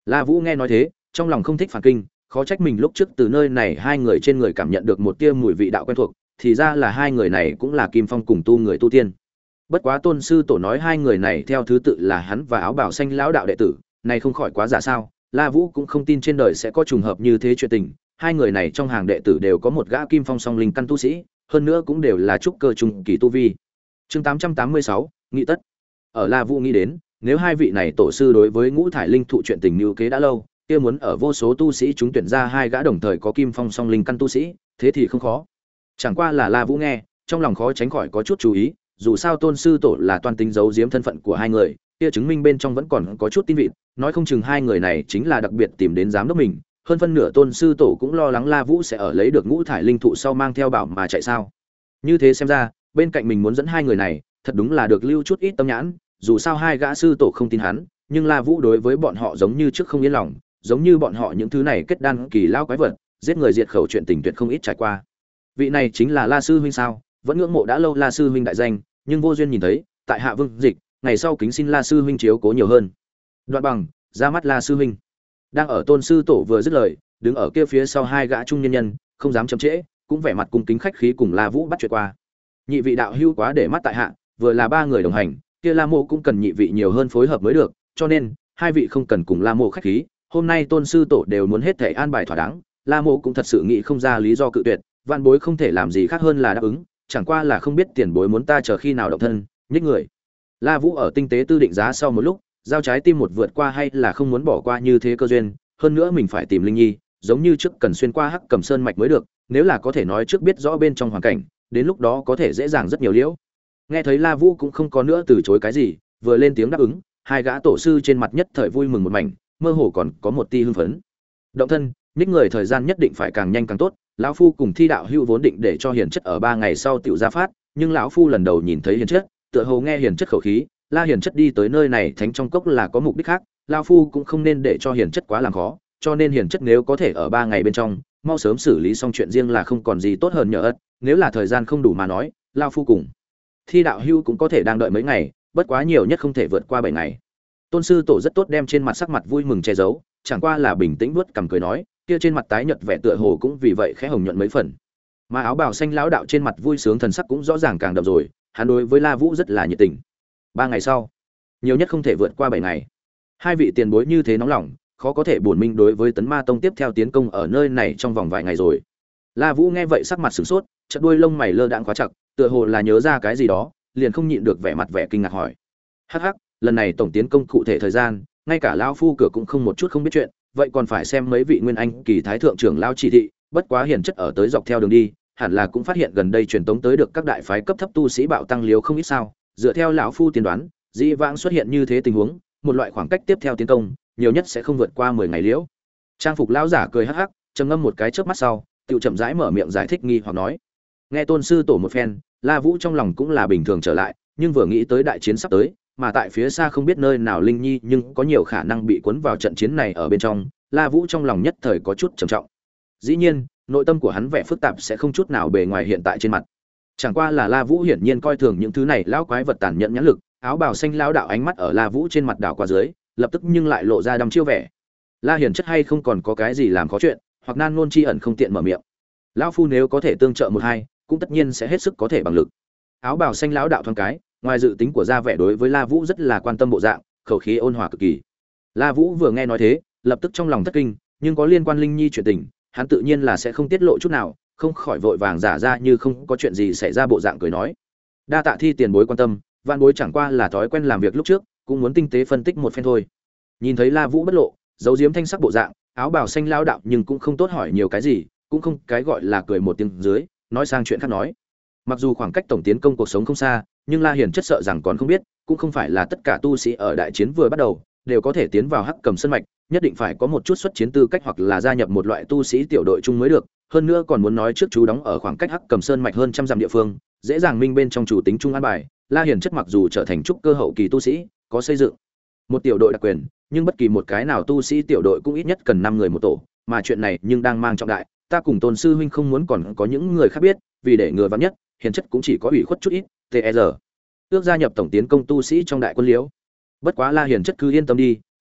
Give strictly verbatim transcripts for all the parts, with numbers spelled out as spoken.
La Vũ nghe nói thế, trong lòng không thích phản kinh, khó trách mình lúc trước từ nơi này hai người trên người cảm nhận được một tia mùi vị đạo quen thuộc, thì ra là hai người này cũng là Kim Phong cùng tu người tu tiên. Bất quá Tôn sư tổ nói hai người này theo thứ tự là hắn và áo bào xanh lão đạo đệ tử, này không khỏi quá giả sao? La Vũ cũng không tin trên đời sẽ có trùng hợp như thế chuyện tình, hai người này trong hàng đệ tử đều có một gã Kim Phong song linh căn tu sĩ, hơn nữa cũng đều là trúc cơ trung kỳ tu vi. Chương tám trăm tám mươi sáu, nghị tất. Ở La Vũ nghĩ đến, nếu hai vị này tổ sư đối với ngũ thải linh thụ chuyện tình như kế đã lâu, kia muốn ở vô số tu sĩ chúng tuyển ra hai gã đồng thời có Kim Phong song linh căn tu sĩ, thế thì không khó. Chẳng qua là La Vũ nghe, trong lòng khó tránh khỏi có chút chú ý, dù sao Tôn sư tổ là toan tính giấu giếm thân phận của hai người, kia chứng minh bên trong vẫn còn có chút tin vịt, nói không chừng hai người này chính là đặc biệt tìm đến giám đốc mình, hơn phân nửa Tôn sư tổ cũng lo lắng La Vũ sẽ ở lấy được ngũ thải linh thụ sau mang theo bảo mà chạy sao. Như thế xem ra, bên cạnh mình muốn dẫn hai người này, thật đúng là được lưu chút ít tâm nhãn, dù sao hai gã sư tổ không tin hắn, nhưng La Vũ đối với bọn họ giống như trước không yên lòng, giống như bọn họ những thứ này kết đan kỳ lao quái vật, giết người diệt khẩu chuyện tình tuyệt không ít trải qua. Vị này chính là La sư huynh sao? Vẫn ngưỡng mộ đã lâu La sư huynh đại danh, nhưng vô duyên nhìn thấy, tại Hạ Vương Dịch, ngày sau kính xin La sư huynh chiếu cố nhiều hơn. Đoạn Bằng, ra mắt La sư huynh. Đang ở Tôn sư tổ vừa dứt lời, đứng ở kia phía sau hai gã trung nhân nhân, không dám chậm trễ, cũng vẻ mặt cung kính khách khí cùng La Vũ bắt chuyện qua. Nhị vị đạo hữu quá để mắt tại hạ, vừa là ba người đồng hành, kia La Mộ cũng cần nhị vị nhiều hơn phối hợp mới được, cho nên hai vị không cần cùng La Mộ khách khí, hôm nay Tôn sư tổ đều muốn hết thảy an bài thỏa đáng, La Mộ cũng thật sự nghĩ không ra lý do cự tuyệt, vạn bối không thể làm gì khác hơn là đáp ứng, chẳng qua là không biết tiền bối muốn ta chờ khi nào động thân, nhích người. La Vũ ở tinh tế tư định giá sau một lúc, giao trái tim một vượt qua hay là không muốn bỏ qua như thế cơ duyên, hơn nữa mình phải tìm Linh Nhi, giống như trước cần xuyên qua Hắc Cầm Sơn mạch mới được, nếu là có thể nói trước biết rõ bên trong hoàn cảnh, đến lúc đó có thể dễ dàng rất nhiều liễu. Nghe thấy La Vũ cũng không có nữa từ chối cái gì, vừa lên tiếng đáp ứng, hai gã tổ sư trên mặt nhất thời vui mừng một mảnh, mơ hồ còn có một tia hưng phấn. Động thân, nhích người thời gian nhất định phải càng nhanh càng tốt, lão phu cùng Thi đạo hữu vốn định để cho Hiền Chất ở ba ngày sau tiểu ra phát, nhưng lão phu lần đầu nhìn thấy Hiền Chất, tựa hồ nghe Hiền Chất khẩu khí, La Hiền Chất đi tới nơi này thánh trong cốc là có mục đích khác, lão phu cũng không nên để cho Hiền Chất quá làm khó, cho nên Hiền Chất nếu có thể ở ba ngày bên trong, mau sớm xử lý xong chuyện riêng là không còn gì tốt hơn nhờ ất, nếu là thời gian không đủ mà nói, lão phu cùng Thi đạo hữu cũng có thể đang đợi mấy ngày, bất quá nhiều nhất không thể vượt qua bảy ngày. Tôn sư tổ rất tốt đem trên mặt sắc mặt vui mừng che giấu, chẳng qua là bình tĩnh vuốt cằm cười nói, kia trên mặt tái nhợt vẻ tựa hồ cũng vì vậy khẽ hồng nhuận mấy phần. Mà áo bào xanh lão đạo trên mặt vui sướng thần sắc cũng rõ ràng càng đậm rồi, hắn đối với La Vũ rất là nhiệt tình. Ba ngày sau, nhiều nhất không thể vượt qua bảy ngày. Hai vị tiền bối như thế nóng lòng, khó có thể bổn minh đối với Tấn Ma Tông tiếp theo tiến công ở nơi này trong vòng vài ngày rồi. La Vũ nghe vậy sắc mặt sửng sốt, chợt đuôi lông mày lơ đãng khóa chặt, tựa hồ là nhớ ra cái gì đó, liền không nhịn được vẻ mặt vẻ kinh ngạc hỏi: "Hắc hắc, lần này tổng tiến công cụ thể thời gian, ngay cả lão phu cửa cũng không một chút không biết chuyện, vậy còn phải xem mấy vị nguyên anh kỳ thái thượng trưởng lão chỉ thị, bất quá Hiền Chất ở tới dọc theo đường đi, hẳn là cũng phát hiện gần đây truyền tống tới được các đại phái cấp thấp tu sĩ bạo tăng liếu không ít sao? Dựa theo lão phu tiên đoán, dĩ vãng xuất hiện như thế tình huống, một loại khoảng cách tiếp theo tiến công, nhiều nhất sẽ không vượt qua mười ngày liễu." Trang phục lão giả cười hắc hắc, trầm ngâm một cái chớp mắt sau, tiểu chậm rãi mở miệng giải thích nghi hoặc nói. Nghe Tôn sư tổ một phen, La Vũ trong lòng cũng là bình thường trở lại, nhưng vừa nghĩ tới đại chiến sắp tới, mà tại phía xa không biết nơi nào Linh Nhi nhưng có nhiều khả năng bị cuốn vào trận chiến này ở bên trong, La Vũ trong lòng nhất thời có chút trầm trọng. Dĩ nhiên, nội tâm của hắn vẻ phức tạp sẽ không chút nào bề ngoài hiện tại trên mặt. Chẳng qua là La Vũ hiển nhiên coi thường những thứ này lão quái vật tàn nhẫn nhãn lực, áo bào xanh lão đạo ánh mắt ở La Vũ trên mặt đảo qua dưới, lập tức nhưng lại lộ ra đăm chiêu vẻ. La Hiền Chất hay không còn có cái gì làm khó chuyện, hoặc nan ngôn chi ẩn không tiện mở miệng. Lão phu nếu có thể tương trợ một hai, cũng tất nhiên sẽ hết sức có thể bằng lực. Áo bào xanh lão đạo thoáng cái, ngoài dự tính của gia vẻ đối với La Vũ rất là quan tâm bộ dạng, khẩu khí ôn hòa cực kỳ. La Vũ vừa nghe nói thế, lập tức trong lòng thất kinh, nhưng có liên quan Linh Nhi chuyện tình, hắn tự nhiên là sẽ không tiết lộ chút nào, không khỏi vội vàng giả ra như không có chuyện gì xảy ra bộ dạng cười nói: "Đa tạ Thi tiền bối quan tâm, vạn bối chẳng qua là thói quen làm việc lúc trước, cũng muốn tinh tế phân tích một phen thôi." Nhìn thấy La Vũ bất lộ, giấu giếm thanh sắc bộ dạng, áo bào xanh lão đạo nhưng cũng không tốt hỏi nhiều cái gì, cũng không cái gọi là cười một tiếng dưới, nói sang chuyện khác nói: "Mặc dù khoảng cách tổng tiến công cuộc sống không xa, nhưng La Hiền Chất sợ rằng còn không biết, cũng không phải là tất cả tu sĩ ở đại chiến vừa bắt đầu đều có thể tiến vào Hắc Cầm Sơn mạch, nhất định phải có một chút xuất chiến tư cách hoặc là gia nhập một loại tu sĩ tiểu đội chung mới được, hơn nữa còn muốn nói trước chú đóng ở khoảng cách Hắc Cầm Sơn mạch hơn trăm dặm địa phương, dễ dàng minh bên trong chủ tính chung an bài, La Hiền Chất mặc dù trở thành trúc cơ hậu kỳ tu sĩ, có xây dựng một tiểu đội đặc quyền, nhưng bất kỳ một cái nào tu sĩ tiểu đội cũng ít nhất cần năm người một tổ, mà chuyện này nhưng đang mang trọng đại, ta cùng Tôn sư huynh không muốn còn có những người khác biết, vì để ngừa vắn nhất, Hiền Chất cũng chỉ có ủy khuất chút ít, tê e rờ ước gia nhập tổng tiến công tu sĩ trong đại quân liễu. Bất quá La Hiền Chất cứ yên tâm đi,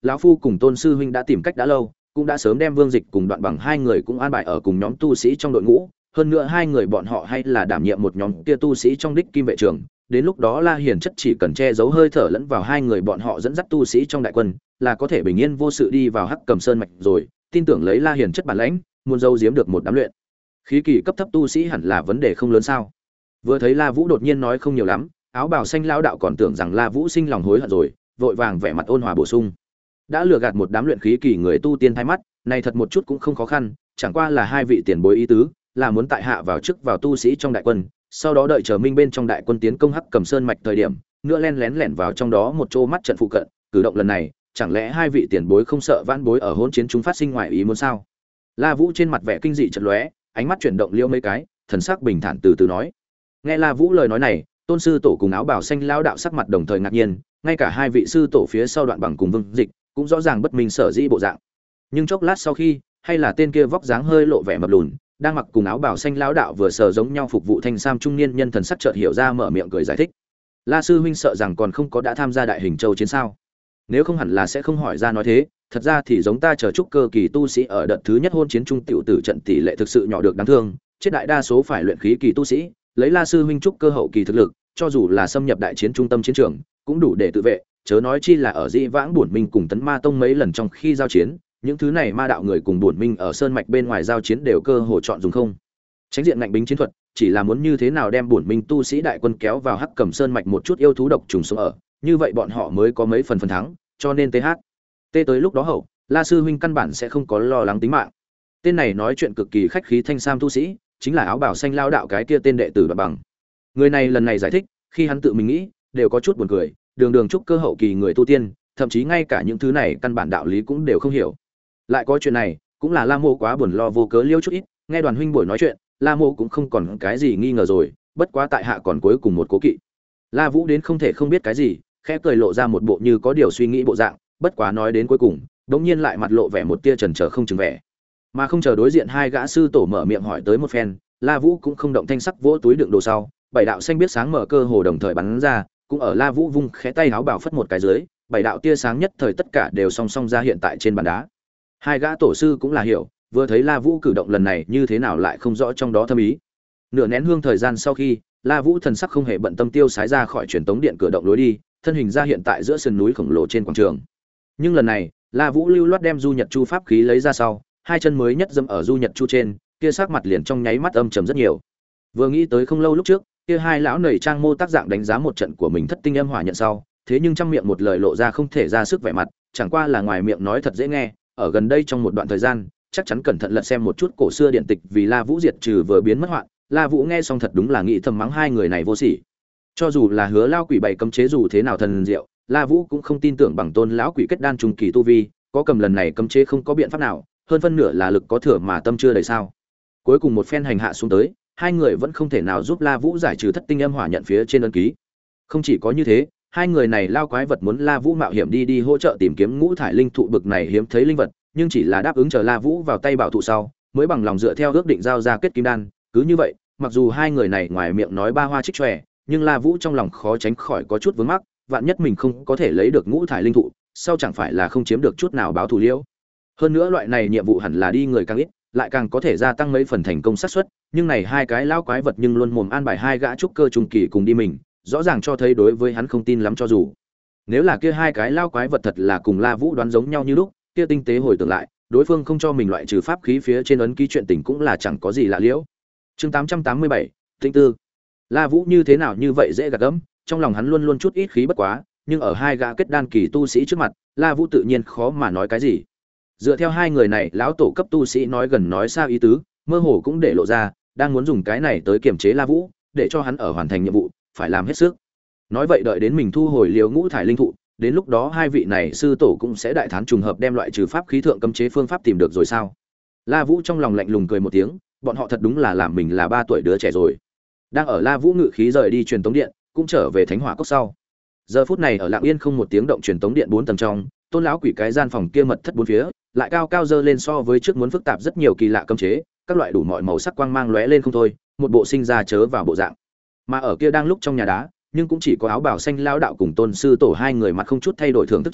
lão phu cùng Tôn sư huynh đã tìm cách đã lâu, cũng đã sớm đem Vương Dịch cùng Đoạn Bằng hai người cũng an bài ở cùng nhóm tu sĩ trong đội ngũ, hơn nữa hai người bọn họ hay là đảm nhiệm một nhóm kia tu sĩ trong đích kim vệ trường, đến lúc đó La Hiền chất chỉ cần che giấu hơi thở lẫn vào hai người bọn họ dẫn dắt tu sĩ trong đại quân, là có thể bình yên vô sự đi vào Hắc Cầm Sơn mạch rồi, tin tưởng lấy La Hiền chất bản lãnh, muốn giấu giếm được một đám luyện khí kỳ cấp thấp tu sĩ hẳn là vấn đề không lớn sao. Vừa thấy La Vũ đột nhiên nói không nhiều lắm, áo bào xanh lão đạo còn tưởng rằng La Vũ sinh lòng hối hận rồi, vội vàng vẻ mặt ôn hòa bổ sung: đã lừa gạt một đám luyện khí kỳ người tu tiên thay mắt, này thật một chút cũng không khó khăn, chẳng qua là hai vị tiền bối ý tứ, là muốn tại hạ vào chức vào tu sĩ trong đại quân, sau đó đợi chờ Minh bên trong đại quân tiến công Hắc Cầm Sơn mạch thời điểm, nữa len lén lẻn vào trong đó một chỗ mắt trận phụ cận, cử động lần này, chẳng lẽ hai vị tiền bối không sợ vãn bối ở hỗn chiến chúng phát sinh ngoài ý muốn sao? La Vũ trên mặt vẻ kinh dị chợt lóe, ánh mắt chuyển động liêu mấy cái, thần sắc bình thản từ từ nói. Nghe La Vũ lời nói này, Tôn sư tổ cùng áo bào xanh lão đạo sắc mặt đồng thời ngạc nhiên, ngay cả hai vị sư tổ phía sau Đoạn Bằng cùng Vương Dịch cũng rõ ràng bất minh sở dĩ bộ dạng. Nhưng chốc lát sau khi, hay là tên kia vóc dáng hơi lộ vẻ mập lùn, đang mặc cùng áo bào xanh lão đạo vừa sờ giống nhau phục vụ thanh sam trung niên nhân thần sắc chợt hiểu ra, mở miệng cười giải thích. La sư huynh sợ rằng còn không có đã tham gia đại hình châu chiến sao? Nếu không hẳn là sẽ không hỏi ra nói thế, thật ra thì giống ta chờ trúc cơ kỳ tu sĩ ở đợt thứ nhất hôn chiến trung tiểu tử trận tỷ lệ thực sự nhỏ được đáng thương, chết đại đa số phải luyện khí kỳ tu sĩ, lấy La sư huynh trúc cơ hậu kỳ thực lực, cho dù là xâm nhập đại chiến trung tâm chiến trường, cũng đủ để tự vệ, chớ nói chi là ở Dĩ Vãng Bổn Minh cùng Tấn Ma Tông mấy lần trong khi giao chiến, những thứ này ma đạo người cùng Bổn Minh ở sơn mạch bên ngoài giao chiến đều cơ hội chọn dùng không. Tránh diện ngạnh bính chiến thuật, chỉ là muốn như thế nào đem Bổn Minh tu sĩ đại quân kéo vào Hắc Cầm Sơn mạch một chút yêu thú độc trùng sống ở, như vậy bọn họ mới có mấy phần phần thắng, cho nên TH. T tới lúc đó hậu, La sư huynh căn bản sẽ không có lo lắng tính mạng. Tên này nói chuyện cực kỳ khách khí thanh sam tu sĩ, chính là áo bào xanh lao đạo cái kia tên đệ tử Đoạn Bằng. Người này lần này giải thích, khi hắn tự mình nghĩ, đều có chút buồn cười, đường đường trúc cơ hậu kỳ người tu tiên, thậm chí ngay cả những thứ này căn bản đạo lý cũng đều không hiểu. Lại có chuyện này, cũng là La Mộ quá buồn lo vô cớ liêu chút ít, nghe Đoàn huynh buổi nói chuyện, La Mộ cũng không còn cái gì nghi ngờ rồi, bất quá tại hạ còn cuối cùng một cố kỵ. La Vũ đến không thể không biết cái gì, khẽ cười lộ ra một bộ như có điều suy nghĩ bộ dạng, bất quá nói đến cuối cùng, đống nhiên lại mặt lộ vẻ một tia chần chờ không chừng vẻ. Mà không chờ đối diện hai gã sư tổ mở miệng hỏi tới một phen, La Vũ cũng không động thanh sắc vỗ túi đựng đồ sau, bảy đạo xanh biết sáng mở cơ hồ đồng thời bắn ra, cũng ở La Vũ vung khẽ tay háo bảo phất một cái dưới, bảy đạo tia sáng nhất thời tất cả đều song song ra hiện tại trên bàn đá. Hai gã tổ sư cũng là hiểu, vừa thấy La Vũ cử động lần này như thế nào lại không rõ trong đó thâm ý. Nửa nén hương thời gian sau khi, La Vũ thần sắc không hề bận tâm tiêu sái ra khỏi truyền tống điện cửa động lối đi, thân hình ra hiện tại giữa sườn núi khổng lồ trên quảng trường. Nhưng lần này, La Vũ lưu loát đem Du Nhật Chu pháp khí lấy ra sau, hai chân mới nhất dẫm ở Du Nhật Chu trên, kia sắc mặt liền trong nháy mắt âm trầm rất nhiều. Vừa nghĩ tới không lâu lúc trước, kia hai lão nảy trang mô tác dạng đánh giá một trận của mình thất tinh âm hỏa nhận sau, thế nhưng trong miệng một lời lộ ra không thể ra sức vẻ mặt, chẳng qua là ngoài miệng nói thật dễ nghe, ở gần đây trong một đoạn thời gian, chắc chắn cẩn thận lật xem một chút cổ xưa điện tịch vì La Vũ diệt trừ vừa biến mất hoạn, La Vũ nghe xong thật đúng là nghĩ thầm mắng hai người này vô sỉ. Cho dù là Hứa lao quỷ bày cấm chế dù thế nào thần diệu, La Vũ cũng không tin tưởng bằng Tôn lão quỷ kết đan trùng kỳ tu vi, có cầm lần này cấm chế không có biện pháp nào, hơn phân nửa là lực có thừa mà tâm chưa đầy sao. Cuối cùng một phen hành hạ xuống tới, hai người vẫn không thể nào giúp La Vũ giải trừ thất tinh âm hỏa nhận phía trên ấn ký. Không chỉ có như thế, hai người này lao quái vật muốn La Vũ mạo hiểm đi đi hỗ trợ tìm kiếm ngũ thải linh thụ bực này hiếm thấy linh vật, nhưng chỉ là đáp ứng chờ La Vũ vào tay bảo thụ sau, mới bằng lòng dựa theo ước định giao ra kết kim đan, cứ như vậy, mặc dù hai người này ngoài miệng nói ba hoa trích chòe, nhưng La Vũ trong lòng khó tránh khỏi có chút vướng mắc, vạn nhất mình không có thể lấy được ngũ thải linh thụ, sau chẳng phải là không chiếm được chút nào báo thù liễu. Hơn nữa loại này nhiệm vụ hẳn là đi người càng ít, lại càng có thể gia tăng mấy phần thành công xác suất, nhưng này hai cái lão quái vật nhưng luôn mồm an bài hai gã trúc cơ trung kỳ cùng đi mình, rõ ràng cho thấy đối với hắn không tin lắm cho dù. Nếu là kia hai cái lão quái vật thật là cùng La Vũ đoán giống nhau như lúc, kia tinh tế hồi tưởng lại, đối phương không cho mình loại trừ pháp khí phía trên ấn ký chuyện tình cũng là chẳng có gì lạ liễu. Chương tám trăm tám mươi bảy, Tinh Tư. La Vũ như thế nào như vậy dễ gạt gẫm, trong lòng hắn luôn luôn chút ít khí bất quá, nhưng ở hai gã kết đan kỳ tu sĩ trước mặt, La Vũ tự nhiên khó mà nói cái gì. Dựa theo hai người này, lão tổ cấp tu sĩ nói gần nói xa ý tứ, mơ hồ cũng để lộ ra, đang muốn dùng cái này tới kiềm chế La Vũ, để cho hắn ở hoàn thành nhiệm vụ, phải làm hết sức. Nói vậy đợi đến mình thu hồi liều ngũ thải linh thụ, đến lúc đó hai vị này sư tổ cũng sẽ đại thán trùng hợp đem loại trừ pháp khí thượng cấm chế phương pháp tìm được rồi sao? La Vũ trong lòng lạnh lùng cười một tiếng, bọn họ thật đúng là làm mình là ba tuổi đứa trẻ rồi. Đang ở La Vũ ngự khí rời đi truyền tống điện, cũng trở về Thánh Hỏa Cốc sau. Giờ phút này ở Lặng Yên không một tiếng động truyền tống điện bốn tầng trong, Tôn lão quỷ cái gian phòng kia mật thất bốn phía, lại cao cao dơ lên so với trước muốn phức tạp rất nhiều kỳ lạ cấm chế, các loại đủ mọi màu sắc quang mang lóe lên không thôi, một bộ sinh ra chớ vào bộ dạng. Mà ở kia đang lúc trong nhà đá, nhưng cũng chỉ có áo bào xanh lão đạo cùng Tôn sư tổ hai người mặt không chút thay đổi thưởng thức trà,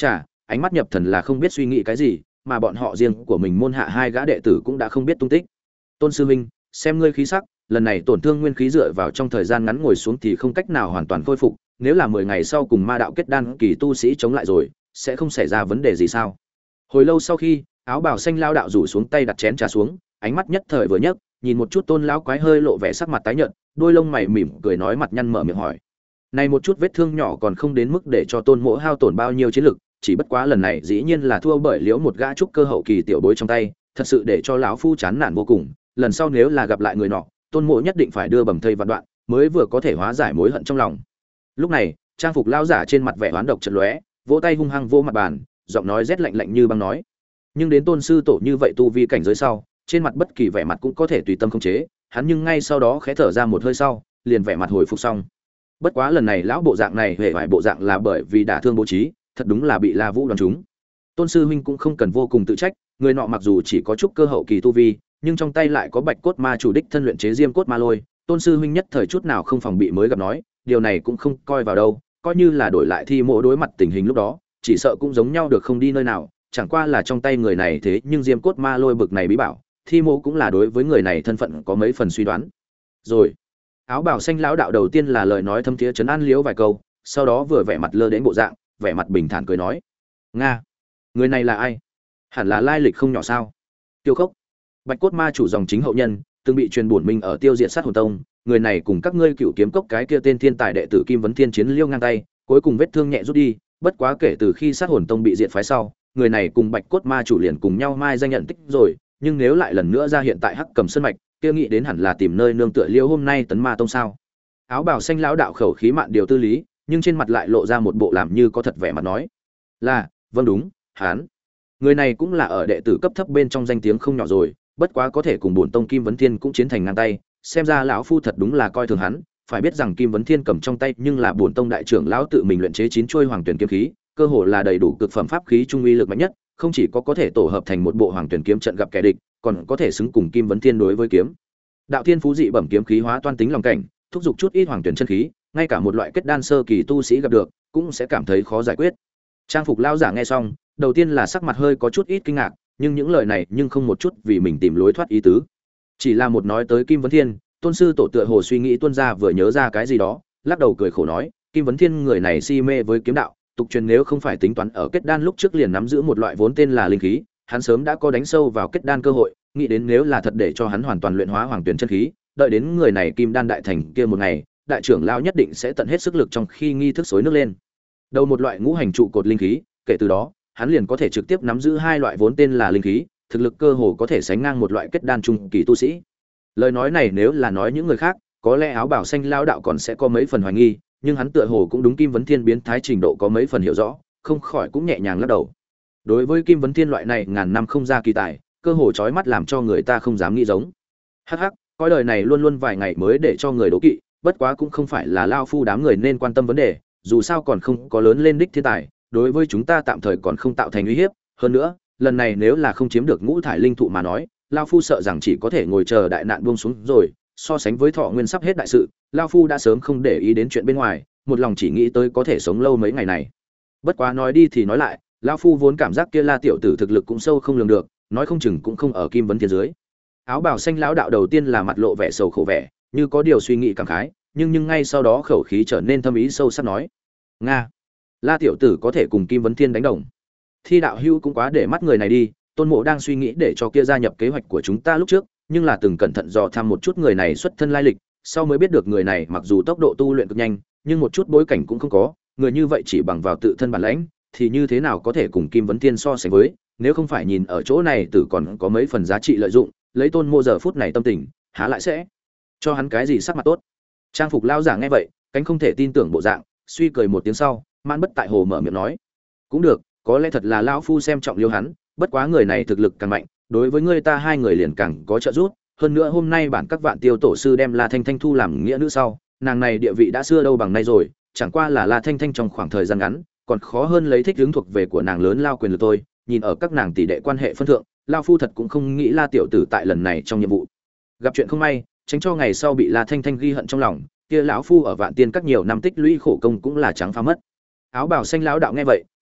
ánh mắt nhập thần là không biết suy nghĩ cái gì, mà bọn họ riêng của mình môn hạ hai gã đệ tử cũng đã không biết tung tích. Tôn sư huynh, xem ngươi khí sắc, lần này tổn thương nguyên khí dựa vào trong thời gian ngắn ngồi xuống thì không cách nào hoàn toàn khôi phục, nếu là mười ngày sau cùng ma đạo kết đan kỳ tu sĩ chống lại rồi, sẽ không xảy ra vấn đề gì sao? Hồi lâu sau khi, áo bào xanh lao đạo rủ xuống tay đặt chén trà xuống, ánh mắt nhất thời vừa nhấc, nhìn một chút Tôn lão quái hơi lộ vẻ sắc mặt tái nhợt, đôi lông mày mỉm cười nói mặt nhăn mở miệng hỏi. Này một chút vết thương nhỏ còn không đến mức để cho Tôn Mỗ hao tổn bao nhiêu chiến lực, chỉ bất quá lần này dĩ nhiên là thua bởi liễu một gã trúc cơ hậu kỳ tiểu bối trong tay, thật sự để cho lão phu chán nản vô cùng, lần sau nếu là gặp lại người nọ, Tôn Mỗ nhất định phải đưa bầm thây vạn đoạn, mới vừa có thể hóa giải mối hận trong lòng. Lúc này, trang phục lão giả trên mặt vẻ oán độc chợt lóe, vỗ tay hung hăng vô mặt bàn, giọng nói rét lạnh lạnh như băng nói. Nhưng đến Tôn sư tổ như vậy tu vi cảnh giới sau, trên mặt bất kỳ vẻ mặt cũng có thể tùy tâm khống chế, hắn nhưng ngay sau đó khẽ thở ra một hơi sau, liền vẻ mặt hồi phục xong. Bất quá lần này lão bộ dạng này hệ vải bộ dạng là bởi vì đả thương bố trí, thật đúng là bị La Vũ đoán trúng. Tôn sư huynh cũng không cần vô cùng tự trách, người nọ mặc dù chỉ có chút cơ hậu kỳ tu vi, nhưng trong tay lại có Bạch cốt ma chủ đích thân luyện chế diêm cốt ma lôi, Tôn sư huynh nhất thời chút nào không phòng bị mới gặp nói, điều này cũng không coi vào đâu, coi như là đổi lại thi mộ đối mặt tình hình lúc đó, chỉ sợ cũng giống nhau được không đi nơi nào, chẳng qua là trong tay người này thế nhưng diêm cốt ma lôi bực này bí bảo, thi mộ cũng là đối với người này thân phận có mấy phần suy đoán. Rồi, áo bào xanh lão đạo đầu tiên là lời nói thâm thiế trấn an liễu vài câu, sau đó vừa vẻ mặt lơ đến bộ dạng, vẻ mặt bình thản cười nói: "Nga, người này là ai? Hẳn là lai lịch không nhỏ sao?" Tiêu Khốc, Bạch cốt ma chủ dòng chính hậu nhân, từng bị truyền bổn minh ở Tiêu Diệt Sát Hồn Tông, người này cùng các ngươi Cựu Kiếm Cốc cái kia tên thiên tài đệ tử Kim Vấn Thiên chiến liêu ngang tay, cuối cùng vết thương nhẹ rút đi, bất quá kể từ khi Sát Hồn Tông bị diệt phái sau, người này cùng Bạch cốt ma chủ liền cùng nhau mai danh nhận tích rồi, nhưng nếu lại lần nữa ra hiện tại Hắc Cầm Sơn mạch, kia nghĩ đến hẳn là tìm nơi nương tựa liêu hôm nay Tấn Ma Tông sao? Áo bào xanh lão đạo khẩu khí mạn điều tư lý, nhưng trên mặt lại lộ ra một bộ làm như có thật vẻ mặt nói: "Là, vâng đúng, hắn." Người này cũng là ở đệ tử cấp thấp bên trong danh tiếng không nhỏ rồi, bất quá có thể cùng bổn tông Kim Vấn Thiên cũng chiến thành ngang tay, xem ra lão phu thật đúng là coi thường hắn, phải biết rằng Kim Vấn Thiên cầm trong tay nhưng là bổn tông đại trưởng lão tự mình luyện chế chín chuôi hoàng tuyển kiếm khí, cơ hồ là đầy đủ cực phẩm pháp khí trung uy lực mạnh nhất, không chỉ có có thể tổ hợp thành một bộ hoàng tuyển kiếm trận gặp kẻ địch, còn có thể xứng cùng Kim Vấn Thiên đối với kiếm. Đạo thiên phú dị bẩm kiếm khí hóa toan tính lòng cảnh, thúc giục chút ít hoàng tuyển chân khí, ngay cả một loại kết đan sơ kỳ tu sĩ gặp được, cũng sẽ cảm thấy khó giải quyết. Trang phục lão giả nghe xong, đầu tiên là sắc mặt hơi có chút ít kinh ngạc, nhưng những lời này nhưng không một chút vì mình tìm lối thoát ý tứ. Chỉ là một nói tới Kim Vấn Thiên, Tôn sư tổ tựa hồ suy nghĩ tuôn ra vừa nhớ ra cái gì đó, lắc đầu cười khổ nói, Kim Vấn Thiên người này si mê với kiếm đạo, tục truyền nếu không phải tính toán ở kết đan lúc trước liền nắm giữ một loại vốn tên là linh khí, hắn sớm đã có đánh sâu vào kết đan cơ hội, nghĩ đến nếu là thật để cho hắn hoàn toàn luyện hóa hoàng tuyển chân khí, đợi đến người này kim đan đại thành kia một ngày, đại trưởng lão nhất định sẽ tận hết sức lực trong khi nghi thức xối nước lên. Đầu một loại ngũ hành trụ cột linh khí, kể từ đó, hắn liền có thể trực tiếp nắm giữ hai loại vốn tên là linh khí, thực lực cơ hồ có thể sánh ngang một loại kết đan trung kỳ tu sĩ. Lời nói này nếu là nói những người khác, có lẽ áo bảo xanh lão đạo còn sẽ có mấy phần hoài nghi, nhưng hắn tựa hồ cũng đúng Kim Vấn Thiên biến thái trình độ có mấy phần hiểu rõ, không khỏi cũng nhẹ nhàng lắc đầu. Đối với Kim Vấn Thiên loại này ngàn năm không ra kỳ tài, cơ hồ chói mắt làm cho người ta không dám nghĩ giống. Hắc hắc, coi đời này luôn luôn vài ngày mới để cho người đố kỵ, bất quá cũng không phải là lao phu đám người nên quan tâm vấn đề, dù sao còn không có lớn lên đích thiên tài, đối với chúng ta tạm thời còn không tạo thành uy hiếp, hơn nữa, lần này nếu là không chiếm được ngũ thải linh thụ mà nói, lao phu sợ rằng chỉ có thể ngồi chờ đại nạn buông xuống rồi, so sánh với thọ nguyên sắp hết đại sự, lao phu đã sớm không để ý đến chuyện bên ngoài, một lòng chỉ nghĩ tới có thể sống lâu mấy ngày này. Bất quá nói đi thì nói lại, lao phu vốn cảm giác kia La tiểu tử thực lực cũng sâu không lường được, nói không chừng cũng không ở Kim Vấn Thiên dưới. Áo bào xanh lão đạo đầu tiên là mặt lộ vẻ sầu khổ vẻ, như có điều suy nghĩ cảm khái, nhưng nhưng ngay sau đó khẩu khí trở nên thâm ý sâu sắc nói: "Nga, La tiểu tử có thể cùng Kim Vấn Thiên đánh đồng. Thi đạo hưu cũng quá để mắt người này đi, Tôn Mộ đang suy nghĩ để cho kia gia nhập kế hoạch của chúng ta lúc trước, nhưng là từng cẩn thận dò thăm một chút người này xuất thân lai lịch, sau mới biết được người này mặc dù tốc độ tu luyện cực nhanh, nhưng một chút bối cảnh cũng không có, người như vậy chỉ bằng vào tự thân bản lãnh, thì như thế nào có thể cùng Kim Vấn Thiên so sánh với, nếu không phải nhìn ở chỗ này tử còn có mấy phần giá trị lợi dụng, lấy Tôn Mộ giờ phút này tâm tình, há lại sẽ cho hắn cái gì sắc mặt tốt." Trang phục lao giả nghe vậy, cánh không thể tin tưởng bộ dạng, suy cười một tiếng sau, man bất tại hồ mở miệng nói: "Cũng được, có lẽ thật là lão phu xem trọng liêu hắn, bất quá người này thực lực càng mạnh, đối với người ta hai người liền càng có trợ giúp, hơn nữa hôm nay bản các vạn tiêu tổ sư đem La Thanh Thanh thu làm nghĩa nữ sau, nàng này địa vị đã xưa đâu bằng nay rồi, chẳng qua là La Thanh Thanh trong khoảng thời gian ngắn, còn khó hơn lấy thích hướng thuộc về của nàng lớn lao quyền lực tôi, nhìn ở các nàng tỷ đệ quan hệ phân thượng, lão phu thật cũng không nghĩ La tiểu tử tại lần này trong nhiệm vụ gặp chuyện không may, tránh cho ngày sau bị La Thanh Thanh ghi hận trong lòng, kia lão phu ở vạn tiên các nhiều năm tích lũy khổ công cũng là trắng phá mất." Áo bào xanh lão đạo nghe vậy,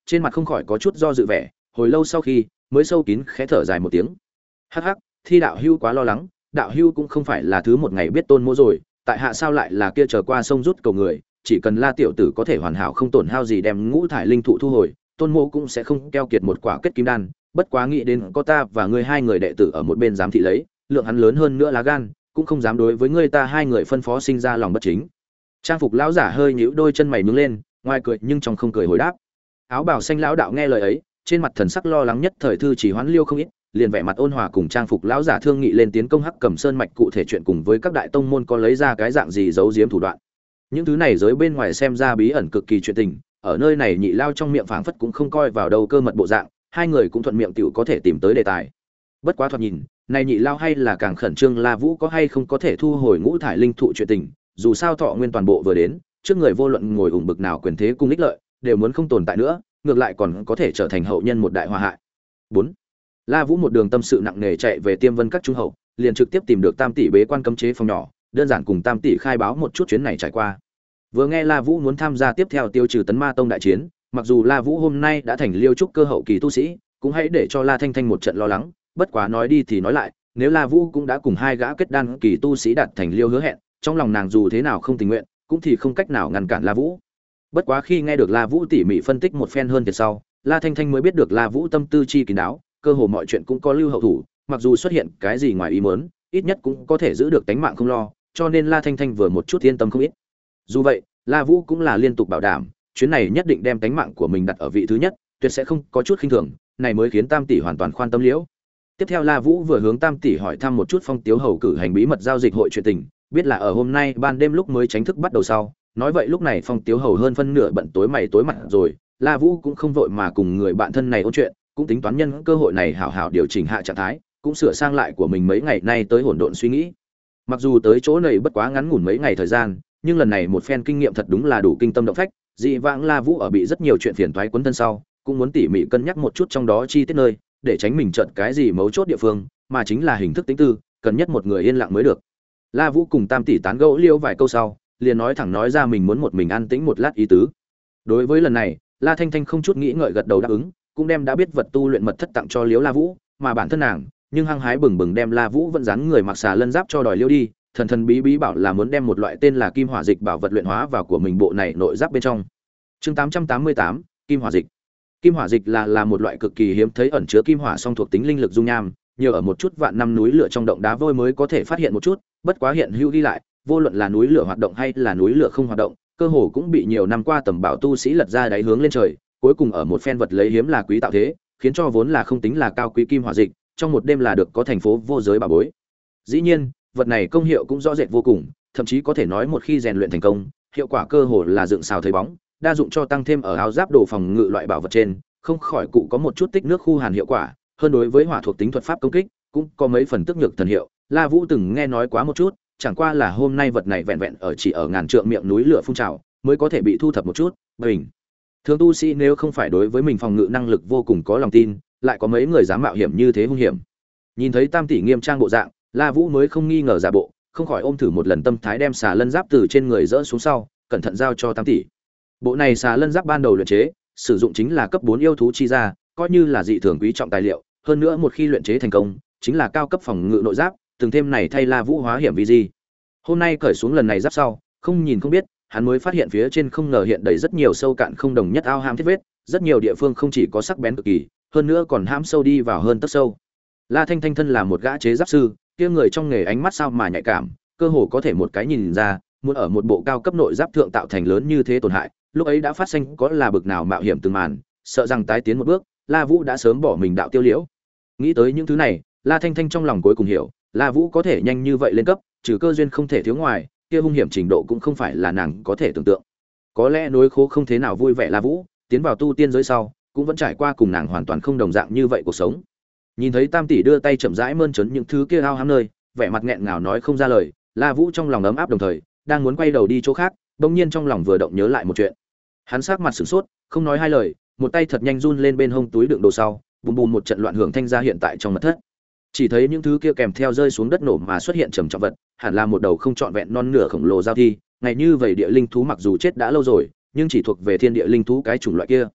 trên mặt không khỏi có chút do dự vẻ, hồi lâu sau khi mới sâu kín khẽ thở dài một tiếng. Hắc hắc, Thi đạo hưu quá lo lắng, đạo hưu cũng không phải là thứ một ngày biết tôn mỗ rồi, tại hạ sao lại là kia trở qua sông rút cầu người, chỉ cần La tiểu tử có thể hoàn hảo không tổn hao gì đem ngũ thải linh thụ thu hồi, tôn mỗ cũng sẽ không keo kiệt một quả kết kim đan, bất quá nghĩ đến có ta và ngươi hai người đệ tử ở một bên giám thị lấy, lượng hắn lớn hơn nữa lá gan, cũng không dám đối với ngươi ta hai người phân phó sinh ra lòng bất chính. Trang phục lão giả hơi nhíu đôi chân mày nhướng lên, ngoài cười nhưng trong không cười hồi đáp. Áo bào xanh lão đạo nghe lời ấy, trên mặt thần sắc lo lắng nhất thời thư chỉ hoán liêu không ít, liền vẻ mặt ôn hòa cùng trang phục lão giả thương nghị lên tiến công Hắc Cẩm Sơn mạch cụ thể chuyện cùng với các đại tông môn có lấy ra cái dạng gì giấu giếm thủ đoạn. Những thứ này giới bên ngoài xem ra bí ẩn cực kỳ chuyện tình, ở nơi này nhị lao trong miệng phảng phất cũng không coi vào đâu cơ mật bộ dạng, hai người cũng thuận miệng tiểu có thể tìm tới đề tài. Bất quá thoạt nhìn, này nhị lao hay là càng khẩn trương La Vũ có hay không có thể thu hồi ngũ thải linh thụ chuyện tình, dù sao thọ nguyên toàn bộ vừa đến, trước người vô luận ngồi ủng bực nào quyền thế cung ích lợi, đều muốn không tồn tại nữa, ngược lại còn có thể trở thành hậu nhân một đại hòa hại. bốn. La Vũ một đường tâm sự nặng nề chạy về Tiêm Vân các trung hậu, liền trực tiếp tìm được Tam tỷ bế quan cấm chế phòng nhỏ, đơn giản cùng Tam tỷ khai báo một chút chuyến này trải qua. Vừa nghe La Vũ muốn tham gia tiếp theo tiêu trừ Tấn Ma Tông đại chiến, mặc dù La Vũ hôm nay đã thành Liêu trúc cơ hậu kỳ tu sĩ, cũng hãy để cho La Thanh Thanh một trận lo lắng, bất quá nói đi thì nói lại, nếu La Vũ cũng đã cùng hai gã kết đan kỳ tu sĩ đạt thành Liêu hứa hẹn, trong lòng nàng dù thế nào không tình nguyện, cũng thì không cách nào ngăn cản La Vũ. Bất quá khi nghe được La Vũ tỉ mỉ phân tích một phen hơn thiệt sau, La Thanh Thanh mới biết được La Vũ tâm tư chi kín đáo, cơ hồ mọi chuyện cũng có lưu hậu thủ, mặc dù xuất hiện cái gì ngoài ý muốn, ít nhất cũng có thể giữ được tính mạng không lo, cho nên La Thanh Thanh vừa một chút yên tâm không ít. Dù vậy, La Vũ cũng là liên tục bảo đảm, chuyến này nhất định đem tính mạng của mình đặt ở vị thứ nhất, tuyệt sẽ không có chút khinh thường, này mới khiến Tam tỷ hoàn toàn khoan tâm liễu. Tiếp theo La Vũ vừa hướng Tam tỷ hỏi thăm một chút Phong Tiếu Hầu cử hành bí mật giao dịch hội chuyện tình, biết là ở hôm nay ban đêm lúc mới tránh thức bắt đầu sau, nói vậy lúc này Phong Tiếu Hầu hơn phân nửa bận tối mày tối mặt rồi, La Vũ cũng không vội mà cùng người bạn thân này ôn chuyện, cũng tính toán nhân cơ hội này hảo hảo điều chỉnh hạ trạng thái, cũng sửa sang lại của mình mấy ngày nay tới hỗn độn suy nghĩ. Mặc dù tới chỗ này bất quá ngắn ngủn mấy ngày thời gian, nhưng lần này một phen kinh nghiệm thật đúng là đủ kinh tâm động phách, dị vãng La Vũ ở bị rất nhiều chuyện phiền toái quấn thân sau, cũng muốn tỉ mỉ cân nhắc một chút trong đó chi tiết nơi, để tránh mình chợt cái gì mấu chốt địa phương, mà chính là hình thức tính tư, cần nhất một người yên lặng mới được. La Vũ cùng Tam tỷ tán gẫu liêu vài câu sau, liền nói thẳng nói ra mình muốn một mình an tĩnh một lát ý tứ. Đối với lần này, La Thanh Thanh không chút nghĩ ngợi gật đầu đáp ứng, cũng đem đã biết vật tu luyện mật thất tặng cho Liễu La Vũ, mà bản thân nàng, nhưng hăng hái bừng bừng đem La Vũ vẫn dán người mặc xà lân giáp cho đòi liêu đi, thần thần bí bí bảo là muốn đem một loại tên là Kim Hỏa Dịch bảo vật luyện hóa vào của mình bộ này nội giáp bên trong. Chương tám trăm tám mươi tám, Kim Hỏa Dịch. Kim Hỏa Dịch là là một loại cực kỳ hiếm thấy ẩn chứa kim hỏa song thuộc tính linh lực dung nham, nhiều ở một chút vạn năm núi lửa trong động đá vôi mới có thể phát hiện một chút, bất quá hiện hữu ghi lại, vô luận là núi lửa hoạt động hay là núi lửa không hoạt động, cơ hồ cũng bị nhiều năm qua tầm bảo tu sĩ lật ra đáy hướng lên trời, cuối cùng ở một phen vật lấy hiếm là quý tạo thế, khiến cho vốn là không tính là cao quý kim hỏa dịch, trong một đêm là được có thành phố vô giới bảo bối. Dĩ nhiên, vật này công hiệu cũng rõ rệt vô cùng, thậm chí có thể nói một khi rèn luyện thành công, hiệu quả cơ hồ là dựng xào thấy bóng, đa dụng cho tăng thêm ở áo giáp đồ phòng ngự loại bảo vật trên, không khỏi cụ có một chút tích nước khu hàn hiệu quả, hơn đối với hỏa thuộc tính thuật pháp công kích, cũng có mấy phần tức nhược thần hiệu. La Vũ từng nghe nói quá một chút, chẳng qua là hôm nay vật này vẹn vẹn ở chỉ ở ngàn trượng miệng núi lửa phun trào, mới có thể bị thu thập một chút. Bình thường tu sĩ nếu không phải đối với mình phòng ngự năng lực vô cùng có lòng tin, lại có mấy người dám mạo hiểm như thế hung hiểm. Nhìn thấy Tam tỷ nghiêm trang bộ dạng, La Vũ mới không nghi ngờ giả bộ, không khỏi ôm thử một lần tâm thái đem xà lân giáp từ trên người dỡ xuống sau, cẩn thận giao cho Tam tỷ. Bộ này xà lân giáp ban đầu luyện chế, sử dụng chính là cấp bốn yêu thú chi ra, coi như là dị thường quý trọng tài liệu, hơn nữa một khi luyện chế thành công, chính là cao cấp phòng ngự nội giáp, từng thêm này thay La Vũ hóa hiểm vì gì. Hôm nay cởi xuống lần này giáp sau, không nhìn không biết, hắn mới phát hiện phía trên không ngờ hiện đầy rất nhiều sâu cạn không đồng nhất ao hãm thiết vết, rất nhiều địa phương không chỉ có sắc bén cực kỳ, hơn nữa còn hãm sâu đi vào hơn tấc sâu. La Thanh Thanh thân là một gã chế giáp sư, kia người trong nghề ánh mắt sao mà nhạy cảm, cơ hồ có thể một cái nhìn ra, muốn ở một bộ cao cấp nội giáp thượng tạo thành lớn như thế tổn hại, lúc ấy đã phát sinh có là bực nào mạo hiểm từng màn, sợ rằng tái tiến một bước, La Vũ đã sớm bỏ mình đạo tiêu liễu. Nghĩ tới những thứ này, La Thanh Thanh trong lòng cuối cùng hiểu, La Vũ có thể nhanh như vậy lên cấp, trừ cơ duyên không thể thiếu ngoài, kia hung hiểm trình độ cũng không phải là nàng có thể tưởng tượng. Có lẽ nối khố không thế nào vui vẻ La Vũ, tiến vào tu tiên giới sau, cũng vẫn trải qua cùng nàng hoàn toàn không đồng dạng như vậy cuộc sống. Nhìn thấy Tam tỷ đưa tay chậm rãi mơn trớn những thứ kia ao hám nơi, vẻ mặt nghẹn ngào nói không ra lời, La Vũ trong lòng ấm áp đồng thời, đang muốn quay đầu đi chỗ khác, bỗng nhiên trong lòng vừa động nhớ lại một chuyện. Hắn sắc mặt sửng sốt, không nói hai lời, một tay thật nhanh run lên bên hông túi đựng đồ sau, bùm bùm một trận loạn hưởng thanh ra hiện tại trong mật thất. Chỉ thấy những thứ kia kèm theo rơi xuống đất nổ mà xuất hiện trầm trọng vật, hẳn là một đầu không trọn vẹn non nửa khổng lồ giao thi, ngày như vậy địa linh thú mặc dù chết đã lâu rồi, nhưng chỉ thuộc về thiên địa linh thú cái chủng loại kia.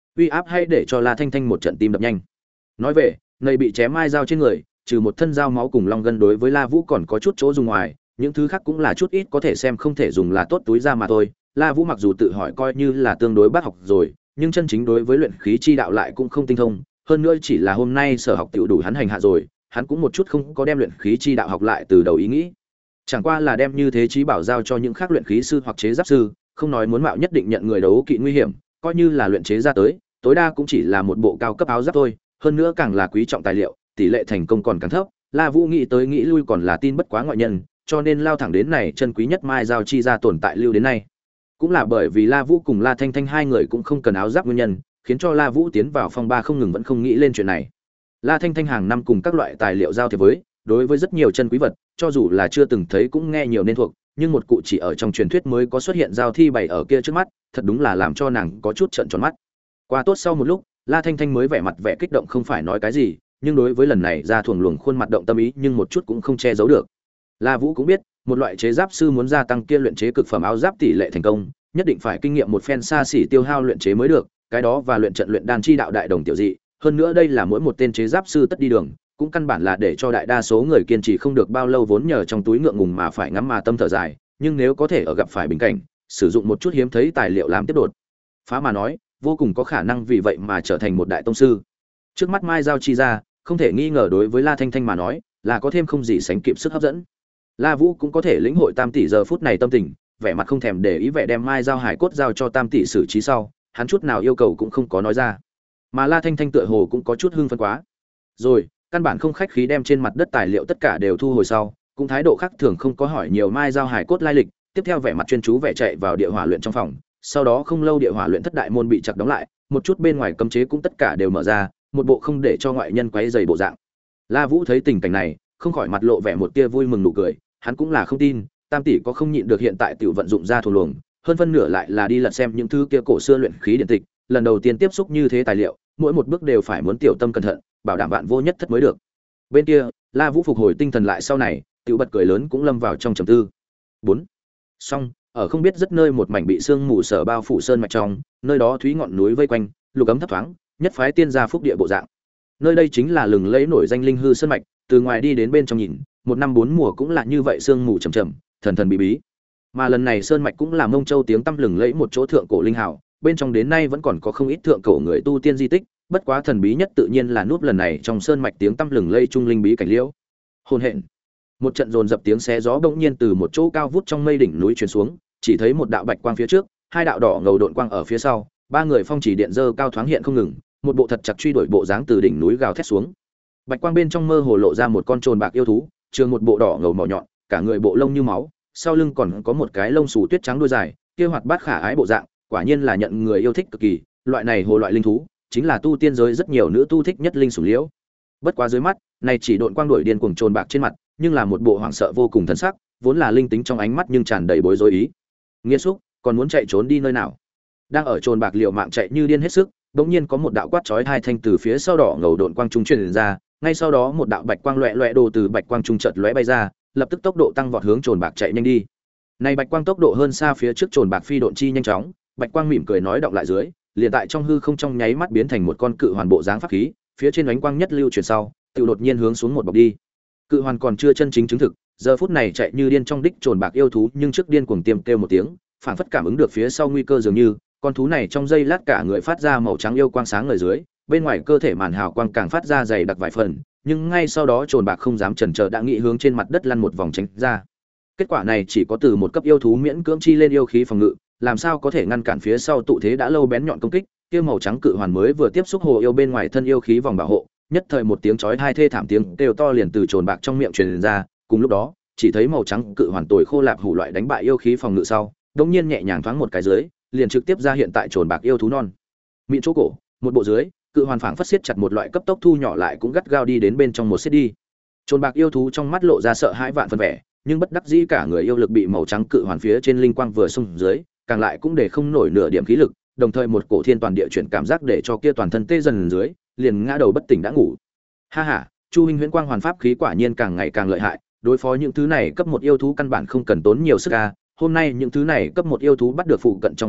uy áp hay để cho La Thanh Thanh một trận tim đập nhanh. Nói về, nơi bị chém mai dao trên người, trừ một thân dao máu cùng long gân đối với La Vũ còn có chút chỗ dùng ngoài, những thứ khác cũng là chút ít có thể xem không thể dùng là tốt túi ra mà thôi. La Vũ mặc dù tự hỏi coi như là tương đối bác học rồi, nhưng chân chính đối với luyện khí chi đạo lại cũng không tinh thông, hơn nữa chỉ là hôm nay sở học tiểu đủ hắn hành hạ rồi, hắn cũng một chút không có đem luyện khí chi đạo học lại từ đầu ý nghĩ. Chẳng qua là đem như thế trí bảo giao cho những khác luyện khí sư hoặc chế giáp sư, không nói muốn mạo nhất định nhận người đấu kỵ nguy hiểm, coi như là luyện chế ra tới, tối đa cũng chỉ là một bộ cao cấp áo giáp thôi, hơn nữa càng là quý trọng tài liệu, tỷ lệ thành công còn càng thấp. La Vũ nghĩ tới nghĩ lui còn là tin bất quá ngoại nhân, cho nên lao thẳng đến này chân quý nhất mai giao chi ra tồn tại lưu đến nay. Cũng là bởi vì La Vũ cùng La Thanh Thanh hai người cũng không cần áo giáp nguyên nhân, khiến cho La Vũ tiến vào phong ba không ngừng vẫn không nghĩ lên chuyện này. La Thanh Thanh hàng năm cùng các loại tài liệu giao thiệp với, đối với rất nhiều chân quý vật, cho dù là chưa từng thấy cũng nghe nhiều nên thuộc, nhưng một cụ chỉ ở trong truyền thuyết mới có xuất hiện giao thi bày ở kia trước mắt, thật đúng là làm cho nàng có chút trợn tròn mắt. Qua tốt sau một lúc, La Thanh Thanh mới vẻ mặt vẻ kích động không phải nói cái gì, nhưng đối với lần này ra thuồng luồng khuôn mặt động tâm ý nhưng một chút cũng không che giấu được. La Vũ cũng biết, một loại chế giáp sư muốn gia tăng kia luyện chế cực phẩm áo giáp tỷ lệ thành công, nhất định phải kinh nghiệm một phen xa xỉ tiêu hao luyện chế mới được, cái đó và luyện trận luyện đan chi đạo đại đồng tiểu dị, hơn nữa đây là mỗi một tên chế giáp sư tất đi đường, cũng căn bản là để cho đại đa số người kiên trì không được bao lâu vốn nhờ trong túi ngượng ngùng mà phải ngắm mà tâm thở dài, nhưng nếu có thể ở gặp phải bình cảnh, sử dụng một chút hiếm thấy tài liệu làm tiếp đột phá mà nói, vô cùng có khả năng vì vậy mà trở thành một đại tông sư. Trước mắt Mai Giao chi ra, không thể nghi ngờ đối với La Thanh Thanh mà nói, là có thêm không gì sánh kịp sức hấp dẫn. La Vũ cũng có thể lĩnh hội Tam tỷ giờ phút này tâm tình, vẻ mặt không thèm để ý vẻ đem Mai Giao hải cốt giao cho Tam tỷ xử trí sau, hắn chút nào yêu cầu cũng không có nói ra. Mà La Thanh Thanh tựa hồ cũng có chút hưng phấn quá. Rồi, căn bản không khách khí đem trên mặt đất tài liệu tất cả đều thu hồi sau, cũng thái độ khác thường không có hỏi nhiều Mai Giao hải cốt lai lịch, tiếp theo vẻ mặt chuyên chú vẻ chạy vào địa hỏa luyện trong phòng. Sau đó không lâu địa hỏa luyện thất đại môn bị chặt đóng lại, một chút bên ngoài cấm chế cũng tất cả đều mở ra, một bộ không để cho ngoại nhân quấy rầy bộ dạng. La Vũ thấy tình cảnh này, không khỏi mặt lộ vẻ một tia vui mừng nụ cười, hắn cũng là không tin, Tam tỷ có không nhịn được hiện tại tiểu vận dụng ra thủ luồng, hơn phân nửa lại là đi lật xem những thứ kia cổ xưa luyện khí điện tịch, lần đầu tiên tiếp xúc như thế tài liệu, mỗi một bước đều phải muốn tiểu tâm cẩn thận, bảo đảm vạn vô nhất thất mới được. Bên kia, La Vũ phục hồi tinh thần lại sau này, tiểu bật cười lớn cũng lâm vào trong trầm tư. bốn. Xong, ở không biết rất nơi một mảnh bị sương mù sở bao phủ sơn mạch trong, nơi đó thúy ngọn núi vây quanh, lục ấm thấp thoáng, nhất phái tiên gia phúc địa bộ dạng. Nơi đây chính là lừng lẫy nổi danh linh hư sơn mạch, từ ngoài đi đến bên trong nhìn, một năm bốn mùa cũng là như vậy sương mù trầm trầm, thần thần bí bí. Mà lần này sơn mạch cũng là Mông Châu tiếng tăm lừng lẫy một chỗ thượng cổ linh hào, bên trong đến nay vẫn còn có không ít thượng cổ người tu tiên di tích, bất quá thần bí nhất tự nhiên là núp lần này trong sơn mạch tiếng tăm lừng lẫy trung linh bí cảnh liễu. Hồn hện. Một trận dồn dập tiếng xé gió bỗng nhiên từ một chỗ cao vút trong mây đỉnh núi truyền xuống, chỉ thấy một đạo bạch quang phía trước, hai đạo đỏ ngầu độn quang ở phía sau, ba người phong chỉ điện dơ cao thoáng hiện không ngừng, một bộ thật chặt truy đuổi bộ dáng từ đỉnh núi gào thét xuống. Bạch quang bên trong mơ hồ lộ ra một con trồn bạc yêu thú, trường một bộ đỏ ngầu mỏ nhọn, cả người bộ lông như máu, sau lưng còn có một cái lông xù tuyết trắng đuôi dài, kia hoạt bát khả ái bộ dạng, quả nhiên là nhận người yêu thích cực kỳ, loại này hồ loại linh thú, chính là tu tiên giới rất nhiều nữ tu thích nhất linh sủng liễu. Bất quá dưới mắt, này chỉ độn quang đuổi điên cuồng trồn bạc trên mặt, nhưng là một bộ hoảng sợ vô cùng thần sắc, vốn là linh tính trong ánh mắt nhưng tràn đầy bối rối ý. Nghĩa xúc, còn muốn chạy trốn đi nơi nào? Đang ở trồn bạc liều mạng chạy như điên hết sức, bỗng nhiên có một đạo quát chói hai thanh từ phía sau đỏ ngầu độn quang trung truyền ra, ngay sau đó một đạo bạch quang loẹt loẹt đồ từ bạch quang trung chợt lóe bay ra, lập tức tốc độ tăng vọt hướng trồn bạc chạy nhanh đi. Này bạch quang tốc độ hơn xa phía trước trồn bạc phi độn chi nhanh chóng, bạch quang mỉm cười nói động lại dưới, liền tại trong hư không trong nháy mắt biến thành một con cự hoàn bộ dáng pháp khí, phía trên ánh quang nhất lưu chuyển sau, tự đột nhiên hướng xuống một bọc đi. Cự hoàn còn chưa chân chính chứng thực, giờ phút này chạy như điên trong đích trồn bạc yêu thú, nhưng trước điên cuồng tiêm kêu một tiếng, phảng phất cảm ứng được phía sau nguy cơ dường như, con thú này trong giây lát cả người phát ra màu trắng yêu quang sáng ở dưới, bên ngoài cơ thể màn hào quang càng phát ra dày đặc vài phần, nhưng ngay sau đó trồn bạc không dám chần chờ đã nghĩ hướng trên mặt đất lăn một vòng tránh ra. Kết quả này chỉ có từ một cấp yêu thú miễn cưỡng chi lên yêu khí phòng ngự, làm sao có thể ngăn cản phía sau tụ thế đã lâu bén nhọn công kích, kia màu trắng cự hoàn mới vừa tiếp xúc hồ yêu bên ngoài thân yêu khí vòng bảo hộ, nhất thời một tiếng chói tai thê thảm tiếng kêu to liền từ trồn bạc trong miệng truyền ra, cùng lúc đó, chỉ thấy màu trắng cự hoàn tồi khô lạp hủ loại đánh bại yêu khí phòng ngự sau, đột nhiên nhẹ nhàng thoáng một cái dưới, liền trực tiếp ra hiện tại trồn bạc yêu thú non. Miệng chỗ cổ, một bộ dưới, cự hoàn phảng phất siết chặt một loại cấp tốc thu nhỏ lại cũng gắt gao đi đến bên trong một xiết đi. Trồn bạc yêu thú trong mắt lộ ra sợ hãi vạn phần vẻ, nhưng bất đắc dĩ cả người yêu lực bị màu trắng cự hoàn phía trên linh quang vừa xung dưới, càng lại cũng để không nổi nửa điểm khí lực, đồng thời một cổ thiên toàn địa chuyển cảm giác để cho kia toàn thân tê dần dưới, liền ngã đầu bất tỉnh đã ngủ. Ha ha, Chu huynh huyễn quang hoàn pháp khí quả nhiên càng ngày càng lợi hại, đối phó những thứ này cấp một yêu thú căn bản không cần tốn nhiều sức a, hôm nay những thứ này cấp một yêu thú bắt được phụ cận trong phương thị,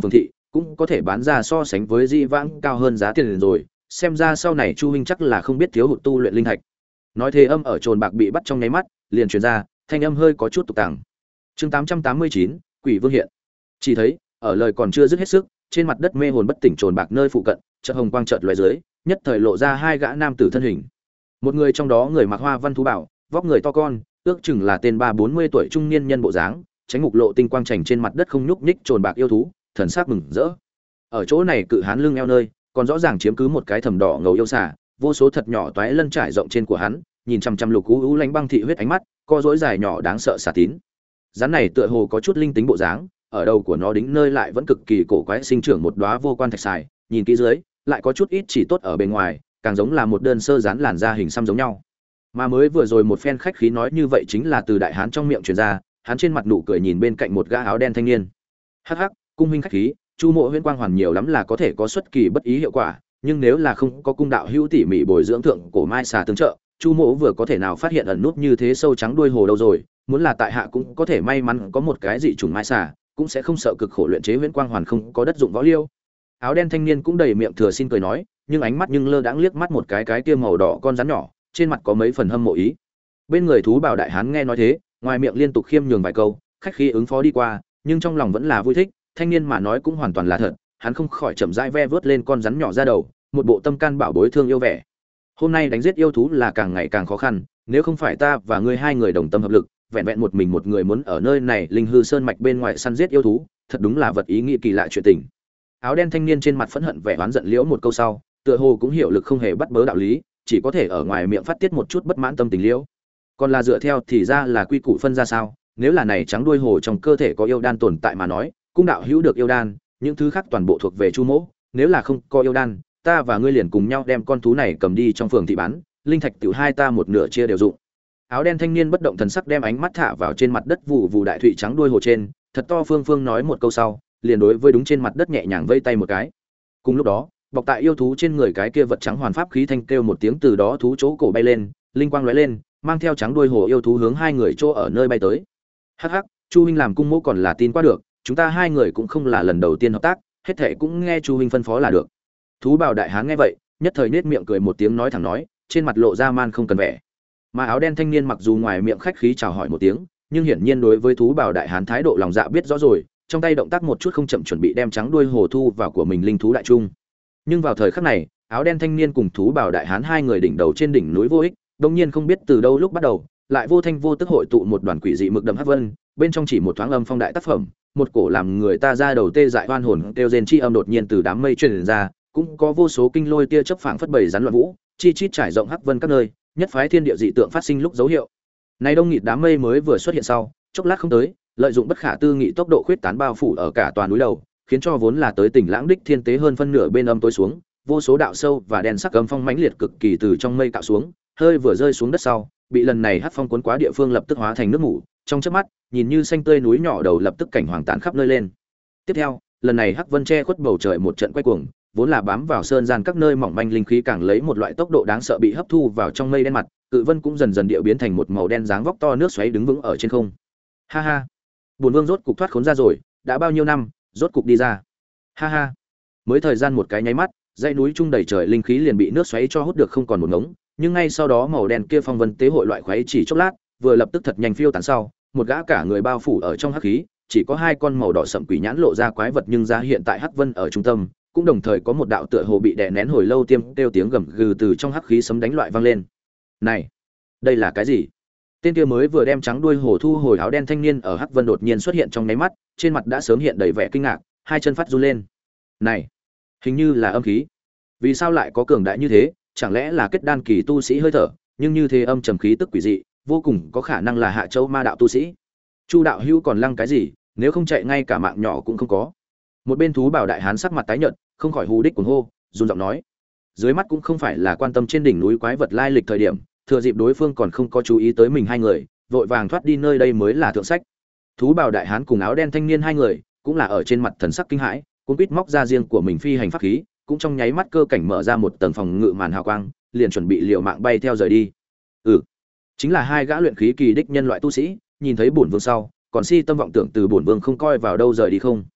cũng có thể bán ra so sánh với di vãng cao hơn giá tiền rồi, xem ra sau này Chu huynh chắc là không biết thiếu hụt tu luyện linh thạch. Nói thế âm ở trồn bạc bị bắt trong nháy mắt, liền truyền ra, thanh âm hơi có chút tục tàng. Chương tám trăm tám mươi chín, Quỷ Vương hiện. Chỉ thấy, ở lời còn chưa dứt hết sức, trên mặt đất mê hồn bất tỉnh trồn bạc nơi phụ cận, chợt hồng quang chợt lóe dưới, nhất thời lộ ra hai gã nam tử thân hình. Một người trong đó người mặc hoa văn thú bảo, vóc người to con, ước chừng là tên ba bốn mươi tuổi trung niên nhân bộ dáng, tránh mục lộ tinh quang chảnh trên mặt đất không nhúc nhích trồn bạc yêu thú, thần sắc mừng rỡ. Ở chỗ này cự hán lưng eo nơi, còn rõ ràng chiếm cứ một cái thầm đỏ ngầu yêu xà, vô số thật nhỏ toái lân trải rộng trên của hắn, nhìn chằm chằm lục u u lánh băng thị huyết ánh mắt, co rỗi dài nhỏ đáng sợ xà tín. Rắn này tựa hồ có chút linh tính bộ dáng, ở đầu của nó đính nơi lại vẫn cực kỳ cổ quái sinh trưởng một đóa vô quan thạch xài, nhìn kỹ dưới, lại có chút ít chỉ tốt ở bên ngoài, càng giống là một đơn sơ rắn làn da hình xăm giống nhau. Mà mới vừa rồi một phen khách khí nói như vậy chính là từ đại hán trong miệng truyền ra, hắn trên mặt nụ cười nhìn bên cạnh một gã áo đen thanh niên. Hắc hắc, cung huynh khách khí, Chu Mộ Huyễn Quang Hoàn nhiều lắm là có thể có xuất kỳ bất ý hiệu quả, nhưng nếu là không có cung đạo hữu tỉ mỉ bồi dưỡng thượng cổ mai xà tương trợ, Chu Mộ vừa có thể nào phát hiện ẩn nút như thế sâu trắng đuôi hồ đâu rồi, muốn là tại hạ cũng có thể may mắn có một cái dị chủng mai xà, cũng sẽ không sợ cực khổ luyện chế Huyễn Quang Hoàn không có đất dụng võ liêu. Áo đen thanh niên cũng đầy miệng thừa xin cười nói, nhưng ánh mắt nhưng lơ đãng liếc mắt một cái cái kia màu đỏ con rắn nhỏ, trên mặt có mấy phần hâm mộ ý. Bên người thú bảo đại hán nghe nói thế, ngoài miệng liên tục khiêm nhường vài câu, khách khí ứng phó đi qua, nhưng trong lòng vẫn là vui thích, thanh niên mà nói cũng hoàn toàn là thật, hắn không khỏi chậm rãi ve vớt lên con rắn nhỏ ra đầu, một bộ tâm can bảo bối thương yêu vẻ. Hôm nay đánh giết yêu thú là càng ngày càng khó khăn, nếu không phải ta và ngươi hai người đồng tâm hợp lực, vẹn vẹn một mình một người muốn ở nơi này linh hư sơn mạch bên ngoài săn giết yêu thú, thật đúng là vật ý nghĩ kỳ lạ chuyện tình. Áo đen thanh niên trên mặt phẫn hận vẻ oán giận liễu một câu sau, tựa hồ cũng hiểu lực không hề bắt bớ đạo lý, chỉ có thể ở ngoài miệng phát tiết một chút bất mãn tâm tình liễu. Còn là dựa theo thì ra là quy củ phân ra sao, nếu là này trắng đuôi hồ trong cơ thể có yêu đan tồn tại mà nói, cung đạo hữu được yêu đan, những thứ khác toàn bộ thuộc về Chu Mỗ, nếu là không có yêu đan, ta và ngươi liền cùng nhau đem con thú này cầm đi trong phường thị bán, linh thạch tiểu hai ta một nửa chia đều dụng. Áo đen thanh niên bất động thần sắc đem ánh mắt thả vào trên mặt đất vụ vụ đại thụy trắng đuôi hồ trên, thật to phương phương nói một câu sau, liền đối với đúng trên mặt đất nhẹ nhàng vây tay một cái. Cùng lúc đó, bọc tại yêu thú trên người cái kia vật trắng hoàn pháp khí thanh kêu một tiếng từ đó thú chỗ cổ bay lên, linh quang lóe lên, mang theo trắng đuôi hồ yêu thú hướng hai người chỗ ở nơi bay tới. Hắc hắc, Chu huynh làm cung mỗ còn là tin qua được, chúng ta hai người cũng không là lần đầu tiên hợp tác, hết thảy cũng nghe Chu huynh phân phó là được. Thú bảo đại hán nghe vậy, nhất thời nết miệng cười một tiếng nói thẳng nói, trên mặt lộ ra man không cần vẻ. Mà áo đen thanh niên mặc dù ngoài miệng khách khí chào hỏi một tiếng, nhưng hiển nhiên đối với thú bảo đại hán thái độ lòng dạ biết rõ rồi, trong tay động tác một chút không chậm chuẩn bị đem trắng đuôi hồ thu vào của mình linh thú đại trung. Nhưng vào thời khắc này, áo đen thanh niên cùng thú bảo đại hán hai người đỉnh đầu trên đỉnh núi vô ích, đột nhiên không biết từ đâu lúc bắt đầu, lại vô thanh vô tức hội tụ một đoàn quỷ dị mực đậm hắc vân, bên trong chỉ một thoáng âm phong đại tác phẩm, một cổ làm người ta ra đầu tê dại oan hồn kêu rên chi âm đột nhiên từ đám mây truyền ra, cũng có vô số kinh lôi tia chớp phảng phất bầy rắn loạn vũ, chi chít trải rộng hắc vân các nơi, nhất phái thiên địa dị tượng phát sinh lúc dấu hiệu. Này đông nghịt đám mây mới vừa xuất hiện sau, chốc lát không tới, lợi dụng bất khả tư nghị tốc độ khuyết tán bao phủ ở cả toàn núi đầu, khiến cho vốn là tới tỉnh lãng đích thiên tế hơn phân nửa bên âm tối xuống, vô số đạo sâu và đen sắc âm phong mãnh liệt cực kỳ từ trong mây cạo xuống, hơi vừa rơi xuống đất sau, bị lần này hắc phong cuốn quá địa phương lập tức hóa thành nước mủ, trong chớp mắt, nhìn như xanh tươi núi nhỏ đầu lập tức cảnh hoàng tàn khắp nơi lên. Tiếp theo, lần này hắc vân che khuất bầu trời một trận quay cuồng, vốn là bám vào sơn gian các nơi mỏng manh linh khí càng lấy một loại tốc độ đáng sợ bị hấp thu vào trong mây đen mặt, cự vân cũng dần dần điệu biến thành một màu đen dáng vóc to nước xoáy đứng vững ở trên không. Ha ha, Bổn Vương rốt cục thoát khốn ra rồi, đã bao nhiêu năm, rốt cục đi ra. Ha ha. Mới thời gian một cái nháy mắt, dãy núi trung đầy trời linh khí liền bị nước xoáy cho hút được không còn một ngống, nhưng ngay sau đó màu đen kia phong vân tế hội loại khoáy chỉ chốc lát, vừa lập tức thật nhanh phiêu tán sau, một gã cả người bao phủ ở trong hắc khí, chỉ có hai con màu đỏ sậm quỷ nhãn lộ ra quái vật nhưng ra hiện tại hắc vân ở trung tâm, cũng đồng thời có một đạo tựa hồ bị đè nén hồi lâu tiêm kêu tiếng gầm gừ từ trong hắc khí sấm đánh loại vang lên. Này, đây là cái gì? Tên kia mới vừa đem trắng đuôi hổ thu hồi áo đen thanh niên ở hắc vân đột nhiên xuất hiện trong nháy mắt, trên mặt đã sớm hiện đầy vẻ kinh ngạc, hai chân phát run lên. Này, hình như là âm khí. Vì sao lại có cường đại như thế? Chẳng lẽ là kết đan kỳ tu sĩ hơi thở, nhưng như thế âm trầm khí tức quỷ dị, vô cùng có khả năng là Hạ Châu ma đạo tu sĩ. Chu đạo hữu còn lăng cái gì, nếu không chạy ngay cả mạng nhỏ cũng không có. Một bên thú bảo đại hán sắc mặt tái nhợt, không khỏi hú đích cuồng hô, run giọng nói. Dưới mắt cũng không phải là quan tâm trên đỉnh núi quái vật lai lịch thời điểm, thừa dịp đối phương còn không có chú ý tới mình hai người, vội vàng thoát đi nơi đây mới là thượng sách. Thú bảo đại hán cùng áo đen thanh niên hai người, cũng là ở trên mặt thần sắc kinh hãi, cũng biết móc ra riêng của mình phi hành pháp khí, cũng trong nháy mắt cơ cảnh mở ra một tầng phòng ngự màn hào quang, liền chuẩn bị liều mạng bay theo rời đi. Ừ, chính là hai gã luyện khí kỳ đích nhân loại tu sĩ, nhìn thấy bổn vương sau, còn si tâm vọng tưởng từ bổn vương không coi vào đâu rời đi không.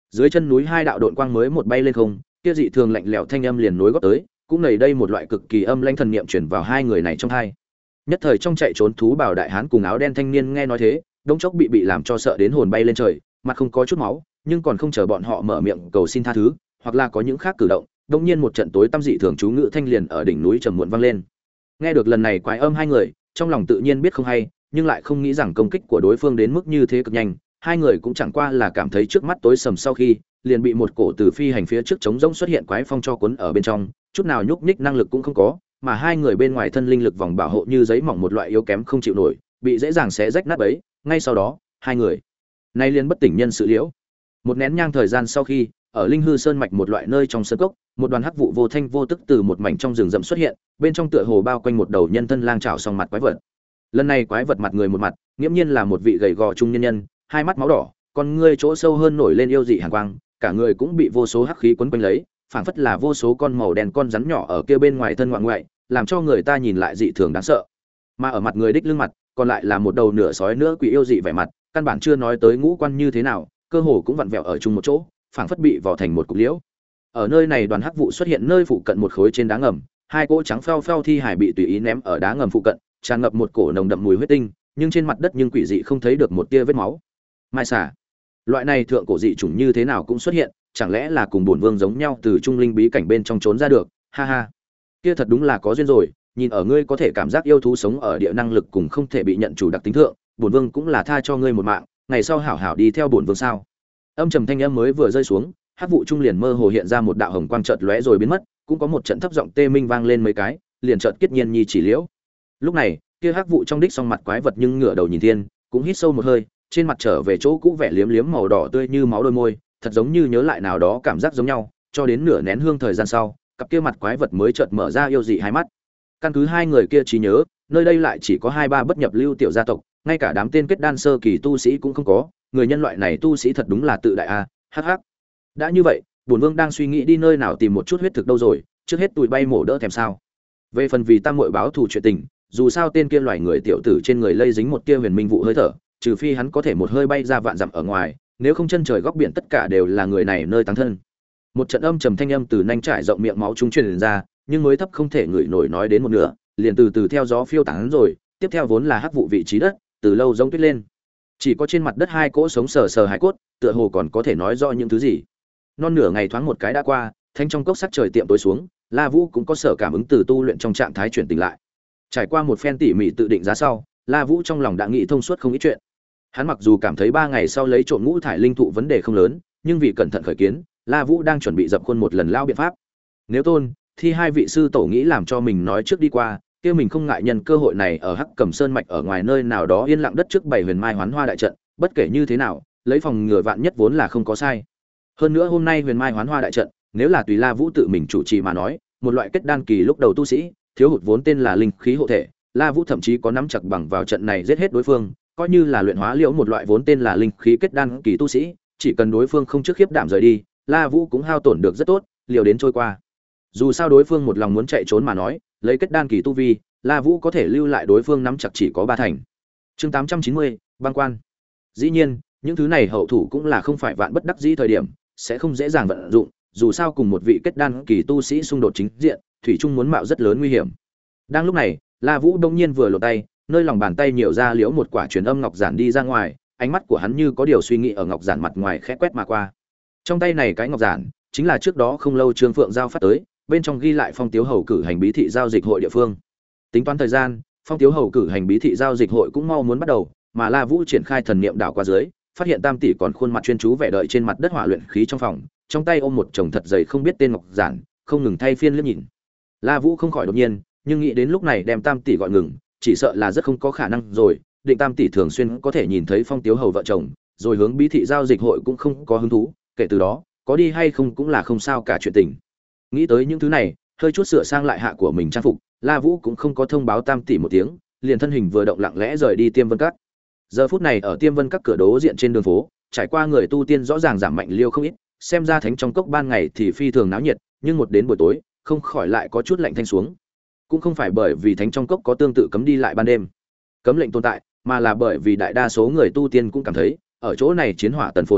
Dưới chân núi hai đạo độn quang mới một bay lên không, kia dị thường lạnh lẽo thanh âm liền nối góp tới, cũng nảy đây một loại cực kỳ âm lãnh thần niệm truyền vào hai người này trong hai. Nhất thời trong chạy trốn thú bảo đại hán cùng áo đen thanh niên nghe nói thế, đống chốc bị bị làm cho sợ đến hồn bay lên trời, mặt không có chút máu, nhưng còn không chờ bọn họ mở miệng cầu xin tha thứ, hoặc là có những khác cử động, đột nhiên một trận tối tăm dị thường chú ngữ thanh liền ở đỉnh núi trầm muộn vang lên. Nghe được lần này quái âm hai người, trong lòng tự nhiên biết không hay, nhưng lại không nghĩ rằng công kích của đối phương đến mức như thế cực nhanh, hai người cũng chẳng qua là cảm thấy trước mắt tối sầm sau khi, liền bị một cổ từ phi hành phía trước trống rỗng xuất hiện quái phong cho cuốn ở bên trong, chút nào nhúc nhích năng lực cũng không có, mà hai người bên ngoài thân linh lực vòng bảo hộ như giấy mỏng một loại yếu kém không chịu nổi, bị dễ dàng xé rách nát bấy, ngay sau đó, hai người nay liền bất tỉnh nhân sự liễu. Một nén nhang thời gian sau khi, ở Linh Hư Sơn mạch một loại nơi trong sơn cốc, một đoàn hắc vụ vô thanh vô tức từ một mảnh trong rừng rậm xuất hiện, bên trong tựa hồ bao quanh một đầu nhân thân lang trảo song mặt quái vật. Lần này quái vật mặt người một mặt, nghiễm nhiên là một vị gầy gò trung nhân nhân, hai mắt máu đỏ, con ngươi chỗ sâu hơn nổi lên yêu dị hàn quang, cả người cũng bị vô số hắc khí quấn quanh lấy, phảng phất là vô số con màu đen con rắn nhỏ ở kia bên ngoài thân ngoại ngoại, làm cho người ta nhìn lại dị thường đáng sợ. Mà ở mặt người đích lưng mặt, còn lại là một đầu nửa sói nữa quỷ yêu dị vẻ mặt, căn bản chưa nói tới ngũ quan như thế nào, cơ hồ cũng vặn vẹo ở chung một chỗ, phảng phất bị vò thành một cục liễu. Ở nơi này đoàn hắc vụ xuất hiện nơi phụ cận một khối trên đá ngầm, hai cỗ trắng phao phao thi hải bị tùy ý ném ở đá ngầm phụ cận, tràn ngập một cổ nồng đậm mùi huyết tinh, nhưng trên mặt đất nhưng quỷ dị không thấy được một tia vết máu. Mai xả, loại này thượng cổ dị chủng như thế nào cũng xuất hiện, chẳng lẽ là cùng bổn vương giống nhau từ trung linh bí cảnh bên trong trốn ra được? Ha ha, kia thật đúng là có duyên rồi. Nhìn ở ngươi có thể cảm giác yêu thú sống ở địa năng lực cùng không thể bị nhận chủ đặc tính thượng, bổn vương cũng là tha cho ngươi một mạng, ngày sau hảo hảo đi theo bổn vương sao? Âm trầm thanh âm mới vừa rơi xuống, hắc vụ trung liền mơ hồ hiện ra một đạo hồng quang chợt lóe rồi biến mất, cũng có một trận thấp giọng tê minh vang lên mấy cái, liền chợt kết nhiên nhi chỉ liễu. Lúc này, kia hắc vụ trong đích song mặt quái vật nhưng ngửa đầu nhìn thiên, cũng hít sâu một hơi, trên mặt trở về chỗ cũ vẻ liếm liếm màu đỏ tươi như máu đôi môi, thật giống như nhớ lại nào đó cảm giác giống nhau, cho đến nửa nén hương thời gian sau, cặp kia mặt quái vật mới chợt mở ra yêu dị hai mắt. Căn cứ hai người kia trí nhớ, nơi đây lại chỉ có hai ba bất nhập lưu tiểu gia tộc, ngay cả đám tên kết đan sơ kỳ tu sĩ cũng không có, người nhân loại này tu sĩ thật đúng là tự đại a. Hắc hắc. Đã như vậy, bổn vương đang suy nghĩ đi nơi nào tìm một chút huyết thực đâu rồi, trước hết tụi bay mổ đỡ thèm sao? Về phần vì tam muội báo thù chuyện tình, dù sao tên kia loài người tiểu tử trên người lây dính một tia huyền minh vụ hơi thở, trừ phi hắn có thể một hơi bay ra vạn dặm ở ngoài, nếu không chân trời góc biển tất cả đều là người này nơi táng thân. Một trận âm trầm thanh âm từ nanh trải rộng miệng máu trung truyền ra, nhưng mới thấp không thể ngửi nổi nói đến một nửa, liền từ từ theo gió phiêu tán rồi, tiếp theo vốn là hắc vụ vị trí đất, từ lâu giống tuyết lên. Chỉ có trên mặt đất hai cỗ sống sờ sờ hải cốt, tựa hồ còn có thể nói rõ những thứ gì. Non nửa ngày thoáng một cái đã qua, thanh trong cốc sắc trời tiệm tối xuống, La Vũ cũng có sở cảm ứng từ tu luyện trong trạng thái chuyển tỉnh lại. Trải qua một phen tỉ mỉ tự định giá sau, La Vũ trong lòng đã nghĩ thông suốt không ít chuyện. Hắn mặc dù cảm thấy ba ngày sau lấy trộm ngũ thải linh thụ vấn đề không lớn, nhưng vì cẩn thận khởi kiến, La Vũ đang chuẩn bị dập khuôn một lần lao biện pháp. Nếu tôn, thì hai vị sư tổ nghĩ làm cho mình nói trước đi qua, kia mình không ngại nhân cơ hội này ở Hắc Cầm Sơn mạch ở ngoài nơi nào đó yên lặng đất trước bảy huyền mai hoán hoa đại trận, bất kể như thế nào, lấy phòng ngừa vạn nhất vốn là không có sai. Hơn nữa hôm nay huyền mai hoán hoa đại trận, nếu là tùy La Vũ tự mình chủ trì mà nói, một loại kết đan kỳ lúc đầu tu sĩ, thiếu hụt vốn tên là linh khí hộ thể, La Vũ thậm chí có nắm chặt bằng vào trận này giết hết đối phương, coi như là luyện hóa liễu một loại vốn tên là linh khí kết đan kỳ tu sĩ, chỉ cần đối phương không trước khiếp đảm rời đi, La Vũ cũng hao tổn được rất tốt, liều đến trôi qua. Dù sao đối phương một lòng muốn chạy trốn mà nói, lấy kết đan kỳ tu vi, La Vũ có thể lưu lại đối phương nắm chặt chỉ có ba thành. Chương tám trăm chín mươi, băng quan. Dĩ nhiên, những thứ này hậu thủ cũng là không phải vạn bất đắc dĩ thời điểm, sẽ không dễ dàng vận dụng, dù sao cùng một vị kết đan kỳ tu sĩ xung đột chính diện, thủy chung muốn mạo rất lớn nguy hiểm. Đang lúc này, La Vũ đông nhiên vừa lột tay, nơi lòng bàn tay nhiều ra liễu một quả truyền âm ngọc giản đi ra ngoài, ánh mắt của hắn như có điều suy nghĩ ở ngọc giản mặt ngoài khẽ quét mà qua. Trong tay này cái ngọc giản, chính là trước đó không lâu Trương Phượng giao phát tới, bên trong ghi lại Phong Tiếu Hầu cử hành bí thị giao dịch hội địa phương. Tính toán thời gian, Phong Tiếu Hầu cử hành bí thị giao dịch hội cũng mau muốn bắt đầu, mà La Vũ triển khai thần niệm đảo qua dưới, phát hiện Tam tỷ còn khuôn mặt chuyên chú vẻ đợi trên mặt đất hỏa luyện khí trong phòng, trong tay ôm một chồng thật dày không biết tên ngọc giản, không ngừng thay phiên liếc nhìn. La Vũ không khỏi đột nhiên, nhưng nghĩ đến lúc này đem Tam tỷ gọi ngừng, chỉ sợ là rất không có khả năng rồi, định Tam tỷ thường xuyên có thể nhìn thấy Phong Tiếu Hầu vợ chồng, rồi hướng bí thị giao dịch hội cũng không có hứng thú, kể từ đó, có đi hay không cũng là không sao cả chuyện tình. Nghĩ tới những thứ này, hơi chút sửa sang lại hạ của mình trang phục, La Vũ cũng không có thông báo Tam tỷ một tiếng, liền thân hình vừa động lặng lẽ rời đi Tiêm Vân Các. Giờ phút này ở Tiêm Vân Các cửa đối diện trên đường phố, trải qua người tu tiên rõ ràng giảm mạnh liêu không ít, xem ra thánh trong cốc ban ngày thì phi thường náo nhiệt, nhưng một đến buổi tối, không khỏi lại có chút lạnh thanh xuống. Cũng không phải bởi vì thánh trong cốc có tương tự cấm đi lại ban đêm, cấm lệnh tồn tại, mà là bởi vì đại đa số người tu tiên cũng cảm thấy, ở chỗ này chiến hỏa tần phồn địa vực,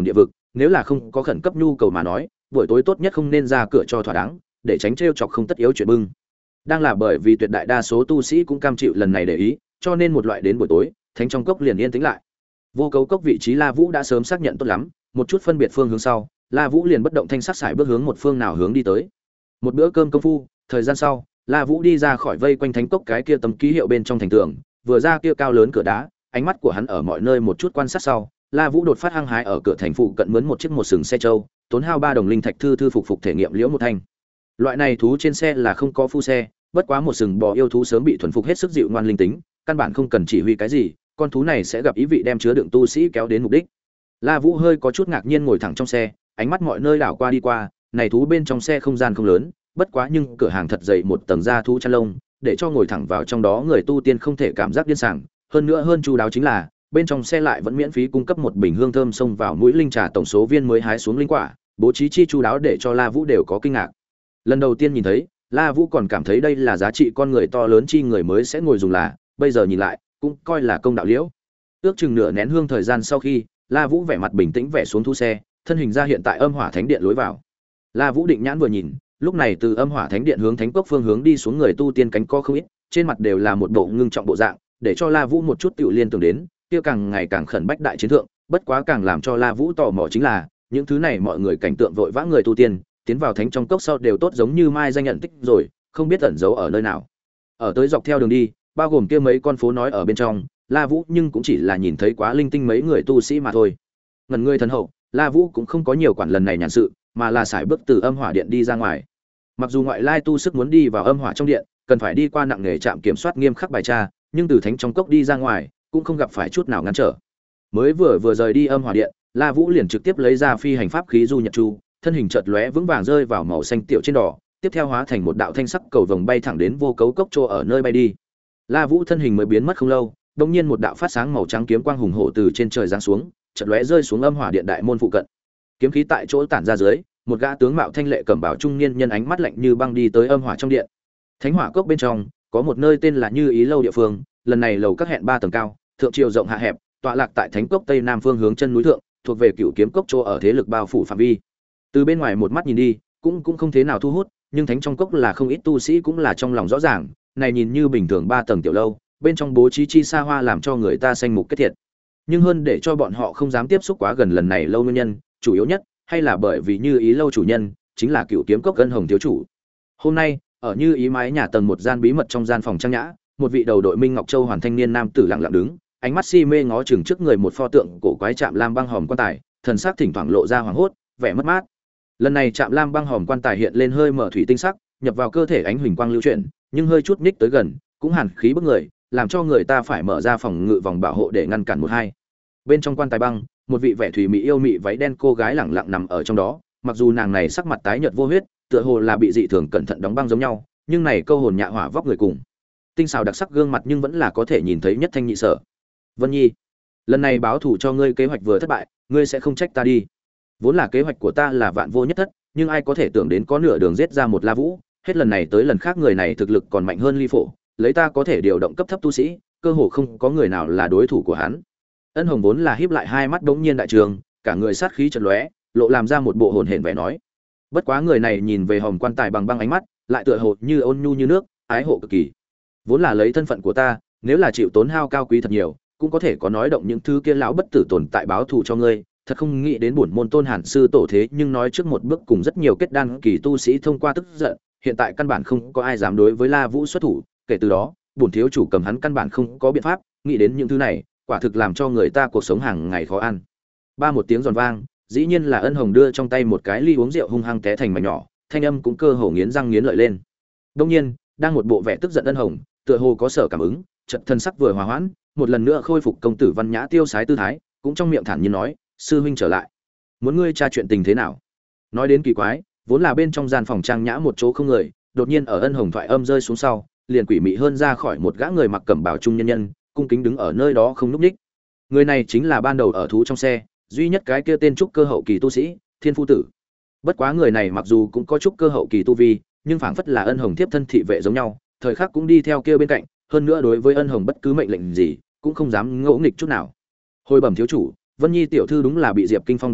nếu là không có khẩn cấp nhu cầu mà nói buổi tối tốt nhất không nên ra cửa cho thỏa đáng, để tránh trêu chọc không tất yếu chuyện bưng. Đang là bởi vì tuyệt đại đa số tu sĩ cũng cam chịu lần này để ý, cho nên một loại đến buổi tối thánh trong cốc liền yên tĩnh lại. Vô cấu cốc vị trí La Vũ đã sớm xác nhận tốt lắm, một chút phân biệt phương hướng sau, La Vũ liền bất động thanh sắc sải bước hướng một phương nào hướng đi tới. Một bữa cơm công phu, thời gian sau, La Vũ đi ra khỏi vây quanh thánh cốc cái kia tấm ký hiệu bên trong thành tường, vừa ra kia cao lớn cửa đá, ánh mắt của hắn ở mọi nơi một chút quan sát sau, La Vũ đột phát hăng hái ở cửa thành phụ cận mướn một chiếc một sừng xe trâu, tốn hao ba đồng linh thạch thư thư phục phục thể nghiệm liễu một thanh. Loại này thú trên xe là không có phu xe, bất quá một sừng bò yêu thú sớm bị thuần phục hết sức dịu ngoan linh tính, căn bản không cần chỉ huy cái gì, con thú này sẽ gặp ý vị đem chứa đựng tu sĩ kéo đến mục đích. La Vũ hơi có chút ngạc nhiên ngồi thẳng trong xe, ánh mắt mọi nơi đảo qua đi qua, này thú bên trong xe không gian không lớn, bất quá nhưng cửa hàng thật dày một tầng da thú chăn lông, để cho ngồi thẳng vào trong đó người tu tiên không thể cảm giác điên sảng, hơn nữa hơn chu đáo chính là, bên trong xe lại vẫn miễn phí cung cấp một bình hương thơm xông vào mũi linh trà tổng số viên mới hái xuống linh quả, bố trí chi chu đáo để cho La Vũ đều có kinh ngạc. Lần đầu tiên nhìn thấy, La Vũ còn cảm thấy đây là giá trị con người to lớn chi người mới sẽ ngồi dùng là, bây giờ nhìn lại, cũng coi là công đạo liễu. Ước chừng nửa nén hương thời gian sau khi, La Vũ vẻ mặt bình tĩnh vẻ xuống thu xe, thân hình ra hiện tại Âm Hỏa Thánh Điện lối vào. La Vũ định nhãn vừa nhìn, lúc này từ Âm Hỏa Thánh Điện hướng Thánh Cốc phương hướng đi xuống người tu tiên cánh co không ít, trên mặt đều là một bộ ngưng trọng bộ dạng, để cho La Vũ một chút tựu liên tưởng đến, kia càng ngày càng khẩn bách đại chiến thượng, bất quá càng làm cho La Vũ tò mò chính là, những thứ này mọi người cảnh tượng vội vã người tu tiên, tiến vào thánh trong cốc sau đều tốt giống như mai danh nhận tích rồi, không biết ẩn giấu ở nơi nào. Ở tới dọc theo đường đi, bao gồm kia mấy con phố nói ở bên trong, La Vũ nhưng cũng chỉ là nhìn thấy quá linh tinh mấy người tu sĩ mà thôi. Ngần người thần hậu, La Vũ cũng không có nhiều quản lần này nhàn sự, mà là sải bước từ Âm Hỏa Điện đi ra ngoài. Mặc dù ngoại lai tu sức muốn đi vào Âm Hỏa trong điện, cần phải đi qua nặng nghề trạm kiểm soát nghiêm khắc bài tra, nhưng từ thánh trong cốc đi ra ngoài, cũng không gặp phải chút nào ngăn trở. Mới vừa vừa rời đi Âm Hỏa Điện, La Vũ liền trực tiếp lấy ra phi hành pháp khí Du Nhật Chu, thân hình chợt lóe vững vàng rơi vào màu xanh tiểu trên đỏ, tiếp theo hóa thành một đạo thanh sắc cầu vồng bay thẳng đến vô cấu cốc chỗ ở nơi bay đi. La Vũ thân hình mới biến mất không lâu, đột nhiên một đạo phát sáng màu trắng kiếm quang hùng hổ từ trên trời giáng xuống, chợt lóe rơi xuống Âm Hỏa Điện đại môn phụ cận. Kiếm khí tại chỗ tản ra dưới, một gã tướng mạo thanh lệ cẩm bào trung niên nhân ánh mắt lạnh như băng đi tới Âm Hỏa trong điện. Thánh Hỏa Cốc bên trong, có một nơi tên là Như Ý lâu địa phương, lần này lầu các hẹn ba tầng cao, thượng chiều rộng hạ hẹp, tọa lạc tại Thánh Cốc tây nam phương hướng chân núi thượng, thuộc về Cửu Kiếm Cốc chỗ ở thế lực bao phủ phạm vi. Từ bên ngoài một mắt nhìn đi, cũng cũng không thế nào thu hút, nhưng thánh trong cốc là không ít tu sĩ cũng là trong lòng rõ ràng, này nhìn như bình thường ba tầng tiểu lâu, bên trong bố trí chi xa hoa làm cho người ta sanh mục kết thiệt. Nhưng hơn để cho bọn họ không dám tiếp xúc quá gần lần này lâu nguyên nhân, chủ yếu nhất hay là bởi vì Như Ý lâu chủ nhân chính là Cửu Kiếm Cốc Ân Hồng thiếu chủ. Hôm nay, ở Như Ý mái nhà tầng một gian bí mật trong gian phòng trang nhã, một vị đầu đội Minh Ngọc Châu hoàn thanh niên nam tử lặng lặng đứng, ánh mắt si mê ngó chừng trước người một pho tượng cổ quái chạm lam băng hòm quan tài, thần sắc thỉnh thoảng lộ ra hoảng hốt, vẻ mất mát. Lần này chạm lam băng hòm quan tài hiện lên hơi mở thủy tinh sắc, nhập vào cơ thể ánh huỳnh quang lưu chuyển, nhưng hơi chút ních tới gần, cũng hàn khí bức người, làm cho người ta phải mở ra phòng ngự vòng bảo hộ để ngăn cản một hai. Bên trong quan tài băng, một vị vẻ thủy mỹ yêu mị váy đen cô gái lẳng lặng nằm ở trong đó, mặc dù nàng này sắc mặt tái nhợt vô huyết, tựa hồ là bị dị thường cẩn thận đóng băng giống nhau, nhưng này câu hồn nhạ hỏa vóc người cùng tinh xảo đặc sắc gương mặt nhưng vẫn là có thể nhìn thấy nhất thanh nhị sở. Vân Nhi, lần này báo thù cho ngươi kế hoạch vừa thất bại, ngươi sẽ không trách ta đi. Vốn là kế hoạch của ta là vạn vô nhất thất, nhưng ai có thể tưởng đến có nửa đường giết ra một La Vũ, hết lần này tới lần khác người này thực lực còn mạnh hơn Ly Phổ, lấy ta có thể điều động cấp thấp tu sĩ, cơ hồ không có người nào là đối thủ của hắn. Ân Hồng vốn là híp lại hai mắt đống nhiên đại trường, cả người sát khí chợt lóe, lộ làm ra một bộ hồn hển vẻ nói. Bất quá người này nhìn về hòm quan tài bằng băng ánh mắt, lại tựa hồ như ôn nhu như nước, ái hộ cực kỳ. Vốn là lấy thân phận của ta, nếu là chịu tốn hao cao quý thật nhiều, cũng có thể có nói động những thứ kia lão bất tử tồn tại báo thù cho ngươi, thật không nghĩ đến bổn môn Tôn Hàn sư tổ thế nhưng nói trước một bước cùng rất nhiều kết đan kỳ tu sĩ thông qua tức giận, hiện tại căn bản không có ai dám đối với La Vũ xuất thủ, kể từ đó, bổn thiếu chủ cầm hắn căn bản không có biện pháp, nghĩ đến những thứ này, quả thực làm cho người ta cuộc sống hàng ngày khó ăn. Ba một tiếng giòn vang, dĩ nhiên là Ân Hồng đưa trong tay một cái ly uống rượu hung hăng té thành mảnh nhỏ, thanh âm cũng cơ hồ nghiến răng nghiến lợi lên. Đương nhiên, đang một bộ vẻ tức giận Ân Hồng, tựa hồ có sở cảm ứng, chợt thân sắc vừa hòa hoãn, một lần nữa khôi phục công tử văn nhã tiêu sái tư thái, cũng trong miệng thản nhiên nói, sư huynh trở lại, muốn ngươi tra chuyện tình thế nào? Nói đến kỳ quái, vốn là bên trong gian phòng trang nhã một chỗ không người, đột nhiên ở Ân Hồng thoại âm rơi xuống sau, liền quỷ mị hơn ra khỏi một gã người mặc cẩm bào trung nhân nhân, cung kính đứng ở nơi đó không núp ních. Người này chính là ban đầu ở thú trong xe, duy nhất cái kia tên trúc cơ hậu kỳ tu sĩ, Thiên Phu Tử. Bất quá người này mặc dù cũng có trúc cơ hậu kỳ tu vi, nhưng phảng phất là Ân Hồng tiếp thân thị vệ giống nhau, thời khắc cũng đi theo kia bên cạnh, hơn nữa đối với Ân Hồng bất cứ mệnh lệnh gì, cũng không dám ngỗ nghịch chút nào. Hồi bẩm thiếu chủ, Vân Nhi tiểu thư đúng là bị Diệp Kinh Phong đánh chết,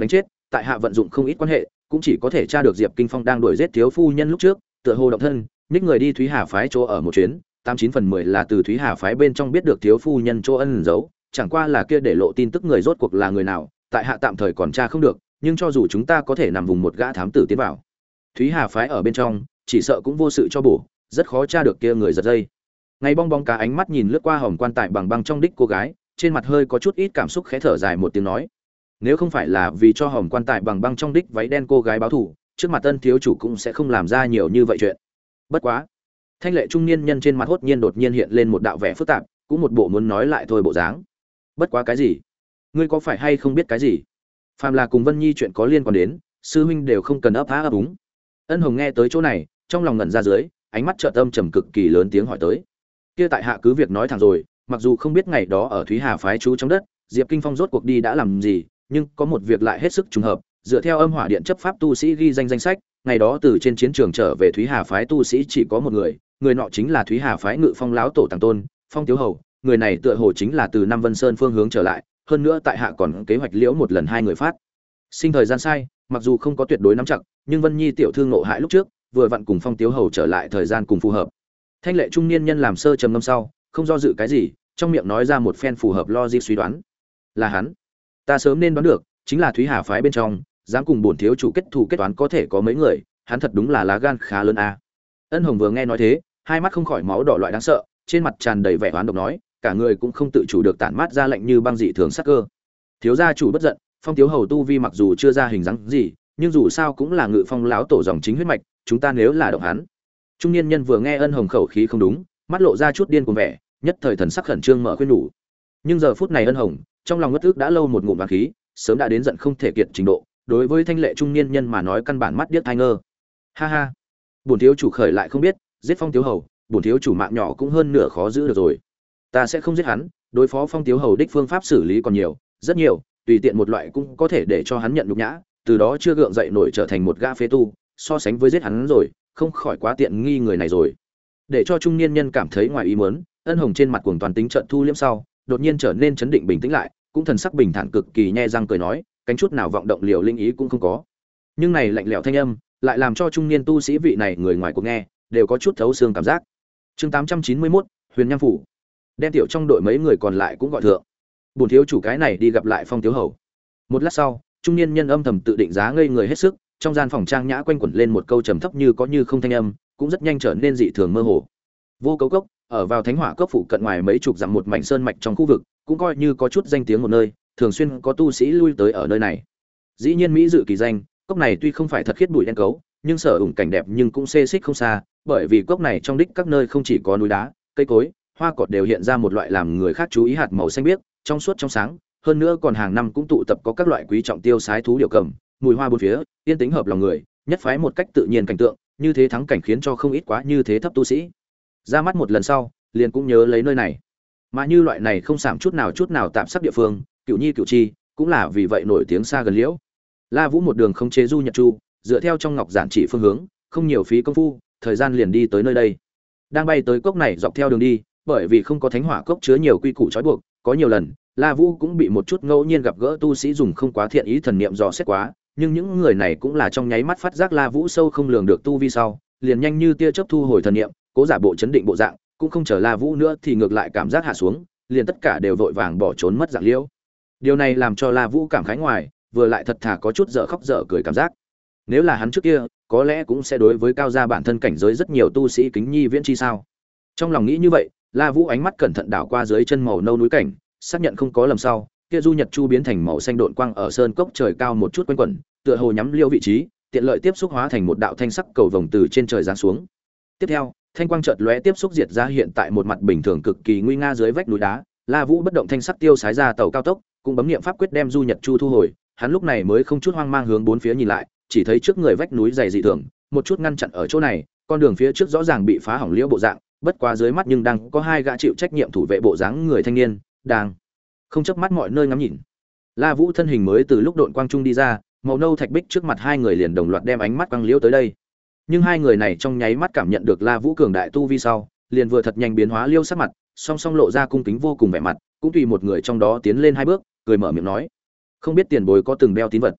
tại hạ vận dụng không ít quan hệ, cũng chỉ có thể tra được Diệp Kinh Phong đang đuổi giết thiếu phu nhân lúc trước, tựa hồ động thân, nhích người đi Thúy Hà phái chỗ ở một chuyến, tám chín phần mười là từ Thúy Hà phái bên trong biết được thiếu phu nhân chỗ ẩn giấu, chẳng qua là kia để lộ tin tức người rốt cuộc là người nào, tại hạ tạm thời còn tra không được, nhưng cho dù chúng ta có thể nằm vùng một gã thám tử tiến vào Thúy Hà phái ở bên trong, chỉ sợ cũng vô sự cho bổ, rất khó tra được kia người giật dây. Ngay bong bóng cá ánh mắt nhìn lướt qua hòm quan tài bằng băng trong đích cô gái, trên mặt hơi có chút ít cảm xúc khẽ thở dài một tiếng nói: nếu không phải là vì cho hòm quan tài bằng băng trong đích váy đen cô gái báo thù, trước mặt Tân thiếu chủ cũng sẽ không làm ra nhiều như vậy chuyện. Bất quá, thanh lệ trung niên nhân trên mặt hốt nhiên đột nhiên hiện lên một đạo vẻ phức tạp, cũng một bộ muốn nói lại thôi bộ dáng. Bất quá cái gì? Ngươi có phải hay không biết cái gì? Phàm là cùng Vân Nhi chuyện có liên quan đến, sư huynh đều không cần ấp á ấp úng. Ân Hồng nghe tới chỗ này, trong lòng ngẩn ra dưới, ánh mắt trợ tâm trầm cực kỳ lớn tiếng hỏi tới. Kia tại hạ cứ việc nói thẳng rồi, mặc dù không biết ngày đó ở Thúy Hà phái chú trong đất, Diệp Kinh Phong rốt cuộc đi đã làm gì, nhưng có một việc lại hết sức trùng hợp, dựa theo âm hỏa điện chấp pháp tu sĩ ghi danh danh sách, ngày đó từ trên chiến trường trở về Thúy Hà phái tu sĩ chỉ có một người, người nọ chính là Thúy Hà phái Ngự Phong lão tổ Tàng Tôn, Phong Tiếu Hầu, người này tựa hồ chính là từ Nam Vân Sơn phương hướng trở lại, hơn nữa tại hạ còn kế hoạch liễu một lần hai người phát sinh thời gian sai, mặc dù không có tuyệt đối nắm chặt, nhưng Vân Nhi tiểu thư ngộ hại lúc trước, vừa vặn cùng Phong Tiếu Hầu trở lại thời gian cùng phù hợp. Thanh lệ trung niên nhân làm sơ trầm ngâm sau, không do dự cái gì, trong miệng nói ra một phen phù hợp logic suy đoán. Là hắn. Ta sớm nên đoán được, chính là Thúy Hà phái bên trong, dám cùng bổn thiếu chủ kết thù kết toán có thể có mấy người, hắn thật đúng là lá gan khá lớn a. Ân Hồng vừa nghe nói thế, hai mắt không khỏi máu đỏ loại đáng sợ, trên mặt tràn đầy vẻ oán độc nói, cả người cũng không tự chủ được tản mát ra lạnh như băng dị thường sắc cơ. Thiếu gia chủ bất giận, Phong Tiếu Hầu tu vi mặc dù chưa ra hình dáng gì, nhưng dù sao cũng là Ngự Phong lão tổ dòng chính huyết mạch, chúng ta nếu là động hắn. Trung niên nhân vừa nghe Ân Hồng khẩu khí không đúng, mắt lộ ra chút điên cuồng vẻ, nhất thời thần sắc khẩn trương mở khuyên nhủ. Nhưng giờ phút này Ân Hồng, trong lòng ngất ức đã lâu một ngụm oán khí, sớm đã đến giận không thể kiệt trình độ, đối với thanh lệ trung niên nhân mà nói căn bản mắt điếc tai ngơ. Ha ha, bổn thiếu chủ khởi lại không biết, giết Phong Tiếu Hầu, bổn thiếu chủ mạng nhỏ cũng hơn nửa khó giữ được rồi. Ta sẽ không giết hắn, đối phó Phong Tiếu Hầu đích phương pháp xử lý còn nhiều, rất nhiều, tùy tiện một loại cũng có thể để cho hắn nhận nhục nhã, từ đó chưa gượng dậy nổi trở thành một gã phế tu, so sánh với giết hắn rồi, không khỏi quá tiện nghi người này rồi. Để cho trung niên nhân cảm thấy ngoài ý muốn, Ân Hồng trên mặt cuồng toàn tính trận thu liễm sau, đột nhiên trở nên chấn định bình tĩnh lại, cũng thần sắc bình thản cực kỳ nhe răng cười nói, cánh chút nào vọng động liều linh ý cũng không có. Nhưng này lạnh lẽo thanh âm, lại làm cho trung niên tu sĩ vị này người ngoài cuộc nghe, đều có chút thấu xương cảm giác. Chương tám trăm chín mươi mốt, Huyền Nham phủ. Đem tiểu trong đội mấy người còn lại cũng gọi thượng. Bổn thiếu chủ cái này đi gặp lại Phong Tiếu Hầu. Một lát sau, trung niên nhân âm thầm tự định giá ngây người hết sức, trong gian phòng trang nhã quanh quẩn lên một câu trầm thấp như có như không thanh âm, cũng rất nhanh trở nên dị thường mơ hồ. Vô Cấu Cốc, ở vào Thánh Hỏa Cốc phụ cận ngoài mấy chục dặm một mảnh sơn mạch trong khu vực, cũng coi như có chút danh tiếng một nơi, thường xuyên có tu sĩ lui tới ở nơi này. Dĩ nhiên mỹ dự kỳ danh, cốc này tuy không phải thật khiết bụi đen cấu, nhưng sở ủng cảnh đẹp nhưng cũng xê xích không xa, bởi vì cốc này trong đích các nơi không chỉ có núi đá, cây cối, hoa cỏ đều hiện ra một loại làm người khác chú ý hạt màu xanh biếc, trong suốt trong sáng, hơn nữa còn hàng năm cũng tụ tập có các loại quý trọng tiêu sái thú điểu cầm, mùi hoa bốn phía, yên tĩnh hợp lòng người, nhất phái một cách tự nhiên cảnh tượng, như thế thắng cảnh khiến cho không ít quá như thế thấp tu sĩ. Ra mắt một lần sau, liền cũng nhớ lấy nơi này. Mà như loại này không giảm chút nào chút nào tạm sắc địa phương, Cửu Nhi Cửu Chi, cũng là vì vậy nổi tiếng xa gần liễu. La Vũ một đường không chế du Nhật Chu, dựa theo trong ngọc giản chỉ phương hướng, không nhiều phí công phu, thời gian liền đi tới nơi đây. Đang bay tới cốc này dọc theo đường đi, bởi vì không có Thánh Hỏa Cốc chứa nhiều quy củ trói buộc, có nhiều lần, La Vũ cũng bị một chút ngẫu nhiên gặp gỡ tu sĩ dùng không quá thiện ý thần niệm dò xét quá, nhưng những người này cũng là trong nháy mắt phát giác La Vũ sâu không lường được tu vi sau, liền nhanh như tia chớp thu hồi thần niệm, cố giả bộ chấn định bộ dạng, cũng không chờ La Vũ nữa thì ngược lại cảm giác hạ xuống, liền tất cả đều vội vàng bỏ trốn mất dạng liễu. Điều này làm cho La Vũ cảm khái ngoài, vừa lại thật thà có chút dở khóc dở cười cảm giác. Nếu là hắn trước kia, có lẽ cũng sẽ đối với cao gia bản thân cảnh giới rất nhiều tu sĩ kính nhi viễn chi sao. Trong lòng nghĩ như vậy, La Vũ ánh mắt cẩn thận đảo qua dưới chân màu nâu núi cảnh, xác nhận không có lầm sau, kia du Nhật Chu biến thành màu xanh độn quang ở sơn cốc trời cao một chút quanh quẩn, tựa hồ nhắm liêu vị trí, tiện lợi tiếp xúc hóa thành một đạo thanh sắc cầu vồng từ trên trời giáng xuống. Tiếp theo, thanh quang chợt lóe tiếp xúc diệt ra hiện tại một mặt bình thường cực kỳ nguy nga dưới vách núi đá, La Vũ bất động thanh sắc tiêu sái ra tàu cao tốc, cũng bấm niệm pháp quyết đem du Nhật Chu thu hồi, hắn lúc này mới không chút hoang mang hướng bốn phía nhìn lại, chỉ thấy trước người vách núi dày dị thường, một chút ngăn chặn ở chỗ này, con đường phía trước rõ ràng bị phá hỏng liễu bộ dạng, bất quá dưới mắt nhưng đang có hai gã chịu trách nhiệm thủ vệ bộ dáng người thanh niên, đang không chớp mắt mọi nơi ngắm nhìn. La Vũ thân hình mới từ lúc độn quang trung đi ra, màu nâu thạch bích trước mặt hai người liền đồng loạt đem ánh mắt quang liễu tới đây. Nhưng hai người này trong nháy mắt cảm nhận được La Vũ cường đại tu vi sau, liền vừa thật nhanh biến hóa liêu sắc mặt, song song lộ ra cung kính vô cùng vẻ mặt, cũng tùy một người trong đó tiến lên hai bước, cười mở miệng nói: "Không biết tiền bối có từng đeo tín vật?"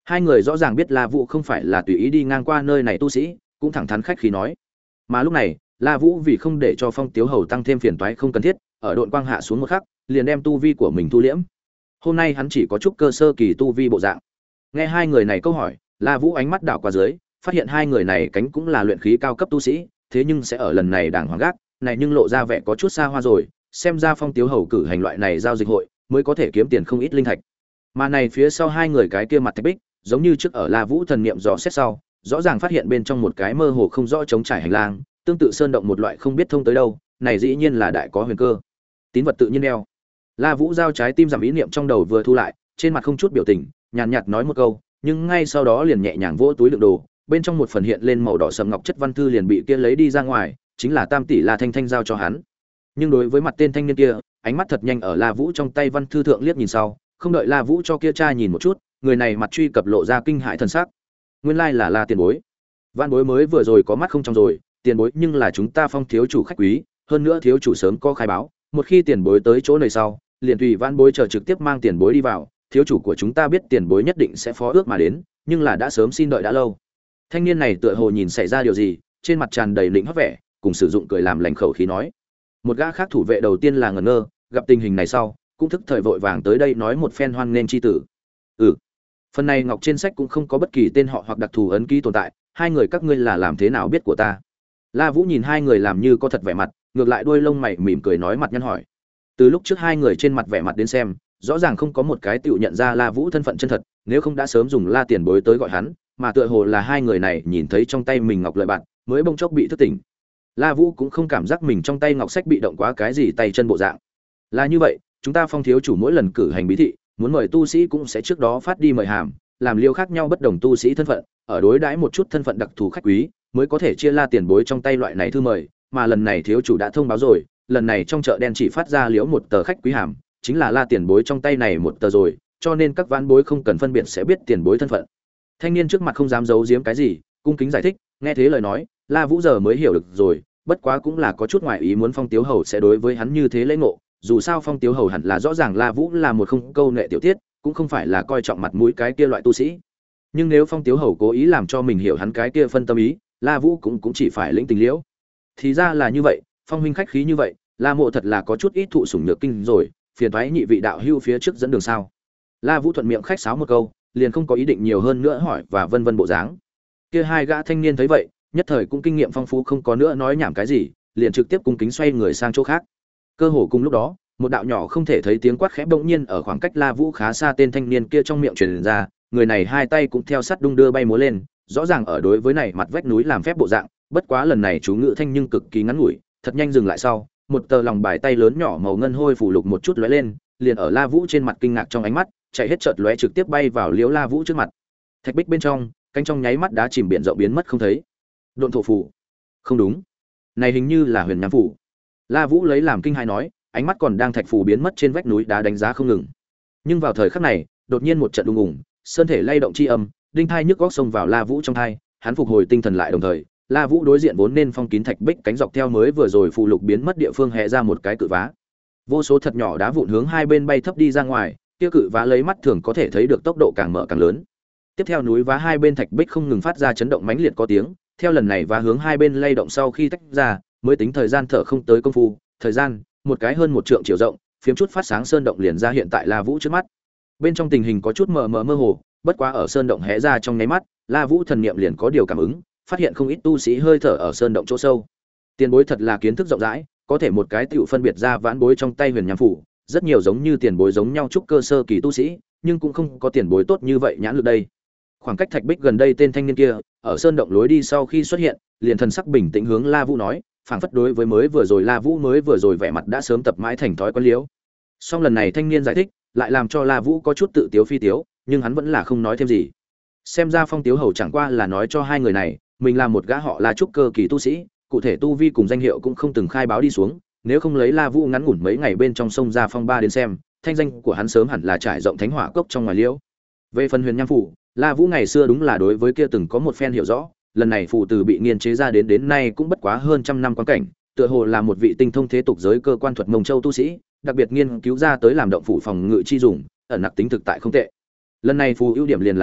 Hai người rõ ràng biết La Vũ không phải là tùy ý đi ngang qua nơi này tu sĩ, cũng thẳng thắn khách khí nói. Mà lúc này, La Vũ vì không để cho Phong Tiếu Hầu tăng thêm phiền toái không cần thiết, ở độn quang hạ xuống một khắc, liền đem tu vi của mình thu liễm. Hôm nay hắn chỉ có chút cơ sơ kỳ tu vi bộ dạng. Nghe hai người này câu hỏi, La Vũ ánh mắt đảo qua dưới, phát hiện hai người này cánh cũng là luyện khí cao cấp tu sĩ, thế nhưng sẽ ở lần này đàng hoàng gác, này nhưng lộ ra vẻ có chút xa hoa rồi, xem ra Phong Tiếu Hầu cử hành loại này giao dịch hội, mới có thể kiếm tiền không ít linh thạch. Mà này phía sau hai người cái kia mặt thạch bích, giống như trước ở La Vũ thần niệm dò xét sau, rõ ràng phát hiện bên trong một cái mơ hồ không rõ trống trải hành lang, tương tự sơn động một loại không biết thông tới đâu, này dĩ nhiên là đại có huyền cơ. Tín vật tự nhiên đeo. La Vũ giao trái tim giảm ý niệm trong đầu vừa thu lại, trên mặt không chút biểu tình, nhàn nhạt nói một câu, nhưng ngay sau đó liền nhẹ nhàng vỗ túi đựng đồ, bên trong một phần hiện lên màu đỏ sẫm ngọc chất văn thư liền bị kia lấy đi ra ngoài, chính là Tam tỷ La Thanh Thanh giao cho hắn. Nhưng đối với mặt tên thanh niên kia, ánh mắt thật nhanh ở La Vũ trong tay văn thư thượng liếc nhìn sau, không đợi La Vũ cho kia cha nhìn một chút, người này mặt truy cập lộ ra kinh hãi thần sắc. Nguyên lai là La tiền bối. Vạn bối mới vừa rồi có mắt không trong rồi, tiền bối nhưng là chúng ta Phong thiếu chủ khách quý, hơn nữa thiếu chủ sớm có khai báo, một khi tiền bối tới chỗ này sau, liền tùy vạn bối chờ trực tiếp mang tiền bối đi vào, thiếu chủ của chúng ta biết tiền bối nhất định sẽ phó ước mà đến, nhưng là đã sớm xin đợi đã lâu. Thanh niên này tựa hồ nhìn xảy ra điều gì, trên mặt tràn đầy lĩnh hót vẻ, cùng sử dụng cười làm lành khẩu khí nói. Một gã khác thủ vệ đầu tiên là ngẩn ngơ, gặp tình hình này sau, cũng thức thời vội vàng tới đây nói một phen hoan nghênh chi tử. Ừ, phần này ngọc trên sách cũng không có bất kỳ tên họ hoặc đặc thù ấn ký tồn tại, hai người các ngươi là làm thế nào biết của ta? La Vũ nhìn hai người làm như có thật vẻ mặt, ngược lại đuôi lông mày mỉm cười nói mặt nhăn hỏi. Từ lúc trước hai người trên mặt vẻ mặt đến xem, rõ ràng không có một cái tựu nhận ra La Vũ thân phận chân thật, nếu không đã sớm dùng La tiền bối tới gọi hắn, mà tựa hồ là hai người này nhìn thấy trong tay mình ngọc lợi bạn, mới bỗng chốc bị thức tỉnh. La Vũ cũng không cảm giác mình trong tay ngọc sách bị động quá cái gì tay chân bộ dạng. Là như vậy, chúng ta Phong thiếu chủ mỗi lần cử hành bí thị, muốn mời tu sĩ cũng sẽ trước đó phát đi mời hàm, làm liêu khác nhau bất đồng tu sĩ thân phận, ở đối đãi một chút thân phận đặc thù khách quý, mới có thể chia La tiền bối trong tay loại này thư mời, mà lần này thiếu chủ đã thông báo rồi, lần này trong chợ đen chỉ phát ra liễu một tờ khách quý hàm, chính là La tiền bối trong tay này một tờ rồi, cho nên các vãn bối không cần phân biệt sẽ biết tiền bối thân phận. Thanh niên trước mặt không dám giấu giếm cái gì, cung kính giải thích, nghe thế lời nói, La Vũ giờ mới hiểu được rồi, bất quá cũng là có chút ngoài ý muốn Phong Tiếu Hầu sẽ đối với hắn như thế lễ ngộ, dù sao Phong Tiếu Hầu hẳn là rõ ràng La Vũ là một không câu nệ tiểu tiết, cũng không phải là coi trọng mặt mũi cái kia loại tu sĩ. Nhưng nếu Phong Tiếu Hầu cố ý làm cho mình hiểu hắn cái kia phân tâm ý, La Vũ cũng cũng chỉ phải lĩnh tình liễu. Thì ra là như vậy, Phong huynh khách khí như vậy, La Mộ thật là có chút ít thụ sủng nhược kinh rồi, phiền toái nhị vị đạo hưu phía trước dẫn đường sao? La Vũ thuận miệng khách sáo một câu, liền không có ý định nhiều hơn nữa hỏi và vân vân bộ dáng. Kia hai gã thanh niên thấy vậy, nhất thời cũng kinh nghiệm phong phú không có nữa nói nhảm cái gì, liền trực tiếp cung kính xoay người sang chỗ khác. Cơ hồ cùng lúc đó, một đạo nhỏ không thể thấy tiếng quát khẽ bỗng nhiên ở khoảng cách La Vũ khá xa tên thanh niên kia trong miệng truyền ra, người này hai tay cũng theo sát đung đưa bay múa lên, rõ ràng ở đối với này mặt vách núi làm phép bộ dạng, bất quá lần này chú ngữ thanh nhưng cực kỳ ngắn ngủi, thật nhanh dừng lại sau, một tờ lòng bài tay lớn nhỏ màu ngân hôi phủ lục một chút lóe lên, liền ở La Vũ trên mặt kinh ngạc trong ánh mắt, chạy hết chợt lóe trực tiếp bay vào liễu La Vũ trước mặt. Thạch bích bên trong, cánh trong nháy mắt đá chìm biển rộng biến mất không thấy. Độn thổ phủ. Không đúng, này hình như là huyền nham phủ. La Vũ lấy làm kinh hãi nói, ánh mắt còn đang thạch phù biến mất trên vách núi đá đánh giá không ngừng. Nhưng vào thời khắc này, đột nhiên một trận đùng ùng, sơn thể lay động chi âm, đinh thai nhức góc xông vào La Vũ trong thai, hắn phục hồi tinh thần lại đồng thời, La Vũ đối diện vốn nên phong kín thạch bích cánh dọc theo mới vừa rồi phù lục biến mất địa phương hé ra một cái cự vá. Vô số thật nhỏ đá vụn hướng hai bên bay thấp đi ra ngoài, kia cự vá lấy mắt thường có thể thấy được tốc độ càng mở càng lớn. Tiếp theo núi vá hai bên thạch bích không ngừng phát ra chấn động mãnh liệt có tiếng, theo lần này vá hướng hai bên lay động sau khi tách ra, mới tính thời gian thở không tới công phu, thời gian, một cái hơn một trượng chiều rộng, phiếm chút phát sáng sơn động liền ra hiện tại La Vũ trước mắt. Bên trong tình hình có chút mờ mờ mơ hồ, bất quá ở sơn động hé ra trong nháy mắt, La Vũ thần niệm liền có điều cảm ứng, phát hiện không ít tu sĩ hơi thở ở sơn động chỗ sâu. Tiền bối thật là kiến thức rộng rãi, có thể một cái tiểu phân biệt ra vãn bối trong tay huyền nham phủ, rất nhiều giống như tiền bối giống nhau trúc cơ sơ kỳ tu sĩ, nhưng cũng không có tiền bối tốt như vậy nhãn lực đây. Khoảng cách thạch bích gần đây tên thanh niên kia, ở sơn động lối đi sau khi xuất hiện, liền thần sắc bình tĩnh hướng La Vũ nói, phảng phất đối với mới vừa rồi La Vũ mới vừa rồi vẻ mặt đã sớm tập mãi thành thói quen liễu. Song lần này thanh niên giải thích, lại làm cho La Vũ có chút tự tiếu phi tiếu, nhưng hắn vẫn là không nói thêm gì. Xem ra Phong Tiếu Hầu chẳng qua là nói cho hai người này, mình là một gã họ La trúc cơ kỳ tu sĩ, cụ thể tu vi cùng danh hiệu cũng không từng khai báo đi xuống, nếu không lấy La Vũ ngắn ngủn mấy ngày bên trong sông ra phong ba đến xem, thanh danh của hắn sớm hẳn là trải rộng thánh hỏa cốc trong ngoài liễu. Về phần huyền nham phủ, La Vũ ngày xưa đúng là đối với kia từng có một phen hiểu rõ, lần này phù từ bị nghiên chế ra đến đến nay cũng bất quá hơn trăm năm quan cảnh, tựa hồ là một vị tinh thông thế tục giới cơ quan thuật Mông Châu tu sĩ, đặc biệt nghiên cứu ra tới làm động phủ phòng ngự chi dùng, ẩn nặc tính thực tại không tệ. Lần này phù ưu điểm liền là ở,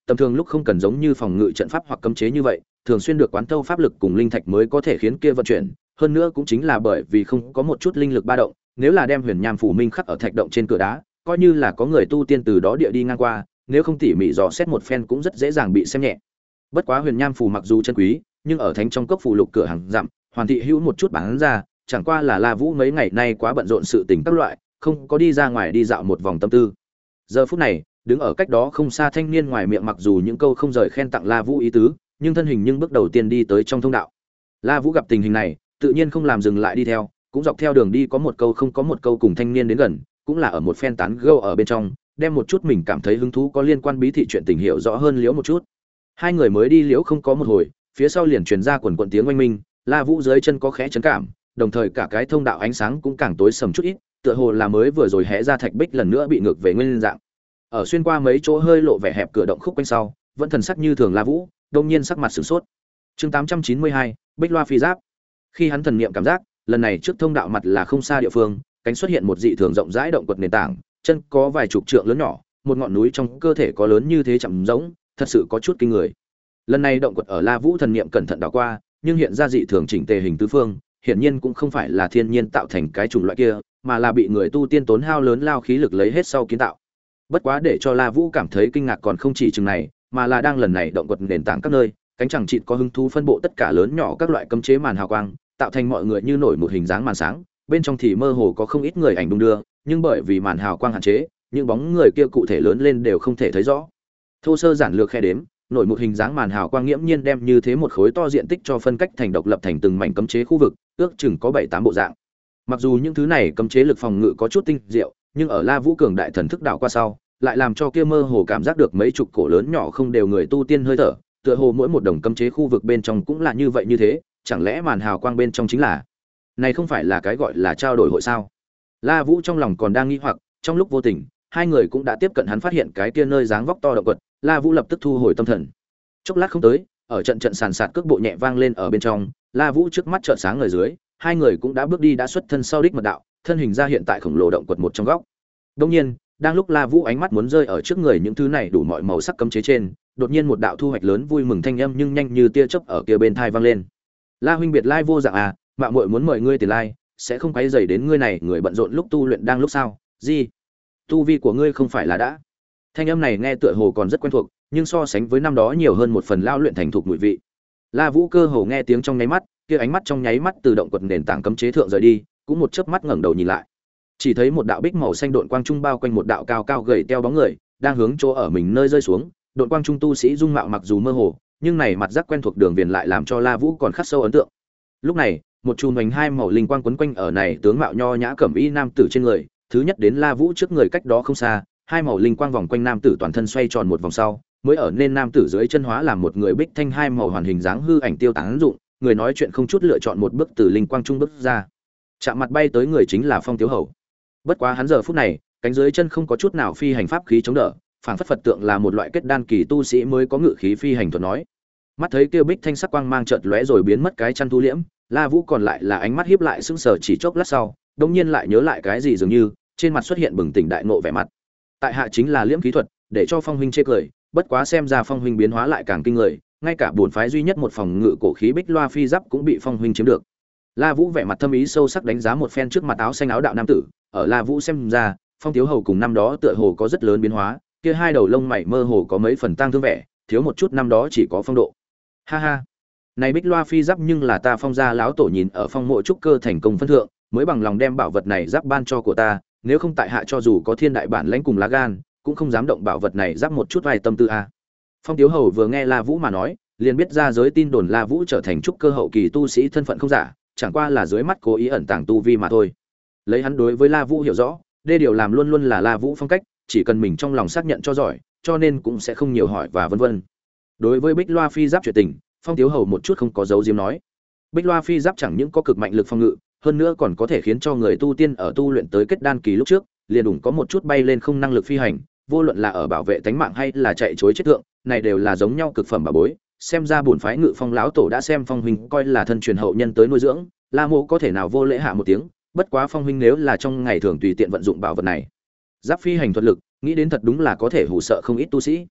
tầm thường lúc không cần giống như phòng ngự trận pháp hoặc cấm chế như vậy, thường xuyên được quán thâu pháp lực cùng linh thạch mới có thể khiến kia vận chuyển, hơn nữa cũng chính là bởi vì không có một chút linh lực ba động, nếu là đem huyền nham phủ minh khắc ở thạch động trên cửa đá, coi như là có người tu tiên từ đó địa đi ngang qua, nếu không tỉ mỉ dò xét một phen cũng rất dễ dàng bị xem nhẹ. Bất quá huyền nham phù mặc dù chân quý, nhưng ở thánh trong cốc phù lục cửa hàng dặm, hoàn thị hữu một chút bán ra, chẳng qua là La Vũ mấy ngày nay quá bận rộn sự tình các loại, không có đi ra ngoài đi dạo một vòng tâm tư. Giờ phút này, đứng ở cách đó không xa thanh niên ngoài miệng mặc dù những câu không rời khen tặng La Vũ ý tứ, nhưng thân hình nhưng bước đầu tiên đi tới trong thông đạo. La Vũ gặp tình hình này, tự nhiên không làm dừng lại đi theo, cũng dọc theo đường đi có một câu không có một câu cùng thanh niên đến gần, cũng là ở một phen tán gẫu ở bên trong, đem một chút mình cảm thấy hứng thú có liên quan bí thị chuyện tình hiểu rõ hơn liễu một chút. Hai người mới đi liễu không có một hồi, phía sau liền truyền ra quần quần tiếng oanh minh, La Vũ dưới chân có khẽ chấn cảm, đồng thời cả cái thông đạo ánh sáng cũng càng tối sầm chút ít, tựa hồ là mới vừa rồi hé ra thạch bích lần nữa bị ngược về nguyên dạng. Ở xuyên qua mấy chỗ hơi lộ vẻ hẹp cửa động khúc quanh sau, vẫn thần sắc như thường La Vũ, đột nhiên sắc mặt sửng sốt. Chương tám trăm chín mươi hai, Bích Loa phi giáp. Khi hắn thần niệm cảm giác, lần này trước thông đạo mặt là không xa địa phương, cánh xuất hiện một dị thường rộng rãi động quật nền tảng, chân có vài chục trượng lớn nhỏ, một ngọn núi trong cơ thể có lớn như thế chậm rỗng, thật sự có chút kinh người. Lần này động quật ở La Vũ thần niệm cẩn thận đảo qua, nhưng hiện ra dị thường chỉnh tề hình tứ phương, hiển nhiên cũng không phải là thiên nhiên tạo thành cái chủng loại kia, mà là bị người tu tiên tốn hao lớn lao khí lực lấy hết sau kiến tạo. Bất quá để cho La Vũ cảm thấy kinh ngạc còn không chỉ chừng này, mà là đang lần này động quật nền tảng các nơi, cánh chẳng chịt có hứng thú phân bộ tất cả lớn nhỏ các loại cấm chế màn hào quang, tạo thành mọi người như nổi một hình dáng màn sáng, bên trong thì mơ hồ có không ít người ảnh đung đưa, nhưng bởi vì màn hào quang hạn chế, những bóng người kia cụ thể lớn lên đều không thể thấy rõ. Thô sơ giản lược khe đếm, nổi một hình dáng màn hào quang nghiễm nhiên đem như thế một khối to diện tích cho phân cách thành độc lập thành từng mảnh cấm chế khu vực, ước chừng có bảy tám bộ dạng. Mặc dù những thứ này cấm chế lực phòng ngự có chút tinh diệu, nhưng ở La Vũ cường đại thần thức đảo qua sau, lại làm cho kia mơ hồ cảm giác được mấy chục cổ lớn nhỏ không đều người tu tiên hơi thở, tựa hồ mỗi một đồng cấm chế khu vực bên trong cũng là như vậy như thế, chẳng lẽ màn hào quang bên trong chính là này không phải là cái gọi là trao đổi hội sao? La Vũ trong lòng còn đang nghi hoặc, trong lúc vô tình, hai người cũng đã tiếp cận hắn phát hiện cái kia nơi dáng vóc to động quật, La Vũ lập tức thu hồi tâm thần. Chốc lát không tới, ở trận trận sàn sạt cước bộ nhẹ vang lên ở bên trong, La Vũ trước mắt chợt sáng ở dưới, hai người cũng đã bước đi đã xuất thân sau đích mật đạo, thân hình ra hiện tại khổng lồ động quật một trong góc. Đương nhiên, đang lúc La Vũ ánh mắt muốn rơi ở trước người những thứ này đủ mọi màu sắc cấm chế trên, đột nhiên một đạo thu hoạch lớn vui mừng thanh âm nhưng nhanh như tia chớp ở kia bên tai vang lên. La huynh biệt lai vô dạng à, mạo muội muốn mời ngươi tiền lai, sẽ không quấy rầy đến ngươi này người bận rộn lúc tu luyện đang lúc sao? Gì? Tu vi của ngươi không phải là đã? Thanh âm này nghe tựa hồ còn rất quen thuộc, nhưng so sánh với năm đó nhiều hơn một phần lao luyện thành thục mùi vị. La Vũ cơ hồ nghe tiếng trong nháy mắt, kia ánh mắt trong nháy mắt từ động quật nền tảng cấm chế thượng rời đi, cũng một chớp mắt ngẩng đầu nhìn lại. Chỉ thấy một đạo bích màu xanh độn quang trung bao quanh một đạo cao cao gầy teo bóng người, đang hướng chỗ ở mình nơi rơi xuống. Độn quang trung tu sĩ dung mạo mặc dù mơ hồ, nhưng này mặt giác quen thuộc đường viền lại làm cho La Vũ còn khắc sâu ấn tượng. Lúc này, một chùm hoành hai màu linh quang quấn quanh ở này tướng mạo nho nhã cẩm y nam tử trên người, thứ nhất đến La Vũ trước người cách đó không xa, hai màu linh quang vòng quanh nam tử toàn thân xoay tròn một vòng sau, mới ở nên nam tử dưới chân hóa làm một người bích thanh hai màu hoàn hình dáng hư ảnh tiêu tán dụng, người nói chuyện không chút lựa chọn một bước từ linh quang trung bước ra. Chạm mặt bay tới người chính là Phong Tiếu Hầu. Bất quá hắn giờ phút này, cánh dưới chân không có chút nào phi hành pháp khí chống đỡ, phảng phất Phật tượng là một loại kết đan kỳ tu sĩ mới có ngự khí phi hành thuật nói. Mắt thấy kia bích thanh sắc quang mang chợt lóe rồi biến mất cái chăn thu liễm, La Vũ còn lại là ánh mắt híp lại sững sờ chỉ chốc lát sau, đột nhiên lại nhớ lại cái gì dường như, trên mặt xuất hiện bừng tỉnh đại ngộ vẻ mặt. Tại hạ chính là liễm khí thuật, để cho Phong huynh chê cười, bất quá xem ra Phong huynh biến hóa lại càng kinh người, ngay cả bổn phái duy nhất một phòng ngự cổ khí Bích Loa phi giáp cũng bị Phong huynh chiếm được. La Vũ vẻ mặt thâm ý sâu sắc đánh giá một phen trước mặt áo xanh áo đạo nam tử, ở La Vũ xem ra, Phong Tiếu Hầu cùng năm đó tựa hồ có rất lớn biến hóa, kia hai đầu lông mày mơ hồ có mấy phần tang thương vẻ, thiếu một chút năm đó chỉ có phong độ. Ha ha, này Bích Loa phi giáp nhưng là ta Phong gia lão tổ nhìn ở Phong mộ trúc cơ thành công phân thượng, mới bằng lòng đem bảo vật này giáp ban cho của ta, nếu không tại hạ cho dù có thiên đại bản lãnh cùng lá gan, cũng không dám động bảo vật này giáp một chút vài tâm tư a. Phong Tiếu Hầu vừa nghe La Vũ mà nói, liền biết ra giới tin đồn La Vũ trở thành trúc cơ hậu kỳ tu sĩ thân phận không giả, chẳng qua là dưới mắt cố ý ẩn tàng tu vi mà thôi. Lấy hắn đối với La Vũ hiểu rõ, đê điều làm luôn luôn là La Vũ phong cách, chỉ cần mình trong lòng xác nhận cho giỏi, cho nên cũng sẽ không nhiều hỏi và vân vân. Đối với Bích Loa phi giáp chuyện tình, Phong Tiếu Hầu một chút không có giấu giếm nói. Bích Loa phi giáp chẳng những có cực mạnh lực phòng ngự, hơn nữa còn có thể khiến cho người tu tiên ở tu luyện tới kết đan kỳ lúc trước, liền đủ có một chút bay lên không năng lực phi hành, vô luận là ở bảo vệ tánh mạng hay là chạy trối chết thượng, này đều là giống nhau cực phẩm bảo bối. Xem ra bổn phái Ngự Phong lão tổ đã xem Phong huynh coi là thân truyền hậu nhân tới nuôi dưỡng, La Mộ có thể nào vô lễ hạ một tiếng, bất quá Phong huynh nếu là trong ngày thường tùy tiện vận dụng bảo vật này, giáp phi hành thuật lực, nghĩ đến thật đúng là có thể hù sợ không ít tu sĩ.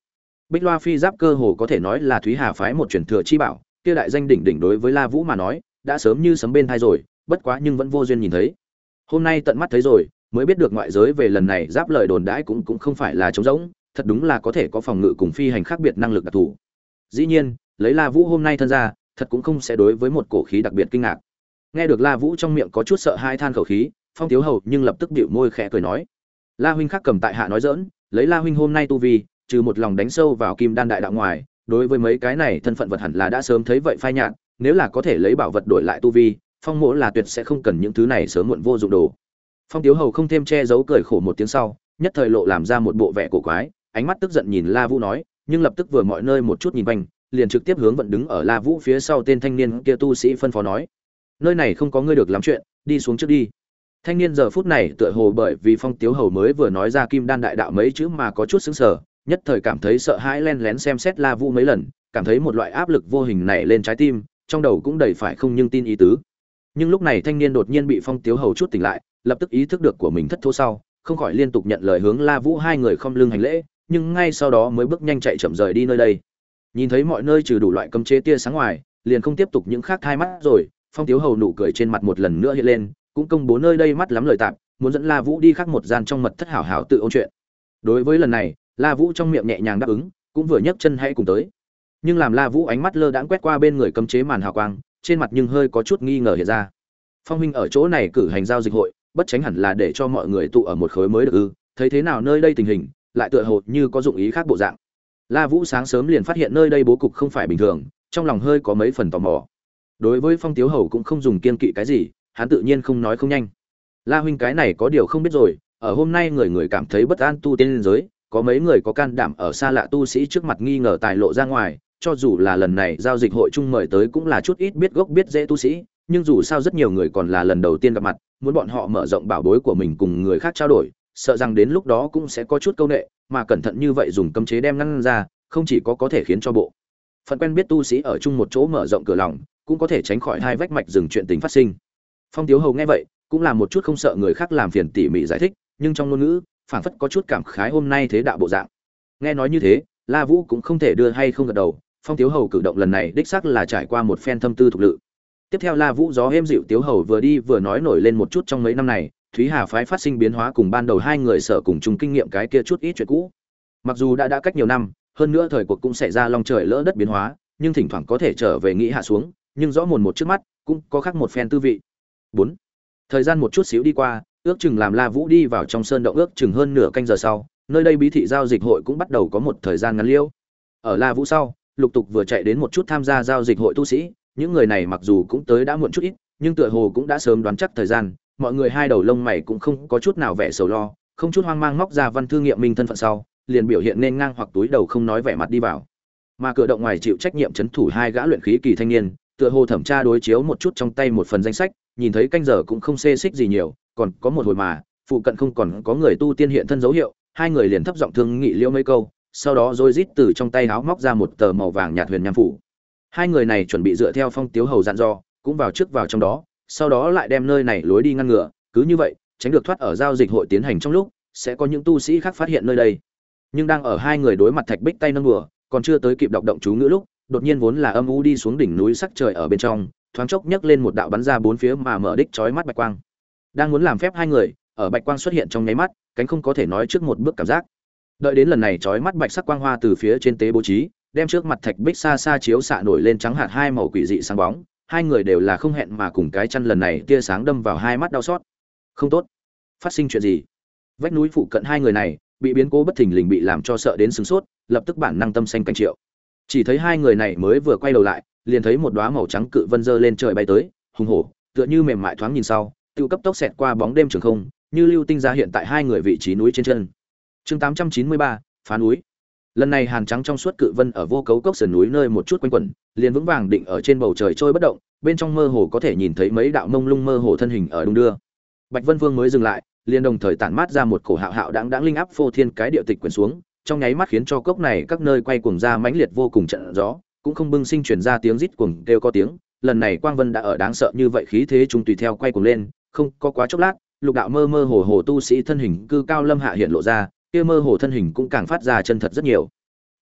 Bích Loa phi giáp cơ hồ có thể nói là Thúy Hà phái một truyền thừa chi bảo, kia đại danh đỉnh đỉnh đối với La Vũ mà nói, đã sớm như sấm bên tai rồi, bất quá nhưng vẫn vô duyên nhìn thấy. Hôm nay tận mắt thấy rồi, mới biết được ngoại giới về lần này giáp lời đồn đãi cũng cũng không phải là trống rỗng, thật đúng là có thể có phòng ngự cùng phi hành khác biệt năng lực đặc thù. Dĩ nhiên, lấy La Vũ hôm nay thân ra, thật cũng không sẽ đối với một cổ khí đặc biệt kinh ngạc. Nghe được La Vũ trong miệng có chút sợ hai than khẩu khí, Phong Thiếu Hầu nhưng lập tức bĩu môi khẽ cười nói: "La huynh khác cầm tại hạ nói giỡn, lấy La huynh hôm nay tu vi, trừ một lòng đánh sâu vào Kim Đan đại đạo ngoài, đối với mấy cái này thân phận vật hẳn là đã sớm thấy vậy phai nhạt, nếu là có thể lấy bảo vật đổi lại tu vi, Phong Mỗ là tuyệt sẽ không cần những thứ này sớm muộn vô dụng đồ." Phong Thiếu Hầu không thêm che giấu cười khổ một tiếng sau, nhất thời lộ làm ra một bộ vẻ cổ quái, ánh mắt tức giận nhìn La Vũ nói, nhưng lập tức vừa mọi nơi một chút nhìn quanh, liền trực tiếp hướng vận đứng ở La Vũ phía sau tên thanh niên kia tu sĩ phân phó nói: "Nơi này không có ngươi được lắm chuyện, đi xuống trước đi." Thanh niên giờ phút này tựa hồ bởi vì Phong Tiếu Hầu mới vừa nói ra Kim Đan đại đạo mấy chữ mà có chút sững sờ, nhất thời cảm thấy sợ hãi, len lén xem xét La Vũ mấy lần, cảm thấy một loại áp lực vô hình nảy lên trái tim, trong đầu cũng đầy phải không nhưng tin ý tứ. Nhưng lúc này thanh niên đột nhiên bị Phong Tiếu Hầu chút tỉnh lại, lập tức ý thức được của mình thất thố sau, không khỏi liên tục nhận lời hướng La Vũ hai người không lưng hành lễ, nhưng ngay sau đó mới bước nhanh chạy chậm rời đi nơi đây. Nhìn thấy mọi nơi trừ đủ loại cấm chế tia sáng ngoài, liền không tiếp tục những khác thay mắt rồi, Phong Tiếu Hầu nụ cười trên mặt một lần nữa hiện lên, cũng công bố nơi đây mắt lắm lời tạm, muốn dẫn La Vũ đi khác một gian trong mật thất hảo hảo tự ôn chuyện. Đối với lần này, La Vũ trong miệng nhẹ nhàng đáp ứng, cũng vừa nhấc chân hãy cùng tới. Nhưng làm La Vũ ánh mắt lơ đãng quét qua bên người cấm chế màn hào quang, trên mặt nhưng hơi có chút nghi ngờ hiện ra. Phong huynh ở chỗ này cử hành giao dịch hội, bất tránh hẳn là để cho mọi người tụ ở một khối mới được ư? Thấy thế nào nơi đây tình hình, lại tựa hồ như có dụng ý khác bộ dạng. La Vũ sáng sớm liền phát hiện nơi đây bố cục không phải bình thường, trong lòng hơi có mấy phần tò mò. Đối với Phong Tiếu Hầu cũng không dùng kiên kỵ cái gì, hắn tự nhiên không nói không nhanh. La huynh cái này có điều không biết rồi, ở hôm nay người người cảm thấy bất an tu tiên liên giới, có mấy người có can đảm ở xa lạ tu sĩ trước mặt nghi ngờ tài lộ ra ngoài, cho dù là lần này giao dịch hội chung mời tới cũng là chút ít biết gốc biết rễ tu sĩ, nhưng dù sao rất nhiều người còn là lần đầu tiên gặp mặt, muốn bọn họ mở rộng bảo bối của mình cùng người khác trao đổi, sợ rằng đến lúc đó cũng sẽ có chút câu nệ, mà cẩn thận như vậy dùng cấm chế đem ngăn ra, không chỉ có có thể khiến cho bộ phận quen biết tu sĩ ở chung một chỗ mở rộng cửa lòng, cũng có thể tránh khỏi hai vách mạch dừng chuyện tình phát sinh. Phong Tiếu Hầu nghe vậy, cũng là một chút không sợ người khác làm phiền tỉ mỉ giải thích, nhưng trong ngôn ngữ, phảng phất có chút cảm khái hôm nay thế đạo bộ dạng. Nghe nói như thế, La Vũ cũng không thể đưa hay không gật đầu, Phong Tiếu Hầu cử động lần này đích xác là trải qua một phen thâm tư thuộc lự. Tiếp theo La Vũ gió êm dịu Tiếu Hầu vừa đi vừa nói nổi lên một chút trong mấy năm này, Thúy Hà phái phát sinh biến hóa cùng ban đầu hai người sở cùng chung kinh nghiệm cái kia chút ít chuyện cũ. Mặc dù đã đã cách nhiều năm, hơn nữa thời cuộc cũng xảy ra long trời lỡ đất biến hóa, nhưng thỉnh thoảng có thể trở về nghĩ hạ xuống, nhưng rõ mồn một trước mắt, cũng có khác một phen tư vị. bốn. Thời gian một chút xíu đi qua, ước chừng làm La Vũ đi vào trong sơn động ước chừng hơn nửa canh giờ sau, nơi đây bí thị giao dịch hội cũng bắt đầu có một thời gian ngắn liêu. Ở La Vũ sau, lục tục vừa chạy đến một chút tham gia giao dịch hội tu sĩ, những người này mặc dù cũng tới đã muộn chút ít, nhưng tựa hồ cũng đã sớm đoán chắc thời gian, mọi người hai đầu lông mày cũng không có chút nào vẻ sầu lo, không chút hoang mang móc ra văn thư nghiệm minh thân phận sau, liền biểu hiện nên ngang hoặc túi đầu không nói vẻ mặt đi vào. Mà cửa động ngoài chịu trách nhiệm trấn thủ hai gã luyện khí kỳ thanh niên, tựa hồ thẩm tra đối chiếu một chút trong tay một phần danh sách, nhìn thấy canh giờ cũng không xê xích gì nhiều, còn có một hồi mà, phụ cận không còn có người tu tiên hiện thân dấu hiệu, hai người liền thấp giọng thương nghị liễu mấy câu, sau đó rồi rít từ trong tay áo móc ra một tờ màu vàng nhạt huyền nham phủ. Hai người này chuẩn bị dựa theo Phong Tiếu Hầu dặn dò, cũng vào trước vào trong đó, sau đó lại đem nơi này lối đi ngăn ngừa, cứ như vậy, tránh được thoát ở giao dịch hội tiến hành trong lúc, sẽ có những tu sĩ khác phát hiện nơi đây. Nhưng đang ở hai người đối mặt thạch bích tay nâng đùa, còn chưa tới kịp đọc động chú ngữ lúc, đột nhiên vốn là âm u đi xuống đỉnh núi sắc trời ở bên trong, thoáng chốc nhấc lên một đạo bắn ra bốn phía mà mở đích chói mắt bạch quang. Đang muốn làm phép hai người, ở bạch quang xuất hiện trong nháy mắt, cánh không có thể nói trước một bước cảm giác. Đợi đến lần này chói mắt bạch sắc quang hoa từ phía trên tế bố trí, đem trước mặt thạch bích xa xa chiếu xạ nổi lên trắng hạt hai màu quỷ dị sáng bóng, hai người đều là không hẹn mà cùng cái chăn lần này tia sáng đâm vào hai mắt đau xót. Không tốt, phát sinh chuyện gì? Vách núi phụ cận hai người này bị biến cố bất thình lình bị làm cho sợ đến sửng sốt, lập tức bản năng tâm xanh canh triệu. Chỉ thấy hai người này mới vừa quay đầu lại, liền thấy một đóa màu trắng cự vân dơ lên trời bay tới, hùng hổ, tựa như mềm mại thoáng nhìn sau, tiêu cấp tốc xẹt qua bóng đêm trường không, như lưu tinh ra hiện tại hai người vị trí núi trên chân. Chương tám trăm chín mươi ba, phá núi. Lần này hàn trắng trong suốt cự vân ở vô cấu cốc sườn núi nơi một chút quanh quẩn, liền vững vàng định ở trên bầu trời trôi bất động, bên trong mơ hồ có thể nhìn thấy mấy đạo mông lung mơ hồ thân hình ở đung đưa. Bạch Vân Vương mới dừng lại, liền đồng thời tản mát ra một cổ hạo hạo đãng đãng linh áp phô thiên cái địa tịch quyển xuống, trong nháy mắt khiến cho cốc này các nơi quay cuồng ra mãnh liệt vô cùng trận gió, cũng không bưng sinh truyền ra tiếng rít cuồng kêu có tiếng. Lần này quang vân đã ở đáng sợ như vậy khí thế chúng tùy theo quay cuồng lên, không có quá chốc lát, lục đạo mơ mơ hồ hồ tu sĩ thân hình cư cao lâm hạ hiện lộ ra, kia mơ hồ thân hình cũng càng phát ra chân thật rất nhiều.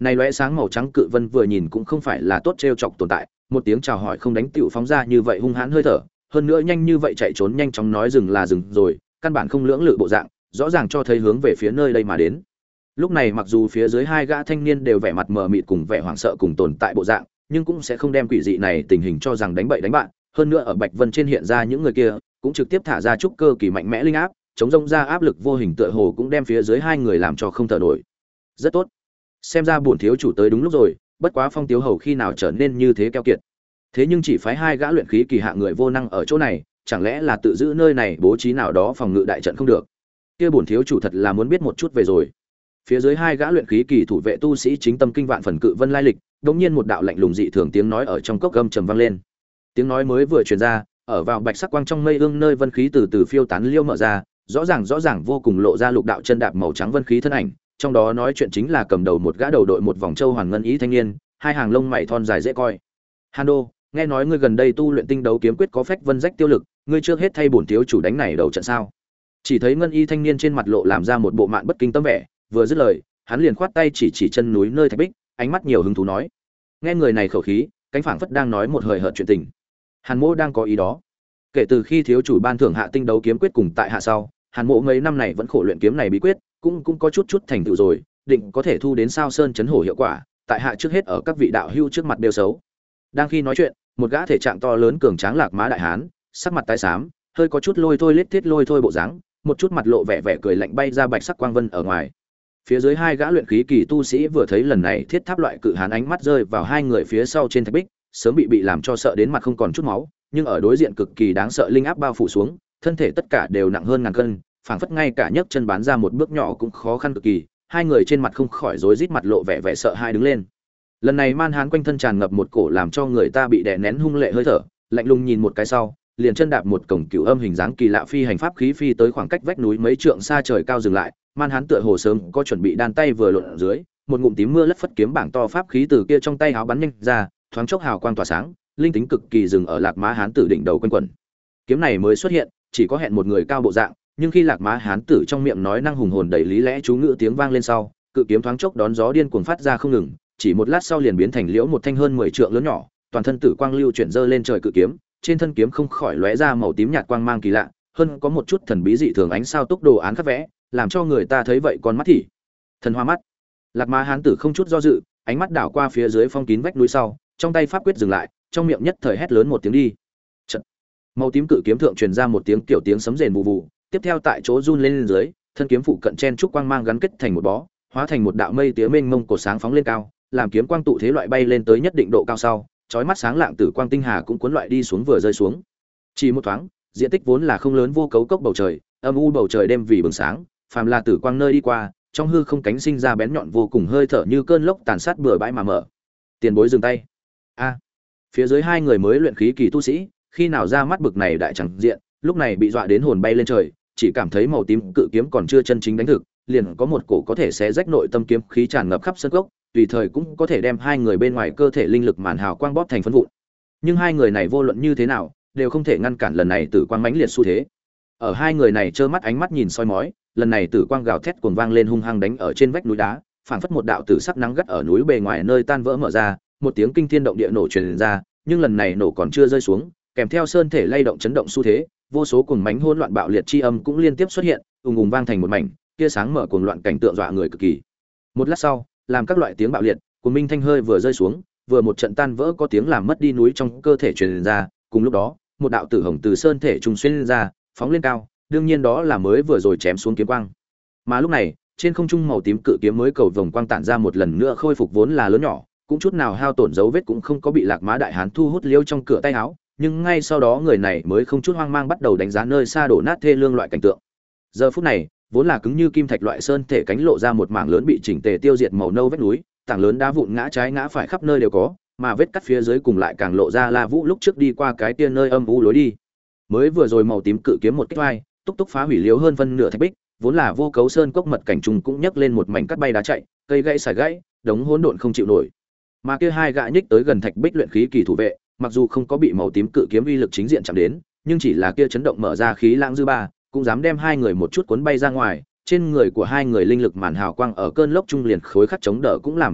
Này lóe sáng màu trắng cự vân vừa nhìn cũng không phải là tốt trêu chọc tồn tại, một tiếng chào hỏi không đánh tiểu phóng ra như vậy hung hãn hơi thở, hơn nữa nhanh như vậy chạy trốn nhanh chóng nói dừng là dừng rồi, căn bản không lưỡng lự bộ dạng, rõ ràng cho thấy hướng về phía nơi đây mà đến. Lúc này mặc dù phía dưới hai gã thanh niên đều vẻ mặt mờ mịt cùng vẻ hoảng sợ cùng tồn tại bộ dạng, nhưng cũng sẽ không đem quỷ dị này tình hình cho rằng đánh bậy đánh bạn, hơn nữa ở Bạch Vân trên hiện ra những người kia, cũng trực tiếp thả ra trúc cơ kỳ mạnh mẽ linh áp, chống rông ra áp lực vô hình tựa hồ cũng đem phía dưới hai người làm cho không thở nổi. Rất tốt. Xem ra bổn thiếu chủ tới đúng lúc rồi, bất quá Phong Tiếu Hầu khi nào trở nên như thế keo kiệt. Thế nhưng chỉ phái hai gã luyện khí kỳ hạ người vô năng ở chỗ này, chẳng lẽ là tự giữ nơi này bố trí nào đó phòng ngự đại trận không được? Kia bổn thiếu chủ thật là muốn biết một chút về rồi. Phía dưới hai gã luyện khí kỳ thủ vệ tu sĩ chính tâm kinh vạn phần cự vân lai lịch, đột nhiên một đạo lạnh lùng dị thường tiếng nói ở trong cốc gầm trầm vang lên. Tiếng nói mới vừa truyền ra, ở vào bạch sắc quang trong mây ương nơi vân khí từ từ phiêu tán liêu mở ra, rõ ràng rõ ràng vô cùng lộ ra lục đạo chân đạp màu trắng vân khí thân ảnh, trong đó nói chuyện chính là cầm đầu một gã đầu đội một vòng châu hoàn ngân ý thanh niên, hai hàng lông mày thon dài dễ coi. Hando, nghe nói ngươi gần đây tu luyện tinh đấu kiếm quyết có phách vân rách tiêu lực, ngươi trước hết thay bổn thiếu chủ đánh này đầu trận sao? Chỉ thấy ngân y thanh niên trên mặt lộ làm ra một bộ mạn bất kinh tâm vẻ, vừa dứt lời, hắn liền khoát tay chỉ chỉ chân núi nơi thạch bích, ánh mắt nhiều hứng thú nói. Nghe người này khẩu khí, cánh phảng phất đang nói một hời hợt chuyện tình. Hàn Mỗ đang có ý đó. Kể từ khi thiếu chủ ban thưởng hạ tinh đấu kiếm quyết cùng tại hạ sau, Hàn Mỗ mấy năm này vẫn khổ luyện kiếm này bí quyết, cũng cũng có chút chút thành tựu rồi, định có thể thu đến sao sơn chấn hổ hiệu quả, tại hạ trước hết ở các vị đạo hữu trước mặt đều xấu. Đang khi nói chuyện, một gã thể trạng to lớn cường tráng lạc má đại hán, sắc mặt tái xám, hơi có chút lôi thôi lết thiết lôi thôi bộ dáng, một chút mặt lộ vẻ vẻ cười lạnh bay ra bạch sắc quang vân ở ngoài. Phía dưới hai gã luyện khí kỳ tu sĩ vừa thấy lần này thiết tháp loại cự hán ánh mắt rơi vào hai người phía sau trên thạch bích, sớm bị bị làm cho sợ đến mặt không còn chút máu, nhưng ở đối diện cực kỳ đáng sợ linh áp bao phủ xuống, thân thể tất cả đều nặng hơn ngàn cân, phảng phất ngay cả nhấc chân bán ra một bước nhỏ cũng khó khăn cực kỳ, hai người trên mặt không khỏi rối rít mặt lộ vẻ vẻ sợ hai đứng lên. Lần này man hán quanh thân tràn ngập một cổ làm cho người ta bị đè nén hung lệ hơi thở, lạnh lùng nhìn một cái sau, liền chân đạp một cổng cửu âm hình dáng kỳ lạ phi hành pháp khí phi tới khoảng cách vách núi mấy trượng xa trời cao dừng lại, man hán tựa hồ sớm có chuẩn bị đan tay vừa lộn ở dưới, một ngụm tím mưa lất phất kiếm bảng to pháp khí từ kia trong tay áo bắn nhanh ra, thoáng chốc hào quang tỏa sáng, linh tính cực kỳ dừng ở lạc má hán tử đỉnh đầu quanh quẩn. Kiếm này mới xuất hiện, chỉ có hẹn một người cao bộ dạng, nhưng khi lạc má hán tử trong miệng nói năng hùng hồn đầy lý lẽ chú ngữ tiếng vang lên sau, cự kiếm thoáng chốc đón gió điên cuồng phát ra không ngừng, chỉ một lát sau liền biến thành liễu một thanh hơn mười trượng lớn nhỏ, toàn thân tử quang lưu chuyển dơ lên trời cự kiếm, trên thân kiếm không khỏi lóe ra màu tím nhạt quang mang kỳ lạ, hơn có một chút thần bí dị thường ánh sao túc đồ án khắc vẽ, làm cho người ta thấy vậy con mắt thì thần hoa mắt. Lạc má hán tử không chút do dự, ánh mắt đảo qua phía dưới phong kín vách núi sau, trong tay pháp quyết dừng lại, trong miệng nhất thời hét lớn một tiếng đi. Chật. Màu tím cự kiếm thượng truyền ra một tiếng kiểu tiếng sấm rền vụ vụ, tiếp theo tại chỗ run lên, lên dưới, thân kiếm phụ cận chen trúc quang mang gắn kết thành một bó, hóa thành một đạo mây tía mênh mông cổ sáng phóng lên cao, làm kiếm quang tụ thế loại bay lên tới nhất định độ cao sau, chói mắt sáng lạng tử quang tinh hà cũng cuốn loại đi xuống vừa rơi xuống. Chỉ một thoáng, diện tích vốn là không lớn vô cấu cốc bầu trời, âm u bầu trời đêm vì bừng sáng, phàm là tử quang nơi đi qua, trong hư không cánh sinh ra bén nhọn vô cùng hơi thở như cơn lốc tàn sát bừa bãi mà mở. Tiền bối dừng tay. A. Phía dưới hai người mới luyện khí kỳ tu sĩ, khi nào ra mắt bực này đại chẳng diện, lúc này bị dọa đến hồn bay lên trời, chỉ cảm thấy màu tím cự kiếm còn chưa chân chính đánh thực, liền có một cổ có thể xé rách nội tâm kiếm khí tràn ngập khắp sân cốc, tùy thời cũng có thể đem hai người bên ngoài cơ thể linh lực màn hào quang bóp thành phấn vụn. Nhưng hai người này vô luận như thế nào, đều không thể ngăn cản lần này tử quang mãnh liệt xu thế. Ở hai người này trơ mắt ánh mắt nhìn soi mói, lần này tử quang gào thét cuồng vang lên hung hăng đánh ở trên vách núi đá, phảng phất một đạo tử sắc nắng gắt ở núi bề ngoài nơi tan vỡ mở ra, một tiếng kinh thiên động địa nổ truyền ra, nhưng lần này nổ còn chưa rơi xuống, kèm theo sơn thể lay động chấn động xu thế, vô số cuồng mãnh hỗn loạn bạo liệt chi âm cũng liên tiếp xuất hiện, ùng ùng vang thành một mảnh, tia sáng mở cuồng loạn cảnh tượng dọa người cực kỳ. Một lát sau, làm các loại tiếng bạo liệt, cuồng minh thanh hơi vừa rơi xuống, vừa một trận tan vỡ có tiếng làm mất đi núi trong cơ thể truyền ra, cùng lúc đó, một đạo tử hồng từ sơn thể trùng xuyên ra, phóng lên cao, đương nhiên đó là mới vừa rồi chém xuống kiếm quang. Mà lúc này, trên không trung màu tím cự kiếm mới cầu vồng quang tản ra một lần nữa khôi phục vốn là lớn nhỏ, cũng chút nào hao tổn dấu vết cũng không có bị lạc má đại hán thu hút liêu trong cửa tay áo, nhưng ngay sau đó người này mới không chút hoang mang bắt đầu đánh giá nơi xa đổ nát thê lương loại cảnh tượng. Giờ phút này, vốn là cứng như kim thạch loại sơn thể cánh lộ ra một mảng lớn bị chỉnh tề tiêu diệt màu nâu vách núi, tảng lớn đá vụn ngã trái ngã phải khắp nơi đều có, mà vết cắt phía dưới cùng lại càng lộ ra La Vũ lúc trước đi qua cái tia nơi âm u lối đi. Mới vừa rồi màu tím cự kiếm một kích vai, túc túc phá hủy liếu hơn phân nửa thạch bích, vốn là vô cấu sơn cốc mật cảnh trùng cũng nhấc lên một mảnh cắt bay đá chạy, cây gãy xài gãy, đống hỗn độn không chịu nổi. Mà kia hai gã nhích tới gần thạch bích luyện khí kỳ thủ vệ, mặc dù không có bị màu tím cự kiếm uy lực chính diện chạm đến, nhưng chỉ là kia chấn động mở ra khí lãng dư ba, cũng dám đem hai người một chút cuốn bay ra ngoài, trên người của hai người linh lực màn hào quang ở cơn lốc trung liền khối khắc chống đỡ cũng làm không được,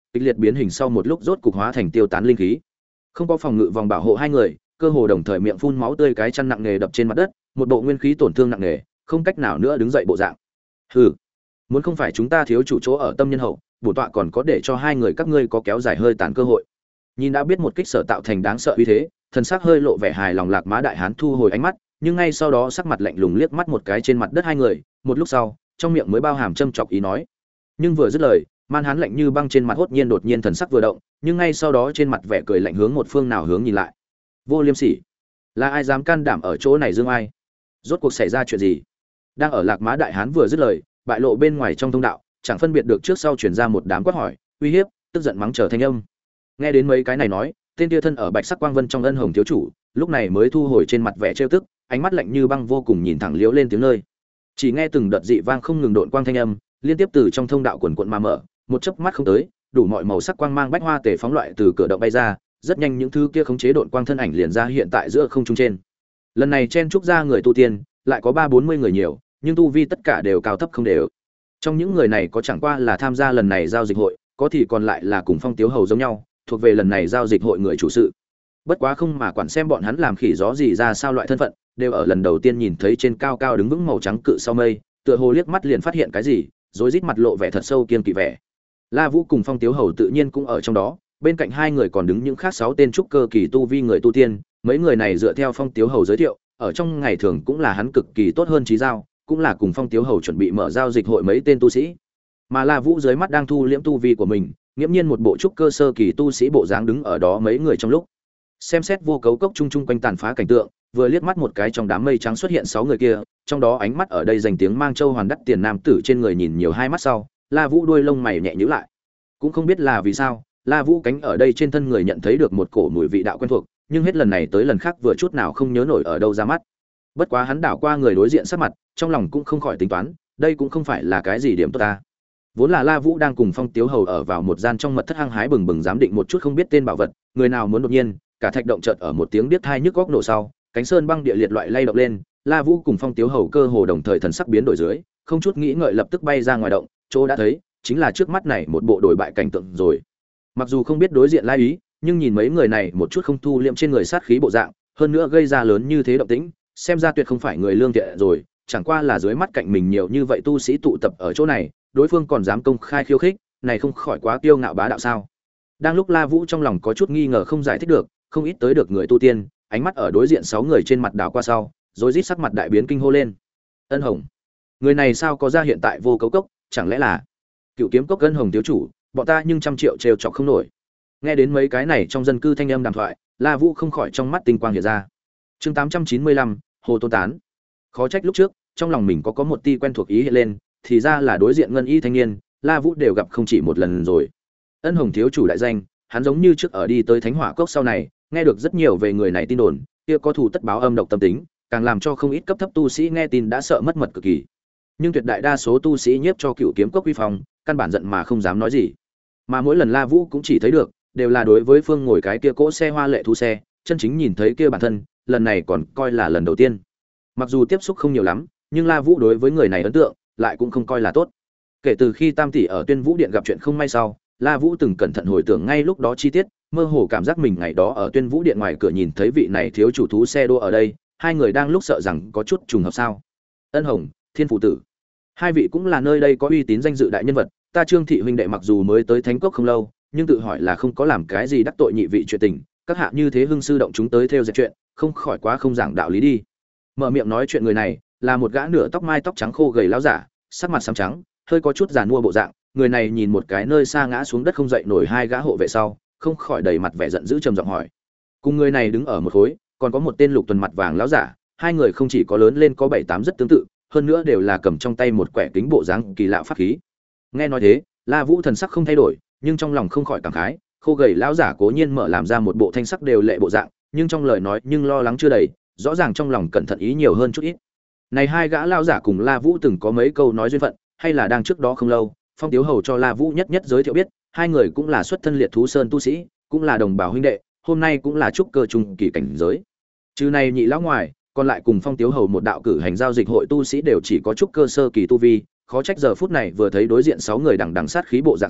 kịch liệt biến hình sau một lúc rốt cục hóa thành tiêu tán linh khí. Không có phòng ngự vòng bảo hộ hai người, cơ hồ đồng thời miệng phun máu tươi, cái chăn nặng nề đập trên mặt đất, một bộ nguyên khí tổn thương nặng nề, không cách nào nữa đứng dậy bộ dạng. Hừ, muốn không phải chúng ta thiếu chủ chỗ ở tâm nhân hậu, bổn tọa còn có để cho hai người các ngươi có kéo dài hơi tàn cơ hội. Nhìn đã biết một kích sở tạo thành đáng sợ uy thế, thần sắc hơi lộ vẻ hài lòng Lạc Mã đại hán thu hồi ánh mắt, nhưng ngay sau đó sắc mặt lạnh lùng liếc mắt một cái trên mặt đất hai người, một lúc sau, trong miệng mới bao hàm châm chọc ý nói. Nhưng vừa dứt lời, man hán lạnh như băng trên mặt hốt nhiên đột nhiên thần sắc vừa động, nhưng ngay sau đó trên mặt vẻ cười lạnh hướng một phương nào hướng nhìn lại. Vô Liêm Sỉ, là ai dám can đảm ở chỗ này dương ai? Rốt cuộc xảy ra chuyện gì? Đang ở Lạc Mã đại hán vừa dứt lời, bại lộ bên ngoài trong thông đạo, chẳng phân biệt được trước sau truyền ra một đám quát hỏi, uy hiếp, tức giận mắng chờ thanh âm. Nghe đến mấy cái này nói, tên tia thân ở bạch sắc quang vân trong ân hồng thiếu chủ, lúc này mới thu hồi trên mặt vẻ trêu tức, ánh mắt lạnh như băng vô cùng nhìn thẳng liếu lên tiếng nơi. Chỉ nghe từng đợt dị vang không ngừng độn quang thanh âm, liên tiếp từ trong thông đạo quần quần mà mở, một chớp mắt không tới, đủ mọi màu sắc quang mang bách hoa tề phóng loại từ cửa động bay ra, rất nhanh những thứ kia khống chế độn quang thân ảnh liền ra hiện tại giữa không trung trên. Lần này chen trúc ra người tu tiên, lại có ba bốn mươi người nhiều, nhưng tu vi tất cả đều cao thấp không đều. Trong những người này có chẳng qua là tham gia lần này giao dịch hội, có thì còn lại là cùng Phong Tiếu Hầu giống nhau, thuộc về lần này giao dịch hội người chủ sự. Bất quá không mà quản xem bọn hắn làm khỉ gió gì ra sao loại thân phận, đều ở lần đầu tiên nhìn thấy trên cao cao đứng vững màu trắng cự sau mây, tựa hồ liếc mắt liền phát hiện cái gì, rối rít mặt lộ vẻ thật sâu kiên kỵ vẻ. La Vũ cùng Phong Tiếu Hầu tự nhiên cũng ở trong đó, bên cạnh hai người còn đứng những khác sáu tên trúc cơ kỳ tu vi người tu tiên, mấy người này dựa theo Phong Tiếu Hầu giới thiệu, ở trong ngày thường cũng là hắn cực kỳ tốt hơn trí giao, cũng là cùng Phong Tiếu Hầu chuẩn bị mở giao dịch hội mấy tên tu sĩ. Mà La Vũ dưới mắt đang thu liễm tu vi của mình, nghiễm nhiên một bộ trúc cơ sơ kỳ tu sĩ bộ dáng đứng ở đó mấy người trong lúc. Xem xét vô cấu cốc chung chung quanh tàn phá cảnh tượng, vừa liếc mắt một cái trong đám mây trắng xuất hiện sáu người kia, trong đó ánh mắt ở đây dành tiếng mang châu hoàn đắt tiền nam tử trên người nhìn nhiều hai mắt sau, La Vũ đuôi lông mày nhẹ nhíu lại. Cũng không biết là vì sao, La Vũ cánh ở đây trên thân người nhận thấy được một cổ mùi vị đạo quen thuộc, nhưng hết lần này tới lần khác vừa chút nào không nhớ nổi ở đâu ra mắt. Bất quá hắn đảo qua người đối diện sắc mặt, trong lòng cũng không khỏi tính toán, đây cũng không phải là cái gì điểm tốt ta. Vốn là La Vũ đang cùng Phong Tiếu Hầu ở vào một gian trong mật thất hăng hái bừng bừng giám định một chút không biết tên bảo vật, người nào muốn đột nhiên, cả thạch động chợt ở một tiếng điếc tai nhức góc nổ sau, cánh sơn băng địa liệt loại lay động lên, La Vũ cùng Phong Tiếu Hầu cơ hồ đồng thời thần sắc biến đổi dưới, không chút nghĩ ngợi lập tức bay ra ngoài động, chỗ đã thấy chính là trước mắt này một bộ đổi bại cảnh tượng rồi. Mặc dù không biết đối diện lai ý, nhưng nhìn mấy người này một chút không thu liệm trên người sát khí bộ dạng, hơn nữa gây ra lớn như thế động tĩnh, xem ra tuyệt không phải người lương thiện rồi, chẳng qua là dưới mắt cạnh mình nhiều như vậy tu sĩ tụ tập ở chỗ này, đối phương còn dám công khai khiêu khích, này không khỏi quá kiêu ngạo bá đạo sao? Đang lúc La Vũ trong lòng có chút nghi ngờ không giải thích được, không ít tới được người tu tiên, ánh mắt ở đối diện sáu người trên mặt đảo qua sau, rồi rít sắc mặt đại biến kinh hô lên. Ân Hồng, người này sao có ra hiện tại vô cấu cốc, chẳng lẽ là Cựu Kiếm Cốc Ân Hồng thiếu chủ, bọn ta nhưng trăm triệu trêu chọc không nổi. Nghe đến mấy cái này trong dân cư thanh âm đàm thoại, La Vũ không khỏi trong mắt tinh quang hiện ra. Chương tám trăm chín mươi lăm, Hồ Tôn Tán. Khó trách lúc trước, trong lòng mình có có một tia quen thuộc ý hiện lên, thì ra là đối diện ngân y thanh niên, La Vũ đều gặp không chỉ một lần rồi. Ân Hồng thiếu chủ đại danh, hắn giống như trước ở đi tới Thánh Hỏa Cốc sau này, nghe được rất nhiều về người này tin đồn, kia có thù tất báo âm độc tâm tính, càng làm cho không ít cấp thấp tu sĩ nghe tin đã sợ mất mật cực kỳ. Nhưng tuyệt đại đa số tu sĩ nhiếp cho Cựu Kiếm Cốc uy phong, căn bản giận mà không dám nói gì. Mà mỗi lần La Vũ cũng chỉ thấy được, đều là đối với phương ngồi cái kia cỗ xe hoa lệ thú xe, chân chính nhìn thấy kia bản thân, lần này còn coi là lần đầu tiên. Mặc dù tiếp xúc không nhiều lắm, nhưng La Vũ đối với người này ấn tượng lại cũng không coi là tốt. Kể từ khi Tam tỷ ở Tuyên Vũ Điện gặp chuyện không may sau, La Vũ từng cẩn thận hồi tưởng ngay lúc đó chi tiết, mơ hồ cảm giác mình ngày đó ở Tuyên Vũ Điện ngoài cửa nhìn thấy vị này thiếu chủ thú xe đua ở đây, hai người đang lúc sợ rằng có chút trùng hợp sao? Ân Hồng, Thiên Phụ Tử, hai vị cũng là nơi đây có uy tín danh dự đại nhân vật, ta Trương thị huynh đệ mặc dù mới tới Thánh Cốc không lâu, nhưng tự hỏi là không có làm cái gì đắc tội nhị vị chuyện tình, các hạ như thế hưng sư động chúng tới theo dệt chuyện, không khỏi quá không giảng đạo lý đi. Mở miệng nói chuyện người này là một gã nửa tóc mai tóc trắng khô gầy lão giả, sắc mặt xám trắng, hơi có chút giàn mua bộ dạng, người này nhìn một cái nơi xa ngã xuống đất không dậy nổi hai gã hộ vệ sau, không khỏi đầy mặt vẻ giận dữ trầm giọng hỏi. Cùng người này đứng ở một khối, còn có một tên lục tuần mặt vàng lão giả, hai người không chỉ có lớn lên có bảy tám rất tương tự, hơn nữa đều là cầm trong tay một quẻ kính bộ dáng kỳ lạ pháp khí. Nghe nói thế, La Vũ thần sắc không thay đổi, nhưng trong lòng không khỏi cảm khái, khô gầy lão giả cố nhiên mở làm ra một bộ thanh sắc đều lệ bộ dạng, nhưng trong lời nói nhưng lo lắng chưa đầy, rõ ràng trong lòng cẩn thận ý nhiều hơn chút ít. Này hai gã lão giả cùng La Vũ từng có mấy câu nói duyên phận, hay là đang trước đó không lâu, Phong Tiếu Hầu cho La Vũ nhất nhất giới thiệu biết, hai người cũng là xuất thân liệt thú sơn tu sĩ, cũng là đồng bào huynh đệ, hôm nay cũng là trúc cơ trung kỳ cảnh giới. Trừ này nhị lão ngoài, còn lại cùng Phong Tiếu Hầu một đạo cử hành giao dịch hội tu sĩ đều chỉ có trúc cơ sơ kỳ tu vi, khó trách giờ phút này vừa thấy đối diện sáu người đằng đằng sát khí bộ dạng sau,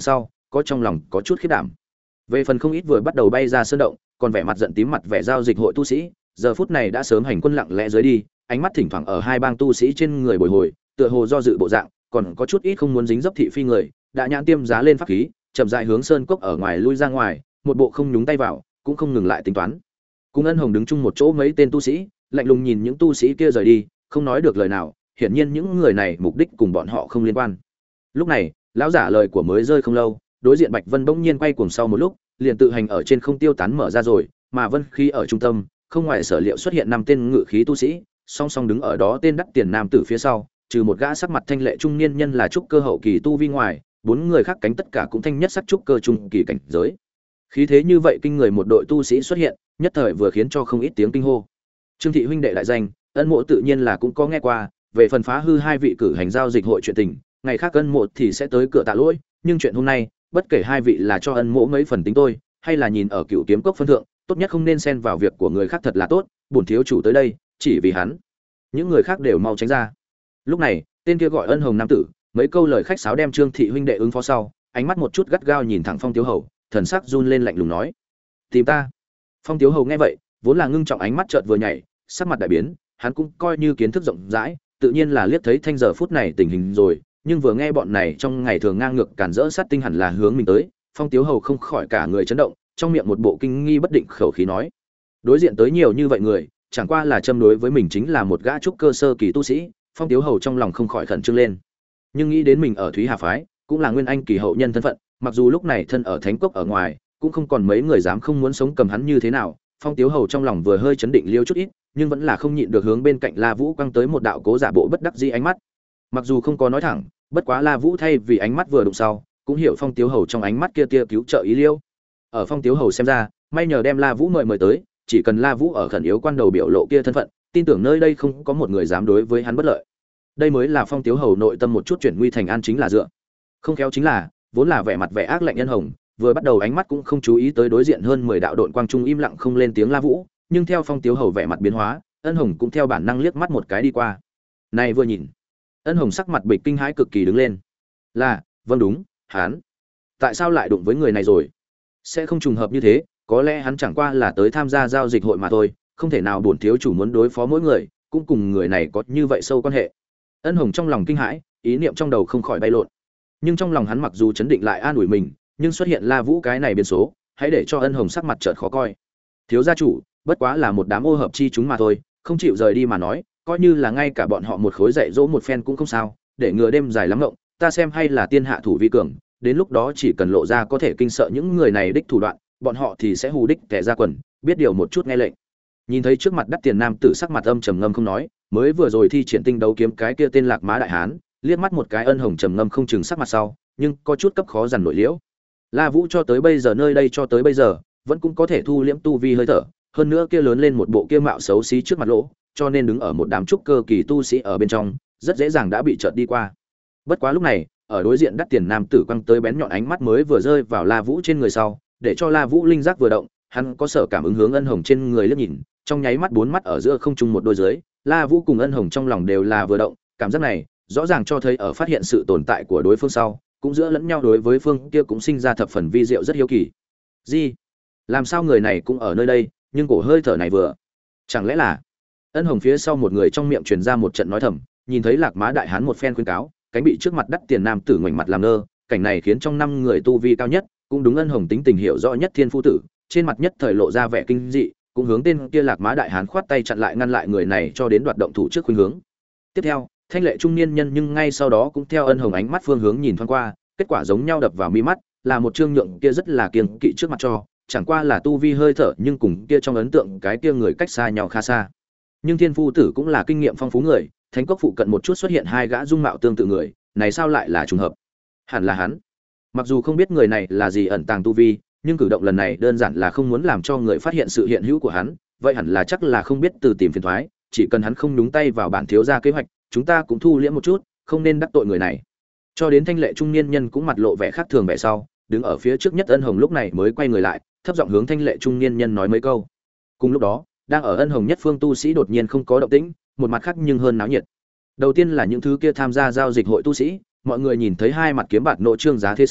có trong lòng có chút khiếp đảm. Về phần không ít vừa bắt đầu bay ra sơn động, còn vẻ mặt giận tím mặt vẻ giao dịch hội tu sĩ, giờ phút này đã sớm hành quân lặng lẽ dưới đi, ánh mắt thỉnh thoảng ở hai bang tu sĩ trên người bồi hồi, tựa hồ do dự bộ dạng, còn có chút ít không muốn dính dấp thị phi người, đã nhãn tiêm giá lên pháp khí, chậm rãi hướng sơn cốc ở ngoài lui ra ngoài, một bộ không nhúng tay vào, cũng không ngừng lại tính toán. Cùng Ân Hồng đứng chung một chỗ mấy tên tu sĩ, lạnh lùng nhìn những tu sĩ kia rời đi, không nói được lời nào, hiển nhiên những người này mục đích cùng bọn họ không liên quan. Lúc này, lão giả lời của mới rơi không lâu, đối diện Bạch Vân bỗng nhiên quay cuồng sau một lúc, liền tự hành ở trên không tiêu tán mở ra rồi, mà vân khí ở trung tâm, không ngoài sở liệu xuất hiện năm tên ngự khí tu sĩ, song song đứng ở đó tên đắc tiền nam tử phía sau, trừ một gã sắc mặt thanh lệ trung niên nhân là trúc cơ hậu kỳ tu vi ngoài, bốn người khác cánh tất cả cũng thanh nhất sắc trúc cơ trung kỳ cảnh giới. Khí thế như vậy kinh người một đội tu sĩ xuất hiện, nhất thời vừa khiến cho không ít tiếng kinh hô. Trương thị huynh đệ đại danh, Ân Mộ tự nhiên là cũng có nghe qua, về phần phá hư hai vị cử hành giao dịch hội chuyện tình, ngày khác Ân Mộ thì sẽ tới cửa tạ lỗi, nhưng chuyện hôm nay, bất kể hai vị là cho Ân Mộ mấy phần tính tôi, hay là nhìn ở Cựu Kiếm Cốc phân thượng, tốt nhất không nên xen vào việc của người khác thật là tốt, bổn thiếu chủ tới đây, chỉ vì hắn. Những người khác đều mau tránh ra. Lúc này, tên kia gọi Ân Hồng nam tử, mấy câu lời khách sáo đem Trương thị huynh đệ ứng phó sau, ánh mắt một chút gắt gao nhìn thẳng Phong Tiếu Hầu, thần sắc run lên lạnh lùng nói: "Tìm ta?" Phong Tiếu Hầu nghe vậy, vốn là ngưng trọng ánh mắt chợt vừa nhảy, sắc mặt đại biến, hắn cũng coi như kiến thức rộng rãi, tự nhiên là liếc thấy thanh giờ phút này tình hình rồi, nhưng vừa nghe bọn này trong ngày thường ngang ngược cản rỡ sát tinh hẳn là hướng mình tới, Phong Tiếu Hầu không khỏi cả người chấn động, trong miệng một bộ kinh nghi bất định khẩu khí nói: "Đối diện tới nhiều như vậy người, chẳng qua là châm đối với mình chính là một gã trúc cơ sơ kỳ tu sĩ." Phong Tiếu Hầu trong lòng không khỏi khẩn trương lên, nhưng nghĩ đến mình ở Thúy Hà phái, cũng là nguyên anh kỳ hậu nhân thân phận, mặc dù lúc này thân ở Thánh Cốc ở ngoài, cũng không còn mấy người dám không muốn sống cầm hắn như thế nào. Phong Tiếu Hầu trong lòng vừa hơi chấn định liêu chút ít, nhưng vẫn là không nhịn được hướng bên cạnh La Vũ quăng tới một đạo cố giả bộ bất đắc dĩ ánh mắt. Mặc dù không có nói thẳng, bất quá La Vũ thay vì ánh mắt vừa đụng sau, cũng hiểu Phong Tiếu Hầu trong ánh mắt kia tia cứu trợ ý liêu. Ở Phong Tiếu Hầu xem ra, may nhờ đem La Vũ mời mời tới, chỉ cần La Vũ ở khẩn yếu quan đầu biểu lộ kia thân phận, tin tưởng nơi đây không có một người dám đối với hắn bất lợi. Đây mới là Phong Tiếu Hầu nội tâm một chút chuyển nguy thành an chính là dựa. Không khéo chính là, vốn là vẻ mặt vẻ ác lạnh Nhân Hồng, vừa bắt đầu ánh mắt cũng không chú ý tới đối diện hơn mười đạo độn quang trung im lặng không lên tiếng La Vũ, nhưng theo Phong Tiếu Hầu vẻ mặt biến hóa, Ân Hồng cũng theo bản năng liếc mắt một cái đi qua. Này vừa nhìn, Ân Hồng sắc mặt bịch kinh hãi cực kỳ đứng lên. Là, vâng đúng, hắn. Tại sao lại đụng với người này rồi? Sẽ không trùng hợp như thế, có lẽ hắn chẳng qua là tới tham gia giao dịch hội mà thôi, không thể nào bổn thiếu chủ muốn đối phó mỗi người, cũng cùng người này có như vậy sâu quan hệ. Ân Hồng trong lòng kinh hãi, ý niệm trong đầu không khỏi bay lộn. Nhưng trong lòng hắn mặc dù chấn định lại an ủi mình, nhưng xuất hiện La Vũ cái này biến số, hãy để cho Ân Hồng sắc mặt chợt khó coi. Thiếu gia chủ, bất quá là một đám ô hợp chi chúng mà thôi, không chịu rời đi mà nói, coi như là ngay cả bọn họ một khối dạy dỗ một phen cũng không sao, để ngừa đêm dài lắm ngộng, ta xem hay là tiên hạ thủ vi cường, đến lúc đó chỉ cần lộ ra có thể kinh sợ những người này đích thủ đoạn, bọn họ thì sẽ hù đích kẻ ra quần, biết điều một chút nghe lệnh. Nhìn thấy trước mặt đắt tiền nam tử sắc mặt âm trầm ngâm không nói, mới vừa rồi thi triển tinh đấu kiếm cái kia tên Lạc Mã đại hán, liếc mắt một cái Ân Hồng trầm ngâm không chừng sắc mặt sau, nhưng có chút cấp khó dằn nổi liễu. La Vũ cho tới bây giờ nơi đây cho tới bây giờ, vẫn cũng có thể thu liễm tu vi hơi thở, hơn nữa kia lớn lên một bộ kia mạo xấu xí trước mặt lỗ, cho nên đứng ở một đám trúc cơ kỳ tu sĩ ở bên trong, rất dễ dàng đã bị chợt đi qua. Bất quá lúc này, ở đối diện đắt tiền nam tử quăng tới bén nhọn ánh mắt mới vừa rơi vào La Vũ trên người sau, để cho La Vũ linh giác vừa động, hắn có sở cảm ứng hướng Ân Hồng trên người liếc nhìn, trong nháy mắt bốn mắt ở giữa không trung một đôi dưới, La Vũ cùng Ân Hồng trong lòng đều là vừa động, cảm giác này rõ ràng cho thấy ở phát hiện sự tồn tại của đối phương sau, cũng giữa lẫn nhau đối với phương kia cũng sinh ra thập phần vi diệu rất hiếu kỳ. Gì? Làm sao người này cũng ở nơi đây, nhưng cổ hơi thở này vừa, chẳng lẽ là Ân Hồng phía sau một người trong miệng truyền ra một trận nói thầm, nhìn thấy Lạc Mã đại hán một phen khuyên cáo, cánh bị trước mặt đắt tiền nam tử ngoảnh mặt làm ngơ, cảnh này khiến trong năm người tu vi cao nhất, cũng đúng Ân Hồng tính tình hiểu rõ nhất Thiên Phu tử, trên mặt nhất thời lộ ra vẻ kinh dị, cũng hướng tên kia Lạc Mã đại hán khoát tay chặn lại ngăn lại người này cho đến đoạt động thủ trước khuynh hướng. Tiếp theo, thanh lệ trung niên nhân nhưng ngay sau đó cũng theo Ân Hồng ánh mắt phương hướng nhìn thoáng qua, kết quả giống nhau đập vào mi mắt, là một trương nhượng kia rất là kiêng kỵ trước mặt cho, chẳng qua là tu vi hơi thở nhưng cùng kia trong ấn tượng cái kia người cách xa nhau khá xa. Nhưng Thiên Phu tử cũng là kinh nghiệm phong phú người, Thánh Cốc phụ cận một chút xuất hiện hai gã dung mạo tương tự người, này sao lại là trùng hợp? Hẳn là hắn. Mặc dù không biết người này là gì ẩn tàng tu vi, nhưng cử động lần này đơn giản là không muốn làm cho người phát hiện sự hiện hữu của hắn, vậy hẳn là chắc là không biết từ tìm phiền toái, chỉ cần hắn không nhúng tay vào bản thiếu gia kế hoạch, chúng ta cũng thu liễm một chút, không nên đắc tội người này. Cho đến thanh lệ trung niên nhân cũng mặt lộ vẻ khác thường vẻ sau, đứng ở phía trước nhất Ân Hồng lúc này mới quay người lại, thấp giọng hướng thanh lệ trung niên nhân nói mấy câu. Cùng lúc đó, đang ở Ân Hồng nhất phương tu sĩ đột nhiên không có động tĩnh, một mặt khác nhưng hơn náo nhiệt. Đầu tiên là những thứ kia tham gia giao dịch hội tu sĩ, mọi người nhìn thấy hai mặt kiếm bạt nộ trương giá thế sau,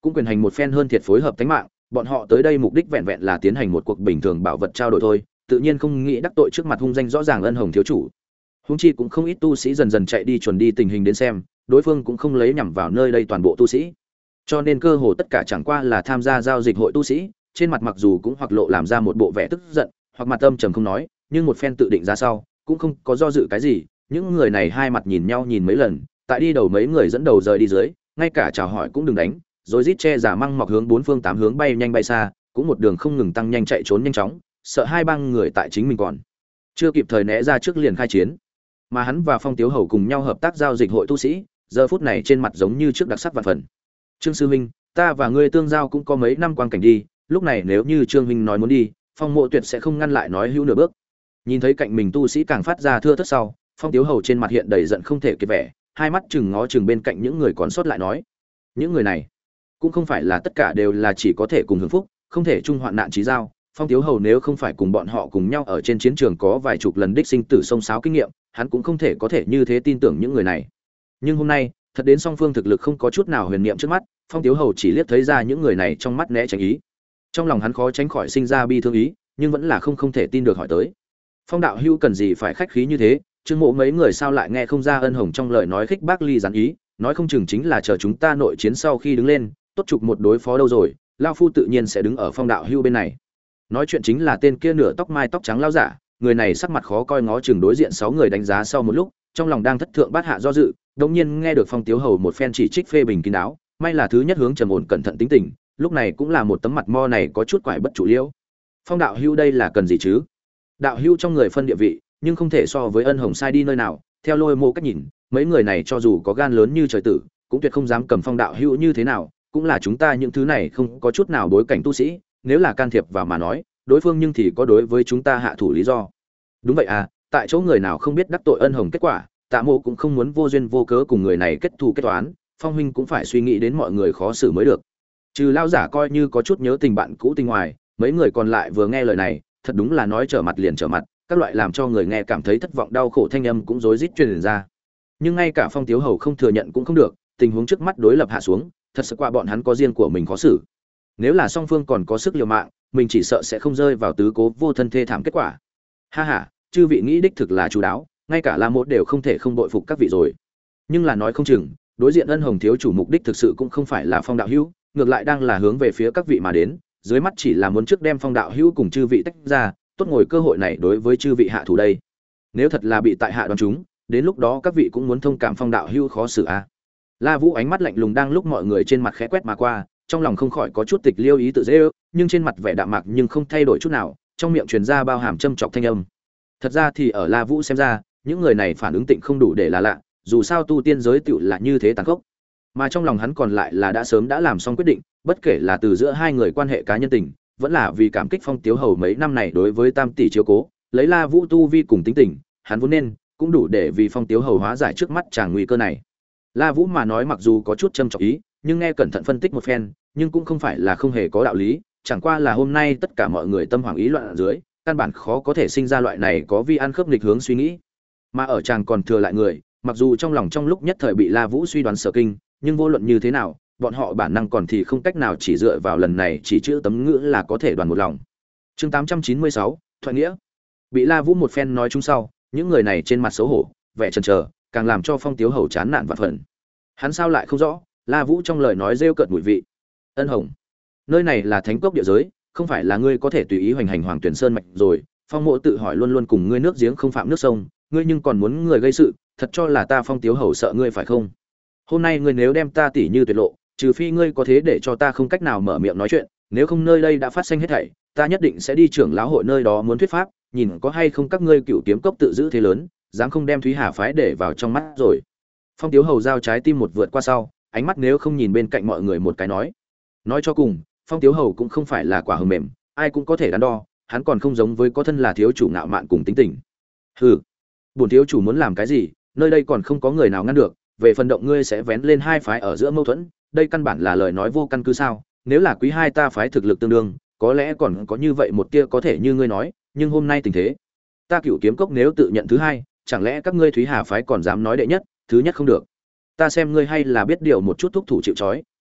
cũng quyền hành một phen hơn thiệt phối hợp tánh mạng, bọn họ tới đây mục đích vẹn vẹn là tiến hành một cuộc bình thường bảo vật trao đổi thôi, tự nhiên không nghĩ đắc tội trước mặt hung danh rõ ràng Ân Hồng thiếu chủ. Hung chi cũng không ít tu sĩ dần dần chạy đi chuẩn đi tình hình đến xem, đối phương cũng không lấy nhằm vào nơi đây toàn bộ tu sĩ. Cho nên cơ hồ tất cả chẳng qua là tham gia giao dịch hội tu sĩ, trên mặt mặc dù cũng hoặc lộ làm ra một bộ vẻ tức giận, hoặc mặt âm trầm không nói, nhưng một phen tự định ra sau, cũng không có do dự cái gì, những người này hai mặt nhìn nhau nhìn mấy lần, tại đi đầu mấy người dẫn đầu rời đi dưới, ngay cả chào hỏi cũng đừng đánh, rồi rít che giả măng mọc hướng bốn phương tám hướng bay nhanh bay xa, cũng một đường không ngừng tăng nhanh chạy trốn nhanh chóng, sợ hai băng người tại chính mình còn chưa kịp thời né ra trước liền khai chiến. Mà hắn và Phong Tiếu Hầu cùng nhau hợp tác giao dịch hội tu sĩ, giờ phút này trên mặt giống như trước đặc sắc vạn phần. Trương sư huynh, ta và ngươi tương giao cũng có mấy năm quan cảnh đi, lúc này nếu như Trương huynh nói muốn đi, Phong Mộ tuyệt sẽ không ngăn lại nói hữu nửa bước. Nhìn thấy cạnh mình tu sĩ càng phát ra thưa thớt sau, Phong Tiếu Hầu trên mặt hiện đầy giận không thể kiềm vẻ, hai mắt chừng ngó chừng bên cạnh những người còn sót lại nói: những người này cũng không phải là tất cả đều là chỉ có thể cùng hưởng phúc, không thể chung hoạn nạn chí giao. Phong Tiếu Hầu nếu không phải cùng bọn họ cùng nhau ở trên chiến trường có vài chục lần đích sinh tử sông sáo kinh nghiệm, hắn cũng không thể có thể như thế tin tưởng những người này. Nhưng hôm nay, thật đến song phương thực lực không có chút nào huyền niệm trước mắt, Phong Tiếu Hầu chỉ liếc thấy ra những người này trong mắt né tránh ý. Trong lòng hắn khó tránh khỏi sinh ra bi thương ý, nhưng vẫn là không không thể tin được hỏi tới. Phong đạo hữu cần gì phải khách khí như thế, Trương Mộ mấy người sao lại nghe không ra Ân Hồng trong lời nói khích bác ly gián ý, nói không chừng chính là chờ chúng ta nội chiến sau khi đứng lên, tốt trục một đối phó đâu rồi, lão phu tự nhiên sẽ đứng ở Phong đạo hữu bên này. Nói chuyện chính là tên kia nửa tóc mai tóc trắng lão giả, người này sắc mặt khó coi ngó chừng đối diện sáu người đánh giá sau một lúc, trong lòng đang thất thượng bát hạ do dự, đột nhiên nghe được Phong Tiếu Hầu một phen chỉ trích phê bình kín đáo, may là thứ nhất hướng trầm ổn cẩn thận tính tình, lúc này cũng là một tấm mặt mo này có chút quải bất chủ liễu. Phong đạo hữu đây là cần gì chứ? Đạo hữu trong người phân địa vị, nhưng không thể so với Ân Hồng sai đi nơi nào, theo Lôi Mộ cách nhìn, mấy người này cho dù có gan lớn như trời tử, cũng tuyệt không dám cầm Phong đạo hữu như thế nào, cũng là chúng ta những thứ này không có chút nào bối cảnh tu sĩ, nếu là can thiệp vào mà nói, đối phương nhưng thì có đối với chúng ta hạ thủ lý do. Đúng vậy à, tại chỗ người nào không biết đắc tội Ân Hồng kết quả, Tạ Mộ cũng không muốn vô duyên vô cớ cùng người này kết thù kết toán, Phong huynh cũng phải suy nghĩ đến mọi người khó xử mới được. Trừ lão giả coi như có chút nhớ tình bạn cũ tình ngoài, mấy người còn lại vừa nghe lời này, thật đúng là nói trở mặt liền trở mặt, các loại làm cho người nghe cảm thấy thất vọng đau khổ thanh âm cũng rối rít truyền ra. Nhưng ngay cả Phong Tiếu Hầu không thừa nhận cũng không được, tình huống trước mắt đối lập hạ xuống, thật sự qua bọn hắn có riêng của mình khó xử. Nếu là song phương còn có sức liều mạng, mình chỉ sợ sẽ không rơi vào tứ cố vô thân thê thảm kết quả. Ha ha, chư vị nghĩ đích thực là chú đáo, ngay cả La Mộ đều không thể không bội phục các vị rồi. Nhưng là nói không chừng, đối diện Ân Hồng thiếu chủ mục đích thực sự cũng không phải là Phong đạo hữu, ngược lại đang là hướng về phía các vị mà đến, dưới mắt chỉ là muốn trước đem Phong đạo hữu cùng chư vị tách ra, tốt ngồi cơ hội này đối với chư vị hạ thủ đây. Nếu thật là bị tại hạ đoán chúng, đến lúc đó các vị cũng muốn thông cảm Phong đạo hữu khó xử a. À. La Vũ ánh mắt lạnh lùng đang lúc mọi người trên mặt khẽ quét mà qua, trong lòng không khỏi có chút tịch liêu ý tự dễ ước, nhưng trên mặt vẻ đạm mạc nhưng không thay đổi chút nào, trong miệng truyền ra bao hàm châm chọc thanh âm. Thật ra thì ở La Vũ xem ra, những người này phản ứng tịnh không đủ để là lạ, dù sao tu tiên giới tựu là như thế tàn khốc. Mà trong lòng hắn còn lại là đã sớm đã làm xong quyết định, bất kể là từ giữa hai người quan hệ cá nhân tình, vẫn là vì cảm kích Phong Tiếu Hầu mấy năm này đối với Tam tỷ chiếu cố, lấy La Vũ tu vi cùng tính tình, hắn vốn nên cũng đủ để vì Phong Tiếu Hầu hóa giải trước mắt chàng nguy cơ này. La Vũ mà nói mặc dù có chút châm chọc ý, nhưng nghe cẩn thận phân tích một phen, nhưng cũng không phải là không hề có đạo lý, chẳng qua là hôm nay tất cả mọi người tâm hoảng ý loạn ở dưới, căn bản khó có thể sinh ra loại này có vi ăn khớp nghịch hướng suy nghĩ. Mà ở chàng còn thừa lại người, mặc dù trong lòng trong lúc nhất thời bị La Vũ suy đoán sở kinh, nhưng vô luận như thế nào, bọn họ bản năng còn thì không cách nào chỉ dựa vào lần này chỉ chữ tấm ngữ là có thể đoàn một lòng. Chương tám trăm chín mươi sáu, Thoại nghĩa. Bị La Vũ một phen nói chúng sau, những người này trên mặt xấu hổ, vẻ chần chờ, càng làm cho Phong Tiếu Hầu chán nản vạn phần. Hắn sao lại không rõ, La Vũ trong lời nói rêu cợt mùi vị. Ân Hồng, nơi này là thánh cốc địa giới, không phải là ngươi có thể tùy ý hoành hành Hoàng Tuyển Sơn mạch rồi. Phong Mộ tự hỏi luôn luôn cùng ngươi nước giếng không phạm nước sông, ngươi nhưng còn muốn người gây sự, thật cho là ta Phong Tiếu Hầu sợ ngươi phải không? Hôm nay ngươi nếu đem ta tỉ như tuyệt lộ, trừ phi ngươi có thế để cho ta không cách nào mở miệng nói chuyện, nếu không nơi đây đã phát sinh hết thảy, ta nhất định sẽ đi trưởng lão hội nơi đó muốn thuyết pháp, nhìn có hay không các ngươi cựu kiếm cốc tự giữ thế lớn, dám không đem Thúy Hà phái để vào trong mắt rồi. Phong Tiếu Hầu giao trái tim một vượt qua sau, ánh mắt nếu không nhìn bên cạnh mọi người một cái nói. Nói cho cùng, Phong Tiếu Hầu cũng không phải là quả hờ mềm, ai cũng có thể đắn đo, hắn còn không giống với có thân là thiếu chủ ngạo mạn cùng tính tình. Hừ, bổn thiếu chủ muốn làm cái gì, nơi đây còn không có người nào ngăn được, về phần động ngươi sẽ vén lên hai phái ở giữa mâu thuẫn, đây căn bản là lời nói vô căn cứ sao? Nếu là quý hai ta phái thực lực tương đương, có lẽ còn có như vậy một tia có thể như ngươi nói, nhưng hôm nay tình thế, ta Cửu Kiếm Cốc nếu tự nhận thứ hai, chẳng lẽ các ngươi Thúy Hà phái còn dám nói đệ nhất, thứ nhất không được. Ta xem ngươi hay là biết điều một chút thúc thủ chịu trói,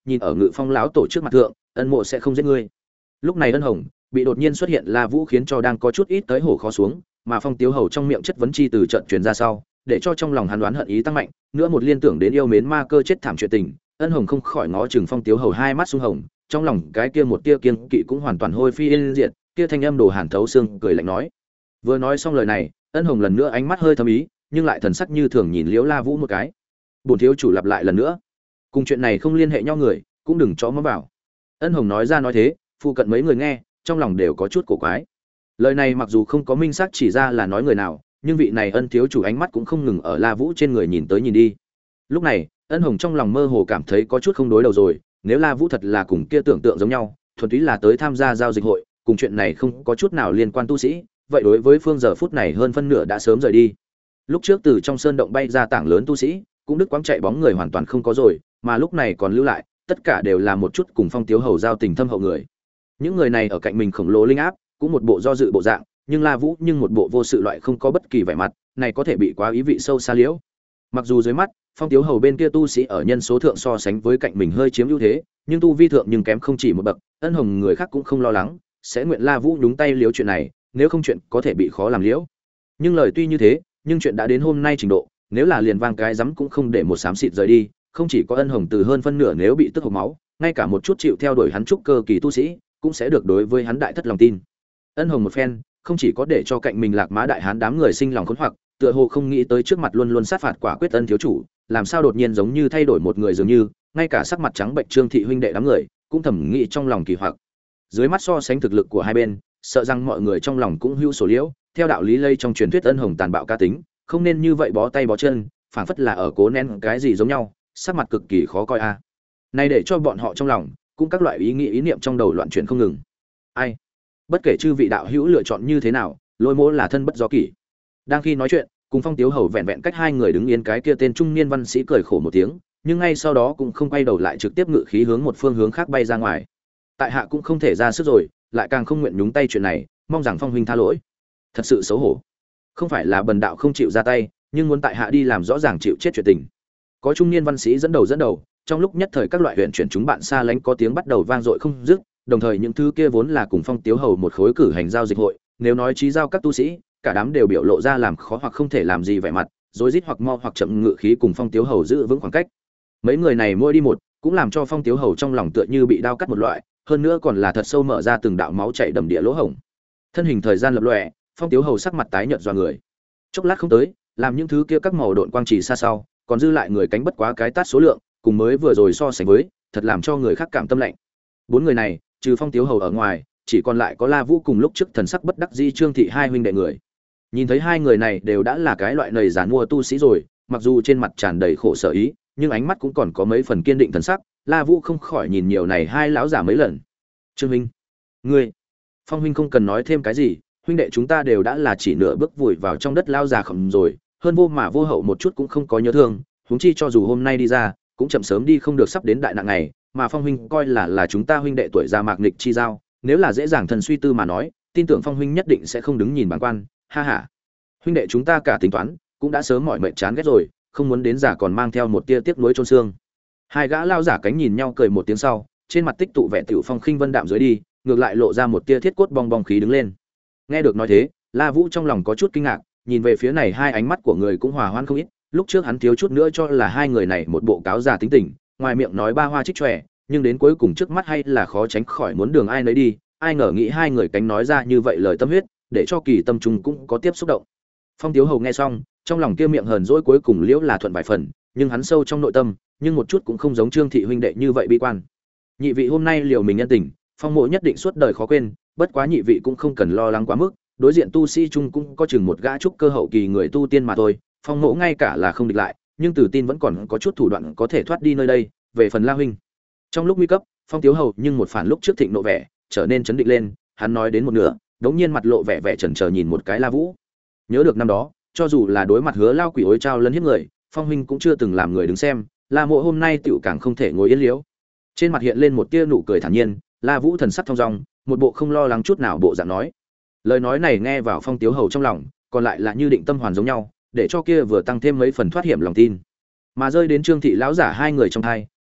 nhìn ở Ngự Phong lão tổ trước mặt thượng, ân mộ sẽ không giết ngươi. Lúc này ân hồng bị đột nhiên xuất hiện La Vũ khiến cho đang có chút ít tới hổ khó xuống, mà Phong Tiếu Hầu trong miệng chất vấn chi từ trận truyền ra sau, để cho trong lòng hắn đoán hận ý tăng mạnh, nữa một liên tưởng đến yêu mến ma cơ chết thảm chuyện tình, ân hồng không khỏi ngó chừng Phong Tiếu Hầu hai mắt sung hồng, trong lòng cái kia một tia kiêng kỵ cũng hoàn toàn hôi phi yên diệt, kia thanh âm đồ hàn thấu xương cười lạnh nói. Vừa nói xong lời này, ân hồng lần nữa ánh mắt hơi thâm ý, nhưng lại thần sắc như thường nhìn Liễu La Vũ một cái. Bổn thiếu chủ lặp lại lần nữa, cùng chuyện này không liên hệ nhau người, cũng đừng chó mắm vào. Ân hồng nói ra nói thế, phụ cận mấy người nghe, trong lòng đều có chút cổ quái. Lời này mặc dù không có minh xác chỉ ra là nói người nào, nhưng vị này ân thiếu chủ ánh mắt cũng không ngừng ở La Vũ trên người nhìn tới nhìn đi. Lúc này, ân hồng trong lòng mơ hồ cảm thấy có chút không đối đầu rồi, nếu La Vũ thật là cùng kia tưởng tượng giống nhau, thuần túy là tới tham gia giao dịch hội, cùng chuyện này không có chút nào liên quan tu sĩ, vậy đối với phương giờ phút này hơn phân nửa đã sớm rời đi. Lúc trước từ trong sơn động bay ra tảng lớn tu sĩ, cũng đứt quãng chạy bóng người hoàn toàn không có rồi, mà lúc này còn lưu lại, tất cả đều là một chút cùng Phong Tiếu Hầu giao tình thâm hậu người. Những người này ở cạnh mình khổng lồ linh áp, cũng một bộ do dự bộ dạng, nhưng La Vũ nhưng một bộ vô sự loại không có bất kỳ vẻ mặt, này có thể bị quá ý vị sâu xa liễu. Mặc dù dưới mắt, Phong Tiếu Hầu bên kia tu sĩ ở nhân số thượng so sánh với cạnh mình hơi chiếm ưu thế, nhưng tu vi thượng nhưng kém không chỉ một bậc, ân hồng người khác cũng không lo lắng, sẽ nguyện La Vũ nhúng tay liếu chuyện này, nếu không chuyện có thể bị khó làm liễu. Nhưng lời tuy như thế, nhưng chuyện đã đến hôm nay trình độ, nếu là liền vang cái rắm cũng không để một xám xịt rời đi, không chỉ có ân hồng từ hơn phân nửa nếu bị tức hộc máu, ngay cả một chút chịu theo đuổi hắn trúc cơ kỳ tu sĩ, cũng sẽ được đối với hắn đại thất lòng tin. Ân hồng một phen, không chỉ có để cho cạnh mình Lạc Mã đại hán đám người sinh lòng khốn hoặc, tựa hồ không nghĩ tới trước mặt luôn luôn sát phạt quả quyết ân thiếu chủ, làm sao đột nhiên giống như thay đổi một người dường như, ngay cả sắc mặt trắng bệnh Trương thị huynh đệ đám người, cũng thầm nghĩ trong lòng kỳ hoặc. Dưới mắt so sánh thực lực của hai bên, sợ rằng mọi người trong lòng cũng hữu sổ liễu, theo đạo lý lây trong truyền thuyết ân hồng tàn bạo cá tính, không nên như vậy bó tay bó chân, phảng phất là ở cố nén cái gì giống nhau, sắc mặt cực kỳ khó coi a. À. Này để cho bọn họ trong lòng, cũng các loại ý nghĩ ý niệm trong đầu loạn chuyển không ngừng. Ai? Bất kể chư vị đạo hữu lựa chọn như thế nào, Lôi Mỗ là thân bất do kỷ. Đang khi nói chuyện, cùng Phong Tiếu Hầu vẹn vẹn cách hai người đứng yên cái kia tên trung niên văn sĩ cười khổ một tiếng, nhưng ngay sau đó cũng không quay đầu lại trực tiếp ngự khí hướng một phương hướng khác bay ra ngoài. Tại hạ cũng không thể ra sức rồi, lại càng không nguyện nhúng tay chuyện này, mong rằng Phong huynh tha lỗi. Thật sự xấu hổ. Không phải là bần đạo không chịu ra tay, nhưng muốn tại hạ đi làm rõ ràng chịu chết chuyện tình. Có trung niên văn sĩ dẫn đầu dẫn đầu, trong lúc nhất thời các loại huyện chuyển chúng bạn xa lánh có tiếng bắt đầu vang dội không dứt, đồng thời những thứ kia vốn là cùng Phong Tiếu Hầu một khối cử hành giao dịch hội, nếu nói trí giao các tu sĩ, cả đám đều biểu lộ ra làm khó hoặc không thể làm gì vẻ mặt, rối rít hoặc mo hoặc chậm ngự khí cùng Phong Tiếu Hầu giữ vững khoảng cách. Mấy người này mỗi đi một, cũng làm cho Phong Tiếu Hầu trong lòng tựa như bị đao cắt một loại, hơn nữa còn là thật sâu mở ra từng đạo máu chảy đầm địa lỗ hổng. Thân hình thời gian lập lòe, Phong Tiếu Hầu sắc mặt tái nhợt doa người. Chốc lát không tới, làm những thứ kia các màu độn quang chỉ xa sau, còn dư lại người cánh bất quá cái tát số lượng, cùng mới vừa rồi so sánh với, thật làm cho người khác cảm tâm lạnh. Bốn người này, trừ Phong Tiếu Hầu ở ngoài, chỉ còn lại có La Vũ cùng lúc trước thần sắc bất đắc dĩ Trương thị hai huynh đệ người. Nhìn thấy hai người này đều đã là cái loại nầy giàn mua tu sĩ rồi, mặc dù trên mặt tràn đầy khổ sở ý, nhưng ánh mắt cũng còn có mấy phần kiên định thần sắc, La Vũ không khỏi nhìn nhiều này hai lão giả mấy lần. Trương huynh, ngươi, Phong huynh không cần nói thêm cái gì, huynh đệ chúng ta đều đã là chỉ nửa bước vùi vào trong đất lao già khẩm rồi, hơn vô mà vô hậu một chút cũng không có nhớ thương, huống chi cho dù hôm nay đi ra, cũng chậm sớm đi không được sắp đến đại nạn ngày, mà Phong huynh coi là là chúng ta huynh đệ tuổi già mạc nghịch chi giao, nếu là dễ dàng thần suy tư mà nói, tin tưởng Phong huynh nhất định sẽ không đứng nhìn bản quan, ha ha. Huynh đệ chúng ta cả tính toán, cũng đã sớm mỏi mệt chán ghét rồi, không muốn đến giả còn mang theo một tia tiếc nuối chôn xương. Hai gã lao giả cánh nhìn nhau cười một tiếng sau, trên mặt tích tụ vẻ tiểu phong khinh vân đạm dưới đi, ngược lại lộ ra một tia thiết cốt bong bong khí đứng lên. Nghe được nói thế, La Vũ trong lòng có chút kinh ngạc, nhìn về phía này hai ánh mắt của người cũng hòa hoan không ít, lúc trước hắn thiếu chút nữa cho là hai người này một bộ cáo già tính tình, ngoài miệng nói ba hoa trích tròe, nhưng đến cuối cùng trước mắt hay là khó tránh khỏi muốn đường ai nấy đi, ai ngờ nghĩ hai người cánh nói ra như vậy lời tâm huyết, để cho Kỳ Tâm Trung cũng có tiếp xúc động. Phong Tiếu Hầu nghe xong, trong lòng kia miệng hờn dỗi cuối cùng liễu là thuận vài phần, nhưng hắn sâu trong nội tâm, nhưng một chút cũng không giống Trương thị huynh đệ như vậy bi quan. Nhị vị hôm nay liều mình nhân tình, Phong mộ nhất định suốt đời khó quên, bất quá nhị vị cũng không cần lo lắng quá mức, đối diện tu sĩ chung cũng có chừng một gã trúc cơ hậu kỳ người tu tiên mà thôi, Phong mộ ngay cả là không địch lại, nhưng Từ Tin vẫn còn có chút thủ đoạn có thể thoát đi nơi đây, về phần La huynh. Trong lúc nguy cấp, Phong Tiếu Hầu nhưng một phản lúc trước thịnh nộ vẻ, trở nên chấn định lên, hắn nói đến một nửa, đống nhiên mặt lộ vẻ vẻ chần chờ nhìn một cái La Vũ. Nhớ được năm đó, cho dù là đối mặt hứa lao quỷ ối trao lấn hiếp người, Phong huynh cũng chưa từng làm người đứng xem, La mộ hôm nay tiểu càng không thể ngồi yên liễu. Trên mặt hiện lên một tia nụ cười thản nhiên, La Vũ thần sắc thong dong, một bộ không lo lắng chút nào bộ dạng nói. Lời nói này nghe vào Phong Tiếu Hầu trong lòng, còn lại là như định tâm hoàn giống nhau, để cho kia vừa tăng thêm mấy phần thoát hiểm lòng tin. Mà rơi đến Trương thị lão giả hai người trong hai,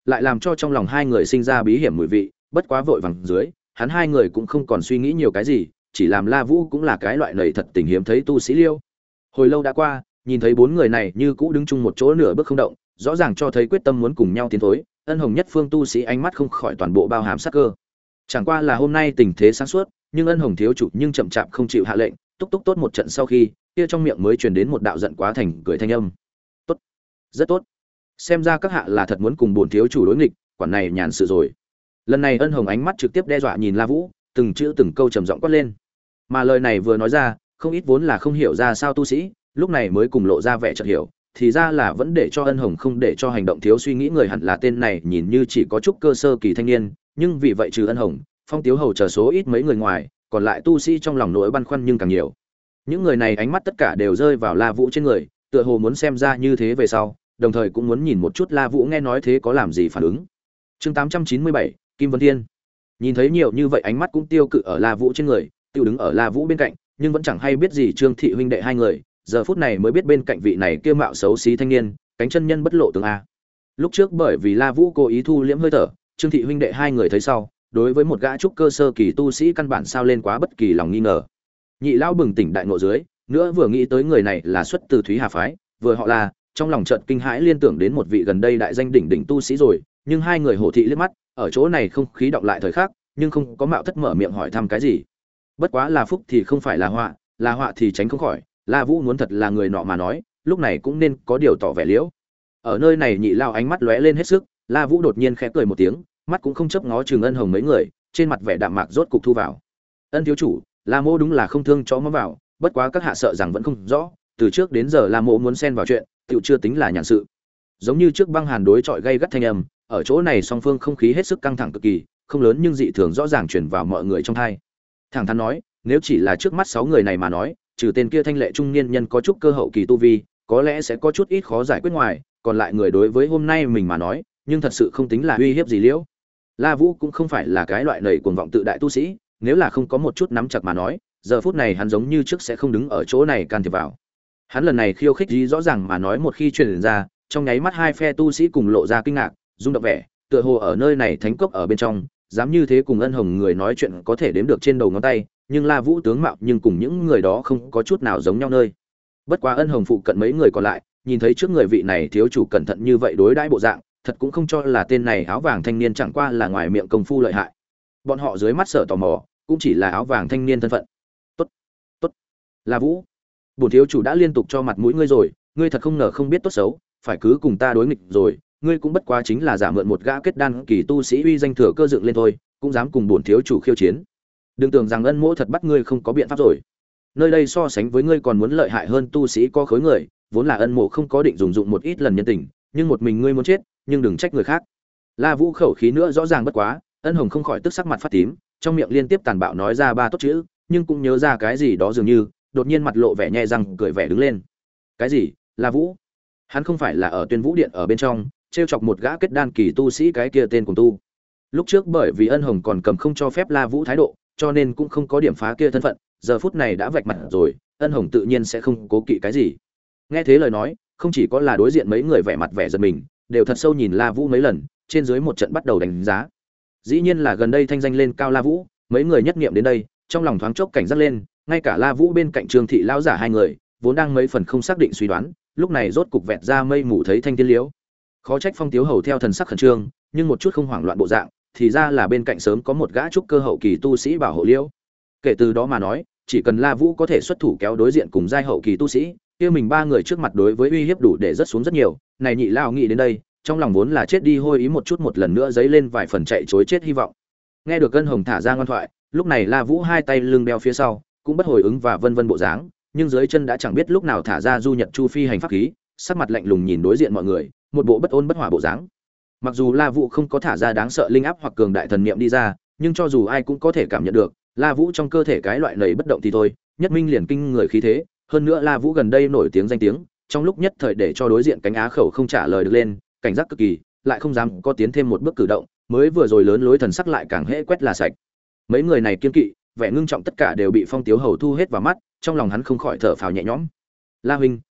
lại làm cho trong lòng hai người sinh ra bí hiểm mùi vị, bất quá vội vàng dưới, hắn hai người cũng không còn suy nghĩ nhiều cái gì, chỉ làm La Vũ cũng là cái loại nầy thật tình hiếm thấy tu sĩ liêu. Hồi lâu đã qua, nhìn thấy bốn người này như cũ đứng chung một chỗ nửa bước không động, rõ ràng cho thấy quyết tâm muốn cùng nhau tiến thối, Ân Hồng nhất phương tu sĩ ánh mắt không khỏi toàn bộ bao hàm sát cơ. Chẳng qua là hôm nay tình thế sáng suốt, nhưng Ân Hồng thiếu chủ nhưng chậm chạp không chịu hạ lệnh, túc túc tốt một trận sau khi, kia trong miệng mới truyền đến một đạo giận quá thành cười thanh âm. Tốt, rất tốt. Xem ra các hạ là thật muốn cùng bổn thiếu chủ đối nghịch, quản này nhàn sự rồi. Lần này Ân Hồng ánh mắt trực tiếp đe dọa nhìn La Vũ, từng chữ từng câu trầm giọng quát lên. Mà lời này vừa nói ra, không ít vốn là không hiểu ra sao tu sĩ, lúc này mới cùng lộ ra vẻ chợt hiểu, thì ra là vẫn để cho Ân Hồng không để cho hành động thiếu suy nghĩ người hẳn là tên này nhìn như chỉ có chút cơ sơ kỳ thanh niên, nhưng vì vậy trừ Ân Hồng, Phong Tiếu Hầu chờ số ít mấy người ngoài, còn lại tu sĩ trong lòng nỗi băn khoăn nhưng càng nhiều. Những người này ánh mắt tất cả đều rơi vào La Vũ trên người, tựa hồ muốn xem ra như thế về sau, đồng thời cũng muốn nhìn một chút La Vũ nghe nói thế có làm gì phản ứng. Chương tám trăm chín mươi bảy, Kim Vân Thiên. Nhìn thấy nhiều như vậy ánh mắt cũng tiêu cự ở La Vũ trên người, tiêu đứng ở La Vũ bên cạnh, nhưng vẫn chẳng hay biết gì Trương thị huynh đệ hai người, giờ phút này mới biết bên cạnh vị này kia mạo xấu xí thanh niên, cánh chân nhân bất lộ tướng a. Lúc trước bởi vì La Vũ cố ý thu liễm hơi thở, Trương thị huynh đệ hai người thấy sau, đối với một gã trúc cơ sơ kỳ tu sĩ căn bản sao lên quá bất kỳ lòng nghi ngờ. Nhị lão bừng tỉnh đại ngộ dưới, nữa vừa nghĩ tới người này là xuất từ Thúy Hà phái, vừa họ là, trong lòng chợt kinh hãi liên tưởng đến một vị gần đây đại danh đỉnh đỉnh tu sĩ rồi, nhưng hai người hổ thị liếc mắt, ở chỗ này không khí động lại thời khắc, nhưng không có mạo thất mở miệng hỏi thăm cái gì. Bất quá là phúc thì không phải là họa, là họa thì tránh không khỏi, La Vũ muốn thật là người nọ mà nói, lúc này cũng nên có điều tỏ vẻ liễu. Ở nơi này nhị lao ánh mắt lóe lên hết sức, La Vũ đột nhiên khẽ cười một tiếng, mắt cũng không chớp ngó Trường Ân Hồng mấy người, trên mặt vẻ đạm mạc rốt cục thu vào. Ân thiếu chủ, La Mộ đúng là không thương chó mắm vào, bất quá các hạ sợ rằng vẫn không rõ, từ trước đến giờ La Mộ muốn xen vào chuyện, tựu chưa tính là nhàn sự. Giống như trước băng hàn đối chọi gây gắt thanh âm, ở chỗ này song phương không khí hết sức căng thẳng cực kỳ, không lớn nhưng dị thường rõ ràng truyền vào mọi người trong tai. Thẳng thắn nói, nếu chỉ là trước mắt sáu người này mà nói, trừ tên kia thanh lệ trung niên nhân có chút cơ hậu kỳ tu vi, có lẽ sẽ có chút ít khó giải quyết ngoài, còn lại người đối với hôm nay mình mà nói, nhưng thật sự không tính là uy hiếp gì liễu. La Vũ cũng không phải là cái loại nảy cuồng vọng tự đại tu sĩ, nếu là không có một chút nắm chặt mà nói, giờ phút này hắn giống như trước sẽ không đứng ở chỗ này can thiệp vào. Hắn lần này khiêu khích gì rõ ràng mà nói một khi truyền ra, trong nháy mắt hai phe tu sĩ cùng lộ ra kinh ngạc, rung động vẻ, tựa hồ ở nơi này thánh cốc ở bên trong, dám như thế cùng Ân Hồng người nói chuyện có thể đếm được trên đầu ngón tay, nhưng La Vũ tướng mạo nhưng cùng những người đó không có chút nào giống nhau nơi. Bất quá Ân Hồng phụ cận mấy người còn lại, nhìn thấy trước người vị này thiếu chủ cẩn thận như vậy đối đãi bộ dạng, thật cũng không cho là tên này áo vàng thanh niên chẳng qua là ngoài miệng công phu lợi hại. Bọn họ dưới mắt sợ tò mò, cũng chỉ là áo vàng thanh niên thân phận. Tốt, tốt, La Vũ, bổn thiếu chủ đã liên tục cho mặt mũi ngươi rồi, ngươi thật không ngờ không biết tốt xấu, phải cứ cùng ta đối nghịch rồi, ngươi cũng bất quá chính là giả mượn một gã kết đan kỳ tu sĩ uy danh thừa cơ dựng lên thôi, cũng dám cùng bổn thiếu chủ khiêu chiến. Đừng tưởng rằng Ân Mỗ thật bắt ngươi không có biện pháp rồi. Nơi đây so sánh với ngươi còn muốn lợi hại hơn tu sĩ có khối người, vốn là Ân Mộ không có định dùng dụng một ít lần nhân tình, nhưng một mình ngươi muốn chết, nhưng đừng trách người khác. La Vũ khẩu khí nữa rõ ràng bất quá, Ân Hồng không khỏi tức sắc mặt phát tím, trong miệng liên tiếp tàn bạo nói ra ba tốt chữ, nhưng cũng nhớ ra cái gì đó dường như, đột nhiên mặt lộ vẻ nhẹ răng cười vẻ đứng lên. Cái gì? La Vũ? Hắn không phải là ở Tuyên Vũ Điện ở bên trong, trêu chọc một gã kết đan kỳ tu sĩ cái kia tên cùng tu. Lúc trước bởi vì Ân Hồng còn cầm không cho phép La Vũ thái độ, cho nên cũng không có điểm phá kia thân phận, giờ phút này đã vạch mặt rồi, Ân Hồng tự nhiên sẽ không cố kỵ cái gì. Nghe thế lời nói, không chỉ có là đối diện mấy người vẻ mặt vẻ giật mình, đều thật sâu nhìn La Vũ mấy lần, trên dưới một trận bắt đầu đánh giá. Dĩ nhiên là gần đây thanh danh lên cao La Vũ, mấy người nhất nghiệm đến đây, trong lòng thoáng chốc cảnh giác lên, ngay cả La Vũ bên cạnh Trương thị lão giả hai người, vốn đang mấy phần không xác định suy đoán, lúc này rốt cục vẹt ra mây mù thấy thanh thiên liễu. Khó trách Phong Tiếu Hầu theo thần sắc khẩn trương, nhưng một chút không hoảng loạn bộ dạng, thì ra là bên cạnh sớm có một gã trúc cơ hậu kỳ tu sĩ bảo hộ liễu. Kể từ đó mà nói, chỉ cần La Vũ có thể xuất thủ kéo đối diện cùng giai hậu kỳ tu sĩ, kia mình ba người trước mặt đối với uy hiếp đủ để rất xuống rất nhiều. Này nhị lão nghĩ đến đây, trong lòng vốn là chết đi hôi ý một chút một lần nữa dấy lên vài phần chạy trối chết hy vọng. Nghe được Ân Hồng thả ra ngoan thoại, lúc này La Vũ hai tay lưng đeo phía sau, cũng bất hồi ứng và vân vân bộ dáng, nhưng dưới chân đã chẳng biết lúc nào thả ra du nhật chu phi hành pháp khí, sắc mặt lạnh lùng nhìn đối diện mọi người, một bộ bất ôn bất hỏa bộ dáng. Mặc dù La Vũ không có thả ra đáng sợ linh áp hoặc cường đại thần niệm đi ra, nhưng cho dù ai cũng có thể cảm nhận được, La Vũ trong cơ thể cái loại nảy bất động thì thôi, nhất minh liền kinh người khí thế, hơn nữa La Vũ gần đây nổi tiếng danh tiếng, trong lúc nhất thời để cho đối diện cánh á khẩu không trả lời được lên, cảnh giác cực kỳ, lại không dám có tiến thêm một bước cử động, mới vừa rồi lớn lối thần sắc lại càng hễ quét là sạch. Mấy người này kiên kỵ, vẻ ngưng trọng tất cả đều bị Phong Tiếu Hầu thu hết vào mắt, trong lòng hắn không khỏi thở phào nhẹ nhõm. La huynh,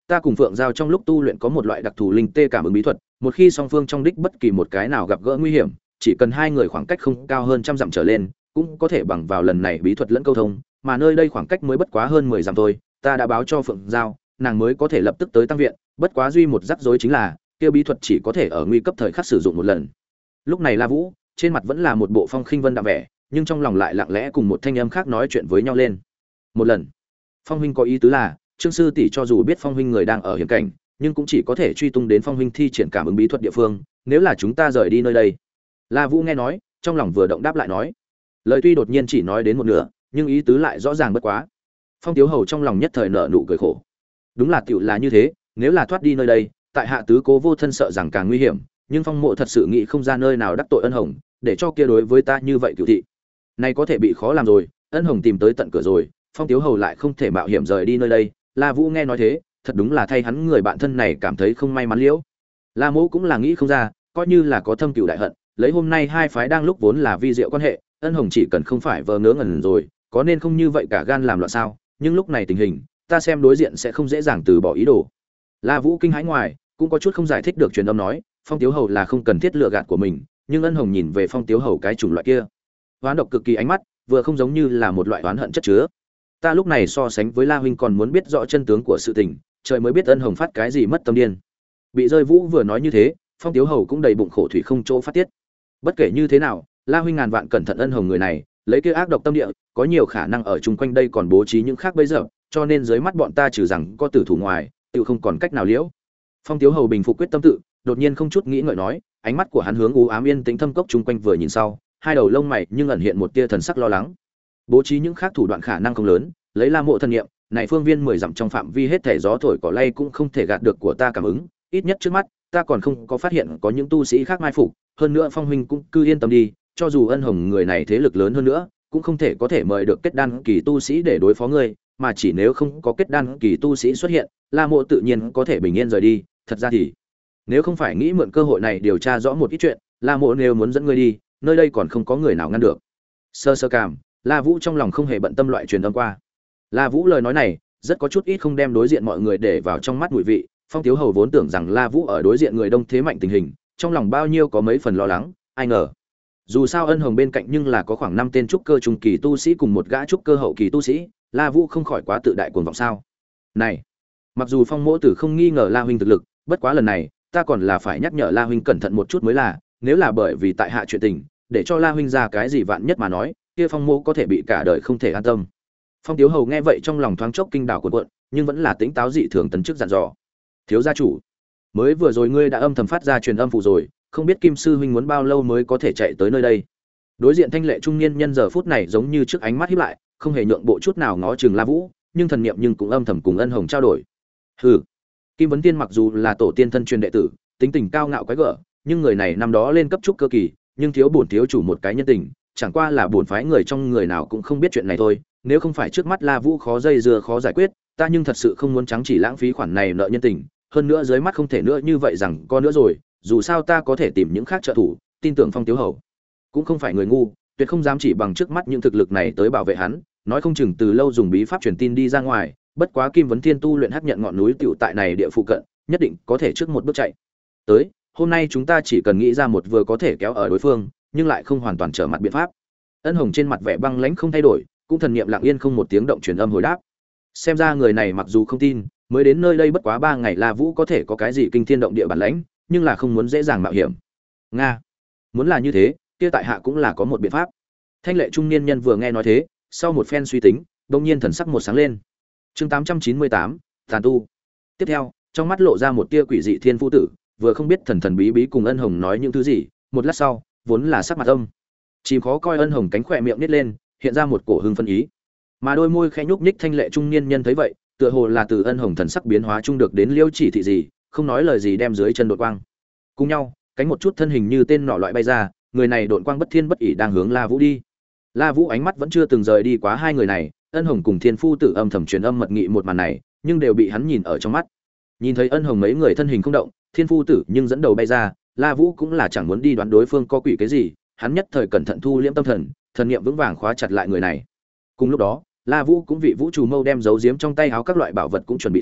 ta cùng Phượng Giao trong lúc tu luyện có một loại đặc thù linh tê cảm ứng bí thuật, một khi song phương trong đích bất kỳ một cái nào gặp gỡ nguy hiểm, chỉ cần hai người khoảng cách không cao hơn trăm dặm trở lên, cũng có thể bằng vào lần này bí thuật lẫn câu thông, mà nơi đây khoảng cách mới bất quá hơn mười dặm thôi, ta đã báo cho Phượng Giao, nàng mới có thể lập tức tới tăng viện, bất quá duy một rắc rối chính là, kia bí thuật chỉ có thể ở nguy cấp thời khắc sử dụng một lần. Lúc này La Vũ, trên mặt vẫn là một bộ phong khinh vân đạm vẻ, nhưng trong lòng lại lặng lẽ cùng một thanh âm khác nói chuyện với nhau lên. Một lần. Phong huynh có ý tứ là, Trương sư tỷ cho dù biết Phong huynh người đang ở hiểm cảnh, nhưng cũng chỉ có thể truy tung đến Phong huynh thi triển cảm ứng bí thuật địa phương, nếu là chúng ta rời đi nơi đây. La Vũ nghe nói, trong lòng vừa động đáp lại nói. Lời tuy đột nhiên chỉ nói đến một nửa, nhưng ý tứ lại rõ ràng bất quá. Phong Tiếu Hầu trong lòng nhất thời nở nụ cười khổ. Đúng là tiểu là như thế, nếu là thoát đi nơi đây, tại hạ tứ cố vô thân sợ rằng càng nguy hiểm, nhưng Phong Mộ thật sự nghĩ không ra nơi nào đắc tội Ân Hồng, để cho kia đối với ta như vậy cửu thị. Này có thể bị khó làm rồi, Ân Hồng tìm tới tận cửa rồi, Phong Tiếu Hầu lại không thể mạo hiểm rời đi nơi đây. La Vũ nghe nói thế, thật đúng là thay hắn người bạn thân này cảm thấy không may mắn liễu. La Mộ cũng là nghĩ không ra, coi như là có thâm cửu đại hận, lấy hôm nay hai phái đang lúc vốn là vi diệu quan hệ, Ân Hồng chỉ cần không phải vờ ngớ ngẩn rồi, có nên không như vậy cả gan làm loạn sao? Nhưng lúc này tình hình, ta xem đối diện sẽ không dễ dàng từ bỏ ý đồ. La Vũ kinh hãi ngoài, cũng có chút không giải thích được truyền âm nói, Phong Tiếu Hầu là không cần thiết lựa gạt của mình, nhưng Ân Hồng nhìn về Phong Tiếu Hầu cái chủng loại kia, oán độc cực kỳ ánh mắt, vừa không giống như là một loại oán hận chất chứa. Ta lúc này so sánh với La huynh còn muốn biết rõ chân tướng của sự tình, trời mới biết Ân Hồng phát cái gì mất tâm điên. Bị rơi Vũ vừa nói như thế, Phong Tiếu Hầu cũng đầy bụng khổ thủy không chỗ phát tiết. Bất kể như thế nào, La huynh ngàn vạn cẩn thận Ân Hồng người này, lấy kia ác độc tâm địa, có nhiều khả năng ở chung quanh đây còn bố trí những khác bây giờ, cho nên dưới mắt bọn ta trừ rằng có tử thủ ngoài, tự không còn cách nào liễu. Phong Tiếu Hầu bình phục quyết tâm tự, đột nhiên không chút nghĩ ngợi nói, ánh mắt của hắn hướng u ám yên tĩnh thâm cốc chung quanh vừa nhìn sau, hai đầu lông mày nhưng ẩn hiện một tia thần sắc lo lắng. Bố trí những khác thủ đoạn khả năng không lớn, lấy La Mộ thân nghiệm, này phương viên mười dặm trong phạm vi hết thể gió thổi cỏ lay cũng không thể gạt được của ta cảm ứng, ít nhất trước mắt, ta còn không có phát hiện có những tu sĩ khác mai phục, hơn nữa Phong huynh cũng cứ yên tâm đi, cho dù Ân Hồng người này thế lực lớn hơn nữa, cũng không thể có thể mời được kết đan kỳ tu sĩ để đối phó ngươi, mà chỉ nếu không có kết đan kỳ tu sĩ xuất hiện, La Mộ tự nhiên có thể bình yên rời đi, thật ra thì nếu không phải nghĩ mượn cơ hội này điều tra rõ một ít chuyện, La Mộ nếu muốn dẫn ngươi đi, nơi đây còn không có người nào ngăn được. Sơ sơ cảm, La Vũ trong lòng không hề bận tâm loại truyền âm qua. La Vũ lời nói này, rất có chút ít không đem đối diện mọi người để vào trong mắt mùi vị, Phong Tiếu Hầu vốn tưởng rằng La Vũ ở đối diện người đông thế mạnh tình hình, trong lòng bao nhiêu có mấy phần lo lắng, ai ngờ dù sao Ân Hồng bên cạnh nhưng là có khoảng năm tên trúc cơ trung kỳ tu sĩ cùng một gã trúc cơ hậu kỳ tu sĩ, La Vũ không khỏi quá tự đại cuồng vọng sao? Này, mặc dù Phong Mỗ Tử không nghi ngờ La huynh thực lực, bất quá lần này, ta còn là phải nhắc nhở La huynh cẩn thận một chút mới là, nếu là bởi vì tại hạ chuyện tình, để cho La huynh ra cái gì vạn nhất mà nói, kia Phong Mỗ có thể bị cả đời không thể an tâm. Phong Tiếu Hầu nghe vậy trong lòng thoáng chốc kinh đảo cuộn cuộn, nhưng vẫn là tính táo dị thường tấn chức dặn dò. Thiếu gia chủ, mới vừa rồi ngươi đã âm thầm phát ra truyền âm phụ rồi, không biết Kim sư huynh muốn bao lâu mới có thể chạy tới nơi đây. Đối diện thanh lệ trung niên nhân giờ phút này giống như trước ánh mắt híp lại, không hề nhượng bộ chút nào ngó chừng La Vũ, nhưng thần niệm nhưng cũng âm thầm cùng Ân Hồng trao đổi. Hừ, Kim Vấn Tiên mặc dù là tổ tiên thân truyền đệ tử, tính tình cao ngạo quái gở, nhưng người này năm đó lên cấp trúc cơ kỳ, nhưng thiếu bổn thiếu chủ một cái nhân tình, chẳng qua là bổn phái người trong người nào cũng không biết chuyện này thôi, nếu không phải trước mắt La Vũ khó dây dưa khó giải quyết, ta nhưng thật sự không muốn trắng chỉ lãng phí khoản này nợ nhân tình, hơn nữa dưới mắt không thể nữa như vậy rằng có nữa rồi, dù sao ta có thể tìm những khác trợ thủ, tin tưởng Phong Tiếu Hầu cũng không phải người ngu, tuyệt không dám chỉ bằng trước mắt những thực lực này tới bảo vệ hắn, nói không chừng từ lâu dùng bí pháp truyền tin đi ra ngoài, bất quá Kim Vấn Thiên tu luyện hấp nhận ngọn núi tiểu tại này địa phụ cận, nhất định có thể trước một bước chạy tới. Hôm nay chúng ta chỉ cần nghĩ ra một vừa có thể kéo ở đối phương, nhưng lại không hoàn toàn trở mặt biện pháp. Ân Hồng trên mặt vẻ băng lãnh không thay đổi, cũng thần niệm lặng yên không một tiếng động truyền âm hồi đáp. Xem ra người này mặc dù không tin, mới đến nơi đây bất quá ba ngày La Vũ có thể có cái gì kinh thiên động địa bản lãnh, nhưng là không muốn dễ dàng mạo hiểm. Nga, muốn là như thế, kia tại hạ cũng là có một biện pháp. Thanh lệ trung niên nhân vừa nghe nói thế, sau một phen suy tính, đột nhiên thần sắc một sáng lên. Chương tám trăm chín mươi tám, tàn tu. Tiếp theo, trong mắt lộ ra một tia quỷ dị thiên phu tử, vừa không biết thần thần bí bí cùng Ân Hồng nói những thứ gì, một lát sau, vốn là sắc mặt âm, chìm khó coi Ân Hồng cánh khỏe miệng nít lên, hiện ra một cổ hưng phân ý. Mà đôi môi khẽ nhúc nhích thanh lệ trung niên nhân thấy vậy, tựa hồ là từ Ân Hồng thần sắc biến hóa chung được đến liêu chỉ thị gì, không nói lời gì đem dưới chân đột quang. Cùng nhau, cánh một chút thân hình như tên nọ loại bay ra, người này đột quang bất thiên bất ỷ đang hướng La Vũ đi. La Vũ ánh mắt vẫn chưa từng rời đi quá hai người này, Ân Hồng cùng Thiên Phu Tử âm thầm truyền âm mật nghị một màn này, nhưng đều bị hắn nhìn ở trong mắt. Nhìn thấy Ân Hồng mấy người thân hình không động, Thiên Phu Tử nhưng dẫn đầu bay ra, La Vũ cũng là chẳng muốn đi đoán đối phương có quỷ cái gì, hắn nhất thời cẩn thận thu liễm tâm thần, thần niệm vững vàng khóa chặt lại người này. Cùng lúc đó, La Vũ cũng vị Vũ Trù Mâu đem giấu giếm trong tay áo các loại bảo vật cũng chuẩn bị xong,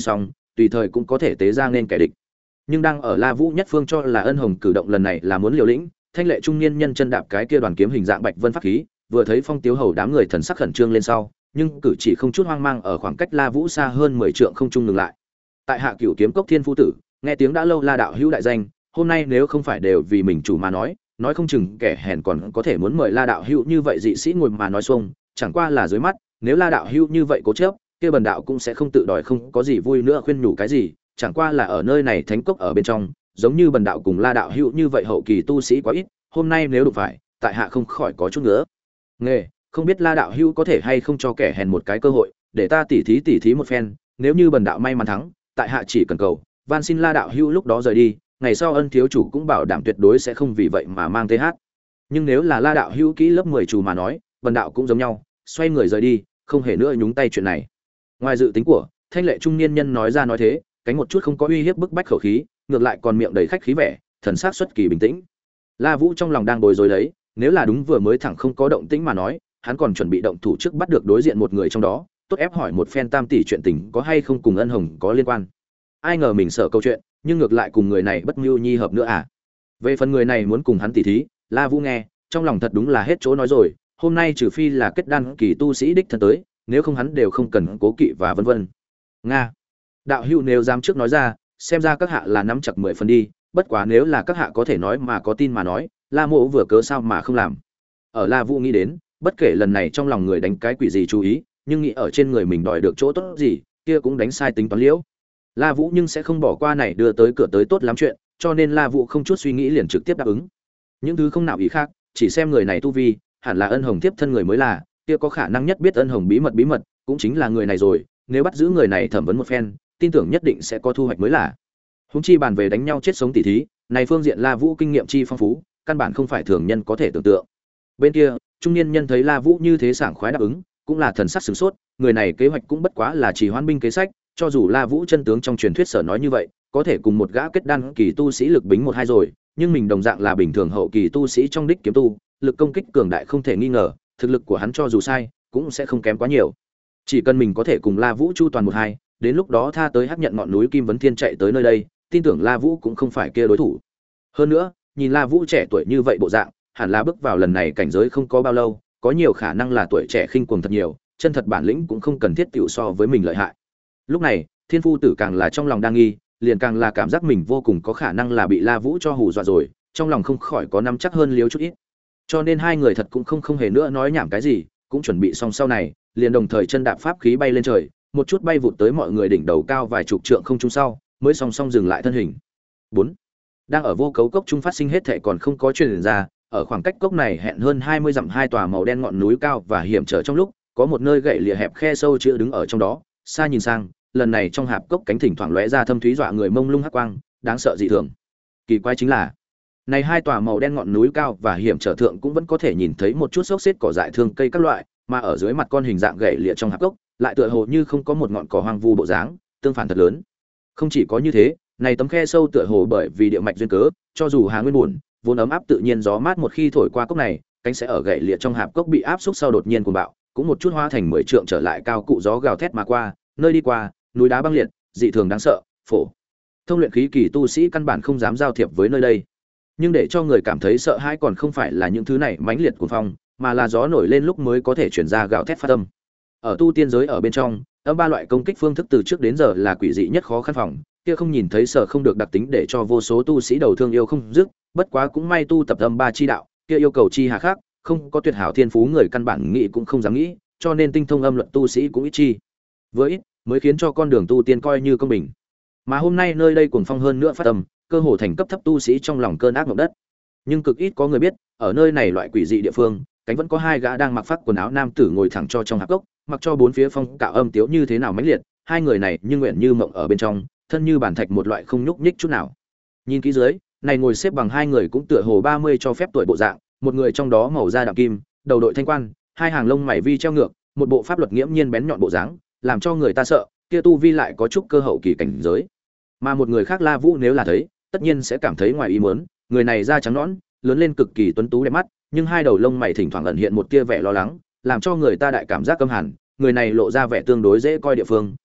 tùy thời cũng có thể tế ra nên kẻ địch. Nhưng đang ở La Vũ nhất phương cho là Ân Hồng cử động lần này là muốn liều lĩnh, thanh lệ trung niên nhân chân đạp cái kia đoàn kiếm hình dạng bạch vân pháp khí, vừa thấy Phong Tiếu Hầu đám người thần sắc khẩn trương lên sau, nhưng cử chỉ không chút hoang mang ở khoảng cách La Vũ xa hơn mười trượng không trung ngừng lại. Tại Hạ Cửu Kiếm Cốc Thiên Phu tử, nghe tiếng đã lâu La đạo hữu đại danh, hôm nay nếu không phải đều vì mình chủ mà nói, nói không chừng kẻ hèn còn có thể muốn mời La đạo hữu như vậy dị sĩ ngồi mà nói xuông, chẳng qua là dưới mắt, nếu La đạo hữu như vậy cố chấp, kia bần đạo cũng sẽ không tự đòi không có gì vui nữa khuyên nhủ cái gì, chẳng qua là ở nơi này thánh cốc ở bên trong, giống như bần đạo cùng La đạo hữu như vậy hậu kỳ tu sĩ quá ít, hôm nay nếu đụng phải, tại hạ không khỏi có chút nữa. Nghề, không biết La đạo hữu có thể hay không cho kẻ hèn một cái cơ hội, để ta tỉ thí tỉ thí một phen, nếu như bần đạo may mắn thắng, tại hạ chỉ cần cầu, van xin La đạo hữu lúc đó rời đi, ngày sau Ân thiếu chủ cũng bảo đảm tuyệt đối sẽ không vì vậy mà mang th. Nhưng nếu là La đạo hữu kỹ lớp mười chủ mà nói, bần đạo cũng giống nhau, xoay người rời đi, không hề nữa nhúng tay chuyện này. Ngoài dự tính của, thanh lệ trung niên nhân nói ra nói thế, cánh một chút không có uy hiếp bức bách khẩu khí, ngược lại còn miệng đầy khách khí vẻ, thần sắc xuất kỳ bình tĩnh. La Vũ trong lòng đang bối rối đấy, nếu là đúng vừa mới thẳng không có động tĩnh mà nói, hắn còn chuẩn bị động thủ trước bắt được đối diện một người trong đó, tốt ép hỏi một phen tam tỷ chuyện tình có hay không cùng Ân Hồng có liên quan. Ai ngờ mình sợ câu chuyện, nhưng ngược lại cùng người này bất mưu nhi hợp nữa à? Về phần người này muốn cùng hắn tỉ thí, La Vũ nghe, trong lòng thật đúng là hết chỗ nói rồi, hôm nay trừ phi là kết đan kỳ tu sĩ đích thân tới, nếu không hắn đều không cần cố kỵ và vân vân. Nga, đạo hữu nếu dám trước nói ra, xem ra các hạ là nắm chặt mười phần đi, bất quá nếu là các hạ có thể nói mà có tin mà nói, La Mộ vừa cớ sao mà không làm. Ở La Vũ nghĩ đến, bất kể lần này trong lòng người đánh cái quỷ gì chú ý, nhưng nghĩ ở trên người mình đòi được chỗ tốt gì, kia cũng đánh sai tính toán liễu. La Vũ nhưng sẽ không bỏ qua này đưa tới cửa tới tốt lắm chuyện, cho nên La Vũ không chút suy nghĩ liền trực tiếp đáp ứng. Những thứ không nào ý khác, chỉ xem người này tu vi, hẳn là Ân Hồng tiếp thân người mới là, kia có khả năng nhất biết Ân Hồng bí mật bí mật, cũng chính là người này rồi, nếu bắt giữ người này thẩm vấn một phen, tin tưởng nhất định sẽ có thu hoạch mới là. Huống chi bàn về đánh nhau chết sống tỉ thí, này phương diện La Vũ kinh nghiệm chi phong phú, căn bản không phải thường nhân có thể tưởng tượng. Bên kia, trung niên nhân thấy La Vũ như thế sảng khoái đáp ứng, cũng là thần sắc sửng sốt, người này kế hoạch cũng bất quá là chỉ hoãn binh kế sách, cho dù La Vũ chân tướng trong truyền thuyết sở nói như vậy, có thể cùng một gã kết đan kỳ tu sĩ lực bính một hai rồi, nhưng mình đồng dạng là bình thường hậu kỳ tu sĩ trong đích kiếm tu, lực công kích cường đại không thể nghi ngờ, thực lực của hắn cho dù sai, cũng sẽ không kém quá nhiều. Chỉ cần mình có thể cùng La Vũ chu toàn một hai, đến lúc đó tha tới hắc nhận ngọn núi Kim Vấn Thiên chạy tới nơi đây, tin tưởng La Vũ cũng không phải kia đối thủ. Hơn nữa, nhìn La Vũ trẻ tuổi như vậy bộ dạng, hẳn là bước vào lần này cảnh giới không có bao lâu, có nhiều khả năng là tuổi trẻ khinh cuồng thật nhiều, chân thật bản lĩnh cũng không cần thiết tiểu so với mình lợi hại. Lúc này, Thiên Phu tử càng là trong lòng đang nghi, liền càng là cảm giác mình vô cùng có khả năng là bị La Vũ cho hù dọa rồi, trong lòng không khỏi có nắm chắc hơn liếu chút ít. Cho nên hai người thật cũng không không hề nữa nói nhảm cái gì, cũng chuẩn bị xong sau này, liền đồng thời chân đạp pháp khí bay lên trời, một chút bay vụt tới mọi người đỉnh đầu cao vài chục trượng không trung sau, mới song song dừng lại thân hình. bốn Đang ở vô cấu cốc trung phát sinh hết thảy còn không có truyền ra, ở khoảng cách cốc này hẹn hơn hai mươi dặm hai tòa màu đen ngọn núi cao và hiểm trở trong lúc, có một nơi gậy lìa hẹp khe sâu chữa đứng ở trong đó, xa nhìn sang, lần này trong hạp cốc cánh thỉnh thoảng lóe ra thâm thúy dọa người mông lung hắc quang, đáng sợ dị thường. Kỳ quái chính là, này hai tòa màu đen ngọn núi cao và hiểm trở thượng cũng vẫn có thể nhìn thấy một chút xốc xếp cỏ dại thương cây các loại, mà ở dưới mặt con hình dạng gậy lìa trong hạp cốc, lại tựa hồ như không có một ngọn cỏ hoang vu bộ dáng, tương phản thật lớn. Không chỉ có như thế, này tấm khe sâu tựa hồ bởi vì địa mạch duyên cớ, cho dù Hà Nguyên buồn, vốn ấm áp tự nhiên gió mát một khi thổi qua cốc này, cánh sẽ ở gậy lìa trong hạp cốc bị áp xúc sau đột nhiên cuồng bạo, cũng một chút hóa thành mười trượng trở lại cao cụ gió gào thét mà qua, nơi đi qua, núi đá băng liệt, dị thường đáng sợ, phổ thông luyện khí kỳ tu sĩ căn bản không dám giao thiệp với nơi đây. Nhưng để cho người cảm thấy sợ hãi còn không phải là những thứ này mãnh liệt cuồng phong, mà là gió nổi lên lúc mới có thể chuyển ra gào thét phát âm. Ở tu tiên giới ở bên trong, âm ba loại công kích phương thức từ trước đến giờ là quỷ dị nhất khó khăn phòng, kia không nhìn thấy sợ không được đặc tính để cho vô số tu sĩ đầu thương yêu không dứt, bất quá cũng may tu tập âm ba chi đạo, kia yêu cầu chi hà khác, không có tuyệt hảo thiên phú người căn bản nghĩ cũng không dám nghĩ, cho nên tinh thông âm luật tu sĩ cũng ít chi. Với ít, mới khiến cho con đường tu tiên coi như công bình. Mà hôm nay nơi đây cuồng phong hơn nữa phát âm, cơ hồ thành cấp thấp tu sĩ trong lòng cơn ác mộng đất. Nhưng cực ít có người biết, ở nơi này loại quỷ dị địa phương, cánh vẫn có hai gã đang mặc phát quần áo nam tử ngồi thẳng cho trong hạp cốc, mặc cho bốn phía phong cạo âm tiếu như thế nào mãnh liệt, hai người này như nguyện như mộng ở bên trong, thân như bản thạch một loại không nhúc nhích chút nào. Nhìn kỹ dưới, này ngồi xếp bằng hai người cũng tựa hồ ba mươi cho phép tuổi bộ dạng, một người trong đó màu da đạm kim, đầu đội thanh quan, hai hàng lông mày vi treo ngược, một bộ pháp luật nghiễm nhiên bén nhọn bộ dáng, làm cho người ta sợ, kia tu vi lại có chút cơ hậu kỳ cảnh giới. Mà một người khác La Vũ nếu là thấy, tất nhiên sẽ cảm thấy ngoài ý muốn, người này da trắng nõn, lớn lên cực kỳ tuấn tú đẹp mắt, nhưng hai đầu lông mày thỉnh thoảng ẩn hiện một tia vẻ lo lắng, làm cho người ta đại cảm giác căm hàn, người này lộ ra vẻ tương đối dễ coi địa phương,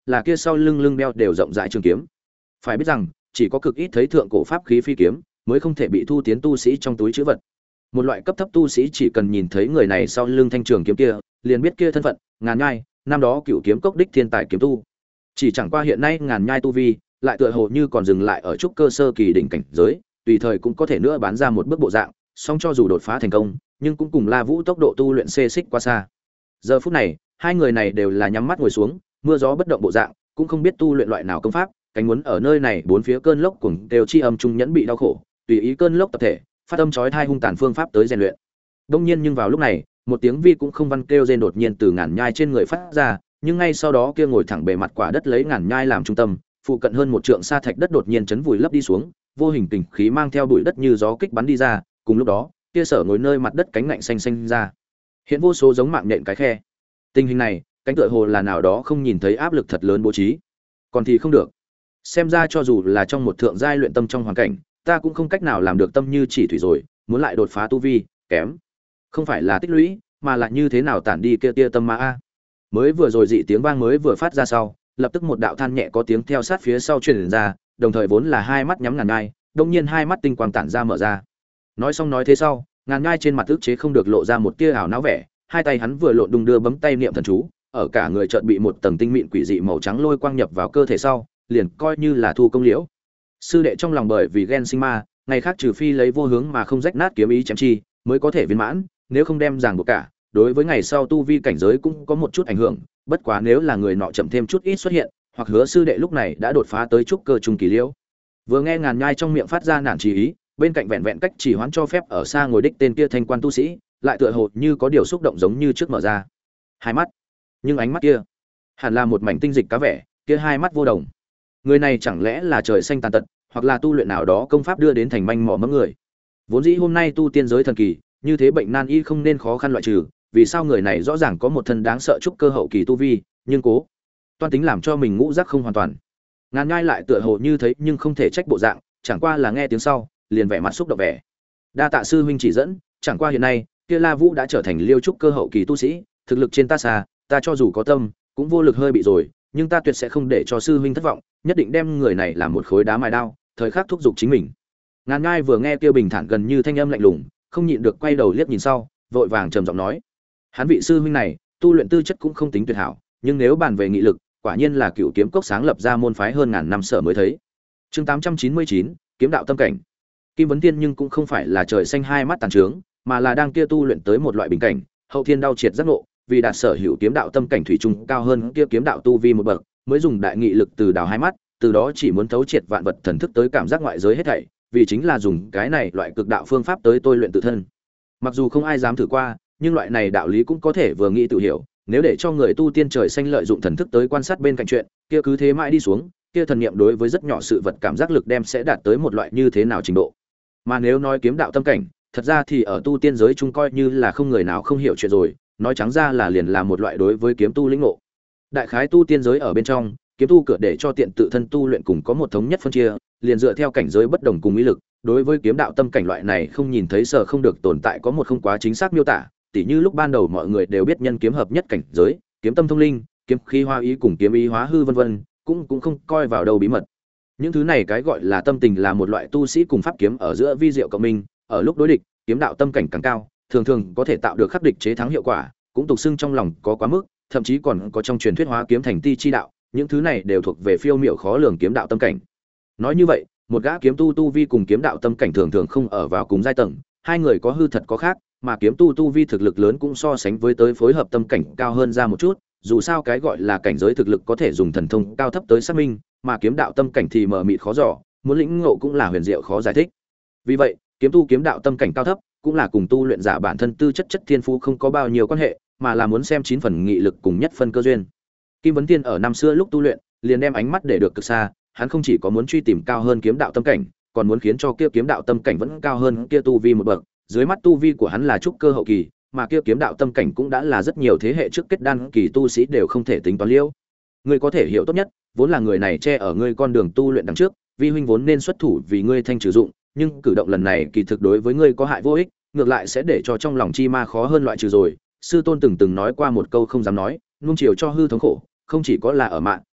là kia sau lưng lưng đeo đều rộng rãi trường kiếm. Phải biết rằng, chỉ có cực ít thấy thượng cổ pháp khí phi kiếm mới không thể bị thu tiến tu sĩ trong túi trữ vật. Một loại cấp thấp tu sĩ chỉ cần nhìn thấy người này sau lưng thanh trường kiếm kia, liền biết kia thân phận, Ngàn Nhai, năm đó cựu kiếm cốc đích thiên tài kiếm tu. Chỉ chẳng qua hiện nay Ngàn Nhai tu vi, lại tựa hồ như còn dừng lại ở trúc cơ sơ kỳ đỉnh cảnh giới, tùy thời cũng có thể nữa bán ra một bước bộ dạng, song cho dù đột phá thành công, nhưng cũng cùng La Vũ tốc độ tu luyện xê xích quá xa. Giờ phút này, hai người này đều là nhắm mắt ngồi xuống, mưa gió bất động bộ dạng, cũng không biết tu luyện loại nào công pháp, cánh muốn ở nơi này bốn phía cơn lốc cùng đều chi âm trung nhẫn bị đau khổ, tùy ý cơn lốc tập thể, phát âm chói tai hung tàn phương pháp tới rèn luyện. Đông nhiên nhưng vào lúc này, một tiếng vi cũng không văn kêu rên đột nhiên từ Ngàn Nhai trên người phát ra, nhưng ngay sau đó kia ngồi thẳng bề mặt quả đất lấy Ngàn Nhai làm trung tâm, phụ cận hơn một trượng sa thạch đất đột nhiên chấn vùi lấp đi xuống, vô hình kình khí mang theo bụi đất như gió kích bắn đi ra, cùng lúc đó, kia sở ngồi nơi mặt đất cánh ngạnh xanh xanh ra. Hiện vô số giống mạng nhện cái khe. Tình hình này, cánh tựa hồ là nào đó không nhìn thấy áp lực thật lớn bố trí. Còn thì không được. Xem ra cho dù là trong một thượng giai luyện tâm trong hoàn cảnh, ta cũng không cách nào làm được tâm như chỉ thủy rồi, muốn lại đột phá tu vi, kém. Không phải là tích lũy, mà là như thế nào tản đi kia tia tâm ma a. Mới vừa rồi dị tiếng vang mới vừa phát ra sau, lập tức một đạo than nhẹ có tiếng theo sát phía sau truyền ra, đồng thời vốn là hai mắt nhắm Ngàn Nhai, đột nhiên hai mắt tinh quang tản ra mở ra. Nói xong nói thế sau, Ngàn Nhai trên mặt ức chế không được lộ ra một tia ảo não vẻ, hai tay hắn vừa lộn đung đưa bấm tay niệm thần chú, ở cả người chợt bị một tầng tinh mịn quỷ dị màu trắng lôi quang nhập vào cơ thể sau, liền coi như là thu công liễu. Sư đệ trong lòng bởi vì ghen sinh ma, ngày khác trừ phi lấy vô hướng mà không rách nát kiếm ý chém chi, mới có thể viên mãn, nếu không đem ràng buộc cả, đối với ngày sau tu vi cảnh giới cũng có một chút ảnh hưởng, bất quá nếu là người nọ chậm thêm chút ít xuất hiện, hoặc hứa sư đệ lúc này đã đột phá tới trúc cơ trung kỳ liễu. Vừa nghe Ngàn Nhai trong miệng phát ra nản chỉ ý, bên cạnh vẹn vẹn cách chỉ hoán cho phép ở xa ngồi đích tên kia thanh quan tu sĩ, lại tựa hồ như có điều xúc động giống như trước mở ra hai mắt, nhưng ánh mắt kia hẳn là một mảnh tinh dịch cá vẻ, kia hai mắt vô đồng. Người này chẳng lẽ là trời xanh tàn tật, hoặc là tu luyện nào đó công pháp đưa đến thành manh mỏ mẫm người. Vốn dĩ hôm nay tu tiên giới thần kỳ, như thế bệnh nan y không nên khó khăn loại trừ, vì sao người này rõ ràng có một thân đáng sợ trúc cơ hậu kỳ tu vi, nhưng cố toan tính làm cho mình ngũ giác không hoàn toàn. Ngàn Nhai lại tựa hồ như thấy nhưng không thể trách bộ dạng, chẳng qua là nghe tiếng sau, liền vẻ mặt xúc động vẻ. Đa tạ sư huynh chỉ dẫn, chẳng qua hiện nay, kia La Vũ đã trở thành liêu trúc cơ hậu kỳ tu sĩ, thực lực trên ta xa, ta cho dù có tâm, cũng vô lực hơi bị rồi, nhưng ta tuyệt sẽ không để cho sư huynh thất vọng, nhất định đem người này làm một khối đá mài đao, thời khắc thúc giục chính mình. Ngàn Nhai vừa nghe kia bình thản gần như thanh âm lạnh lùng, không nhịn được quay đầu liếc nhìn sau, vội vàng trầm giọng nói: hắn vị sư huynh này, tu luyện tư chất cũng không tính tuyệt hảo, nhưng nếu bàn về nghị lực, quả nhiên là cựu kiếm cốc sáng lập ra môn phái hơn ngàn năm sở mới thấy. Chương tám trăm chín mươi chín, kiếm đạo tâm cảnh. Kim Vấn Tiên nhưng cũng không phải là trời xanh hai mắt tàn trướng, mà là đang kia tu luyện tới một loại bình cảnh, hậu thiên đau triệt giác ngộ, vì đạt sở hữu kiếm đạo tâm cảnh thủy chung cao hơn kia kiếm đạo tu vi một bậc, mới dùng đại nghị lực từ đào hai mắt, từ đó chỉ muốn thấu triệt vạn vật thần thức tới cảm giác ngoại giới hết thảy, vì chính là dùng cái này loại cực đạo phương pháp tới tôi luyện tự thân. Mặc dù không ai dám thử qua, nhưng loại này đạo lý cũng có thể vừa nghĩ tự hiểu, nếu để cho người tu tiên trời xanh lợi dụng thần thức tới quan sát bên cạnh chuyện, kia cứ thế mãi đi xuống, kia thần niệm đối với rất nhỏ sự vật cảm giác lực đem sẽ đạt tới một loại như thế nào trình độ. Mà nếu nói kiếm đạo tâm cảnh, thật ra thì ở tu tiên giới chung coi như là không người nào không hiểu chuyện rồi, nói trắng ra là liền là một loại đối với kiếm tu lĩnh ngộ. Đại khái tu tiên giới ở bên trong, kiếm tu cửa để cho tiện tự thân tu luyện cùng có một thống nhất phân chia, liền dựa theo cảnh giới bất đồng cùng ý lực, đối với kiếm đạo tâm cảnh loại này không nhìn thấy sở không được tồn tại có một không quá chính xác miêu tả, tỉ như lúc ban đầu mọi người đều biết nhân kiếm hợp nhất cảnh giới, kiếm tâm thông linh, kiếm khí hóa ý cùng kiếm ý hóa hư vân vân, cũng cũng không coi vào đâu bí mật. Những thứ này cái gọi là tâm tình là một loại tu sĩ cùng pháp kiếm ở giữa vi diệu cộng minh, ở lúc đối địch, kiếm đạo tâm cảnh càng cao, thường thường có thể tạo được khắc địch chế thắng hiệu quả, cũng tục xưng trong lòng có quá mức, thậm chí còn có trong truyền thuyết hóa kiếm thành ti chi đạo, những thứ này đều thuộc về phiêu miểu khó lường kiếm đạo tâm cảnh. Nói như vậy, một gã kiếm tu tu vi cùng kiếm đạo tâm cảnh thường thường không ở vào cùng giai tầng, hai người có hư thật có khác, mà kiếm tu tu vi thực lực lớn cũng so sánh với tới phối hợp tâm cảnh cao hơn ra một chút, dù sao cái gọi là cảnh giới thực lực có thể dùng thần thông cao thấp tới xác minh, mà kiếm đạo tâm cảnh thì mờ mịt khó dò, muốn lĩnh ngộ cũng là huyền diệu khó giải thích. Vì vậy, kiếm tu kiếm đạo tâm cảnh cao thấp cũng là cùng tu luyện giả bản thân tư chất chất thiên phú không có bao nhiêu quan hệ, mà là muốn xem chín phần nghị lực cùng nhất phân cơ duyên. Kim Vấn Tiên ở năm xưa lúc tu luyện, liền đem ánh mắt để được cực xa, hắn không chỉ có muốn truy tìm cao hơn kiếm đạo tâm cảnh, còn muốn khiến cho kia kiếm đạo tâm cảnh vẫn cao hơn kia tu vi một bậc. Dưới mắt tu vi của hắn là trúc cơ hậu kỳ, mà kia kiếm đạo tâm cảnh cũng đã là rất nhiều thế hệ trước kết đan kỳ tu sĩ đều không thể tính toán liễu. Ngươi có thể hiểu tốt nhất, vốn là người này che ở ngươi con đường tu luyện đằng trước, vi huynh vốn nên xuất thủ vì ngươi thanh trừ dụng, nhưng cử động lần này kỳ thực đối với ngươi có hại vô ích, ngược lại sẽ để cho trong lòng chi ma khó hơn loại trừ rồi. Sư tôn từng từng nói qua một câu không dám nói, nuông chiều cho hư thống khổ, không chỉ có là ở mạng,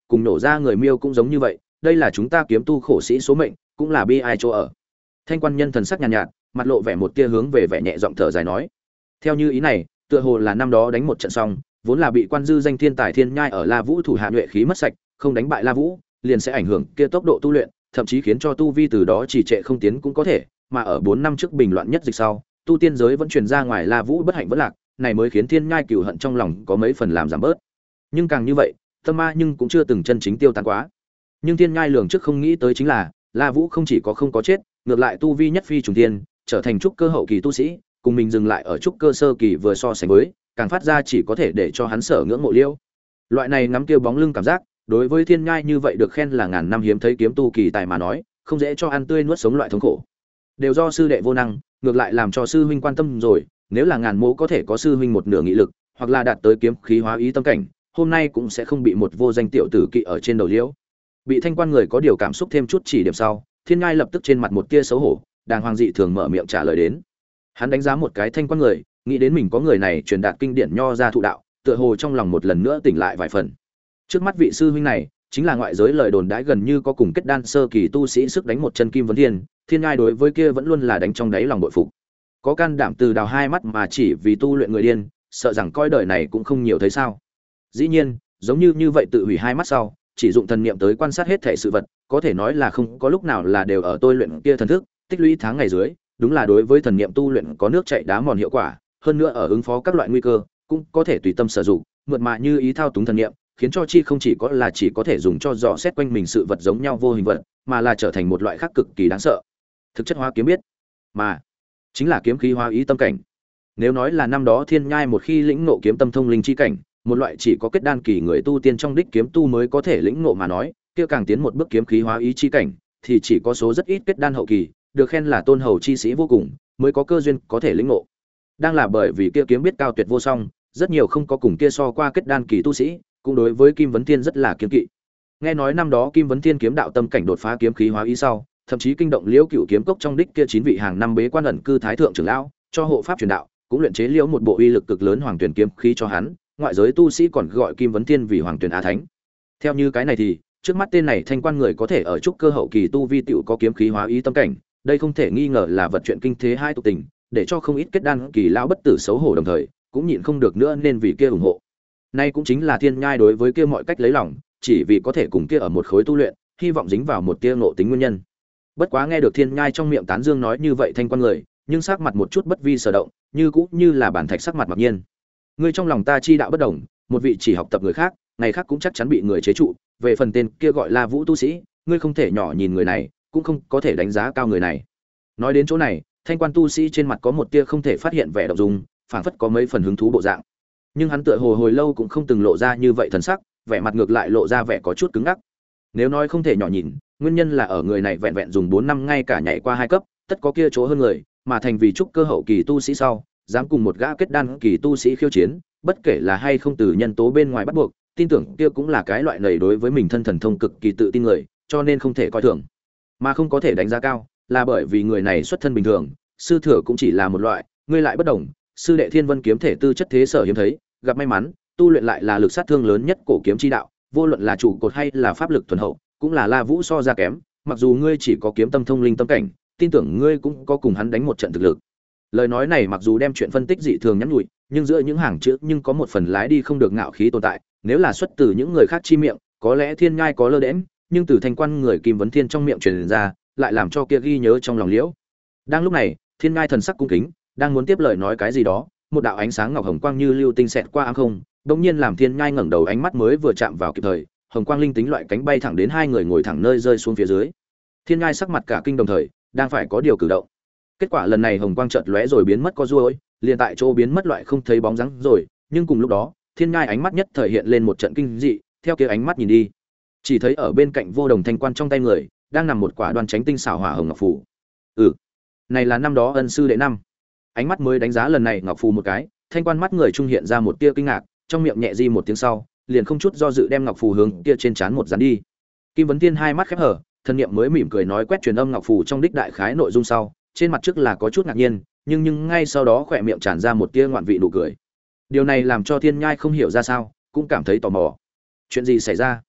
cùng nổ ra người miêu cũng giống như vậy, đây là chúng ta kiếm tu khổ sĩ số mệnh, cũng là bi ai chỗ ở. Thanh quan nhân thần sắc nhàn nhạt, nhạt, mặt lộ vẻ một tia hướng về vẻ nhẹ giọng thở dài nói. Theo như ý này, tựa hồ là năm đó đánh một trận xong, vốn là bị quan dư danh thiên tài thiên nhai ở La Vũ thủ hạ nhuệ khí mất sạch, không đánh bại La Vũ, liền sẽ ảnh hưởng kia tốc độ tu luyện, thậm chí khiến cho tu vi từ đó trì trệ không tiến cũng có thể, mà ở bốn năm trước bình loạn nhất dịch sau, tu tiên giới vẫn truyền ra ngoài La Vũ bất hạnh vẫn lạc, này mới khiến thiên nhai cừu hận trong lòng có mấy phần làm giảm bớt. Nhưng càng như vậy, tâm ma nhưng cũng chưa từng chân chính tiêu tan quá. Nhưng thiên nhai lường trước không nghĩ tới chính là, La Vũ không chỉ có không có chết, ngược lại tu vi nhất phi trùng thiên, trở thành trúc cơ hậu kỳ tu sĩ, cùng mình dừng lại ở trúc cơ sơ kỳ vừa so sánh với, càng phát ra chỉ có thể để cho hắn sở ngưỡng mộ liêu. Loại này ngắm kia bóng lưng cảm giác, đối với thiên nhai như vậy được khen là ngàn năm hiếm thấy kiếm tu kỳ tài mà nói, không dễ cho ăn tươi nuốt sống loại thống khổ. Đều do sư đệ vô năng, ngược lại làm cho sư huynh quan tâm rồi, nếu là ngàn mỗ có thể có sư huynh một nửa nghị lực, hoặc là đạt tới kiếm khí hóa ý tâm cảnh, hôm nay cũng sẽ không bị một vô danh tiểu tử kỵ ở trên đầu liễu. Bị thanh quan người có điều cảm xúc thêm chút chỉ điểm sau, thiên nhai lập tức trên mặt một tia xấu hổ, đàng hoàng dị thường mở miệng trả lời đến. Hắn đánh giá một cái thanh quan người, nghĩ đến mình có người này truyền đạt kinh điển nho ra thụ đạo, tựa hồ trong lòng một lần nữa tỉnh lại vài phần. Trước mắt vị sư huynh này, chính là ngoại giới lời đồn đãi gần như có cùng kết đan sơ kỳ tu sĩ sức đánh một chân kim vấn thiên, thiên ngai đối với kia vẫn luôn là đánh trong đáy lòng bội phục. Có can đảm từ đào hai mắt mà chỉ vì tu luyện người điên, sợ rằng coi đời này cũng không nhiều thấy sao. Dĩ nhiên, giống như như vậy tự hủy hai mắt sau, chỉ dụng thần niệm tới quan sát hết thể sự vật, có thể nói là không có lúc nào là đều ở tôi luyện kia thần thức, tích lũy tháng ngày dưới, đúng là đối với thần niệm tu luyện có nước chảy đá mòn hiệu quả, hơn nữa ở ứng phó các loại nguy cơ, cũng có thể tùy tâm sử dụng, mượt mà như ý thao túng thần niệm, khiến cho chi không chỉ có là chỉ có thể dùng cho dò xét quanh mình sự vật giống nhau vô hình vật, mà là trở thành một loại khác cực kỳ đáng sợ. Thực chất hóa kiếm biết, mà chính là kiếm khí hóa ý tâm cảnh. Nếu nói là năm đó thiên nhai một khi lĩnh ngộ kiếm tâm thông linh chi cảnh, một loại chỉ có kết đan kỳ người tu tiên trong đích kiếm tu mới có thể lĩnh ngộ mà nói, kia càng tiến một bước kiếm khí hóa ý chi cảnh, thì chỉ có số rất ít kết đan hậu kỳ, được khen là tôn hầu chi sĩ vô cùng, mới có cơ duyên có thể lĩnh ngộ. Đang là bởi vì kia kiếm biết cao tuyệt vô song, rất nhiều không có cùng kia so qua kết đan kỳ tu sĩ, cũng đối với Kim Vấn Thiên rất là kiêng kỵ. Nghe nói năm đó Kim Vấn Thiên kiếm đạo tâm cảnh đột phá kiếm khí hóa ý sau, thậm chí kinh động Liễu Cửu kiếm cốc trong đích kia chín vị hàng năm bế quan ẩn cư thái thượng trưởng lão, cho hộ pháp truyền đạo, cũng luyện chế Liễu một bộ uy lực cực lớn hoàng tuyển kiếm khí cho hắn, ngoại giới tu sĩ còn gọi Kim Vấn Thiên vì hoàng tuyển á thánh. Theo như cái này thì, trước mắt tên này thanh quan người có thể ở trúc cơ hậu kỳ tu vi tiểu có kiếm khí hóa ý tâm cảnh, đây không thể nghi ngờ là vật chuyện kinh thế hai tục tình, để cho không ít kết đan kỳ lão bất tử xấu hổ đồng thời, cũng nhịn không được nữa nên vì kia ủng hộ. Nay cũng chính là thiên nhai đối với kia mọi cách lấy lòng, chỉ vì có thể cùng kia ở một khối tu luyện, hy vọng dính vào một tia ngộ tính nguyên nhân. Bất quá nghe được thiên nhai trong miệng tán dương nói như vậy thanh quan người, nhưng sắc mặt một chút bất vi sở động, như cũng như là bản thạch sắc mặt mặc nhiên. Ngươi trong lòng ta chi đạo bất đồng, một vị chỉ học tập người khác, ngày khác cũng chắc chắn bị người chế trụ, về phần tên kia gọi là Vũ tu sĩ, ngươi không thể nhỏ nhìn người này, cũng không có thể đánh giá cao người này. Nói đến chỗ này, thanh quan tu sĩ trên mặt có một tia không thể phát hiện vẻ động dung, phảng phất có mấy phần hứng thú bộ dạng. Nhưng hắn tựa hồ hồi lâu cũng không từng lộ ra như vậy thần sắc, vẻ mặt ngược lại lộ ra vẻ có chút cứng ngắc. Nếu nói không thể nhỏ nhìn, nguyên nhân là ở người này vẹn vẹn dùng bốn năm ngay cả nhảy qua hai cấp, tất có kia chỗ hơn người, mà thành vì trúc cơ hậu kỳ tu sĩ sau, dám cùng một gã kết đan kỳ tu sĩ khiêu chiến, bất kể là hay không từ nhân tố bên ngoài bắt buộc, tin tưởng kia cũng là cái loại lầy đối với mình thân thần thông cực kỳ tự tin người, cho nên không thể coi thường. Mà không có thể đánh giá cao, là bởi vì người này xuất thân bình thường, sư thừa cũng chỉ là một loại, ngươi lại bất đồng, sư đệ Thiên Vân kiếm thể tư chất thế sở hiếm thấy, gặp may mắn, tu luyện lại là lực sát thương lớn nhất cổ kiếm chi đạo, vô luận là chủ cột hay là pháp lực thuần hậu, cũng là La Vũ so ra kém, mặc dù ngươi chỉ có kiếm tâm thông linh tâm cảnh, tin tưởng ngươi cũng có cùng hắn đánh một trận thực lực. Lời nói này mặc dù đem chuyện phân tích dị thường nhắn nhủi, nhưng giữa những hàng chữ nhưng có một phần lái đi không được ngạo khí tồn tại, nếu là xuất từ những người khác chi miệng, có lẽ thiên nhai có lơ đễnh, nhưng từ thanh quan người Kim Vấn Thiên trong miệng truyền ra, lại làm cho kia ghi nhớ trong lòng liễu. Đang lúc này, thiên nhai thần sắc cung kính, đang muốn tiếp lời nói cái gì đó, một đạo ánh sáng ngọc hồng quang như lưu tinh xẹt qua ám không, đột nhiên làm thiên nhai ngẩng đầu, ánh mắt mới vừa chạm vào kịp thời, hồng quang linh tính loại cánh bay thẳng đến hai người ngồi thẳng nơi rơi xuống phía dưới. Thiên nhai sắc mặt cả kinh đồng thời, đang phải có điều cử động. Kết quả lần này hồng quang chợt lóe rồi biến mất có ruồi, liền tại chỗ biến mất loại không thấy bóng dáng rồi, nhưng cùng lúc đó, thiên nhai ánh mắt nhất thời hiện lên một trận kinh dị, theo kia ánh mắt nhìn đi, chỉ thấy ở bên cạnh vô đồng thanh quan trong tay người, đang nằm một quả đoan tránh tinh xảo hỏa hồng ngọc phù. Ừ, này là năm đó ân sư đệ năm. Ánh mắt mới đánh giá lần này ngọc phù một cái, thanh quan mắt người trung hiện ra một tia kinh ngạc, trong miệng nhẹ di một tiếng sau, liền không chút do dự đem ngọc phù hướng kia trên trán một dán đi. Kim Vấn Tiên hai mắt khép hở, thân niệm mới mỉm cười nói quét truyền âm ngọc phù trong đích đại khái nội dung sau, trên mặt trước là có chút ngạc nhiên, nhưng nhưng ngay sau đó khỏe miệng tràn ra một tia ngoạn vị nụ cười. Điều này làm cho Thiên Nhai không hiểu ra sao, cũng cảm thấy tò mò. Chuyện gì xảy ra?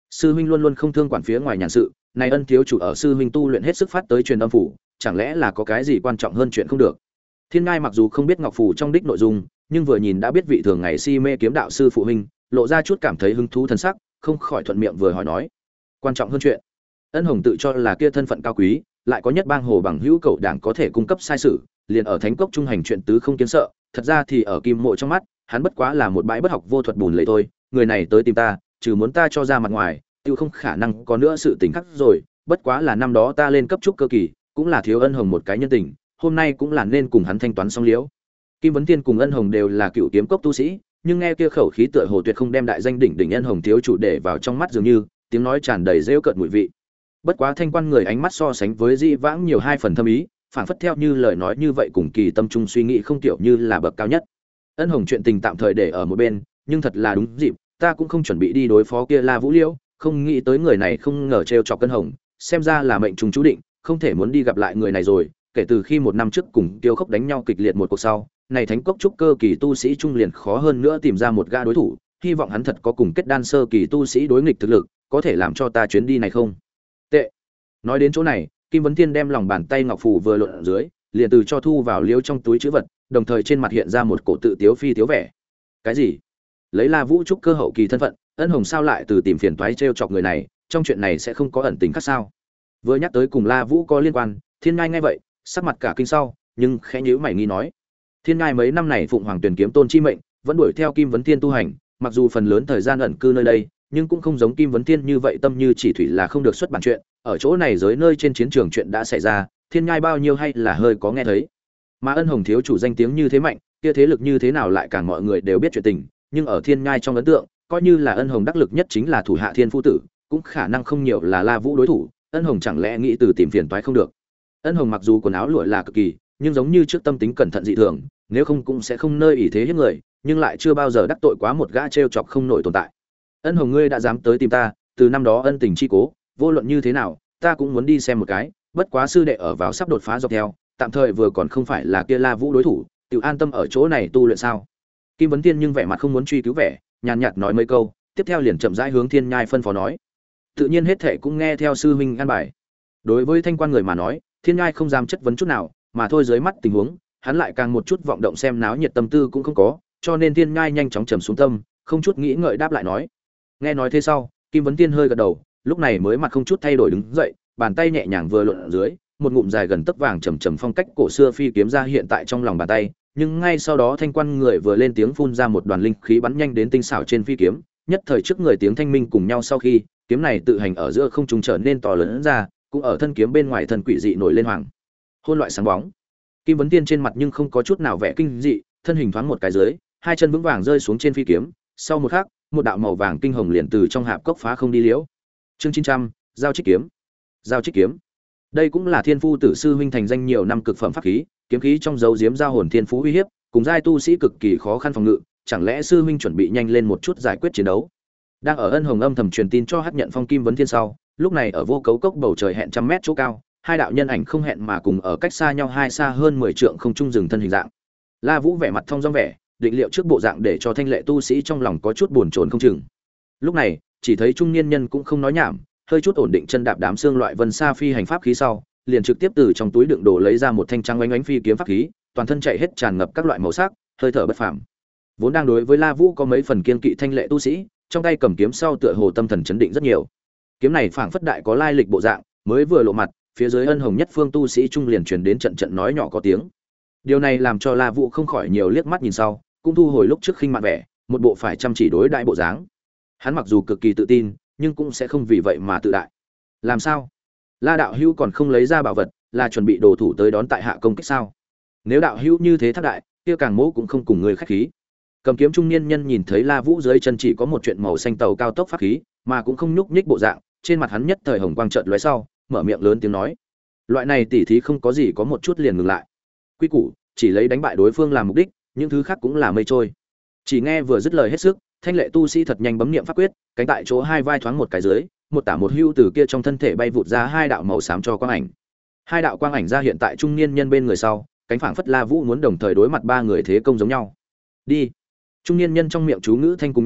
Sư huynh luôn luôn không thương quản phía ngoài nhàn sự, này Ân thiếu chủ ở sư huynh tu luyện hết sức phát tới truyền âm phủ, chẳng lẽ là có cái gì quan trọng hơn chuyện không được? Thiên Ngai mặc dù không biết ngọc phủ trong đích nội dung, nhưng vừa nhìn đã biết vị thường ngày si mê kiếm đạo sư phụ huynh, lộ ra chút cảm thấy hứng thú thân sắc, không khỏi thuận miệng vừa hỏi nói. Quan trọng hơn chuyện? Ân Hồng tự cho là kia thân phận cao quý, lại có nhất bang hồ bằng hữu cậu đảng có thể cung cấp sai sự, liền ở thánh cốc trung hành chuyện tứ không kiến sợ, thật ra thì ở kim mộ trong mắt, hắn bất quá là một bãi bất học vô thuật bùn lầy thôi, người này tới tìm ta, trừ muốn ta cho ra mặt ngoài, tiêu không khả năng có nữa sự tình khác rồi, bất quá là năm đó ta lên cấp trúc cơ kỳ, cũng là thiếu Ân Hồng một cái nhân tình, hôm nay cũng là nên cùng hắn thanh toán xong liễu. Kim Vấn Tiên cùng Ân Hồng đều là cựu kiếm cốc tu sĩ, nhưng nghe kia khẩu khí tựa hồ tuyệt không đem đại danh đỉnh đỉnh Ân Hồng thiếu chủ để vào trong mắt dường như, tiếng nói tràn đầy rêu cợt mùi vị. Bất quá thanh quan người ánh mắt so sánh với Dĩ Vãng nhiều hai phần thâm ý, phản phất theo như lời nói như vậy cùng kỳ tâm trung suy nghĩ không tiểu như là bậc cao nhất. Ân Hồng chuyện tình tạm thời để ở một bên, nhưng thật là đúng dịp, ta cũng không chuẩn bị đi đối phó kia La Vũ Liễu, không nghĩ tới người này không ngờ trêu chọc Ân Hồng, xem ra là mệnh trùng chú định, không thể muốn đi gặp lại người này rồi. Kể từ khi một năm trước cùng Tiêu Khốc đánh nhau kịch liệt một cuộc sau, này thánh cốc trúc cơ kỳ tu sĩ trung liền khó hơn nữa tìm ra một gã đối thủ, hy vọng hắn thật có cùng kết đan sơ kỳ tu sĩ đối nghịch thực lực, có thể làm cho ta chuyến đi này không. Tệ. Nói đến chỗ này, Kim Vấn Thiên đem lòng bàn tay ngọc phù vừa lộn ở dưới, liền từ cho thu vào liêu trong túi trữ vật, đồng thời trên mặt hiện ra một cổ tự tiếu phi tiếu vẻ. Cái gì? Lấy La Vũ trúc cơ hậu kỳ thân phận, Ân Hồng sao lại từ tìm phiền toái trêu chọc người này, trong chuyện này sẽ không có ẩn tình khác sao? Vừa nhắc tới cùng La Vũ có liên quan, Thiên Ngai nghe vậy, sắc mặt cả kinh sau, nhưng khẽ nhíu mày nghi nói: Thiên Ngai mấy năm này phụng Hoàng Tuyển kiếm tôn chi mệnh, vẫn đuổi theo Kim Vấn Thiên tu hành, mặc dù phần lớn thời gian ẩn cư nơi đây, nhưng cũng không giống Kim Vấn Thiên như vậy tâm như chỉ thủy là không được xuất bản chuyện, ở chỗ này giới nơi trên chiến trường chuyện đã xảy ra, Thiên Ngai bao nhiêu hay là hơi có nghe thấy. Mà Ân Hồng thiếu chủ danh tiếng như thế mạnh, kia thế lực như thế nào lại càng mọi người đều biết chuyện tình, nhưng ở Thiên Ngai trong ấn tượng, coi như là Ân Hồng đắc lực nhất chính là thủ hạ Thiên Phu tử, cũng khả năng không nhiều là La Vũ đối thủ, Ân Hồng chẳng lẽ nghĩ từ tìm phiền toái không được. Ân Hồng mặc dù quần áo lụa là cực kỳ, nhưng giống như trước tâm tính cẩn thận dị thường, nếu không cũng sẽ không nơi ý thế hiếp người, nhưng lại chưa bao giờ đắc tội quá một gã trêu chọc không nổi tồn tại. Ân Hồng ngươi đã dám tới tìm ta, từ năm đó ân tình chi cố, vô luận như thế nào, ta cũng muốn đi xem một cái, bất quá sư đệ ở vào sắp đột phá dọc theo, tạm thời vừa còn không phải là kia La Vũ đối thủ, tự an tâm ở chỗ này tu luyện sao? Kim Vấn Tiên nhưng vẻ mặt không muốn truy cứu vẻ, nhàn nhạt nói mấy câu, tiếp theo liền chậm rãi hướng Thiên Nhai phân phó nói: tự nhiên hết thệ cũng nghe theo sư huynh an bài. Đối với thanh quan người mà nói, Thiên Nhai không dám chất vấn chút nào, mà thôi dưới mắt tình huống, hắn lại càng một chút vọng động xem náo nhiệt tâm tư cũng không có, cho nên Thiên Nhai nhanh chóng trầm xuống tâm, không chút nghĩ ngợi đáp lại nói. Nghe nói thế sau, Kim Vấn Tiên hơi gật đầu, lúc này mới mặt không chút thay đổi đứng dậy, bàn tay nhẹ nhàng vừa lộn ở dưới, một ngụm dài gần tấc vàng trầm trầm phong cách cổ xưa phi kiếm ra hiện tại trong lòng bàn tay, nhưng ngay sau đó thanh quan người vừa lên tiếng phun ra một đoàn linh khí bắn nhanh đến tinh xảo trên phi kiếm, nhất thời trước người tiếng thanh minh cùng nhau sau khi, kiếm này tự hành ở giữa không trung trở nên to lớn ra, cũng ở thân kiếm bên ngoài thân quỷ dị nổi lên hoàng hôn loại sáng bóng. Kim Vấn Tiên trên mặt nhưng không có chút nào vẻ kinh dị, thân hình thoáng một cái dưới, hai chân vững vàng rơi xuống trên phi kiếm, sau một khắc, một đạo màu vàng kinh hồng liền từ trong hạp cốc phá không đi liễu. Chương chín trăm, giao trích kiếm. Giao trích kiếm. Đây cũng là Thiên Phu tử sư huynh thành danh nhiều năm cực phẩm pháp khí, kiếm khí trong dấu diếm giao hồn thiên phú uy hiếp, cùng giai tu sĩ cực kỳ khó khăn phòng ngự, chẳng lẽ sư huynh chuẩn bị nhanh lên một chút giải quyết chiến đấu? Đang ở Ân Hồng âm thầm truyền tin cho Hắc Nhận Phong Kim Vấn Thiên sau, lúc này ở vô cấu cốc bầu trời hẹn trăm mét chỗ cao, hai đạo nhân ảnh không hẹn mà cùng ở cách xa nhau hai xa hơn mười trượng không trung dừng thân hình dạng. La Vũ vẻ mặt thông dong vẻ, định liệu trước bộ dạng để cho thanh lệ tu sĩ trong lòng có chút buồn chồn không chừng. Lúc này, chỉ thấy trung niên nhân cũng không nói nhảm, hơi chút ổn định chân đạp đám xương loại vân sa phi hành pháp khí sau, liền trực tiếp từ trong túi đựng đồ lấy ra một thanh trắng oánh oánh phi kiếm pháp khí, toàn thân chạy hết tràn ngập các loại màu sắc, hơi thở bất phàm. Vốn đang đối với La Vũ có mấy phần kiên kỵ thanh lệ tu sĩ, trong tay cầm kiếm sau tựa hồ tâm thần chấn định rất nhiều. Kiếm này phảng phất đại có lai lịch bộ dạng, mới vừa lộ mặt, phía dưới Ân Hồng nhất phương tu sĩ trung liền truyền đến trận trận nói nhỏ có tiếng. Điều này làm cho La Vũ không khỏi nhiều liếc mắt nhìn sau, cũng thu hồi lúc trước khinh mạn vẻ, một bộ phải chăm chỉ đối đại bộ dáng. Hắn mặc dù cực kỳ tự tin, nhưng cũng sẽ không vì vậy mà tự đại. Làm sao? La đạo hữu còn không lấy ra bảo vật, là chuẩn bị đồ thủ tới đón tại hạ công kích sao? Nếu đạo hữu như thế thác đại, kia càng mỗ cũng không cùng người khách khí. Cầm kiếm trung niên nhân nhìn thấy La Vũ dưới chân chỉ có một chuyện màu xanh tàu cao tốc pháp khí, mà cũng không nhúc nhích bộ dạng, trên mặt hắn nhất thời hồng quang chợt lóe sau, mở miệng lớn tiếng nói: loại này tỉ thí không có gì có một chút liền ngừng lại. Quy củ, chỉ lấy đánh bại đối phương làm mục đích, những thứ khác cũng là mây trôi. Chỉ nghe vừa dứt lời hết sức, thanh lệ tu sĩ thật nhanh bấm niệm pháp quyết, cánh tại chỗ hai vai thoáng một cái dưới, một tả một hưu từ kia trong thân thể bay vụt ra hai đạo màu xám cho quang ảnh. Hai đạo quang ảnh ra hiện tại trung niên nhân bên người sau, cánh phảng phất La Vũ muốn đồng thời đối mặt ba người thế công giống nhau. Đi. Trung niên nhân trong miệng chú ngữ thanh cùng nhau,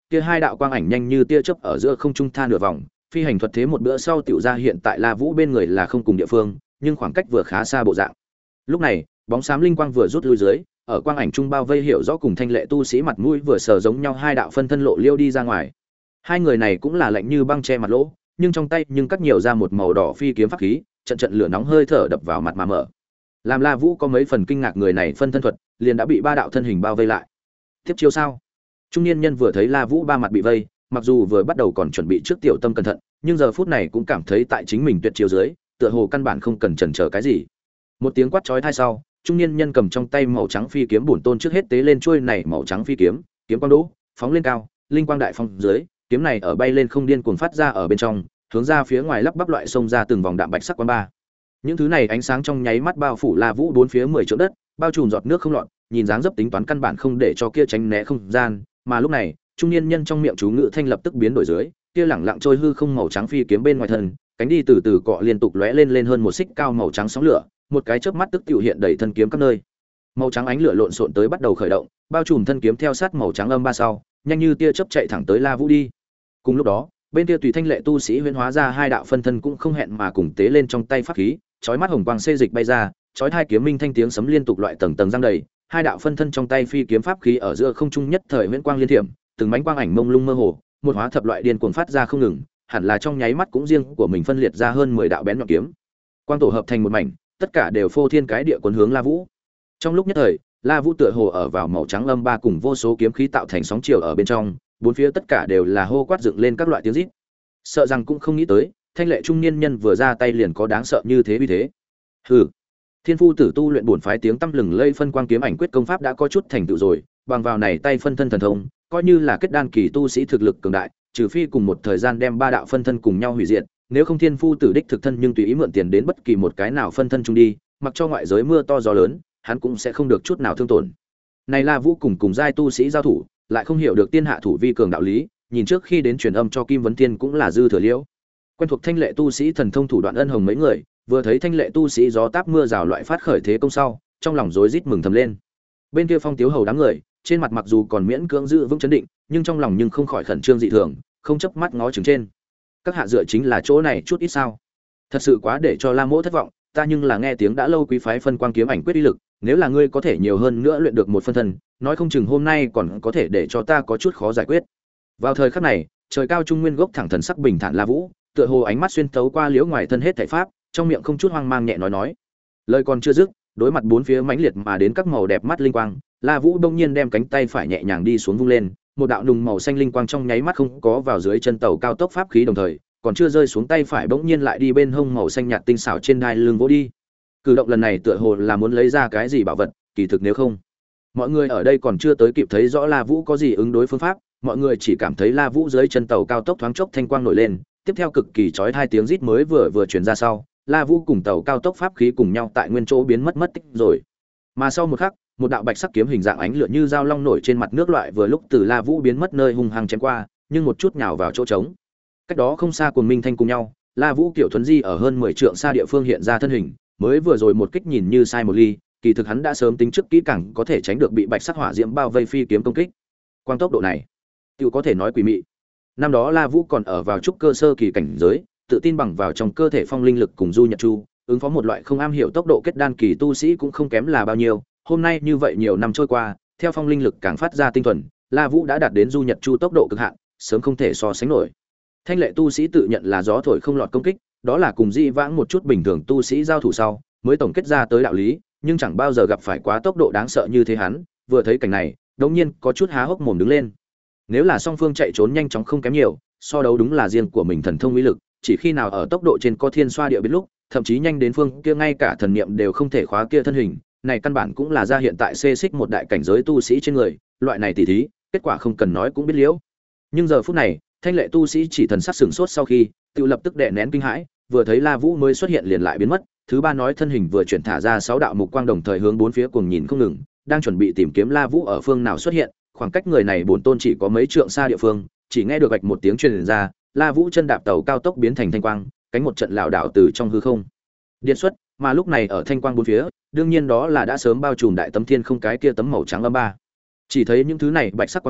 kia hai đạo quang ảnh nhanh như tia chớp ở giữa không trung tha nửa vòng, phi hành thuật thế một bữa sau tiểu ra hiện tại La Vũ bên người là không cùng địa phương, nhưng khoảng cách vừa khá xa bộ dạng. Lúc này, bóng xám linh quang vừa rút lui dưới, ở quang ảnh trung bao vây hiểu rõ cùng thanh lệ tu sĩ mặt mũi vừa sờ giống nhau hai đạo phân thân lộ liêu đi ra ngoài. Hai người này cũng là lạnh như băng che mặt lỗ, nhưng trong tay nhưng cắt nhiều ra một màu đỏ phi kiếm pháp khí, trận trận lửa nóng hơi thở đập vào mặt mà mở. Làm La Vũ có mấy phần kinh ngạc, người này phân thân thuật liền đã bị ba đạo thân hình bao vây lại. Tiếp chiêu sao? Trung niên nhân vừa thấy La Vũ ba mặt bị vây, mặc dù vừa bắt đầu còn chuẩn bị trước tiểu tâm cẩn thận, nhưng giờ phút này cũng cảm thấy tại chính mình tuyệt chiêu dưới, tựa hồ căn bản không cần chần chờ cái gì. Một tiếng quát chói tai sau, trung niên nhân cầm trong tay màu trắng phi kiếm bổn tôn trước hết tế lên chuôi này màu trắng phi kiếm, kiếm quang đỗ, phóng lên cao, linh quang đại phong dưới, kiếm này ở bay lên không điên cuồng phát ra ở bên trong, hướng ra phía ngoài lắp bắp loại xông ra từng vòng đạm bạch sắc quang ba. Những thứ này ánh sáng trong nháy mắt bao phủ La Vũ bốn phía mười trượng đất, bao trùm giọt nước không lọt, nhìn dáng dấp tính toán căn bản không để cho kia tránh né không gian, mà lúc này, trung niên nhân trong miệng chú ngữ thanh lập tức biến đổi dưới, kia lẳng lặng trôi hư không màu trắng phi kiếm bên ngoài thân, cánh đi từ từ cọ liên tục lóe lên lên hơn một xích cao màu trắng sóng lửa, một cái chớp mắt tức tiểu hiện đầy thân kiếm các nơi. Màu trắng ánh lửa lộn xộn tới bắt đầu khởi động, bao trùm thân kiếm theo sát màu trắng âm ba sau, nhanh như tia chớp chạy thẳng tới La Vũ đi. Cùng lúc đó, bên kia tùy thanh lệ tu sĩ huyễn hóa ra hai đạo phân thân cũng không hẹn mà cùng tế lên trong tay pháp khí, chói mắt hồng quang xê dịch bay ra, chói hai kiếm minh thanh tiếng sấm liên tục loại tầng tầng giăng đầy, hai đạo phân thân trong tay phi kiếm pháp khí ở giữa không trung nhất thời huyễn quang liên thiểm, từng mảnh quang ảnh mông lung mơ hồ, một hóa thập loại điên cuồng phát ra không ngừng, hẳn là trong nháy mắt cũng riêng của mình phân liệt ra hơn mười đạo bén nhọn kiếm. Quang tổ hợp thành một mảnh, tất cả đều phô thiên cái địa cuốn hướng La Vũ. Trong lúc nhất thời, La Vũ tựa hồ ở vào màu trắng âm ba cùng vô số kiếm khí tạo thành sóng chiều ở bên trong, bốn phía tất cả đều là hô quát dựng lên các loại tiếng rít. Sợ rằng cũng không nghĩ tới, thanh lệ trung niên nhân vừa ra tay liền có đáng sợ như thế vì thế. Hừ. Thiên Phu Tử tu luyện bổn phái tiếng tăm lừng lây phân quang kiếm ảnh quyết công pháp đã có chút thành tựu rồi, bằng vào này tay phân thân thần thông, coi như là kết đan kỳ tu sĩ thực lực cường đại, trừ phi cùng một thời gian đem ba đạo phân thân cùng nhau hủy diệt, nếu không Thiên Phu Tử đích thực thân nhưng tùy ý mượn tiền đến bất kỳ một cái nào phân thân chung đi, mặc cho ngoại giới mưa to gió lớn, hắn cũng sẽ không được chút nào thương tổn. Này La Vũ cùng cùng giai tu sĩ giao thủ, lại không hiểu được tiên hạ thủ vi cường đạo lý, nhìn trước khi đến truyền âm cho Kim Vấn Tiên cũng là dư thừa liễu. Quen thuộc thanh lệ tu sĩ thần thông thủ đoạn ân hồng mấy người, vừa thấy thanh lệ tu sĩ gió táp mưa rào loại phát khởi thế công sau, trong lòng rối rít mừng thầm lên. Bên kia Phong Tiếu Hầu đám người, trên mặt mặc dù còn miễn cưỡng giữ vững chấn định, nhưng trong lòng nhưng không khỏi khẩn trương dị thường, không chớp mắt ngó chừng trên. Các hạ dựa chính là chỗ này chút ít sao? Thật sự quá để cho La Mỗ thất vọng, ta nhưng là nghe tiếng đã lâu quý phái phân quang kiếm ảnh quyết uy lực, nếu là ngươi có thể nhiều hơn nữa luyện được một phân thân, nói không chừng hôm nay còn có thể để cho ta có chút khó giải quyết. Vào thời khắc này, trời cao trung nguyên gốc thẳng thần sắc bình thản La Vũ, tựa hồ ánh mắt xuyên thấu qua liễu ngoài thân hết thảy pháp, trong miệng không chút hoang mang nhẹ nói nói. Lời còn chưa dứt, đối mặt bốn phía mãnh liệt mà đến các màu đẹp mắt linh quang, La Vũ bỗng nhiên đem cánh tay phải nhẹ nhàng đi xuống vung lên, một đạo nùng màu xanh linh quang trong nháy mắt không có vào dưới chân tàu cao tốc pháp khí đồng thời, còn chưa rơi xuống tay phải bỗng nhiên lại đi bên hông màu xanh nhạt tinh xảo trên đai lưng vỗ đi. Cử động lần này tựa hồ là muốn lấy ra cái gì bảo vật, kỳ thực nếu không, mọi người ở đây còn chưa tới kịp thấy rõ La Vũ có gì ứng đối phương pháp, mọi người chỉ cảm thấy La Vũ dưới chân tàu cao tốc thoáng chốc thanh quang nổi lên, tiếp theo cực kỳ chói hai tiếng rít mới vừa vừa truyền ra sau, La Vũ cùng tàu cao tốc pháp khí cùng nhau tại nguyên chỗ biến mất mất tích rồi. Mà sau một khắc, một đạo bạch sắc kiếm hình dạng ánh lửa như dao long nổi trên mặt nước loại vừa lúc từ La Vũ biến mất nơi hung hăng chém qua, nhưng một chút nhào vào chỗ trống. Cách đó không xa Cuồng Minh Thanh cùng nhau, La Vũ kiểu thuần di ở hơn mười trượng xa địa phương hiện ra thân hình, mới vừa rồi một kích nhìn như sai một ly, kỳ thực hắn đã sớm tính trước kỹ càng có thể tránh được bị bạch sắc hỏa diễm bao vây phi kiếm công kích. Quang tốc độ này, tiểu có thể nói quỷ mị. Năm đó La Vũ còn ở vào trúc cơ sơ kỳ cảnh giới, tự tin bằng vào trong cơ thể phong linh lực cùng du nhật chu, ứng phó một loại không am hiểu tốc độ kết đan kỳ tu sĩ cũng không kém là bao nhiêu. Hôm nay như vậy nhiều năm trôi qua, theo phong linh lực càng phát ra tinh thuần, La Vũ đã đạt đến du nhật chu tốc độ cực hạn, sớm không thể so sánh nổi. Thanh lệ tu sĩ tự nhận là gió thổi không lọt công kích, đó là cùng dị vãng một chút bình thường tu sĩ giao thủ sau, mới tổng kết ra tới đạo lý, nhưng chẳng bao giờ gặp phải quá tốc độ đáng sợ như thế hắn, vừa thấy cảnh này, đột nhiên có chút há hốc mồm đứng lên. Nếu là song phương chạy trốn nhanh chóng không kém nhiều, so đấu đúng là riêng của mình thần thông uy lực, chỉ khi nào ở tốc độ trên có thiên xoa địa biết lúc, thậm chí nhanh đến phương kia ngay cả thần niệm đều không thể khóa kia thân hình, này căn bản cũng là ra hiện tại xê xích một đại cảnh giới tu sĩ trên người, loại này tỉ thí, kết quả không cần nói cũng biết liễu. Nhưng giờ phút này, thanh lệ tu sĩ chỉ thần sắc sửng sốt sau khi, tự lập tức đè nén kinh hãi, vừa thấy La Vũ mới xuất hiện liền lại biến mất, thứ ba nói thân hình vừa chuyển thả ra sáu đạo mục quang đồng thời hướng bốn phía cuồng nhìn không ngừng, đang chuẩn bị tìm kiếm La Vũ ở phương nào xuất hiện, khoảng cách người này bổn tôn chỉ có mấy trượng xa địa phương, chỉ nghe được gạch một tiếng truyền ra, La Vũ chân đạp tàu cao tốc biến thành thanh quang, cánh một trận lảo đảo từ trong hư không điện xuất, mà lúc này ở thanh quang bốn phía, đương nhiên đó là đã sớm bao trùm đại tấm thiên không cái kia tấm màu trắng âm ba. Chỉ thấy những thứ này bạch sắc quang ba,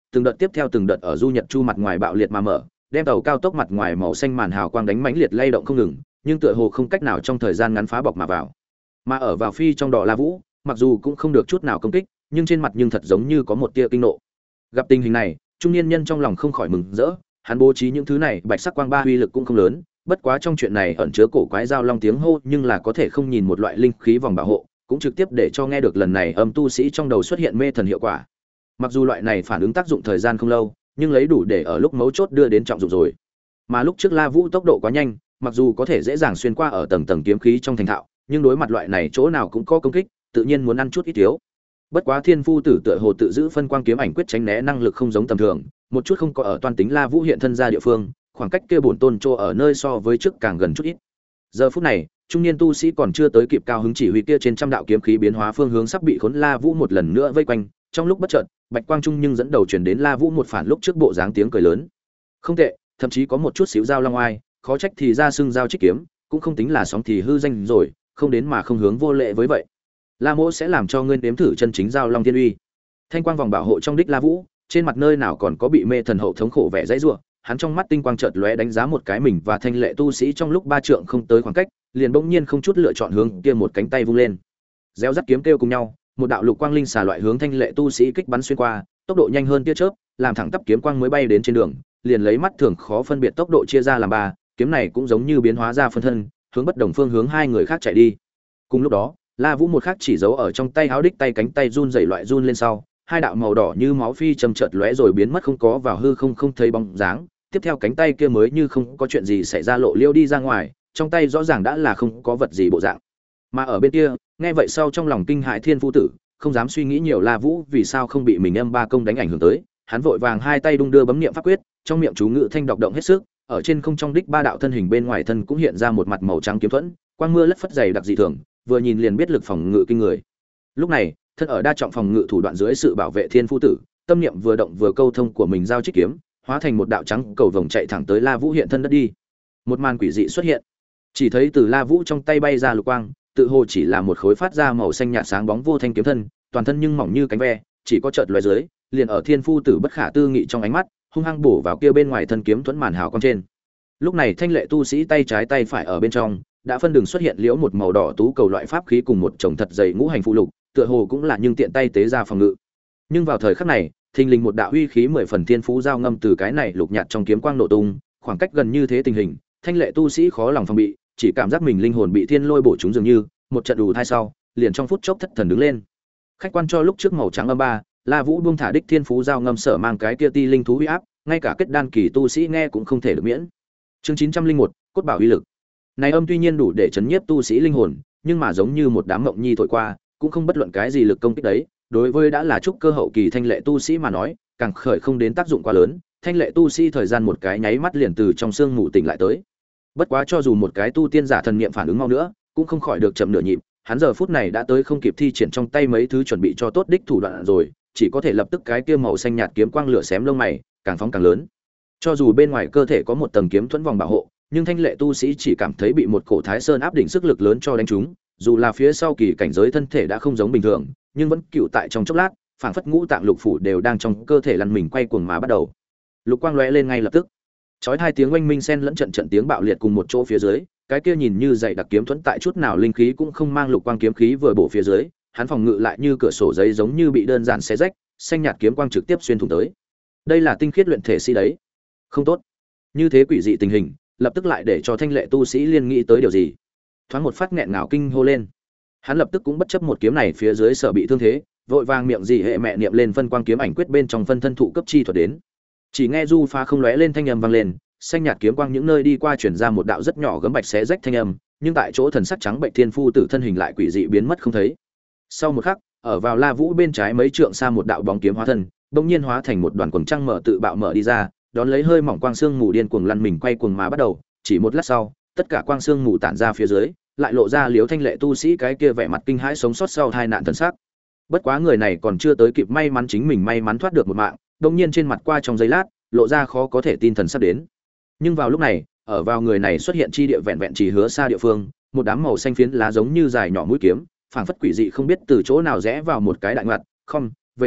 từng đợt tiếp theo từng đợt ở du nhật chu mặt ngoài bạo liệt mà mở, đem tàu cao tốc mặt ngoài màu xanh màn hào quang đánh mãnh liệt lay động không ngừng, nhưng tựa hồ không cách nào trong thời gian ngắn phá bọc mà vào. Mà ở vào phi trong đỏ La Vũ, mặc dù cũng không được chút nào công kích, nhưng trên mặt nhưng thật giống như có một tia kinh nộ. Gặp tình hình này, trung niên nhân trong lòng không khỏi mừng rỡ, hắn bố trí những thứ này bạch sắc quang ba uy lực cũng không lớn, bất quá trong chuyện này ẩn chứa cổ quái giao long tiếng hô, nhưng là có thể không nhìn một loại linh khí vòng bảo hộ, cũng trực tiếp để cho nghe được lần này âm tu sĩ trong đầu xuất hiện mê thần hiệu quả. Mặc dù loại này phản ứng tác dụng thời gian không lâu, nhưng lấy đủ để ở lúc mấu chốt đưa đến trọng dụng rồi. Mà lúc trước La Vũ tốc độ quá nhanh, mặc dù có thể dễ dàng xuyên qua ở tầng tầng kiếm khí trong thành thạo, nhưng đối mặt loại này chỗ nào cũng có công kích, tự nhiên muốn ăn chút ít thiếu. Bất quá Thiên Phu Tử tựa hồ tự giữ phân quang kiếm ảnh quyết tránh né năng lực không giống tầm thường, một chút không có ở toàn tính La Vũ hiện thân ra địa phương, khoảng cách kia bổn tôn trô ở nơi so với trước càng gần chút ít. Giờ phút này, trung niên tu sĩ còn chưa tới kịp cao hứng chỉ huy kia trên trăm đạo kiếm khí biến hóa phương hướng sắp bị khốn La Vũ một lần nữa vây quanh, trong lúc bất chợt, bạch quang trung nhưng dẫn đầu truyền đến La Vũ một phản lúc trước bộ dáng tiếng cười lớn. Không tệ, thậm chí có một chút xíu dao long oai, khó trách thì ra xưng dao trích kiếm, cũng không tính là sóng thì hư danh rồi, không đến mà không hướng vô lệ với vậy. La Mỗ sẽ làm cho ngươi nếm thử chân chính dao long thiên uy. Thanh quang vòng bảo hộ trong đích La Vũ, trên mặt nơi nào còn có bị mê thần hậu thống khổ vẻ dãy rủa, hắn trong mắt tinh quang chợt lóe đánh giá một cái mình và thanh lệ tu sĩ trong lúc ba trượng không tới khoảng cách, liền bỗng nhiên không chút lựa chọn hướng kia một cánh tay vung lên. Réo rắt kiếm kêu cùng nhau, một đạo lục quang linh xà loại hướng thanh lệ tu sĩ kích bắn xuyên qua, tốc độ nhanh hơn tia chớp, làm thẳng tắp kiếm quang mới bay đến trên đường, liền lấy mắt thường khó phân biệt tốc độ chia ra làm ba, kiếm này cũng giống như biến hóa ra phân thân, hướng bất đồng phương hướng hai người khác chạy đi. Cùng lúc đó, La Vũ một khắc chỉ giấu ở trong tay áo đích tay cánh tay run rẩy loại run lên sau, hai đạo màu đỏ như máu phi châm chợt lóe rồi biến mất không có vào hư không không thấy bóng dáng, tiếp theo cánh tay kia mới như không có chuyện gì xảy ra lộ liêu đi ra ngoài, trong tay rõ ràng đã là không có vật gì bộ dạng. Mà ở bên kia, nghe vậy sau trong lòng kinh hãi Thiên Phu Tử, không dám suy nghĩ nhiều La Vũ vì sao không bị mình âm ba công đánh ảnh hưởng tới, hắn vội vàng hai tay đung đưa bấm niệm pháp quyết, trong miệng chú ngữ thanh đọc động hết sức, ở trên không trong đích ba đạo thân hình bên ngoài thân cũng hiện ra một mặt màu trắng kiếm thuẫn, quang mưa lất phất dày đặc dị thường, vừa nhìn liền biết lực phòng ngự kinh người. Lúc này, thân ở đa trọng phòng ngự thủ đoạn dưới sự bảo vệ Thiên Phu Tử, tâm niệm vừa động vừa câu thông của mình giao trích kiếm, hóa thành một đạo trắng cầu vồng chạy thẳng tới La Vũ hiện thân đất đi. Một màn quỷ dị xuất hiện, chỉ thấy từ La Vũ trong tay bay ra lục quang, tự hồ chỉ là một khối phát ra màu xanh nhạt sáng bóng vô thanh kiếm thân, toàn thân nhưng mỏng như cánh ve, chỉ có chợt lóe dưới, liền ở Thiên Phu Tử bất khả tư nghị trong ánh mắt, hung hăng bổ vào kia bên ngoài thân kiếm thuẫn màn hào quang trên. Lúc này thanh lệ tu sĩ tay trái tay phải ở bên trong, đã phân đường xuất hiện liễu một màu đỏ tú cầu loại pháp khí cùng một chồng thật dày ngũ hành phụ lục, tựa hồ cũng là nhưng tiện tay tế ra phòng ngự. Nhưng vào thời khắc này, thình lình một đạo uy khí mười phần thiên phú giao ngâm từ cái này lục nhạt trong kiếm quang nổ tung, khoảng cách gần như thế tình hình, thanh lệ tu sĩ khó lòng phòng bị, chỉ cảm giác mình linh hồn bị thiên lôi bổ trúng dường như, một trận đủ thai sau, liền trong phút chốc thất thần đứng lên. Khách quan cho lúc trước màu trắng âm ba, La Vũ buông thả đích thiên phú giao ngâm sở mang cái kia ti linh thú uy áp, ngay cả kết đan kỳ tu sĩ nghe cũng không thể được miễn. Chương chín trăm linh một, cốt bảo uy lực. Này âm tuy nhiên đủ để chấn nhiếp tu sĩ linh hồn, nhưng mà giống như một đám mộng nhi thổi qua, cũng không bất luận cái gì lực công kích đấy. Đối với đã là trúc cơ hậu kỳ thanh lệ tu sĩ mà nói, càng khởi không đến tác dụng quá lớn. Thanh lệ tu sĩ thời gian một cái nháy mắt liền từ trong xương ngủ tỉnh lại tới. Bất quá cho dù một cái tu tiên giả thần niệm phản ứng mau nữa, cũng không khỏi được chậm nửa nhịp. Hắn giờ phút này đã tới không kịp thi triển trong tay mấy thứ chuẩn bị cho tốt đích thủ đoạn rồi, chỉ có thể lập tức cái kia màu xanh nhạt kiếm quang lửa xém lông mày, càng phóng càng lớn. Cho dù bên ngoài cơ thể có một tầng kiếm thuẫn vòng bảo hộ, nhưng thanh lệ tu sĩ chỉ cảm thấy bị một cổ thái sơn áp đỉnh sức lực lớn cho đánh trúng, dù là phía sau kỳ cảnh giới thân thể đã không giống bình thường, nhưng vẫn cựu tại trong chốc lát, phảng phất ngũ tạng lục phủ đều đang trong cơ thể lăn mình quay cuồng mà bắt đầu. Lục quang lóe lên ngay lập tức. Chói hai tiếng oanh minh xen lẫn trận trận tiếng bạo liệt cùng một chỗ phía dưới, cái kia nhìn như dày đặc kiếm thuẫn tại chút nào linh khí cũng không mang lục quang kiếm khí vừa bổ phía dưới, hắn phòng ngự lại như cửa sổ giấy giống như bị đơn giản xé rách, xanh nhạt kiếm quang trực tiếp xuyên thủng tới. Đây là tinh khiết luyện thể si đấy. Không tốt. Như thế quỷ dị tình hình, lập tức lại để cho thanh lệ tu sĩ liên nghĩ tới điều gì. Thoáng một phát nghẹn ngào kinh hô lên. Hắn lập tức cũng bất chấp một kiếm này phía dưới sở bị thương thế, vội vàng miệng gì hệ mẹ niệm lên phân quang kiếm ảnh quyết bên trong phân thân thụ cấp chi thuật đến. Chỉ nghe du pha không lóe lên thanh âm vang lên, xanh nhạt kiếm quang những nơi đi qua chuyển ra một đạo rất nhỏ gấm bạch xé rách thanh âm, nhưng tại chỗ thần sắc trắng bệnh thiên phu tử thân hình lại quỷ dị biến mất không thấy. Sau một khắc, ở vào La Vũ bên trái mấy trượng xa một đạo bóng kiếm hóa thân, bỗng nhiên hóa thành một đoàn quầng trăng mở tự bạo mở đi ra, đón lấy hơi mỏng quang xương mù điên cuồng lăn mình quay cuồng mà bắt đầu, chỉ một lát sau, tất cả quang xương mù tản ra phía dưới, lại lộ ra liếu thanh lệ tu sĩ cái kia vẻ mặt kinh hãi sống sót sau tai nạn thần sắc. Bất quá người này còn chưa tới kịp may mắn chính mình may mắn thoát được một mạng, đột nhiên trên mặt qua trong giây lát, lộ ra khó có thể tin thần sắc đến. Nhưng vào lúc này, ở vào người này xuất hiện chi địa vẹn vẹn chỉ hứa xa địa phương, một đám màu xanh phiến lá giống như dài nhỏ mũi kiếm, phảng phất quỷ dị không biết từ chỗ nào rẽ vào một cái đại ngoặt, không, về sau,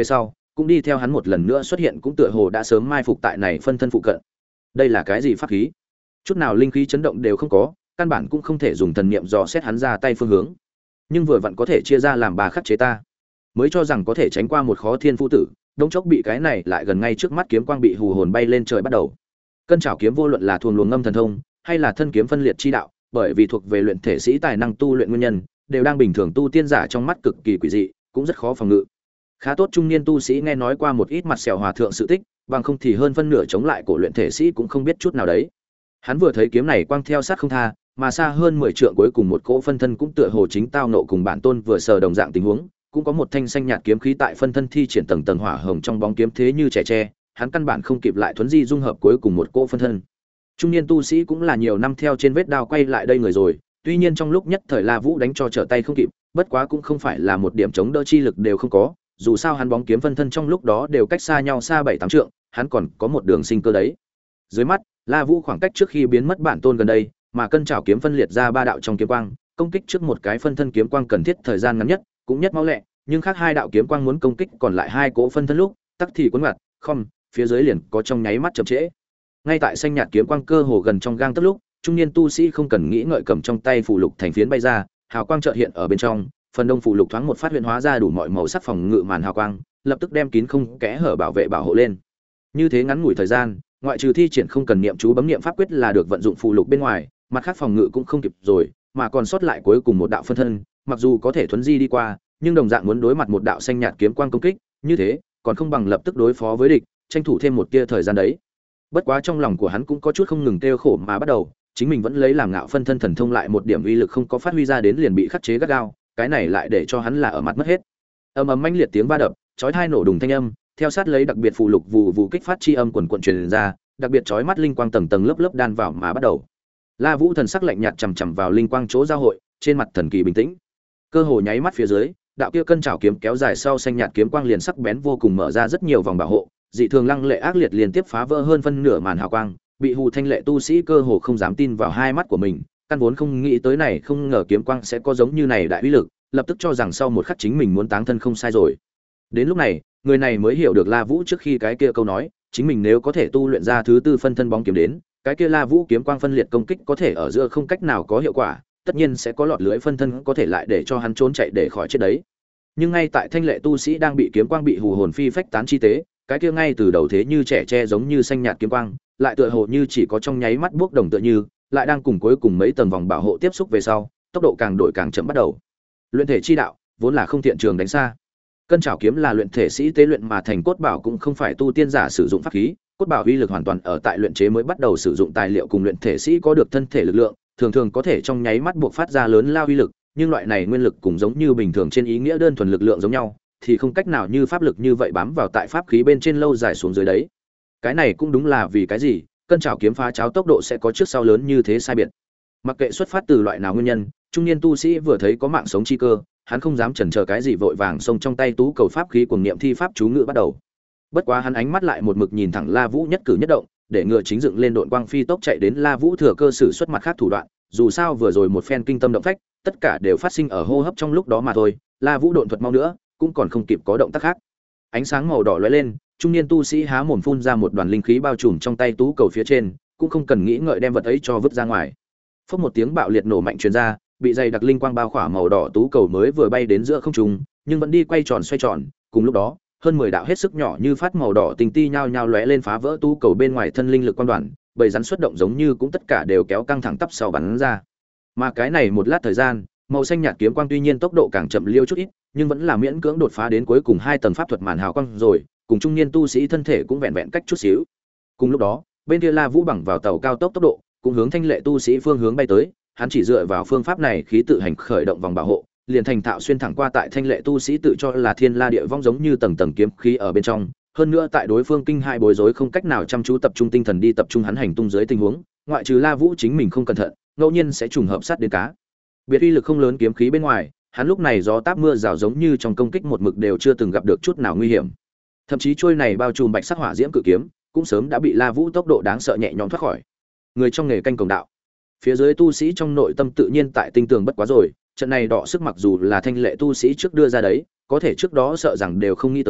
cũng đi theo hắn một lần nữa xuất hiện, cũng tựa hồ đã sớm mai phục tại này phân thân phụ cận. Đây là cái gì pháp khí? Chút nào linh khí chấn động đều không có, căn bản cũng không thể dùng thần niệm dò xét hắn ra tay phương hướng. Nhưng vừa vặn có thể chia ra làm ba khắc chế ta. Mới cho rằng có thể tránh qua một khó thiên phu tử, đống chốc bị cái này lại gần ngay trước mắt kiếm quang bị hù hồn bay lên trời bắt đầu. Cân trảo kiếm vô luận là thuần luồng ngâm thần thông, hay là thân kiếm phân liệt chi đạo, bởi vì thuộc về luyện thể sĩ tài năng tu luyện nguyên nhân, đều đang bình thường tu tiên giả trong mắt cực kỳ quỷ dị, cũng rất khó phòng ngự. Khá tốt trung niên tu sĩ nghe nói qua một ít mặt sẹo hòa thượng sự tích, bằng không thì hơn phân nửa chống lại cổ luyện thể sĩ cũng không biết chút nào đấy. Hắn vừa thấy kiếm này quang theo sát không tha, mà xa hơn mười trượng cuối cùng một cỗ phân thân cũng tựa hồ chính tao nộ cùng bản tôn vừa sờ đồng dạng tình huống, cũng có một thanh xanh nhạt kiếm khí tại phân thân thi triển tầng tầng hỏa hồng trong bóng kiếm thế như trẻ tre, hắn căn bản không kịp lại thuấn di dung hợp cuối cùng một cỗ phân thân. Trung niên tu sĩ cũng là nhiều năm theo trên vết đao quay lại đây người rồi, tuy nhiên trong lúc nhất thời La Vũ đánh cho trở tay không kịp, bất quá cũng không phải là một điểm chống đỡ chi lực đều không có, dù sao hắn bóng kiếm phân thân trong lúc đó đều cách xa nhau xa bảy tám trượng, hắn còn có một đường sinh cơ đấy. Dưới mắt, La Vũ khoảng cách trước khi biến mất bản tôn gần đây, mà cân trảo kiếm phân liệt ra ba đạo trong kiếm quang, công kích trước một cái phân thân kiếm quang cần thiết thời gian ngắn nhất, cũng nhất mau lẹ, nhưng khác hai đạo kiếm quang muốn công kích còn lại hai cỗ phân thân lúc, tắc thì cuốn ngặt, không, phía dưới liền có trong nháy mắt chậm trễ. Ngay tại xanh nhạt kiếm quang cơ hồ gần trong gang tấc lúc, trung niên tu sĩ không cần nghĩ ngợi cầm trong tay phù lục thành phiến bay ra, hào quang chợt hiện ở bên trong, phần đông phù lục thoáng một phát huyền hóa ra đủ mọi màu sắc phòng ngự màn hào quang, lập tức đem kín không kẽ hở bảo vệ bảo hộ lên. Như thế ngắn ngủi thời gian, ngoại trừ thi triển không cần niệm chú bấm niệm pháp quyết là được vận dụng phù lục bên ngoài, mặt khác phòng ngự cũng không kịp rồi, mà còn sót lại cuối cùng một đạo phân thân, mặc dù có thể thuấn di đi qua, nhưng đồng dạng muốn đối mặt một đạo xanh nhạt kiếm quang công kích, như thế, còn không bằng lập tức đối phó với địch, tranh thủ thêm một tia thời gian đấy. Bất quá trong lòng của hắn cũng có chút không ngừng kêu khổ mà bắt đầu, chính mình vẫn lấy làm ngạo phân thân thần thông lại một điểm uy lực không có phát huy ra đến liền bị khắc chế gắt gao, cái này lại để cho hắn là ở mặt mất hết. Ầm ầm mãnh liệt tiếng va đập, chói tai nổ đùng thanh âm, theo sát lấy đặc biệt phù lục vụ vụ kích phát chi âm quần quần truyền ra, đặc biệt chói mắt linh quang tầng tầng lớp lớp đan vào mà bắt đầu. La Vũ thần sắc lạnh nhạt chằm chằm vào linh quang chỗ giao hội, trên mặt thần kỳ bình tĩnh. Cơ hồ nháy mắt phía dưới, đạo kia cân trảo kiếm kéo dài sau xanh nhạt kiếm quang liền sắc bén vô cùng mở ra rất nhiều vòng bảo hộ, dị thường lăng lệ ác liệt liên tiếp phá vỡ hơn phân nửa màn hào quang, bị hù thanh lệ tu sĩ cơ hồ không dám tin vào hai mắt của mình, căn vốn không nghĩ tới này không ngờ kiếm quang sẽ có giống như này đại uy lực, lập tức cho rằng sau một khắc chính mình muốn táng thân không sai rồi. Đến lúc này, người này mới hiểu được La Vũ trước khi cái kia câu nói, chính mình nếu có thể tu luyện ra thứ tư phân thân bóng kiếm đến, cái kia La Vũ kiếm quang phân liệt công kích có thể ở giữa không cách nào có hiệu quả, tất nhiên sẽ có lọt lưới phân thân có thể lại để cho hắn trốn chạy để khỏi chết đấy. Nhưng ngay tại thanh lệ tu sĩ đang bị kiếm quang bị hù hồn phi phách tán chi tế, cái kia ngay từ đầu thế như trẻ tre giống như xanh nhạt kiếm quang, lại tựa hồ như chỉ có trong nháy mắt bước đồng tựa như, lại đang cùng cuối cùng mấy tầng vòng bảo hộ tiếp xúc về sau, tốc độ càng đổi càng chậm bắt đầu. Luyện thể chi đạo, vốn là không thiện trường đánh xa. Cân trảo kiếm là luyện thể sĩ tế luyện mà thành cốt bảo cũng không phải tu tiên giả sử dụng pháp khí, cốt bảo uy lực hoàn toàn ở tại luyện chế mới bắt đầu sử dụng tài liệu cùng luyện thể sĩ có được thân thể lực lượng, thường thường có thể trong nháy mắt buộc phát ra lớn lao uy lực, nhưng loại này nguyên lực cũng giống như bình thường trên ý nghĩa đơn thuần lực lượng giống nhau, thì không cách nào như pháp lực như vậy bám vào tại pháp khí bên trên lâu dài xuống dưới đấy. Cái này cũng đúng là vì cái gì, cân trảo kiếm phá cháo tốc độ sẽ có trước sau lớn như thế sai biệt. Mặc kệ xuất phát từ loại nào nguyên nhân, trung niên tu sĩ vừa thấy có mạng sống chi cơ, hắn không dám chần chờ cái gì vội vàng xông trong tay tú cầu pháp khí cuồng niệm thi pháp chú ngữ bắt đầu. Bất quá hắn ánh mắt lại một mực nhìn thẳng La Vũ nhất cử nhất động, để ngựa chính dựng lên độn quang phi tốc chạy đến La Vũ thừa cơ sử xuất mặt khác thủ đoạn, dù sao vừa rồi một phen kinh tâm động phách, tất cả đều phát sinh ở hô hấp trong lúc đó mà thôi, La Vũ độn thuật mau nữa, cũng còn không kịp có động tác khác. Ánh sáng màu đỏ lóe lên, trung niên tu sĩ há mồm phun ra một đoàn linh khí bao trùm trong tay tú cầu phía trên, cũng không cần nghĩ ngợi đem vật ấy cho vứt ra ngoài. Phốc một tiếng bạo liệt nổ mạnh truyền ra, bị dày đặc linh quang bao khỏa màu đỏ tú cầu mới vừa bay đến giữa không trung, nhưng vẫn đi quay tròn xoay tròn, cùng lúc đó, hơn mười đạo hết sức nhỏ như phát màu đỏ tinh ti nhao nhao lóe lên phá vỡ tú cầu bên ngoài thân linh lực quan đoàn, bầy rắn xuất động giống như cũng tất cả đều kéo căng thẳng tắp sau bắn ra. Mà cái này một lát thời gian, màu xanh nhạt kiếm quang tuy nhiên tốc độ càng chậm liêu chút ít, nhưng vẫn là miễn cưỡng đột phá đến cuối cùng hai tầng pháp thuật màn hào quang rồi, cùng trung niên tu sĩ thân thể cũng vẹn vẹn cách chút xíu. Cùng lúc đó, bên kia La Vũ bằng vào tàu cao tốc tốc độ, cũng hướng thanh lệ tu sĩ phương hướng bay tới, hắn chỉ dựa vào phương pháp này khí tự hành khởi động vòng bảo hộ, liền thành thạo xuyên thẳng qua tại thanh lệ tu sĩ tự cho là thiên la địa vong giống như tầng tầng kiếm khí ở bên trong, hơn nữa tại đối phương kinh hại bối rối không cách nào chăm chú tập trung tinh thần đi tập trung hắn hành tung dưới tình huống, ngoại trừ La Vũ chính mình không cẩn thận, ngẫu nhiên sẽ trùng hợp sát đến cá. Biệt uy lực không lớn kiếm khí bên ngoài, hắn lúc này gió táp mưa rào giống như trong công kích một mực đều chưa từng gặp được chút nào nguy hiểm. Thậm chí trôi này bao trùm bạch sắc hỏa diễm cự kiếm, cũng sớm đã bị La Vũ tốc độ đáng sợ nhẹ nhõm thoát khỏi. Người trong nghề canh cổng đạo, phía dưới tu sĩ trong nội tâm tự nhiên tại tinh tường bất quá rồi, trận này đọ sức mặc dù là thanh lệ tu sĩ trước đưa ra đấy, có thể trước đó sợ rằng đều không nghĩ tới,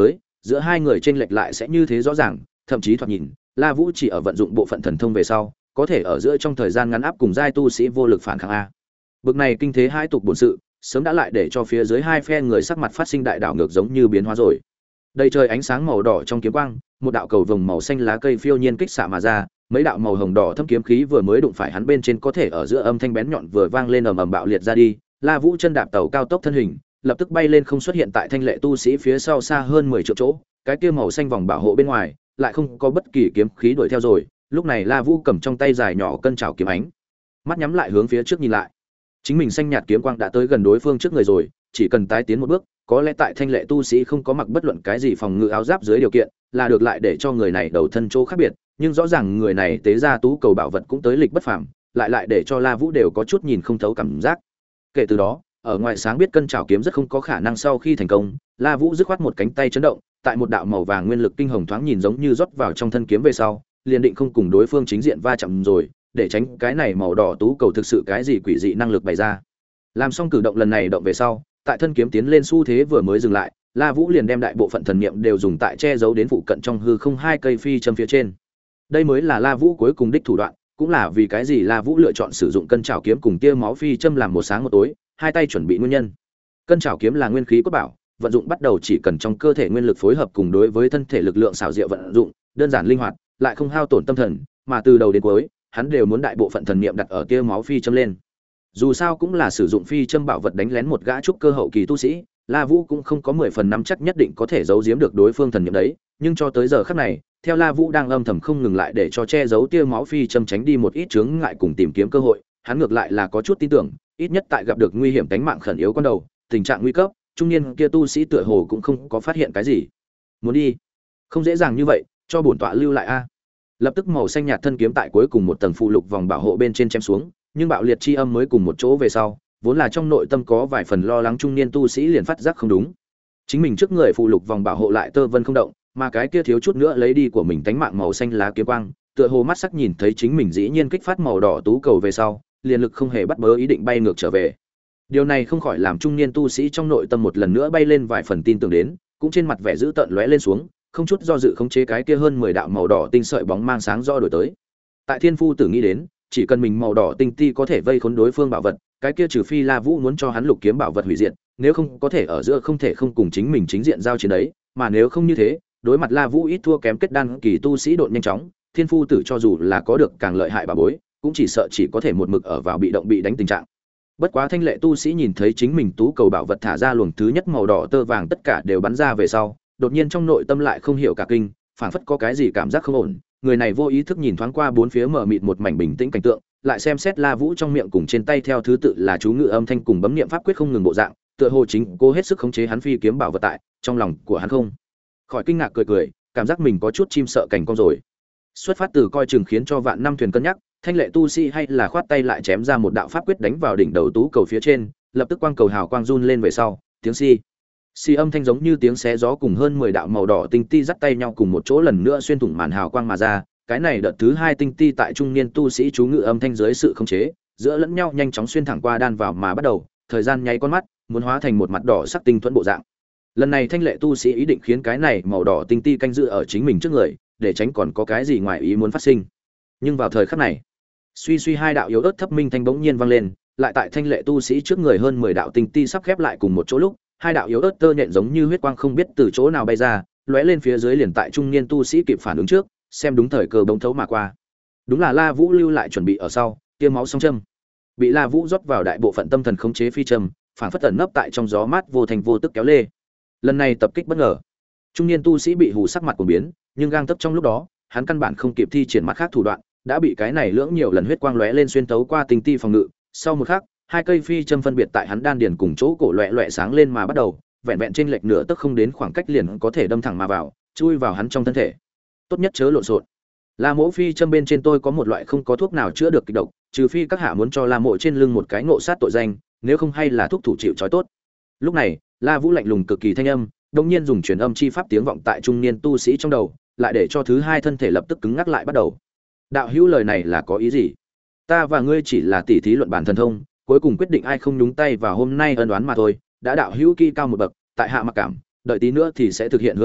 giữa hai người chênh lệch lại sẽ như thế rõ ràng, thậm chí thoạt nhìn, La Vũ chỉ ở vận dụng bộ phận thần thông về sau, có thể ở giữa trong thời gian ngắn áp cùng giai tu sĩ vô lực phản kháng a. Bực này kinh thế hai tục bổn sự, sớm đã lại để cho phía dưới hai phe người sắc mặt phát sinh đại đảo ngược giống như biến hóa rồi. Đầy trời ánh sáng màu đỏ trong kiếm quang, một đạo cầu vồng màu xanh lá cây phiêu nhiên kích xạ mà ra, mấy đạo màu hồng đỏ thâm kiếm khí vừa mới đụng phải hắn bên trên có thể ở giữa âm thanh bén nhọn vừa vang lên ầm ầm bạo liệt ra đi. La Vũ chân đạp tàu cao tốc thân hình, lập tức bay lên không xuất hiện tại thanh lệ tu sĩ phía sau xa hơn mười triệu chỗ, cái kia màu xanh vòng bảo hộ bên ngoài, lại không có bất kỳ kiếm khí đuổi theo rồi. Lúc này La Vũ cầm trong tay dài nhỏ cân trảo kiếm ánh, mắt nhắm lại hướng phía trước nhìn lại. Chính mình xanh nhạt kiếm quang đã tới gần đối phương trước người rồi, chỉ cần tái tiến một bước, có lẽ tại thanh lệ tu sĩ không có mặc bất luận cái gì phòng ngự áo giáp dưới điều kiện, là được lại để cho người này đầu thân chỗ khác biệt, nhưng rõ ràng người này tế ra tú cầu bảo vật cũng tới lịch bất phàm, lại lại để cho La Vũ đều có chút nhìn không thấu cảm giác. Kể từ đó, ở ngoài sáng biết cân trảo kiếm rất không có khả năng sau khi thành công, La Vũ dứt khoát một cánh tay chấn động, tại một đạo màu vàng nguyên lực kinh hồng thoáng nhìn giống như rót vào trong thân kiếm về sau, liền định không cùng đối phương chính diện va chạm rồi, để tránh cái này màu đỏ tú cầu thực sự cái gì quỷ dị năng lực bày ra. Làm xong cử động lần này động về sau, tại thân kiếm tiến lên xu thế vừa mới dừng lại, La Vũ liền đem đại bộ phận thần niệm đều dùng tại che giấu đến phụ cận trong hư không hai cây phi châm phía trên. Đây mới là La Vũ cuối cùng đích thủ đoạn, cũng là vì cái gì La Vũ lựa chọn sử dụng cân trảo kiếm cùng tia máu phi châm làm một sáng một tối, hai tay chuẩn bị nguyên nhân. Cân trảo kiếm là nguyên khí cốt bảo, vận dụng bắt đầu chỉ cần trong cơ thể nguyên lực phối hợp cùng đối với thân thể lực lượng xảo diệu vận dụng, đơn giản linh hoạt, lại không hao tổn tâm thần, mà từ đầu đến cuối, hắn đều muốn đại bộ phận thần niệm đặt ở tia máu phi châm lên. Dù sao cũng là sử dụng phi châm bảo vật đánh lén một gã trúc cơ hậu kỳ tu sĩ, La Vũ cũng không có mười phần nắm chắc nhất định có thể giấu giếm được đối phương thần niệm đấy, nhưng cho tới giờ khắc này, theo La Vũ đang âm thầm không ngừng lại để cho che giấu tia máu phi châm tránh đi một ít chướng ngại cùng tìm kiếm cơ hội, hắn ngược lại là có chút tin tưởng, ít nhất tại gặp được nguy hiểm tính mạng khẩn yếu con đầu, tình trạng nguy cấp, trung niên kia tu sĩ tựa hồ cũng không có phát hiện cái gì. Muốn đi, không dễ dàng như vậy, cho bổn tọa lưu lại a. Lập tức màu xanh nhạt thân kiếm tại cuối cùng một tầng phụ lục vòng bảo hộ bên trên chém xuống, nhưng bạo liệt chi âm mới cùng một chỗ về sau, vốn là trong nội tâm có vài phần lo lắng trung niên tu sĩ liền phát giác không đúng. Chính mình trước người phụ lục vòng bảo hộ lại tơ vân không động, mà cái kia thiếu chút nữa lấy đi của mình tánh mạng màu xanh lá kiếm quang, tựa hồ mắt sắc nhìn thấy chính mình dĩ nhiên kích phát màu đỏ tú cầu về sau, liền lực không hề bắt bớ ý định bay ngược trở về. Điều này không khỏi làm trung niên tu sĩ trong nội tâm một lần nữa bay lên vài phần tin tưởng đến, cũng trên mặt vẻ dữ tợn lóe lên xuống, không chút do dự khống chế cái kia hơn mười đạo màu đỏ tinh sợi bóng mang sáng do đổi tới. Tại Thiên Phu Tử nghĩ đến, chỉ cần mình màu đỏ tinh ti có thể vây khốn đối phương bảo vật, cái kia trừ phi La Vũ muốn cho hắn lục kiếm bảo vật hủy diệt, nếu không có thể ở giữa không thể không cùng chính mình chính diện giao chiến đấy, mà nếu không như thế, đối mặt La Vũ ít thua kém kết đan kỳ tu sĩ độn nhanh chóng, Thiên Phu Tử cho dù là có được càng lợi hại bà bối, cũng chỉ sợ chỉ có thể một mực ở vào bị động bị đánh tình trạng. Bất quá thanh lệ tu sĩ nhìn thấy chính mình tú cầu bảo vật thả ra luồng thứ nhất màu đỏ tơ vàng tất cả đều bắn ra về sau, đột nhiên trong nội tâm lại không hiểu cả kinh, phảng phất có cái gì cảm giác không ổn, người này vô ý thức nhìn thoáng qua bốn phía mở mịt một mảnh bình tĩnh cảnh tượng, lại xem xét La Vũ trong miệng cùng trên tay theo thứ tự là chú ngữ âm thanh cùng bấm niệm pháp quyết không ngừng bộ dạng, tựa hồ chính cố hết sức khống chế hắn phi kiếm bảo vật tại, trong lòng của hắn không khỏi kinh ngạc cười cười, cảm giác mình có chút chim sợ cảnh con rồi. Xuất phát từ coi chừng khiến cho vạn năm thuyền cân nhắc, thanh lệ tu sĩ hay là khoát tay lại chém ra một đạo pháp quyết đánh vào đỉnh đầu tú cầu phía trên, lập tức quang cầu hào quang run lên về sau, tiếng xi xi âm thanh giống như tiếng xé gió cùng hơn mười đạo màu đỏ tinh ti dắt tay nhau cùng một chỗ lần nữa xuyên thủng màn hào quang mà ra, cái này đợt thứ hai tinh ti tại trung niên tu sĩ chú ngự âm thanh dưới sự khống chế, giữa lẫn nhau nhanh chóng xuyên thẳng qua đan vào mà bắt đầu, thời gian nháy con mắt, muốn hóa thành một mặt đỏ sắc tinh thuẫn bộ dạng. Lần này thanh lệ tu sĩ ý định khiến cái này màu đỏ tinh ti canh giữ ở chính mình trước người, để tránh còn có cái gì ngoài ý muốn phát sinh. Nhưng vào thời khắc này, suy suy hai đạo yếu ớt thấp minh thanh bỗng nhiên vang lên, lại tại thanh lệ tu sĩ trước người hơn mười đạo tinh ti sắp khép lại cùng một chỗ lúc, hai đạo yếu ớt tơ nhện giống như huyết quang không biết từ chỗ nào bay ra, lóe lên phía dưới liền tại trung niên tu sĩ kịp phản ứng trước, xem đúng thời cơ bỗng thấu mà qua. Đúng là La Vũ lưu lại chuẩn bị ở sau, tia máu song châm. Bị La Vũ rót vào đại bộ phận tâm thần khống chế phi châm, phản phất ẩn nấp tại trong gió mát vô thành vô tức kéo lê. Lần này tập kích bất ngờ, trung niên tu sĩ bị hù sắc mặt của biến, nhưng gang tấc trong lúc đó, hắn căn bản không kịp thi triển mặt khác thủ đoạn, đã bị cái này lưỡng nhiều lần huyết quang lóe lên xuyên tấu qua tinh ti phòng ngự. Sau một khắc, hai cây phi châm phân biệt tại hắn đan điền cùng chỗ cổ loẹt loẹt sáng lên mà bắt đầu, vẹn vẹn trên lệch nửa tức không đến khoảng cách liền có thể đâm thẳng mà vào, chui vào hắn trong thân thể. Tốt nhất chớ lộn xộn. La Mỗ phi châm bên trên tôi có một loại không có thuốc nào chữa được kịch độc, trừ phi các hạ muốn cho La Mộ trên lưng một cái ngộ sát tội danh, nếu không hay là thuốc thủ chịu trói tốt. Lúc này, La Vũ lạnh lùng cực kỳ thanh âm, đột nhiên dùng truyền âm chi pháp tiếng vọng tại trung niên tu sĩ trong đầu, lại để cho thứ hai thân thể lập tức cứng ngắc lại bắt đầu. Đạo hữu lời này là có ý gì? Ta và ngươi chỉ là tỉ thí luận bản thần thông, cuối cùng quyết định ai không nhúng tay vào hôm nay ân oán mà thôi, đã đạo hữu kỳ cao một bậc, tại hạ mặc cảm, đợi tí nữa thì sẽ thực hiện hứa hẹn,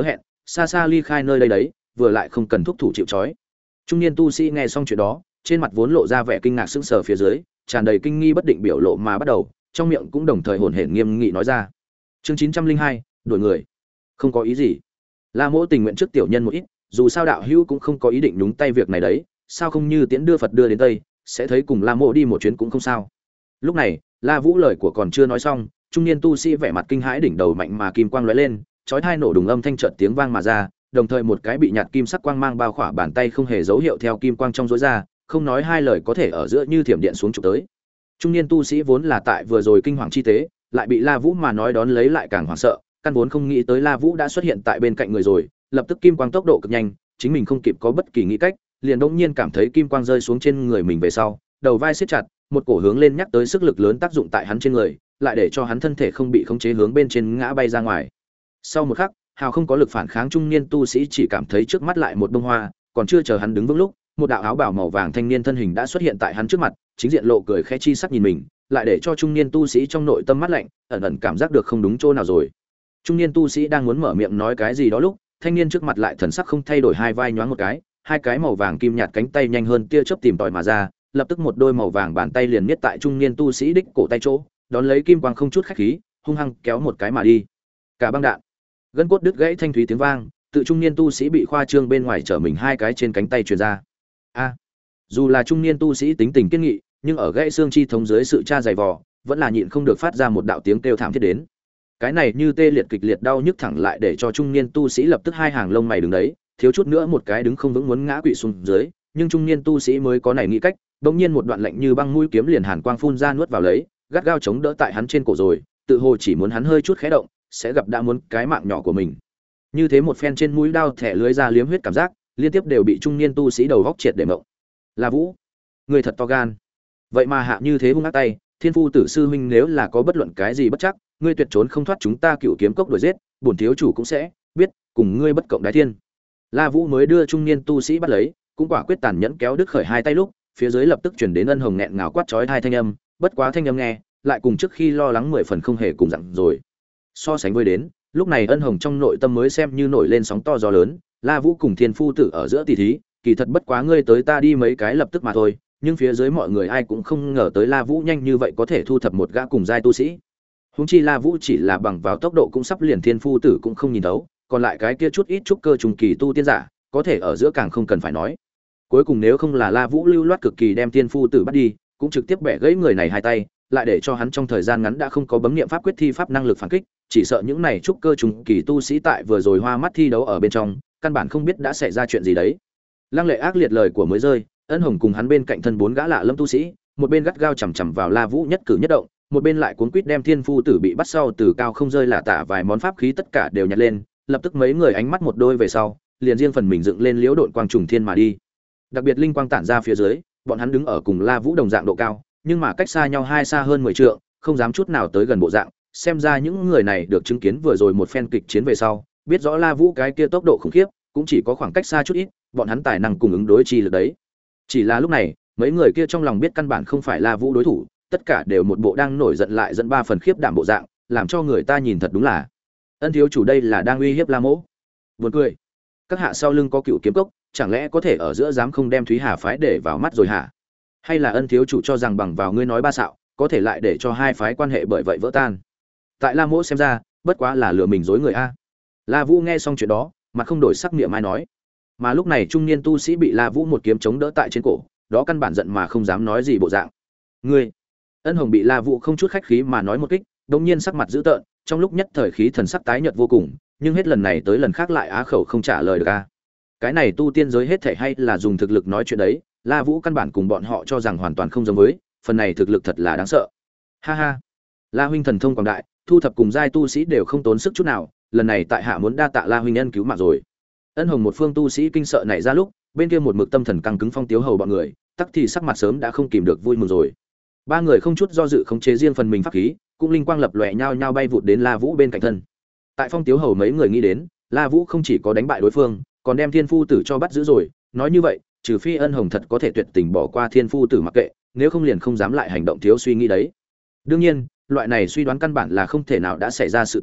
xa xa ly khai nơi đây đấy, vừa lại không cần thúc thủ chịu trói. Trung niên tu sĩ nghe xong chuyện đó, trên mặt vốn lộ ra vẻ kinh ngạc sững sờ phía dưới, tràn đầy kinh nghi bất định biểu lộ mà bắt đầu, trong miệng cũng đồng thời hồn hển nghiêm nghị nói ra. Chương chín trăm linh hai, đuổi người. Không có ý gì. La Mỗ tình nguyện trước tiểu nhân một ít, dù sao đạo hữu cũng không có ý định nhúng tay việc này đấy, sao không như tiễn đưa Phật đưa đến Tây, sẽ thấy cùng La Mỗ đi một chuyến cũng không sao. Lúc này, La Vũ lời của còn chưa nói xong, trung niên tu sĩ vẻ mặt kinh hãi đỉnh đầu mạnh mà kim quang lóe lên, chói tai nổ đùng âm thanh chợt tiếng vang mà ra, đồng thời một cái bị nhạt kim sắc quang mang bao khỏa bàn tay không hề dấu hiệu theo kim quang trong rối ra, không nói hai lời có thể ở giữa như thiểm điện xuống chụp tới. Trung niên tu sĩ vốn là tại vừa rồi kinh hoàng chi tế, lại bị La Vũ mà nói đón lấy lại càng hoảng sợ, căn vốn không nghĩ tới La Vũ đã xuất hiện tại bên cạnh người rồi, lập tức kim quang tốc độ cực nhanh, chính mình không kịp có bất kỳ nghĩ cách, liền đột nhiên cảm thấy kim quang rơi xuống trên người mình về sau, đầu vai siết chặt, một cổ hướng lên nhắc tới sức lực lớn tác dụng tại hắn trên người, lại để cho hắn thân thể không bị khống chế hướng bên trên ngã bay ra ngoài. Sau một khắc, hào không có lực phản kháng trung niên tu sĩ chỉ cảm thấy trước mắt lại một bông hoa, còn chưa chờ hắn đứng vững lúc, một đạo áo bào màu vàng thanh niên thân hình đã xuất hiện tại hắn trước mặt, chính diện lộ cười khẽ chi sắc nhìn mình, lại để cho trung niên tu sĩ trong nội tâm mắt lạnh, ẩn ẩn cảm giác được không đúng chỗ nào rồi. Trung niên tu sĩ đang muốn mở miệng nói cái gì đó lúc, thanh niên trước mặt lại thần sắc không thay đổi, hai vai nhoáng một cái, hai cái màu vàng kim nhạt cánh tay nhanh hơn tia chớp tìm tòi mà ra, lập tức một đôi màu vàng bàn tay liền miết tại trung niên tu sĩ đích cổ tay chỗ, đón lấy kim quang không chút khách khí, hung hăng kéo một cái mà đi. Cả băng đạn, gân cốt đứt gãy thanh thúy tiếng vang, tự trung niên tu sĩ bị khoa trương bên ngoài trở mình hai cái trên cánh tay truyền ra. A, dù là trung niên tu sĩ tính tình kiên nghị, nhưng ở gãy xương chi thống dưới sự tra dày vò, vẫn là nhịn không được phát ra một đạo tiếng kêu thảm thiết đến. Cái này như tê liệt kịch liệt đau nhức thẳng lại để cho trung niên tu sĩ lập tức hai hàng lông mày đứng đấy, thiếu chút nữa một cái đứng không vững muốn ngã quỵ xuống dưới, nhưng trung niên tu sĩ mới có này nghĩ cách, bỗng nhiên một đoạn lạnh như băng mũi kiếm liền hàn quang phun ra nuốt vào lấy, gắt gao chống đỡ tại hắn trên cổ rồi, tự hồ chỉ muốn hắn hơi chút khẽ động, sẽ gặp đã muốn cái mạng nhỏ của mình. Như thế một phen trên mũi đao thẻ lưới ra liếm huyết cảm giác, liên tiếp đều bị trung niên tu sĩ đầu góc triệt để mộng. La Vũ, người thật to gan. Vậy mà hạ như thế hung ác tay, Thiên Phu tử sư huynh nếu là có bất luận cái gì bất chắc, ngươi tuyệt trốn không thoát chúng ta Cựu Kiếm Cốc đuổi giết, bổn thiếu chủ cũng sẽ biết, cùng ngươi bất cộng đái thiên. La Vũ mới đưa trung niên tu sĩ bắt lấy, cũng quả quyết tàn nhẫn kéo đứt khởi hai tay lúc, phía dưới lập tức truyền đến ân hồng nghẹn ngào quát chói hai thanh âm, bất quá thanh âm nghe, lại cùng trước khi lo lắng mười phần không hề cùng dặn rồi. So sánh với đến, lúc này ân hồng trong nội tâm mới xem như nổi lên sóng to gió lớn, La Vũ cùng Thiên Phu tử ở giữa tỷ thí, kỳ thật bất quá ngươi tới ta đi mấy cái lập tức mà thôi, nhưng phía dưới mọi người ai cũng không ngờ tới La Vũ nhanh như vậy có thể thu thập một gã cùng giai tu sĩ. Huống chi La Vũ chỉ là bằng vào tốc độ cũng sắp liền Thiên Phu tử cũng không nhìn thấu, còn lại cái kia chút ít trúc cơ trùng kỳ tu tiên giả, có thể ở giữa càng không cần phải nói. Cuối cùng nếu không là La Vũ lưu loát cực kỳ đem Thiên Phu tử bắt đi, cũng trực tiếp bẻ gãy người này hai tay, lại để cho hắn trong thời gian ngắn đã không có bấm niệm pháp quyết thi pháp năng lực phản kích, chỉ sợ những này trúc cơ trùng kỳ tu sĩ tại vừa rồi hoa mắt thi đấu ở bên trong, căn bản không biết đã xảy ra chuyện gì đấy. Lăng Lệ ác liệt lời của mới rơi, ân hồng cùng hắn bên cạnh thân bốn gã lạ lâm tu sĩ, một bên gắt gao chằm chằm vào La Vũ nhất cử nhất động, một bên lại cuốn quýt đem Thiên Phu tử bị bắt sau từ cao không rơi là tả vài món pháp khí tất cả đều nhặt lên, lập tức mấy người ánh mắt một đôi về sau, liền riêng phần mình dựng lên liễu độn quang trùng thiên mà đi. Đặc biệt linh quang tản ra phía dưới, bọn hắn đứng ở cùng La Vũ đồng dạng độ cao, nhưng mà cách xa nhau hai xa hơn mười trượng, không dám chút nào tới gần bộ dạng, xem ra những người này được chứng kiến vừa rồi một phen kịch chiến về sau, biết rõ La Vũ cái kia tốc độ khủng khiếp, cũng chỉ có khoảng cách xa chút ít, bọn hắn tài năng cùng ứng đối chi lực đấy. Chỉ là lúc này, mấy người kia trong lòng biết căn bản không phải La Vũ đối thủ, tất cả đều một bộ đang nổi giận lại dẫn ba phần khiếp đảm bộ dạng, làm cho người ta nhìn thật đúng là ân thiếu chủ đây là đang uy hiếp La Mỗ. Buồn cười, các hạ sau lưng có Cựu Kiếm Cốc, chẳng lẽ có thể ở giữa dám không đem Thúy Hà phái để vào mắt rồi hả? Hay là ân thiếu chủ cho rằng bằng vào ngươi nói ba xạo, có thể lại để cho hai phái quan hệ bởi vậy vỡ tan? Tại La Mỗ xem ra, bất quá là lừa mình dối người a. La Vũ nghe xong chuyện đó, mặt không đổi sắc niệm ai nói. Mà lúc này trung niên tu sĩ bị La Vũ một kiếm chống đỡ tại trên cổ, đó căn bản giận mà không dám nói gì bộ dạng. Ngươi, ân hồng bị La Vũ không chút khách khí mà nói một kích, đột nhiên sắc mặt dữ tợn, trong lúc nhất thời khí thần sắc tái nhợt vô cùng, nhưng hết lần này tới lần khác lại á khẩu không trả lời được a. Cái này tu tiên giới hết thảy hay là dùng thực lực nói chuyện đấy, La Vũ căn bản cùng bọn họ cho rằng hoàn toàn không giống với, phần này thực lực thật là đáng sợ. Ha ha. La huynh thần thông quảng đại, thu thập cùng giai tu sĩ đều không tốn sức chút nào, lần này tại hạ muốn đa tạ La huynh nhân cứu mạng rồi. Ân hồng một phương tu sĩ kinh sợ nảy ra lúc, bên kia một mực tâm thần căng cứng Phong Tiếu Hầu bọn người, tắc thì sắc mặt sớm đã không kìm được vui mừng rồi. Ba người không chút do dự khống chế riêng phần mình pháp khí, cũng linh quang lập lòe nhau nhau bay vụt đến La Vũ bên cạnh thân. Tại Phong Tiếu Hầu mấy người nghĩ đến, La Vũ không chỉ có đánh bại đối phương, còn đem Thiên Phu tử cho bắt giữ rồi, nói như vậy, trừ phi Ân hồng thật có thể tuyệt tình bỏ qua Thiên Phu tử mặc kệ, nếu không liền không dám lại hành động thiếu suy nghĩ đấy. Đương nhiên, loại này suy đoán căn bản là không thể nào đã xảy ra sự tình,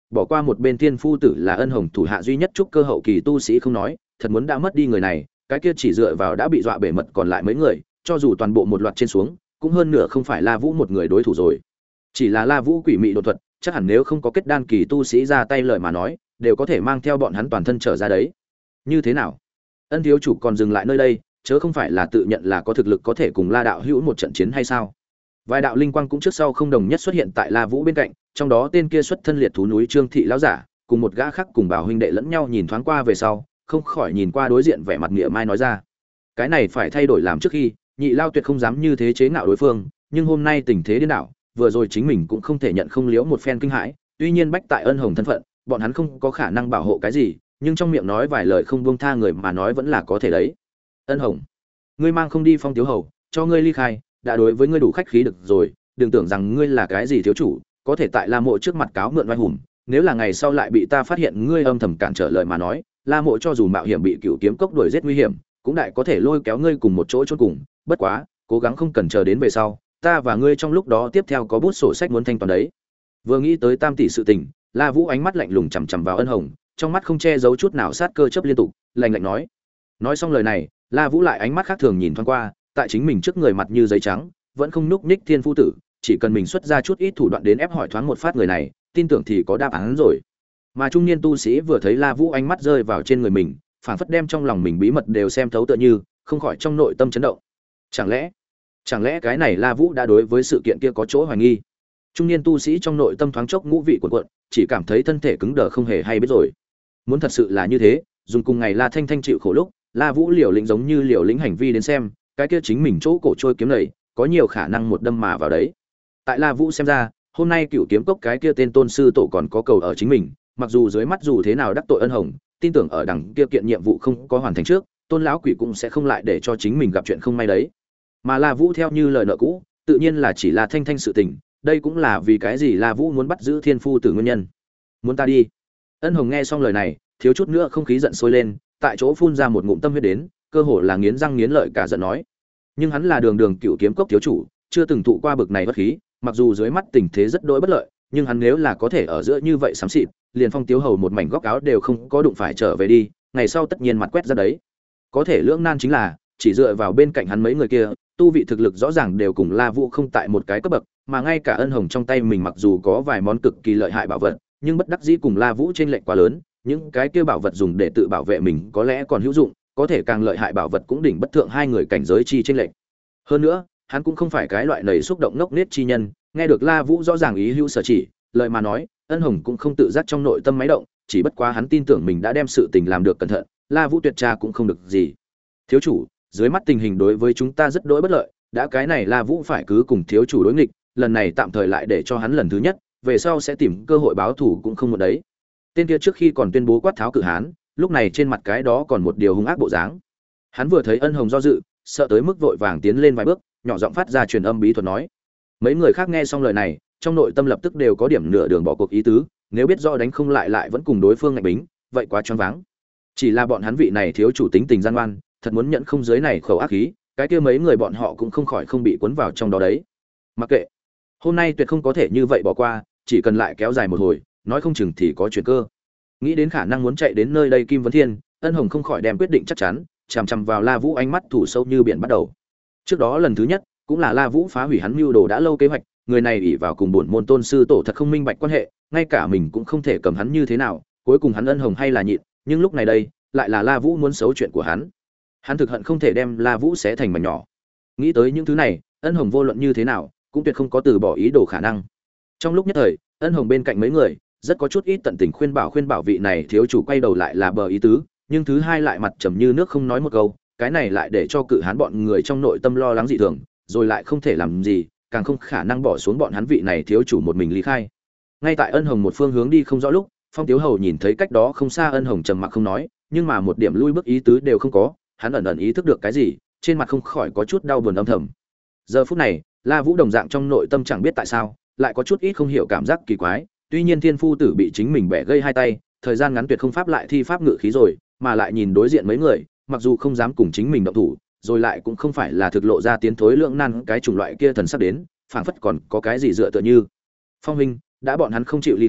bỏ qua một bên thiên phu tử là ân hồng thủ hạ duy nhất trúc cơ hậu kỳ tu sĩ không nói, thật muốn đã mất đi người này, cái kia chỉ dựa vào đã bị dọa bể mật còn lại mấy người, cho dù toàn bộ một loạt trên xuống, cũng hơn nửa không phải La Vũ một người đối thủ rồi. Chỉ là La Vũ quỷ mị đột thuật, chắc hẳn nếu không có kết đan kỳ tu sĩ ra tay lời mà nói, đều có thể mang theo bọn hắn toàn thân trở ra đấy. Như thế nào? Ân thiếu chủ còn dừng lại nơi đây, chớ không phải là tự nhận là có thực lực có thể cùng La đạo hữu một trận chiến hay sao? Vài đạo linh quang cũng trước sau không đồng nhất xuất hiện tại La Vũ bên cạnh, trong đó tên kia xuất thân liệt thú núi Trương thị lão giả, cùng một gã khác cùng bảo huynh đệ lẫn nhau nhìn thoáng qua về sau, không khỏi nhìn qua đối diện vẻ mặt nghĩa mai nói ra: "Cái này phải thay đổi làm trước khi, Nhị Lao tuyệt không dám như thế chế ngạo đối phương, nhưng hôm nay tình thế điên đảo, vừa rồi chính mình cũng không thể nhận không liễu một phen kinh hãi, tuy nhiên bách tại ân hồng thân phận, bọn hắn không có khả năng bảo hộ cái gì, nhưng trong miệng nói vài lời không buông tha người mà nói vẫn là có thể đấy. Ân Hồng, ngươi mang không đi Phong Tiếu Hầu, cho ngươi ly khai, đã đối với ngươi đủ khách khí được rồi, đừng tưởng rằng ngươi là cái gì thiếu chủ, có thể tại La Mộ trước mặt cáo mượn oai hùng, nếu là ngày sau lại bị ta phát hiện ngươi âm thầm cản trở lời mà nói, La Mộ cho dù mạo hiểm bị Cửu Kiếm Cốc đuổi giết nguy hiểm, cũng đại có thể lôi kéo ngươi cùng một chỗ chôn cùng, bất quá, cố gắng không cần chờ đến về sau, ta và ngươi trong lúc đó tiếp theo có bút sổ sách muốn thanh toán đấy." Vừa nghĩ tới Tam tỷ sự tình, La Vũ ánh mắt lạnh lùng chằm chằm vào Ân Hồng, trong mắt không che giấu chút nào sát cơ chớp liên tục, lạnh lạnh nói. Nói xong lời này, La Vũ lại ánh mắt khác thường nhìn thoáng qua, tại chính mình trước người mặt như giấy trắng, vẫn không nhúc nhích thiên phu tử, chỉ cần mình xuất ra chút ít thủ đoạn đến ép hỏi thoáng một phát người này, tin tưởng thì có đáp án rồi. Mà trung niên tu sĩ vừa thấy La Vũ ánh mắt rơi vào trên người mình, phảng phất đem trong lòng mình bí mật đều xem thấu tựa như, không khỏi trong nội tâm chấn động. Chẳng lẽ, chẳng lẽ cái này La Vũ đã đối với sự kiện kia có chỗ hoài nghi? Trung niên tu sĩ trong nội tâm thoáng chốc ngũ vị cuộn cuộn, chỉ cảm thấy thân thể cứng đờ không hề hay biết rồi. Muốn thật sự là như thế, dùng cùng ngày La Thanh Thanh chịu khổ lúc, La Vũ liều lĩnh giống như liều lĩnh hành vi đến xem, cái kia chính mình chỗ cổ trôi kiếm này, có nhiều khả năng một đâm mà vào đấy. Tại La Vũ xem ra, hôm nay Cửu Kiếm Cốc cái kia tên tôn sư tổ còn có cầu ở chính mình, mặc dù dưới mắt dù thế nào đắc tội Ân Hồng, tin tưởng ở đằng kia kiện nhiệm vụ không có hoàn thành trước, Tôn lão quỷ cũng sẽ không lại để cho chính mình gặp chuyện không may đấy. Mà La Vũ theo như lời nợ cũ, tự nhiên là chỉ là Thanh Thanh sự tình, đây cũng là vì cái gì La Vũ muốn bắt giữ Thiên Phu Tử nguyên nhân. Muốn ta đi? Ân Hồng nghe xong lời này, thiếu chút nữa không khí giận sôi lên, tại chỗ phun ra một ngụm tâm huyết đến, cơ hồ là nghiến răng nghiến lợi cả giận nói. Nhưng hắn là đường đường Cửu Kiếm Cốc thiếu chủ, chưa từng thụ qua bực này bất khí, mặc dù dưới mắt tình thế rất đối bất lợi, nhưng hắn nếu là có thể ở giữa như vậy xám xịt, liền Phong Tiếu Hầu một mảnh góc áo đều không có đụng phải trở về đi, ngày sau tất nhiên mặt quét ra đấy. Có thể lưỡng nan chính là, chỉ dựa vào bên cạnh hắn mấy người kia, tu vị thực lực rõ ràng đều cùng La Vũ không tại một cái cấp bậc, mà ngay cả Ân Hồng trong tay mình mặc dù có vài món cực kỳ lợi hại bảo vật, nhưng bất đắc dĩ cùng La Vũ trên lệnh quá lớn, những cái kia bảo vật dùng để tự bảo vệ mình có lẽ còn hữu dụng, có thể càng lợi hại bảo vật cũng đỉnh bất thượng hai người cảnh giới chi trên lệnh. Hơn nữa, hắn cũng không phải cái loại nảy xúc động ngốc nghếch chi nhân, nghe được La Vũ rõ ràng ý hữu sở chỉ, lời mà nói, Ân Hồng cũng không tự giác trong nội tâm máy động, chỉ bất quá hắn tin tưởng mình đã đem sự tình làm được cẩn thận, La Vũ tuyệt tra cũng không được gì. Thiếu chủ, dưới mắt tình hình đối với chúng ta rất đối bất lợi, đã cái này La Vũ phải cứ cùng thiếu chủ đối nghịch, lần này tạm thời lại để cho hắn lần thứ nhất, về sau sẽ tìm cơ hội báo thù cũng không một đấy. Tên kia trước khi còn tuyên bố quát tháo cử hán, lúc này trên mặt cái đó còn một điều hung ác bộ dáng. Hắn vừa thấy Ân Hồng do dự, sợ tới mức vội vàng tiến lên vài bước, nhỏ giọng phát ra truyền âm bí thuật nói. Mấy người khác nghe xong lời này, trong nội tâm lập tức đều có điểm nửa đường bỏ cuộc ý tứ, nếu biết rõ đánh không lại lại vẫn cùng đối phương ngạnh bính, vậy quá choáng váng. Chỉ là bọn hắn vị này thiếu chủ tính tình gian ngoan, thật muốn nhận không giới này khẩu ác khí, cái kia mấy người bọn họ cũng không khỏi không bị cuốn vào trong đó đấy. Mặc kệ, hôm nay tuyệt không có thể như vậy bỏ qua, chỉ cần lại kéo dài một hồi, nói không chừng thì có chuyện cơ. Nghĩ đến khả năng muốn chạy đến nơi đây Kim Vấn Thiên, Ân Hồng không khỏi đem quyết định chắc chắn, chằm chằm vào La Vũ ánh mắt thủ sâu như biển bắt đầu. Trước đó lần thứ nhất, cũng là La Vũ phá hủy hắn mưu đồ đã lâu kế hoạch, người này ỷ vào cùng bổn môn tôn sư tổ thật không minh bạch quan hệ, ngay cả mình cũng không thể cầm hắn như thế nào, cuối cùng hắn Ân Hồng hay là nhịn, nhưng lúc này đây, lại là La Vũ muốn xấu chuyện của hắn. Hắn thực hận không thể đem La Vũ xé thành mảnh nhỏ. Nghĩ tới những thứ này, Ân Hồng vô luận như thế nào, cũng tuyệt không có từ bỏ ý đồ khả năng. Trong lúc nhất thời, Ân Hồng bên cạnh mấy người, rất có chút ít tận tình khuyên bảo khuyên bảo vị này thiếu chủ quay đầu lại là bờ ý tứ, nhưng thứ hai lại mặt trầm như nước không nói một câu, cái này lại để cho cự hán bọn người trong nội tâm lo lắng dị thường, rồi lại không thể làm gì, càng không khả năng bỏ xuống bọn hắn vị này thiếu chủ một mình ly khai. Ngay tại Ân Hồng một phương hướng đi không rõ lúc, Phong Tiếu Hầu nhìn thấy cách đó không xa Ân Hồng trầm mặc không nói, nhưng mà một điểm lui bước ý tứ đều không có, hắn ẩn ẩn ý thức được cái gì, trên mặt không khỏi có chút đau buồn âm thầm. Giờ phút này, La Vũ đồng dạng trong nội tâm chẳng biết tại sao, lại có chút ít không hiểu cảm giác kỳ quái, tuy nhiên Thiên Phu Tử bị chính mình bẻ gây hai tay, thời gian ngắn tuyệt không pháp lại thi pháp ngự khí rồi, mà lại nhìn đối diện mấy người, mặc dù không dám cùng chính mình động thủ, rồi lại cũng không phải là thực lộ ra tiến thối lượng nan cái chủng loại kia thần sắc đến, phảng phất còn có cái gì dựa tựa như. Phong huynh, đã bọn hắn không chịu ly khai,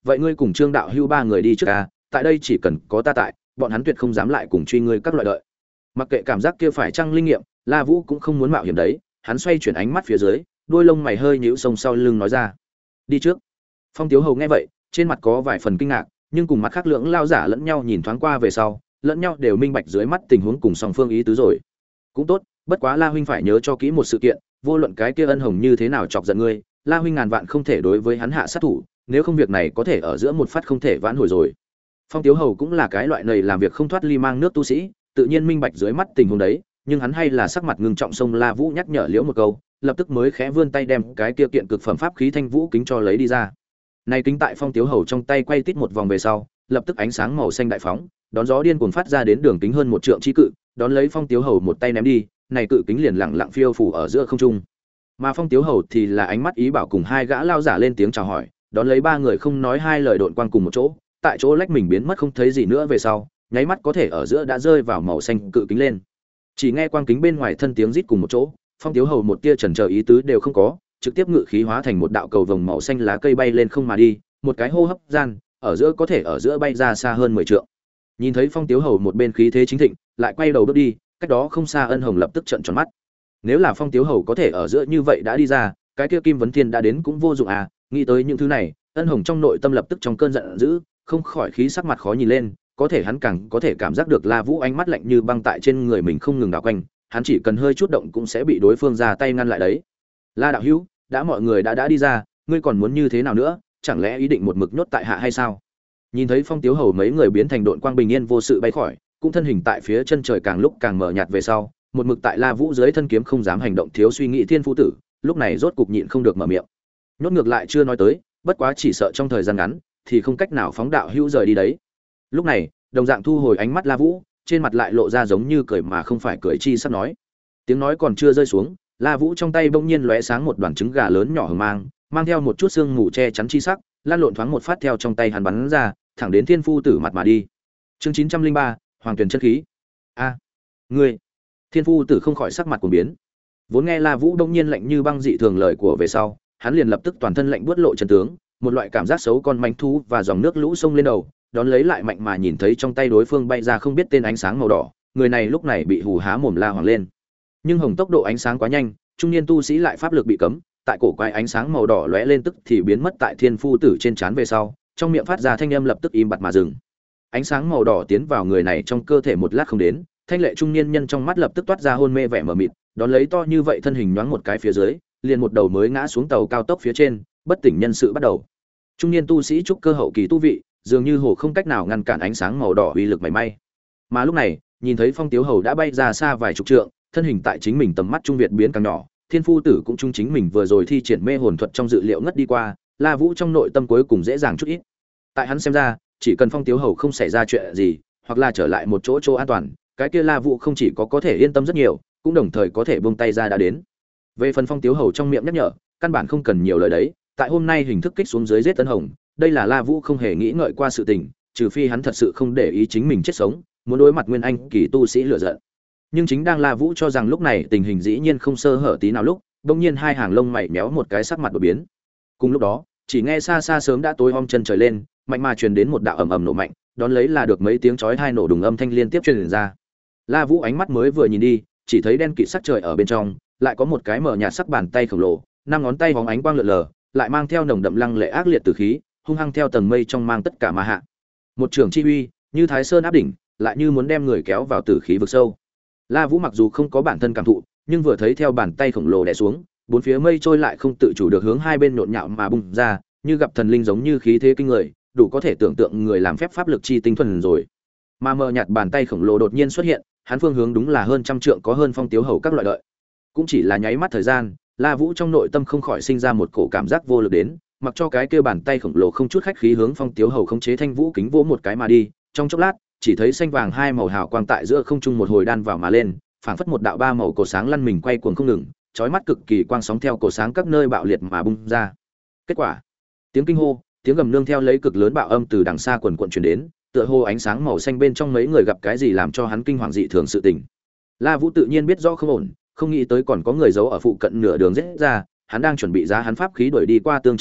vậy ngươi cùng Trương đạo hữu ba người đi trước a, tại đây chỉ cần có ta tại, bọn hắn tuyệt không dám lại cùng truy ngươi các loại đợi. Mặc kệ cảm giác kia phải chăng linh nghiệm, La Vũ cũng không muốn mạo hiểm đấy, hắn xoay chuyển ánh mắt phía dưới, đuôi lông mày hơi nhíu sông sau lưng nói ra: "Đi trước." Phong Tiếu Hầu nghe vậy, trên mặt có vài phần kinh ngạc, nhưng cùng mặt khác lưỡng lao giả lẫn nhau nhìn thoáng qua về sau, lẫn nhau đều minh bạch dưới mắt tình huống cùng song phương ý tứ rồi. Cũng tốt, bất quá La huynh phải nhớ cho kỹ một sự kiện, vô luận cái kia ân hồng như thế nào chọc giận ngươi, La huynh ngàn vạn không thể đối với hắn hạ sát thủ, nếu không việc này có thể ở giữa một phát không thể vãn hồi rồi. Phong Tiếu Hầu cũng là cái loại này làm việc không thoát ly mang nước tu sĩ, tự nhiên minh bạch dưới mắt tình huống đấy, nhưng hắn hay là sắc mặt ngưng trọng xông La Vũ nhắc nhở liễu một câu, lập tức mới khẽ vươn tay đem cái kia kiện cực phẩm pháp khí thanh vũ kính cho lấy đi ra. Này kính tại Phong Tiếu Hầu trong tay quay tít một vòng về sau, lập tức ánh sáng màu xanh đại phóng, đón gió điên cuồng phát ra đến đường kính hơn một trượng chi cự, đón lấy Phong Tiếu Hầu một tay ném đi, này cự kính liền lặng lặng phiêu phù ở giữa không trung. Mà Phong Tiếu Hầu thì là ánh mắt ý bảo cùng hai gã lao giả lên tiếng chào hỏi, đón lấy ba người không nói hai lời độn quang cùng một chỗ, tại chỗ lách mình biến mất không thấy gì nữa về sau, nháy mắt có thể ở giữa đã rơi vào màu xanh cự kính lên. Chỉ nghe quang kính bên ngoài thân tiếng rít cùng một chỗ, Phong Tiếu Hầu một tia chần chờ ý tứ đều không có, trực tiếp ngự khí hóa thành một đạo cầu vồng màu xanh lá cây bay lên không mà đi, một cái hô hấp gian, ở giữa có thể ở giữa bay ra xa hơn mười trượng. Nhìn thấy Phong Tiếu Hầu một bên khí thế chính thịnh, lại quay đầu bước đi, cách đó không xa Ân Hồng lập tức trợn tròn mắt. Nếu là Phong Tiếu Hầu có thể ở giữa như vậy đã đi ra, cái kia Kim Vấn Thiên đã đến cũng vô dụng à, nghĩ tới những thứ này, Ân Hồng trong nội tâm lập tức trong cơn giận dữ, không khỏi khí sắc mặt khó nhìn lên, có thể hắn càng có thể cảm giác được La Vũ ánh mắt lạnh như băng tại trên người mình không ngừng đảo quanh, hắn chỉ cần hơi chút động cũng sẽ bị đối phương ra tay ngăn lại đấy. La đạo hữu, đã mọi người đã đã đi ra, ngươi còn muốn như thế nào nữa, chẳng lẽ ý định một mực nhốt tại hạ hay sao? Nhìn thấy Phong Tiếu Hầu mấy người biến thành độn quang bình yên vô sự bay khỏi, cũng thân hình tại phía chân trời càng lúc càng mờ nhạt về sau, một mực tại La Vũ dưới thân kiếm không dám hành động thiếu suy nghĩ Thiên Phu Tử, lúc này rốt cục nhịn không được mở miệng. Nhốt ngược lại chưa nói tới, bất quá chỉ sợ trong thời gian ngắn thì không cách nào phóng đạo hữu rời đi đấy. Lúc này, đồng dạng thu hồi ánh mắt La Vũ, trên mặt lại lộ ra giống như cười mà không phải cười chi sắp nói. Tiếng nói còn chưa rơi xuống, La Vũ trong tay bỗng nhiên lóe sáng một đoàn trứng gà lớn nhỏ hờ mang, mang theo một chút sương mù che chắn chi sắc, lan lộn thoáng một phát theo trong tay hắn bắn ra, thẳng đến Thiên Phu Tử mặt mà đi. Chương chín trăm linh ba, Hoàng Tuyển chân khí. A, ngươi! Thiên Phu Tử không khỏi sắc mặt cuồng biến. Vốn nghe La Vũ bỗng nhiên lạnh như băng dị thường lời của về sau, hắn liền lập tức toàn thân lạnh buốt lộ chân tướng, một loại cảm giác xấu con manh thú và dòng nước lũ sông lên đầu, đón lấy lại mạnh mà nhìn thấy trong tay đối phương bay ra không biết tên ánh sáng màu đỏ, người này lúc này bị hù há mồm la hoảng lên. Nhưng hồng tốc độ ánh sáng quá nhanh, trung niên tu sĩ lại pháp lực bị cấm, tại cổ quái ánh sáng màu đỏ lóe lên tức thì biến mất tại Thiên Phu Tử trên trán về sau, trong miệng phát ra thanh âm lập tức im bặt mà dừng. Ánh sáng màu đỏ tiến vào người này trong cơ thể một lát không đến, thanh lệ trung niên nhân trong mắt lập tức toát ra hôn mê vẻ mờ mịt, đón lấy to như vậy thân hình nhoáng một cái phía dưới, liền một đầu mới ngã xuống tàu cao tốc phía trên, bất tỉnh nhân sự bắt đầu. Trung niên tu sĩ trúc cơ hậu kỳ tu vị, dường như hồ không cách nào ngăn cản ánh sáng màu đỏ uy lực mảy may. Mà lúc này, nhìn thấy Phong Tiếu Hầu đã bay ra xa vài chục trượng, thân hình tại chính mình tầm mắt trung việt biến càng nhỏ, Thiên Phu Tử cũng trung chính mình vừa rồi thi triển mê hồn thuật trong dự liệu ngất đi qua, La Vũ trong nội tâm cuối cùng dễ dàng chút ít. Tại hắn xem ra, chỉ cần Phong Tiếu Hầu không xảy ra chuyện gì, hoặc là trở lại một chỗ chỗ an toàn, cái kia La Vũ không chỉ có có thể yên tâm rất nhiều, cũng đồng thời có thể buông tay ra đã đến. Về phần Phong Tiếu Hầu trong miệng nhắc nhở, căn bản không cần nhiều lời đấy, tại hôm nay hình thức kích xuống dưới giết Tân Hồng, đây là La Vũ không hề nghĩ ngợi qua sự tình, trừ phi hắn thật sự không để ý chính mình chết sống, muốn đối mặt Nguyên Anh kỳ tu sĩ lửa giận. Nhưng chính đang La Vũ cho rằng lúc này tình hình dĩ nhiên không sơ hở tí nào lúc, đột nhiên hai hàng lông mày méo một cái sắc mặt đột biến. Cùng lúc đó, chỉ nghe xa xa sớm đã tối om chân trời lên, mạnh mà truyền đến một đạo ầm ầm nổ mạnh, đón lấy là được mấy tiếng chói tai nổ đùng âm thanh liên tiếp truyền ra. La Vũ ánh mắt mới vừa nhìn đi, chỉ thấy đen kịt sắc trời ở bên trong, lại có một cái mở nhạt sắc bàn tay khổng lồ, năm ngón tay bóng ánh quang lượn lờ, lại mang theo nồng đậm lăng lệ ác liệt tử khí, hung hăng theo tầng mây trong mang tất cả mà hạ. Một trường chi uy, như Thái Sơn áp đỉnh, lại như muốn đem người kéo vào tử khí vực sâu. La Vũ mặc dù không có bản thân cảm thụ, nhưng vừa thấy theo bàn tay khổng lồ đè xuống, bốn phía mây trôi lại không tự chủ được hướng hai bên nhộn nhạo mà bung ra, như gặp thần linh giống như khí thế kinh người, đủ có thể tưởng tượng người làm phép pháp lực chi tinh thuần rồi. Mà mờ nhạt bàn tay khổng lồ đột nhiên xuất hiện, hắn phương hướng đúng là hơn trăm trượng có hơn Phong Tiếu Hầu các loại đợi. Cũng chỉ là nháy mắt thời gian, La Vũ trong nội tâm không khỏi sinh ra một cổ cảm giác vô lực đến, mặc cho cái kia bàn tay khổng lồ không chút khách khí hướng Phong Tiếu Hầu khống chế thanh vũ kính vỗ một cái mà đi, trong chốc lát, chỉ thấy xanh vàng hai màu hào quang tại giữa không trung một hồi đan vào mà lên, phảng phất một đạo ba màu cổ sáng lăn mình quay cuồng không ngừng, chói mắt cực kỳ quang sóng theo cổ sáng các nơi bạo liệt mà bung ra. Kết quả, tiếng kinh hô, tiếng gầm nương theo lấy cực lớn bạo âm từ đằng xa quần quần truyền đến, tựa hồ ánh sáng màu xanh bên trong mấy người gặp cái gì làm cho hắn kinh hoàng dị thường sự tình. La Vũ tự nhiên biết rõ không ổn, không nghĩ tới còn có người giấu ở phụ cận nửa đường giết ra, hắn đang chuẩn bị giá hắn pháp khí đuổi đi qua tương trợ lúc,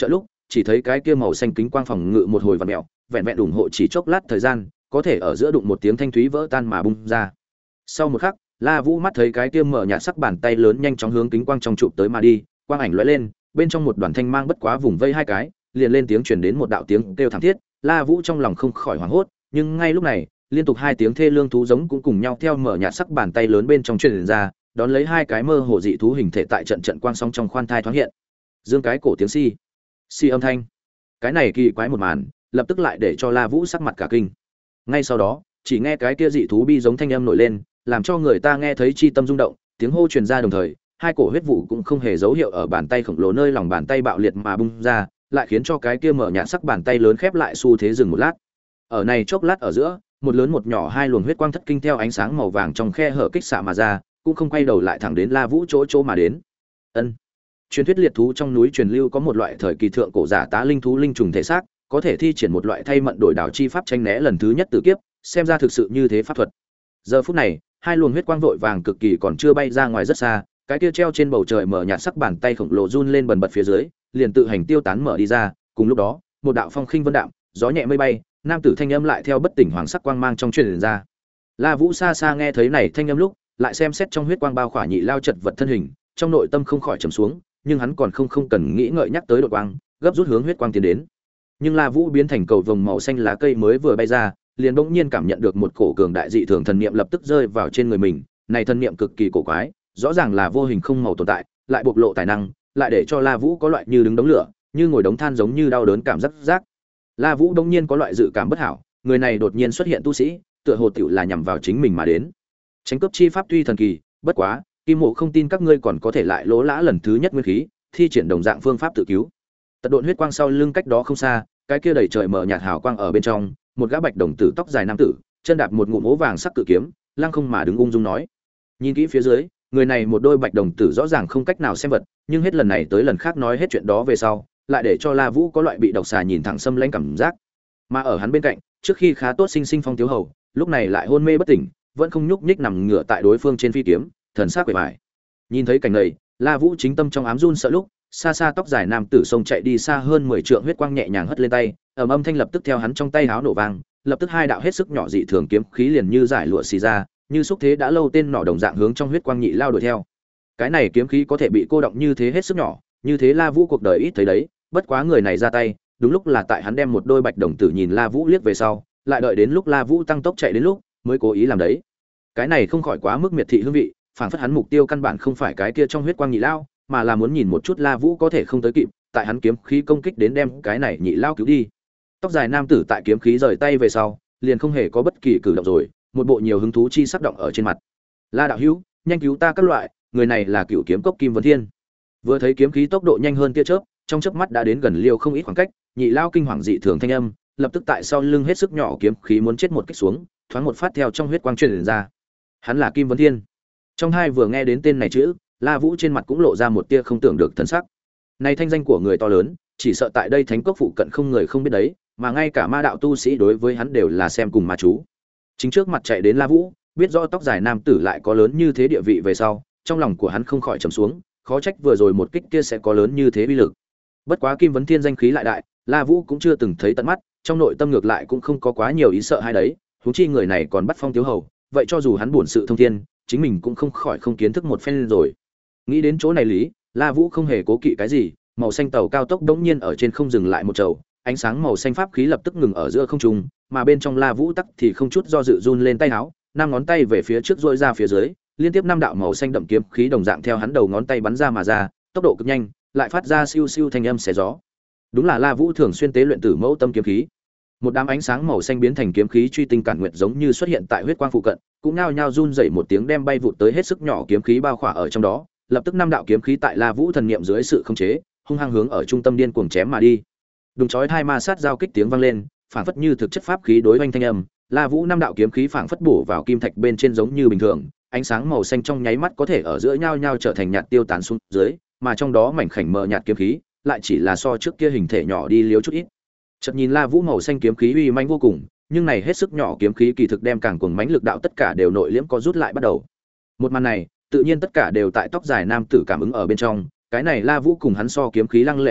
chỉ thấy cái kia màu xanh kính quang phòng ngự một hồi vặn mèo, vẹn vẹn ủng hộ chỉ chốc lát thời gian, có thể ở giữa đụng một tiếng thanh thúy vỡ tan mà bung ra. Sau một khắc, La Vũ mắt thấy cái kia mở nhạt sắc bàn tay lớn nhanh chóng hướng kính quang trong chụp tới mà đi, quang ảnh lóe lên, bên trong một đoàn thanh mang bất quá vùng vây hai cái, liền lên tiếng truyền đến một đạo tiếng kêu thảm thiết. La Vũ trong lòng không khỏi hoảng hốt, nhưng ngay lúc này, liên tục hai tiếng thê lương thú giống cũng cùng nhau theo mở nhạt sắc bàn tay lớn bên trong truyền ra, đón lấy hai cái mơ hồ dị thú hình thể tại trận trận quang sóng trong khoan thai thoáng hiện. Dương cái cổ tiếng si, si âm thanh. Cái này kỳ quái một màn, lập tức lại để cho La Vũ sắc mặt cả kinh. Ngay sau đó, chỉ nghe cái kia dị thú bi giống thanh âm nổi lên, làm cho người ta nghe thấy chi tâm rung động, tiếng hô truyền ra đồng thời, hai cổ huyết vụ cũng không hề dấu hiệu ở bàn tay khổng lồ nơi lòng bàn tay bạo liệt mà bung ra, lại khiến cho cái kia mở nhạt sắc bàn tay lớn khép lại xu thế dừng một lát. Ở này chốc lát ở giữa, một lớn một nhỏ hai luồng huyết quang thất kinh theo ánh sáng màu vàng trong khe hở kích xạ mà ra, cũng không quay đầu lại thẳng đến La Vũ chỗ chỗ mà đến. Ân. Truyền thuyết liệt thú trong núi truyền lưu có một loại thời kỳ thượng cổ giả tá linh thú linh trùng thể xác, có thể thi triển một loại thay mận đổi đảo chi pháp tranh né lần thứ nhất tử kiếp, xem ra thực sự như thế pháp thuật. Giờ phút này, hai luồng huyết quang vội vàng cực kỳ còn chưa bay ra ngoài rất xa, cái kia treo trên bầu trời mở nhạt sắc bàn tay khổng lồ run lên bần bật phía dưới, liền tự hành tiêu tán mở đi ra, cùng lúc đó, một đạo phong khinh vân đạm, gió nhẹ mây bay, nam tử thanh âm lại theo bất tỉnh hoàng sắc quang mang trong truyền ra. La Vũ xa xa nghe thấy này thanh âm lúc, lại xem xét trong huyết quang bao khỏa nhị lao chật vật thân hình, trong nội tâm không khỏi trầm xuống, nhưng hắn còn không không cần nghĩ ngợi nhắc tới đột quang, gấp rút hướng huyết quang tiến đến. Nhưng La Vũ biến thành cầu vồng màu xanh lá cây mới vừa bay ra, liền bỗng nhiên cảm nhận được một cổ cường đại dị thường thần niệm lập tức rơi vào trên người mình, này thần niệm cực kỳ cổ quái, rõ ràng là vô hình không màu tồn tại, lại bộc lộ tài năng, lại để cho La Vũ có loại như đứng đống lửa, như ngồi đống than giống như đau đớn cảm giác giác. La Vũ bỗng nhiên có loại dự cảm bất hảo, người này đột nhiên xuất hiện tu sĩ, tựa hồ tiểu là nhằm vào chính mình mà đến. Tránh cướp chi pháp tuy thần kỳ, bất quá, Kim Mộ không tin các ngươi còn có thể lại lỗ lã lần thứ nhất nguyên khí, thi triển đồng dạng phương pháp tự cứu. Tật độn huyết quang sau lưng cách đó không xa, cái kia đầy trời mở nhạt hào quang ở bên trong, một gã bạch đồng tử tóc dài nam tử, chân đạp một ngụm ố vàng sắc cự kiếm, lăng không mà đứng ung dung nói. Nhìn kỹ phía dưới, người này một đôi bạch đồng tử rõ ràng không cách nào xem vật, nhưng hết lần này tới lần khác nói hết chuyện đó về sau, lại để cho La Vũ có loại bị độc xà nhìn thẳng xâm lãnh cảm giác. Mà ở hắn bên cạnh, trước khi khá tốt sinh sinh phong thiếu hầu, lúc này lại hôn mê bất tỉnh, vẫn không nhúc nhích nằm ngửa tại đối phương trên phi kiếm, thần sắc quỷ bại. Nhìn thấy cảnh này, La Vũ chính tâm trong ám run sợ lúc, xa xa tóc dài nam tử sông chạy đi xa hơn mười trượng huyết quang nhẹ nhàng hất lên tay, ầm âm thanh lập tức theo hắn trong tay háo nổ vang, lập tức hai đạo hết sức nhỏ dị thường kiếm khí liền như giải lụa xì ra, như xúc thế đã lâu tên nỏ đồng dạng hướng trong huyết quang nhị lao đuổi theo. Cái này kiếm khí có thể bị cô động như thế hết sức nhỏ, như thế La Vũ cuộc đời ít thấy đấy, bất quá người này ra tay, đúng lúc là tại hắn đem một đôi bạch đồng tử nhìn La Vũ liếc về sau, lại đợi đến lúc La Vũ tăng tốc chạy đến lúc, mới cố ý làm đấy. Cái này không khỏi quá mức miệt thị hương vị, phản phất hắn mục tiêu căn bản không phải cái kia trong huyết quang nhị lao, mà là muốn nhìn một chút La Vũ có thể không tới kịp, tại hắn kiếm khí công kích đến đem cái này nhị lao cứu đi. Tóc dài nam tử tại kiếm khí rời tay về sau, liền không hề có bất kỳ cử động rồi, một bộ nhiều hứng thú chi sắc động ở trên mặt. La đạo hữu, nhanh cứu ta các loại, người này là cựu kiếm cốc Kim Vân Thiên. Vừa thấy kiếm khí tốc độ nhanh hơn tia chớp, trong chớp mắt đã đến gần liêu không ít khoảng cách, nhị lao kinh hoàng dị thường thanh âm, lập tức tại sau lưng hết sức nhỏ kiếm khí muốn chết một kích xuống, thoáng một phát theo trong huyết quang truyền ra. Hắn là Kim Vân Thiên. Trong hai vừa nghe đến tên này chữ, La Vũ trên mặt cũng lộ ra một tia không tưởng được thần sắc. Này thanh danh của người to lớn, chỉ sợ tại đây thánh cốc phụ cận không người không biết đấy, mà ngay cả ma đạo tu sĩ đối với hắn đều là xem cùng ma chú. Chính trước mặt chạy đến La Vũ, biết rõ tóc dài nam tử lại có lớn như thế địa vị về sau, trong lòng của hắn không khỏi trầm xuống, khó trách vừa rồi một kích kia sẽ có lớn như thế uy lực. Bất quá Kim Vấn Thiên danh khí lại đại, La Vũ cũng chưa từng thấy tận mắt, trong nội tâm ngược lại cũng không có quá nhiều ý sợ hay đấy, huống chi người này còn bắt phong thiếu hầu, vậy cho dù hắn buồn sự thông thiên, chính mình cũng không khỏi không kiến thức một phen rồi. Nghĩ đến chỗ này lý, La Vũ không hề cố kỵ cái gì, màu xanh tàu cao tốc đống nhiên ở trên không dừng lại một chầu, ánh sáng màu xanh pháp khí lập tức ngừng ở giữa không trung, mà bên trong La Vũ tắc thì không chút do dự run lên tay áo, năm ngón tay về phía trước duỗi ra phía dưới, liên tiếp năm đạo màu xanh đậm kiếm khí đồng dạng theo hắn đầu ngón tay bắn ra mà ra, tốc độ cực nhanh, lại phát ra siêu siêu thanh âm xé gió. Đúng là La Vũ thường xuyên tế luyện tử mẫu tâm kiếm khí. Một đám ánh sáng màu xanh biến thành kiếm khí truy tinh cản nguyệt giống như xuất hiện tại huyết quang phụ cận, cũng nhao nhao run rẩy một tiếng đem bay vụt tới hết sức nhỏ kiếm khí bao khỏa ở trong đó, lập tức năm đạo kiếm khí tại La Vũ thần niệm dưới sự khống chế, hung hăng hướng ở trung tâm điên cuồng chém mà đi. Đùng chói hai ma sát giao kích tiếng vang lên, phảng phất như thực chất pháp khí đối oanh thanh âm, La Vũ năm đạo kiếm khí phảng phất bổ vào kim thạch bên trên giống như bình thường, ánh sáng màu xanh trong nháy mắt có thể ở giữa nhau nhau trở thành nhạt tiêu tán xuống dưới, mà trong đó mảnh khảnh mờ nhạt kiếm khí, lại chỉ là so trước kia hình thể nhỏ đi liếu chút ít. Chợt nhìn La Vũ màu xanh kiếm khí uy mãnh vô cùng, nhưng này hết sức nhỏ kiếm khí kỳ thực đem càng cuồng mãnh lực đạo tất cả đều nội liễm có rút lại bắt đầu. Một màn này, tự nhiên tất cả đều tại tóc dài nam tử cảm ứng ở bên trong, cái này La Vũ cùng hắn so kiếm khí lăng lệ ác liệt,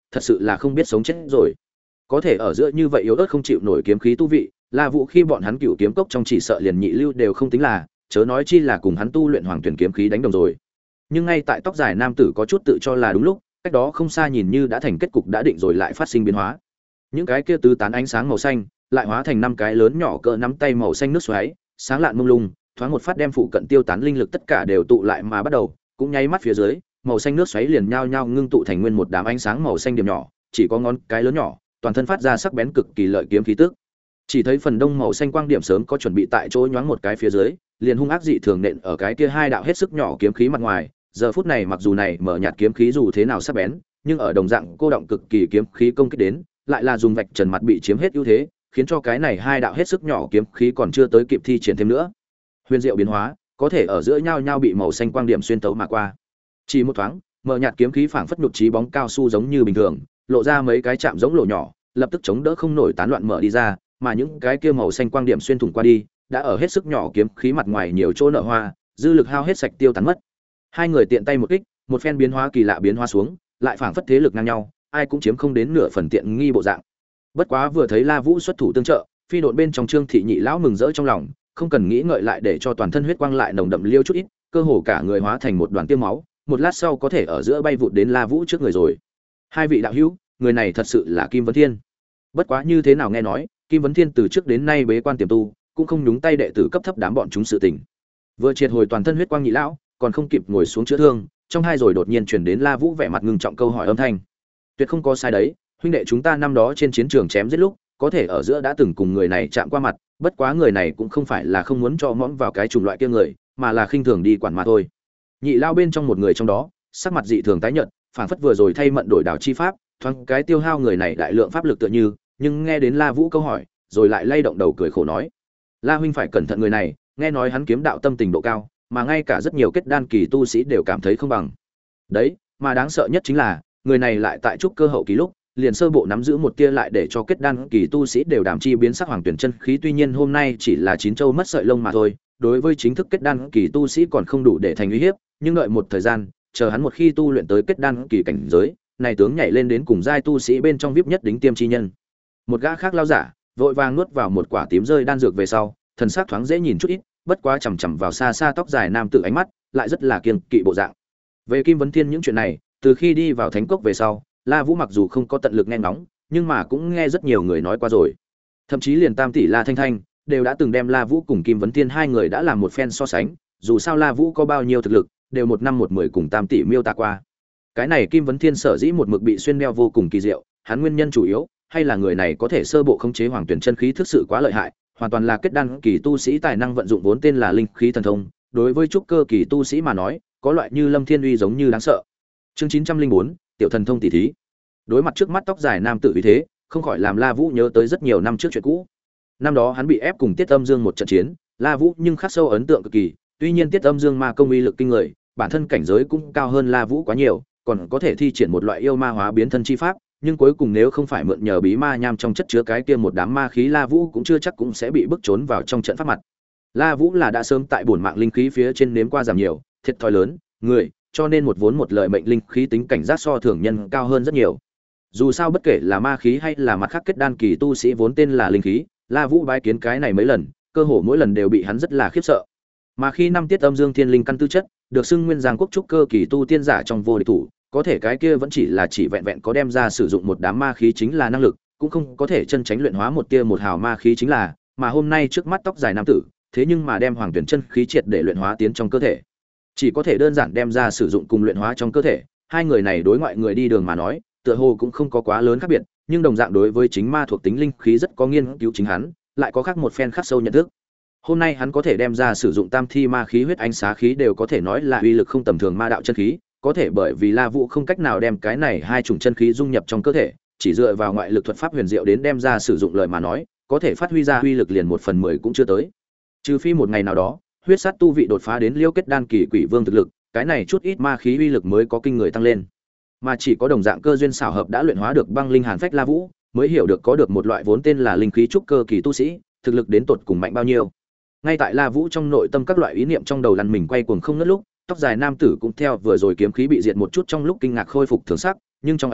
thật sự là không biết sống chết rồi. Có thể ở giữa như vậy yếu ớt không chịu nổi kiếm khí tu vị, La Vũ khi bọn hắn cựu kiếm cốc trong chỉ sợ liền nhị lưu đều không tính là, chớ nói chi là cùng hắn tu luyện hoàng tuyển kiếm khí đánh đồng rồi. Nhưng ngay tại tóc dài nam tử có chút tự cho là đúng lúc, cách đó không xa nhìn như đã thành kết cục đã định rồi lại phát sinh biến hóa. Những cái kia tứ tán ánh sáng màu xanh, lại hóa thành năm cái lớn nhỏ cỡ nắm tay màu xanh nước xoáy, sáng lạn mông lung, thoáng một phát đem phụ cận tiêu tán linh lực tất cả đều tụ lại mà bắt đầu, cũng nháy mắt phía dưới, màu xanh nước xoáy liền nhao nhao ngưng tụ thành nguyên một đám ánh sáng màu xanh điểm nhỏ, chỉ có ngón cái lớn nhỏ, toàn thân phát ra sắc bén cực kỳ lợi kiếm khí tức. Chỉ thấy phần đông màu xanh quang điểm sớm có chuẩn bị tại chỗ nhoáng một cái phía dưới, liền hung ác dị thường nện ở cái kia hai đạo hết sức nhỏ kiếm khí mặt ngoài. Giờ phút này mặc dù này mở nhạt kiếm khí dù thế nào sắc bén, nhưng ở đồng dạng cô động cực kỳ kiếm khí công kích đến, lại là dùng vạch trần mặt bị chiếm hết ưu thế, khiến cho cái này hai đạo hết sức nhỏ kiếm khí còn chưa tới kịp thi triển thêm nữa. Huyền diệu biến hóa, có thể ở giữa nhau nhau bị màu xanh quang điểm xuyên tấu mà qua. Chỉ một thoáng, mở nhạt kiếm khí phảng phất nhục trí bóng cao su giống như bình thường, lộ ra mấy cái chạm giống lỗ nhỏ, lập tức chống đỡ không nổi tán loạn mở đi ra, mà những cái kia màu xanh quang điểm xuyên thủng qua đi, đã ở hết sức nhỏ kiếm khí mặt ngoài nhiều chỗ nở hoa, dư lực hao hết sạch tiêu tán mất. Hai người tiện tay một kích, một phen biến hóa kỳ lạ biến hóa xuống, lại phảng phất thế lực ngang nhau, ai cũng chiếm không đến nửa phần tiện nghi bộ dạng. Bất quá vừa thấy La Vũ xuất thủ tương trợ, phi độn bên trong Trương thị nhị lão mừng rỡ trong lòng, không cần nghĩ ngợi lại để cho toàn thân huyết quang lại nồng đậm liêu chút ít, cơ hồ cả người hóa thành một đoàn tiêm máu, một lát sau có thể ở giữa bay vụt đến La Vũ trước người rồi. Hai vị đạo hữu, người này thật sự là Kim Vấn Thiên. Bất quá như thế nào nghe nói, Kim Vấn Thiên từ trước đến nay bế quan tiềm tu, cũng không nhúng tay đệ tử cấp thấp đám bọn chúng sự tình. Vừa triệt hồi toàn thân huyết quang nhị lão, còn không kịp ngồi xuống chữa thương, trong hai rồi đột nhiên truyền đến La Vũ vẻ mặt ngưng trọng câu hỏi âm thanh. Tuyệt không có sai đấy, huynh đệ chúng ta năm đó trên chiến trường chém giết lúc, có thể ở giữa đã từng cùng người này chạm qua mặt, bất quá người này cũng không phải là không muốn cho mõm vào cái chủng loại kia người, mà là khinh thường đi quản mà thôi. Nhị lao bên trong một người trong đó, sắc mặt dị thường tái nhợt, phảng phất vừa rồi thay mận đổi đảo chi pháp, thoáng cái tiêu hao người này đại lượng pháp lực tựa như, nhưng nghe đến La Vũ câu hỏi, rồi lại lay động đầu cười khổ nói: "La huynh phải cẩn thận người này, nghe nói hắn kiếm đạo tâm tình độ cao, mà ngay cả rất nhiều kết đan kỳ tu sĩ đều cảm thấy không bằng." Đấy, mà đáng sợ nhất chính là, người này lại tại trúc cơ hậu kỳ lúc, liền sơ bộ nắm giữ một tia lại để cho kết đan kỳ tu sĩ đều đảm chi biến sắc hoàng tuyển chân khí, tuy nhiên hôm nay chỉ là chín châu mất sợi lông mà thôi, đối với chính thức kết đan kỳ tu sĩ còn không đủ để thành uy hiếp, nhưng đợi một thời gian, chờ hắn một khi tu luyện tới kết đan kỳ cảnh giới, này tướng nhảy lên đến cùng giai tu sĩ bên trong vip nhất đỉnh tiêm chi nhân. Một gã khác lao giả, vội vàng nuốt vào một quả tím rơi đan dược về sau, thần sắc thoáng dễ nhìn chút ít, bất quá chằm chằm vào xa xa tóc dài nam tử ánh mắt, lại rất là kiêng kỵ bộ dạng. Về Kim Vấn Thiên những chuyện này, từ khi đi vào Thánh Cốc về sau, La Vũ mặc dù không có tận lực nghe ngóng, nhưng mà cũng nghe rất nhiều người nói qua rồi. Thậm chí liền Tam tỷ La Thanh Thanh đều đã từng đem La Vũ cùng Kim Vấn Thiên hai người đã làm một phen so sánh, dù sao La Vũ có bao nhiêu thực lực, đều một năm một mười cùng Tam tỷ miêu tả qua. Cái này Kim Vấn Thiên sở dĩ một mực bị xuyên đeo vô cùng kỳ diệu, hắn nguyên nhân chủ yếu hay là người này có thể sơ bộ khống chế hoàng tuyển chân khí thực sự quá lợi hại, hoàn toàn là kết đan kỳ tu sĩ tài năng vận dụng vốn tên là linh khí thần thông, đối với trúc cơ kỳ tu sĩ mà nói, có loại như Lâm Thiên uy giống như đáng sợ. Chương chín trăm linh bốn, tiểu thần thông tỷ thí. Đối mặt trước mắt tóc dài nam tử vì thế, không khỏi làm La Vũ nhớ tới rất nhiều năm trước chuyện cũ. Năm đó hắn bị ép cùng Tiết Âm Dương một trận chiến, La Vũ nhưng khắc sâu ấn tượng cực kỳ, tuy nhiên Tiết Âm Dương ma công uy lực kinh người, bản thân cảnh giới cũng cao hơn La Vũ quá nhiều, còn có thể thi triển một loại yêu ma hóa biến thân chi pháp, nhưng cuối cùng nếu không phải mượn nhờ bí ma nham trong chất chứa cái kia một đám ma khí, La Vũ cũng chưa chắc cũng sẽ bị bức trốn vào trong trận pháp mặt. La Vũ là đã sớm tại bổn mạng linh khí phía trên nếm qua giảm nhiều, thiệt thòi lớn, người, cho nên một vốn một lợi mệnh linh khí tính cảnh giác so thường nhân cao hơn rất nhiều. Dù sao bất kể là ma khí hay là mặt khác kết đan kỳ tu sĩ vốn tên là linh khí, La Vũ bái kiến cái này mấy lần, cơ hồ mỗi lần đều bị hắn rất là khiếp sợ. Mà khi năm Tiết Âm Dương Thiên Linh căn tư chất, được xưng nguyên giang quốc trúc cơ kỳ tu tiên giả trong vô địch thủ, có thể cái kia vẫn chỉ là chỉ vẹn vẹn có đem ra sử dụng một đám ma khí chính là năng lực, cũng không có thể chân tránh luyện hóa một tia một hào ma khí chính là, mà hôm nay trước mắt tóc dài nam tử, thế nhưng mà đem hoàng tuyển chân khí triệt để luyện hóa tiến trong cơ thể. Chỉ có thể đơn giản đem ra sử dụng cùng luyện hóa trong cơ thể, hai người này đối ngoại người đi đường mà nói, tựa hồ cũng không có quá lớn khác biệt, nhưng đồng dạng đối với chính ma thuộc tính linh khí rất có nghiên cứu chính hắn, lại có khác một phen khắc sâu nhận thức. Hôm nay hắn có thể đem ra sử dụng tam thi ma khí huyết ánh xá khí đều có thể nói là uy lực không tầm thường ma đạo chân khí, có thể bởi vì La Vũ không cách nào đem cái này hai chủng chân khí dung nhập trong cơ thể, chỉ dựa vào ngoại lực thuật pháp huyền diệu đến đem ra sử dụng lời mà nói, có thể phát huy ra uy lực liền một phần mười cũng chưa tới. Trừ phi một ngày nào đó, huyết sát tu vị đột phá đến liêu kết đan kỳ quỷ vương thực lực, cái này chút ít ma khí uy lực mới có kinh người tăng lên. Mà chỉ có đồng dạng cơ duyên xảo hợp đã luyện hóa được băng linh hàn phách La Vũ, mới hiểu được có được một loại vốn tên là linh khí trúc cơ kỳ tu sĩ, thực lực đến tột cùng mạnh bao nhiêu. Ngay tại La Vũ trong nội tâm các loại ý niệm trong đầu lăn mình quay cuồng không ngớt lúc, tóc dài nam tử cũng theo vừa rồi kiếm khí bị diệt một chút trong lúc kinh ngạc khôi phục thường sắc, nhưng trong ánh mắt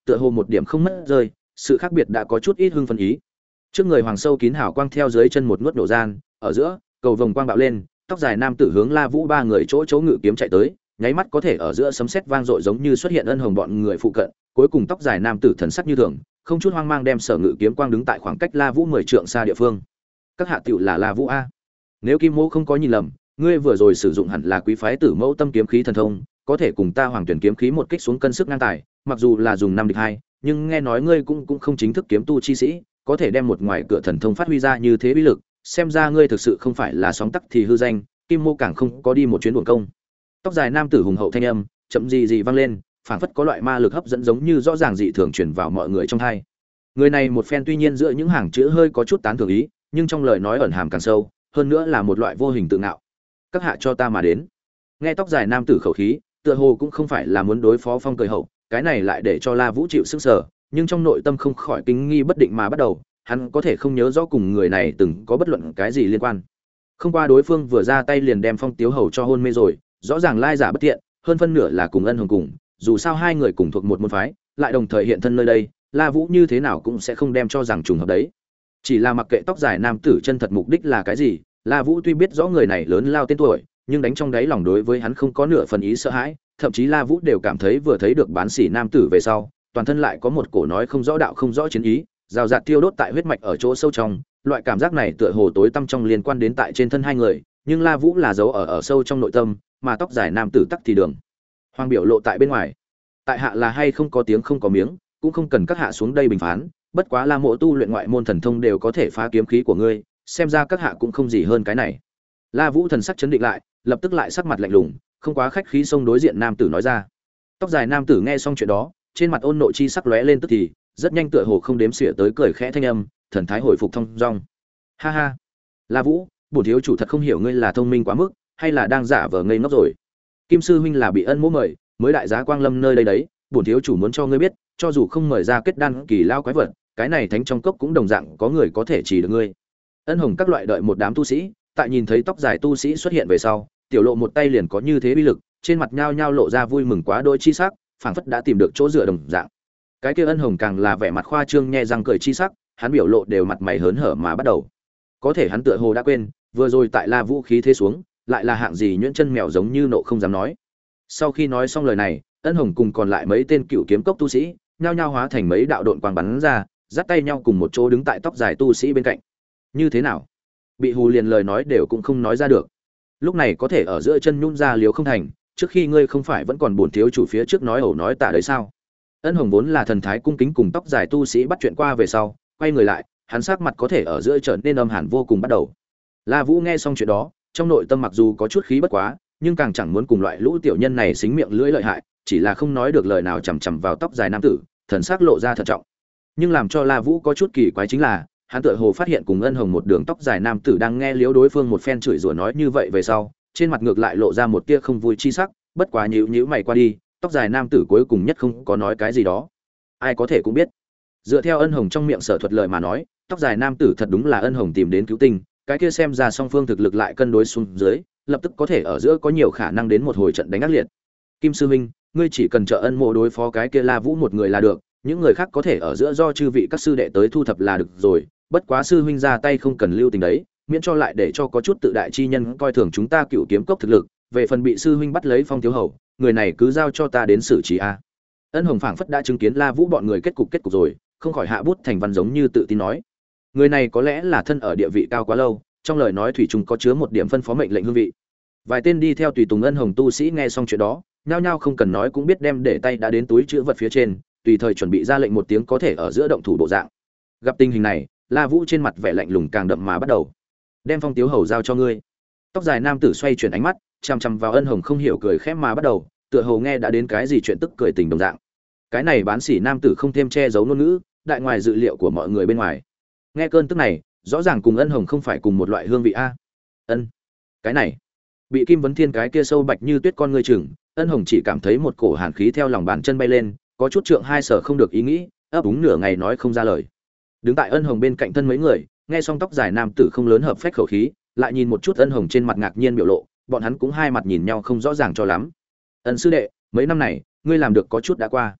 tựa hồ một điểm không mất rơi, sự khác biệt đã có chút ít hưng phấn ý. Trước người hoàng sâu kín hào quang theo dưới chân một nuốt nổ gian, ở giữa, cầu vồng quang bạo lên, tóc dài nam tử hướng La Vũ ba người chỗ chỗ ngự kiếm chạy tới, nháy mắt có thể ở giữa sấm sét vang dội giống như xuất hiện ân hồng bọn người phụ cận, cuối cùng tóc dài nam tử thần sắc như thường, không chút hoang mang đem sở ngự kiếm quang đứng tại khoảng cách La Vũ mười trượng xa địa phương. Các hạ tiểu là La Vũ a. Nếu Kim Mỗ không có nhìn lầm, ngươi vừa rồi sử dụng hẳn là quý phái Tử Mẫu Tâm kiếm khí thần thông, có thể cùng ta Hoàng Tuyển kiếm khí một kích xuống cân sức ngang tài, mặc dù là dùng năm địch hai, nhưng nghe nói ngươi cũng cũng không chính thức kiếm tu chi sĩ, có thể đem một ngoài cửa thần thông phát huy ra như thế uy lực, xem ra ngươi thực sự không phải là sóng tắc thì hư danh, Kim Mô càng không có đi một chuyến uổng công. Tóc dài nam tử hùng hậu thanh âm, chậm gì gì vang lên, phảng phất có loại ma lực hấp dẫn giống như rõ ràng dị thường truyền vào mọi người trong tai. Người này một phen tuy nhiên giữa những hàng chữ hơi có chút tán thưởng ý, nhưng trong lời nói ẩn hàm càng sâu, hơn nữa là một loại vô hình tự ngạo. Các hạ cho ta mà đến. Nghe tóc dài nam tử khẩu khí, tựa hồ cũng không phải là muốn đối phó Phong cười hậu, cái này lại để cho La Vũ chịu sức sở, nhưng trong nội tâm không khỏi kinh nghi bất định mà bắt đầu, hắn có thể không nhớ rõ cùng người này từng có bất luận cái gì liên quan. Không qua đối phương vừa ra tay liền đem Phong Tiếu Hầu cho hôn mê rồi, rõ ràng lai giả bất tiện, hơn phân nửa là cùng ân hồng cùng, dù sao hai người cùng thuộc một môn phái, lại đồng thời hiện thân nơi đây, La Vũ như thế nào cũng sẽ không đem cho rằng trùng hợp đấy. Chỉ là mặc kệ tóc dài nam tử chân thật mục đích là cái gì, La Vũ tuy biết rõ người này lớn lao tên tuổi, nhưng đánh trong đáy lòng đối với hắn không có nửa phần ý sợ hãi, thậm chí La Vũ đều cảm thấy vừa thấy được bán sỉ nam tử về sau, toàn thân lại có một cổ nói không rõ đạo không rõ chiến ý, rào rạt tiêu đốt tại huyết mạch ở chỗ sâu trong, loại cảm giác này tựa hồ tối tăm trong liên quan đến tại trên thân hai người, nhưng La Vũ là giấu ở ở sâu trong nội tâm, mà tóc dài nam tử tắc thì đường hoàng biểu lộ tại bên ngoài. Tại hạ là hay không có tiếng không có miếng, cũng không cần các hạ xuống đây bình phán, bất quá La Mộ tu luyện ngoại môn thần thông đều có thể phá kiếm khí của ngươi, xem ra các hạ cũng không gì hơn cái này. La Vũ thần sắc chấn định lại, lập tức lại sắc mặt lạnh lùng, không quá khách khí xông đối diện nam tử nói ra. Tóc dài nam tử nghe xong chuyện đó, trên mặt ôn nộ chi sắc lóe lên tức thì, rất nhanh tựa hồ không đếm xỉa tới cười khẽ thanh âm, thần thái hồi phục thông dong. Ha ha, La Vũ, bổn thiếu chủ thật không hiểu ngươi là thông minh quá mức, hay là đang giả vờ ngây ngốc rồi. Kim sư huynh là bị ân mỗ mời, mới đại giá quang lâm nơi đây đấy, bổn thiếu chủ muốn cho ngươi biết, cho dù không mời ra kết đan kỳ lao quái vật, cái này thánh trong cốc cũng đồng dạng có người có thể chỉ được ngươi. Ân hồng các loại đợi một đám tu sĩ, tại nhìn thấy tóc dài tu sĩ xuất hiện về sau, tiểu lộ một tay liền có như thế uy lực, trên mặt nhao nhao lộ ra vui mừng quá đôi chi sắc, phảng phất đã tìm được chỗ dựa đồng dạng. Cái kia ân hồng càng là vẻ mặt khoa trương nhe răng cười chi sắc, hắn biểu lộ đều mặt mày hớn hở mà bắt đầu. Có thể hắn tựa hồ đã quên, vừa rồi tại La Vũ khí thế xuống, lại là hạng gì nhuyễn chân mèo giống như nộ không dám nói. Sau khi nói xong lời này, ân hồng cùng còn lại mấy tên cựu kiếm cốc tu sĩ, nhao nhao hóa thành mấy đạo độn quang bắn ra, dắt tay nhau cùng một chỗ đứng tại tóc dài tu sĩ bên cạnh. Như thế nào? Bị hù liền lời nói đều cũng không nói ra được. Lúc này có thể ở giữa chân nhún ra liếu không thành, trước khi ngươi không phải vẫn còn buồn thiếu chủ phía trước nói ẩu nói tả đấy sao? Ân hồng vốn là thần thái cung kính cùng tóc dài tu sĩ bắt chuyện qua về sau, quay người lại, hắn sắc mặt có thể ở giữa trở nên âm hàn vô cùng bắt đầu. La Vũ nghe xong chuyện đó, trong nội tâm mặc dù có chút khí bất quá, nhưng càng chẳng muốn cùng loại lũ tiểu nhân này xính miệng lưỡi lợi hại, chỉ là không nói được lời nào chằm chằm vào tóc dài nam tử, thần sắc lộ ra thận trọng. Nhưng làm cho La Vũ có chút kỳ quái chính là, hắn tựa hồ phát hiện cùng ân hồng một đường tóc dài nam tử đang nghe liếu đối phương một phen chửi rủa nói như vậy về sau, trên mặt ngược lại lộ ra một tia không vui chi sắc, bất quá nhíu nhíu mày qua đi, tóc dài nam tử cuối cùng nhất không có nói cái gì đó. Ai có thể cũng biết, dựa theo ân hồng trong miệng sở thuật lời mà nói, tóc dài nam tử thật đúng là ân hồng tìm đến cứu tinh, cái kia xem ra song phương thực lực lại cân đối xuống dưới, lập tức có thể ở giữa có nhiều khả năng đến một hồi trận đánh ác liệt. Kim sư huynh, ngươi chỉ cần trợ ân mộ đối phó cái kia La Vũ một người là được, những người khác có thể ở giữa do chư vị các sư đệ tới thu thập là được rồi, bất quá sư huynh ra tay không cần lưu tình đấy, miễn cho lại để cho có chút tự đại chi nhân coi thường chúng ta cựu kiếm cốc thực lực, về phần bị sư huynh bắt lấy Phong thiếu hầu, người này cứ giao cho ta đến xử trí a. Ân hồng phảng phất đã chứng kiến La Vũ bọn người kết cục kết cục rồi, không khỏi hạ bút thành văn giống như tự tin nói. Người này có lẽ là thân ở địa vị cao quá lâu, trong lời nói thủy chung có chứa một điểm phân phó mệnh lệnh hương vị. Vài tên đi theo tùy tùng ân hồng tu sĩ nghe xong chuyện đó, nhao nhao không cần nói cũng biết đem để tay đã đến túi chữ vật phía trên, tùy thời chuẩn bị ra lệnh một tiếng có thể ở giữa động thủ bộ dạng. Gặp tình hình này, La Vũ trên mặt vẻ lạnh lùng càng đậm mà bắt đầu. Đem Phong Tiếu hầu giao cho ngươi. Tóc dài nam tử xoay chuyển ánh mắt, chằm chằm vào ân hồng không hiểu cười khẽ mà bắt đầu, tựa hồ nghe đã đến cái gì chuyện tức cười tình đồng dạng. Cái này bán sỉ nam tử không thêm che giấu ngôn ngữ, đại ngoài dự liệu của mọi người bên ngoài. Nghe cơn tức này, rõ ràng cùng ân hồng không phải cùng một loại hương vị a. Ân, cái này, bị Kim Vấn Thiên cái kia sâu bạch như tuyết con ngươi chừng, ân hồng chỉ cảm thấy một cổ hàn khí theo lòng bàn chân bay lên, có chút trượng hai sở không được ý nghĩ, ấp úng nửa ngày nói không ra lời. Đứng tại ân hồng bên cạnh thân mấy người, nghe xong tóc dài nam tử không lớn hợp phách khẩu khí, lại nhìn một chút ân hồng trên mặt ngạc nhiên biểu lộ, bọn hắn cũng hai mặt nhìn nhau không rõ ràng cho lắm. Ân sư đệ, mấy năm này, ngươi làm được có chút đã qua.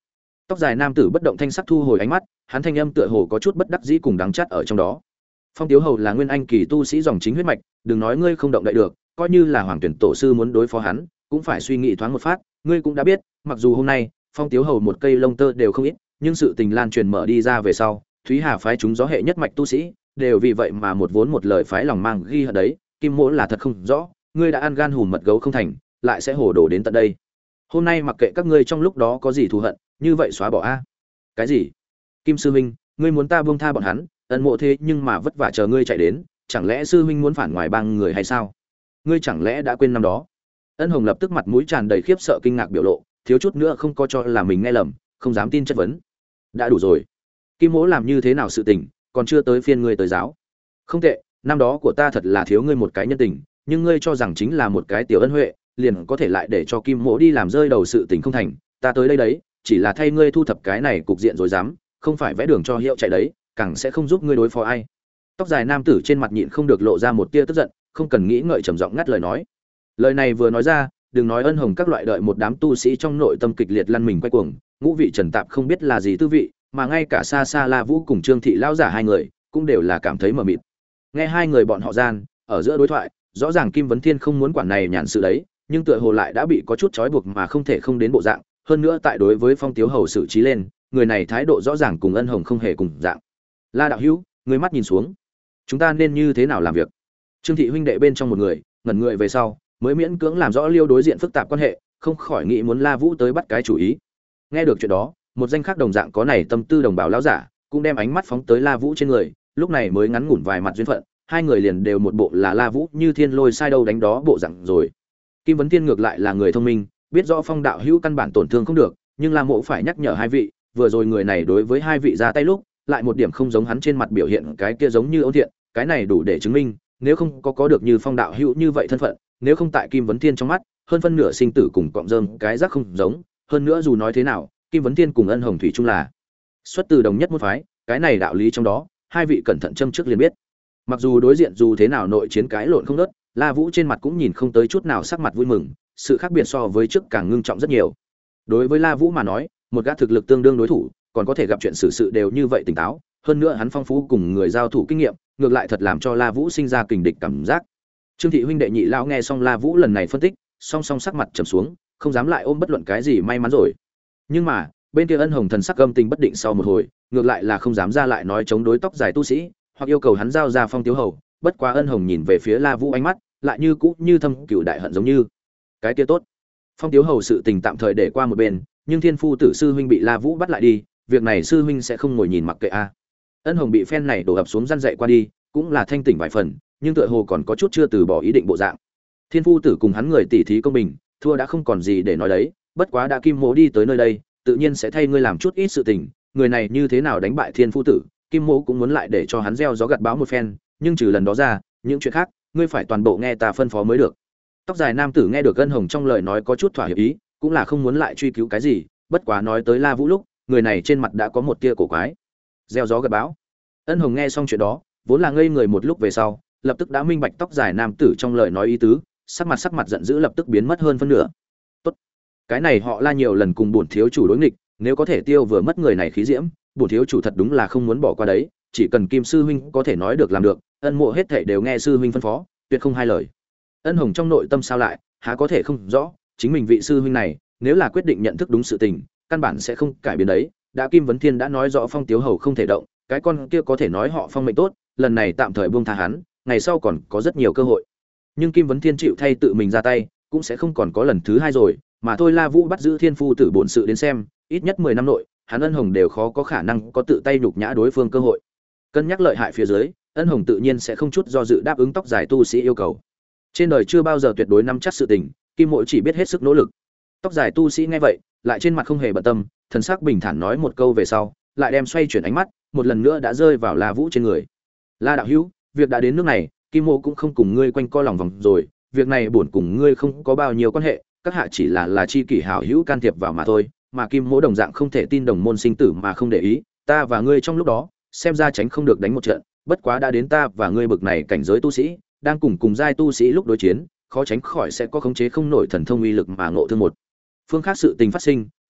Tóc dài nam tử bất động thanh sắc thu hồi ánh mắt, hắn thanh âm tựa hồ có chút bất đắc dĩ cùng đắng chát ở trong đó. Phong Tiếu Hầu là nguyên anh kỳ tu sĩ dòng chính huyết mạch, đừng nói ngươi không động đậy được, coi như là Hoàng Tuyển tổ sư muốn đối phó hắn, cũng phải suy nghĩ thoáng một phát, ngươi cũng đã biết, mặc dù hôm nay Phong Tiếu Hầu một cây lông tơ đều không ít, nhưng sự tình lan truyền mở đi ra về sau, Thúy Hà phái chúng gió hệ nhất mạch tu sĩ, đều vì vậy mà một vốn một lời phái lòng mang ghi hận đấy, Kim Mỗ là thật không rõ, ngươi đã ăn gan hùm mật gấu không thành, lại sẽ hồ đồ đến tận đây. Hôm nay mặc kệ các ngươi trong lúc đó có gì thù hận, như vậy xóa bỏ a. Cái gì? Kim sư huynh, ngươi muốn ta buông tha bọn hắn, ân mộ thế nhưng mà vất vả chờ ngươi chạy đến, chẳng lẽ sư huynh muốn phản ngoài bang người hay sao? Ngươi chẳng lẽ đã quên năm đó? Ân Hồng lập tức mặt mũi tràn đầy khiếp sợ kinh ngạc biểu lộ, thiếu chút nữa không có cho là mình nghe lầm, không dám tin chất vấn. Đã đủ rồi. Kim Mỗ làm như thế nào sự tình, còn chưa tới phiên ngươi tới giáo. Không tệ, năm đó của ta thật là thiếu ngươi một cái nhân tình, nhưng ngươi cho rằng chính là một cái tiểu ân huệ, liền có thể lại để cho Kim Mỗ đi làm rơi đầu sự tình không thành, ta tới đây đấy, chỉ là thay ngươi thu thập cái này cục diện rồi dám, không phải vẽ đường cho hiệu chạy đấy, càng sẽ không giúp ngươi đối phó ai. Tóc dài nam tử trên mặt nhịn không được lộ ra một tia tức giận, không cần nghĩ ngợi trầm giọng ngắt lời nói. Lời này vừa nói ra, đừng nói Ân Hồng các loại đợi một đám tu sĩ trong nội tâm kịch liệt lăn mình quay cuồng, ngũ vị trần tạp không biết là gì tư vị, mà ngay cả xa xa La Vũ cùng Trương thị lão giả hai người, cũng đều là cảm thấy mờ mịt. Nghe hai người bọn họ gian, ở giữa đối thoại, rõ ràng Kim Vấn Thiên không muốn quản này nhàn sự đấy, nhưng tựa hồ lại đã bị có chút trói buộc mà không thể không đến bộ dạng, hơn nữa tại đối với Phong Tiếu Hầu xử trí lên, người này thái độ rõ ràng cùng Ân Hồng không hề cùng dạng. La đạo hữu, người mắt nhìn xuống, chúng ta nên như thế nào làm việc? Trương thị huynh đệ bên trong một người, ngẩn người về sau, mới miễn cưỡng làm rõ liêu đối diện phức tạp quan hệ, không khỏi nghĩ muốn La Vũ tới bắt cái chủ ý. Nghe được chuyện đó, một danh khác đồng dạng có này tâm tư đồng bào lão giả, cũng đem ánh mắt phóng tới La Vũ trên người, lúc này mới ngắn ngủn vài mặt duyên phận, hai người liền đều một bộ là La Vũ như thiên lôi sai đâu đánh đó bộ dạng rồi. Kim Vấn Thiên ngược lại là người thông minh, biết rõ Phong đạo hữu căn bản tổn thương không được, nhưng La Mộ phải nhắc nhở hai vị, vừa rồi người này đối với hai vị ra tay lúc, lại một điểm không giống hắn trên mặt biểu hiện cái kia giống như ôn thiện, cái này đủ để chứng minh, nếu không có có được như Phong đạo hữu như vậy thân phận, nếu không tại Kim Vấn Thiên trong mắt, hơn phân nửa sinh tử cùng cọng rơm cái rác không giống, hơn nữa dù nói thế nào, Kim Vấn Thiên cùng Ân Hồng thủy chung là xuất từ đồng nhất môn phái, cái này đạo lý trong đó, hai vị cẩn thận châm trước liền biết. Mặc dù đối diện dù thế nào nội chiến cái lộn không ngớt, La Vũ trên mặt cũng nhìn không tới chút nào sắc mặt vui mừng, sự khác biệt so với trước càng ngưng trọng rất nhiều. Đối với La Vũ mà nói, một gã thực lực tương đương đối thủ, còn có thể gặp chuyện xử sự đều như vậy tỉnh táo, hơn nữa hắn phong phú cùng người giao thủ kinh nghiệm, ngược lại thật làm cho La Vũ sinh ra kình địch cảm giác. Trương thị huynh đệ nhị lão nghe xong La Vũ lần này phân tích, song song sắc mặt trầm xuống, không dám lại ôm bất luận cái gì may mắn rồi. Nhưng mà, bên kia Ân Hồng thần sắc âm tình bất định sau một hồi, ngược lại là không dám ra lại nói chống đối tóc dài tu sĩ, hoặc yêu cầu hắn giao ra Phong Tiếu Hầu, bất quá Ân Hồng nhìn về phía La Vũ ánh mắt, lại như cũ như thâm cừu đại hận giống như. Cái kia tốt. Phong Tiếu Hầu sự tình tạm thời để qua một bên, nhưng Thiên Phu tử sư huynh bị La Vũ bắt lại đi, việc này sư huynh sẽ không ngồi nhìn mặc kệ a. À. Ân Hồng bị phen này đổ ập xuống răn dậy qua đi, cũng là thanh tỉnh vài phần, nhưng tựa hồ còn có chút chưa từ bỏ ý định bộ dạng. Thiên Phu tử cùng hắn người tỉ thí công bình, thua đã không còn gì để nói đấy, bất quá đã Kim Mỗ đi tới nơi đây, tự nhiên sẽ thay ngươi làm chút ít sự tình, người này như thế nào đánh bại Thiên Phu tử, Kim Mỗ cũng muốn lại để cho hắn gieo gió gặt bão một phen, nhưng trừ lần đó ra, những chuyện khác, ngươi phải toàn bộ nghe ta phân phó mới được. Tóc dài nam tử nghe được Ân Hồng trong lời nói có chút thỏa hiệp ý, cũng là không muốn lại truy cứu cái gì, bất quá nói tới La Vũ lúc, người này trên mặt đã có một tia cổ quái. Gieo gió gặt bão. Ân Hồng nghe xong chuyện đó, vốn là ngây người một lúc về sau, lập tức đã minh bạch tóc dài nam tử trong lời nói ý tứ, sắc mặt sắc mặt giận dữ lập tức biến mất hơn phân nửa. Tốt, cái này họ La nhiều lần cùng bổn thiếu chủ đối nghịch, nếu có thể tiêu vừa mất người này khí diễm, bổn thiếu chủ thật đúng là không muốn bỏ qua đấy, chỉ cần Kim sư huynh có thể nói được làm được, Ân Mộ hết thảy đều nghe sư huynh phân phó, tuyệt không hai lời. Ân Hồng trong nội tâm sao lại, há có thể không rõ, chính mình vị sư huynh này, nếu là quyết định nhận thức đúng sự tình, căn bản sẽ không cải biến đấy, đã Kim Vấn Thiên đã nói rõ Phong Tiếu Hầu không thể động, cái con kia có thể nói họ Phong mệnh tốt, lần này tạm thời buông tha hắn, ngày sau còn có rất nhiều cơ hội. Nhưng Kim Vấn Thiên chịu thay tự mình ra tay, cũng sẽ không còn có lần thứ hai rồi, mà thôi La Vũ bắt giữ Thiên Phu tử bổn sự đến xem, ít nhất mười năm nội, hắn Ân Hồng đều khó có khả năng có tự tay nhục nhã đối phương cơ hội. Cân nhắc lợi hại phía dưới, Ân Hồng tự nhiên sẽ không chút do dự đáp ứng tóc dài tu sĩ yêu cầu. Trên đời chưa bao giờ tuyệt đối nắm chắc sự tình, Kim Mộ chỉ biết hết sức nỗ lực. Tóc dài tu sĩ nghe vậy, lại trên mặt không hề bận tâm, thần sắc bình thản nói một câu về sau, lại đem xoay chuyển ánh mắt, một lần nữa đã rơi vào La Vũ trên người. La đạo hữu, việc đã đến nước này, Kim Mộ cũng không cùng ngươi quanh co lòng vòng rồi, việc này bổn cùng ngươi không có bao nhiêu quan hệ, các hạ chỉ là là chi kỷ hảo hữu can thiệp vào mà thôi, mà Kim Mộ đồng dạng không thể tin đồng môn sinh tử mà không để ý, ta và ngươi trong lúc đó, xem ra tránh không được đánh một trận, bất quá đã đến ta và ngươi bực này cảnh giới tu sĩ, đang cùng cùng giai tu sĩ lúc đối chiến, khó tránh khỏi sẽ có khống chế không nổi thần thông uy lực mà ngộ thương một phương khác sự tình phát sinh,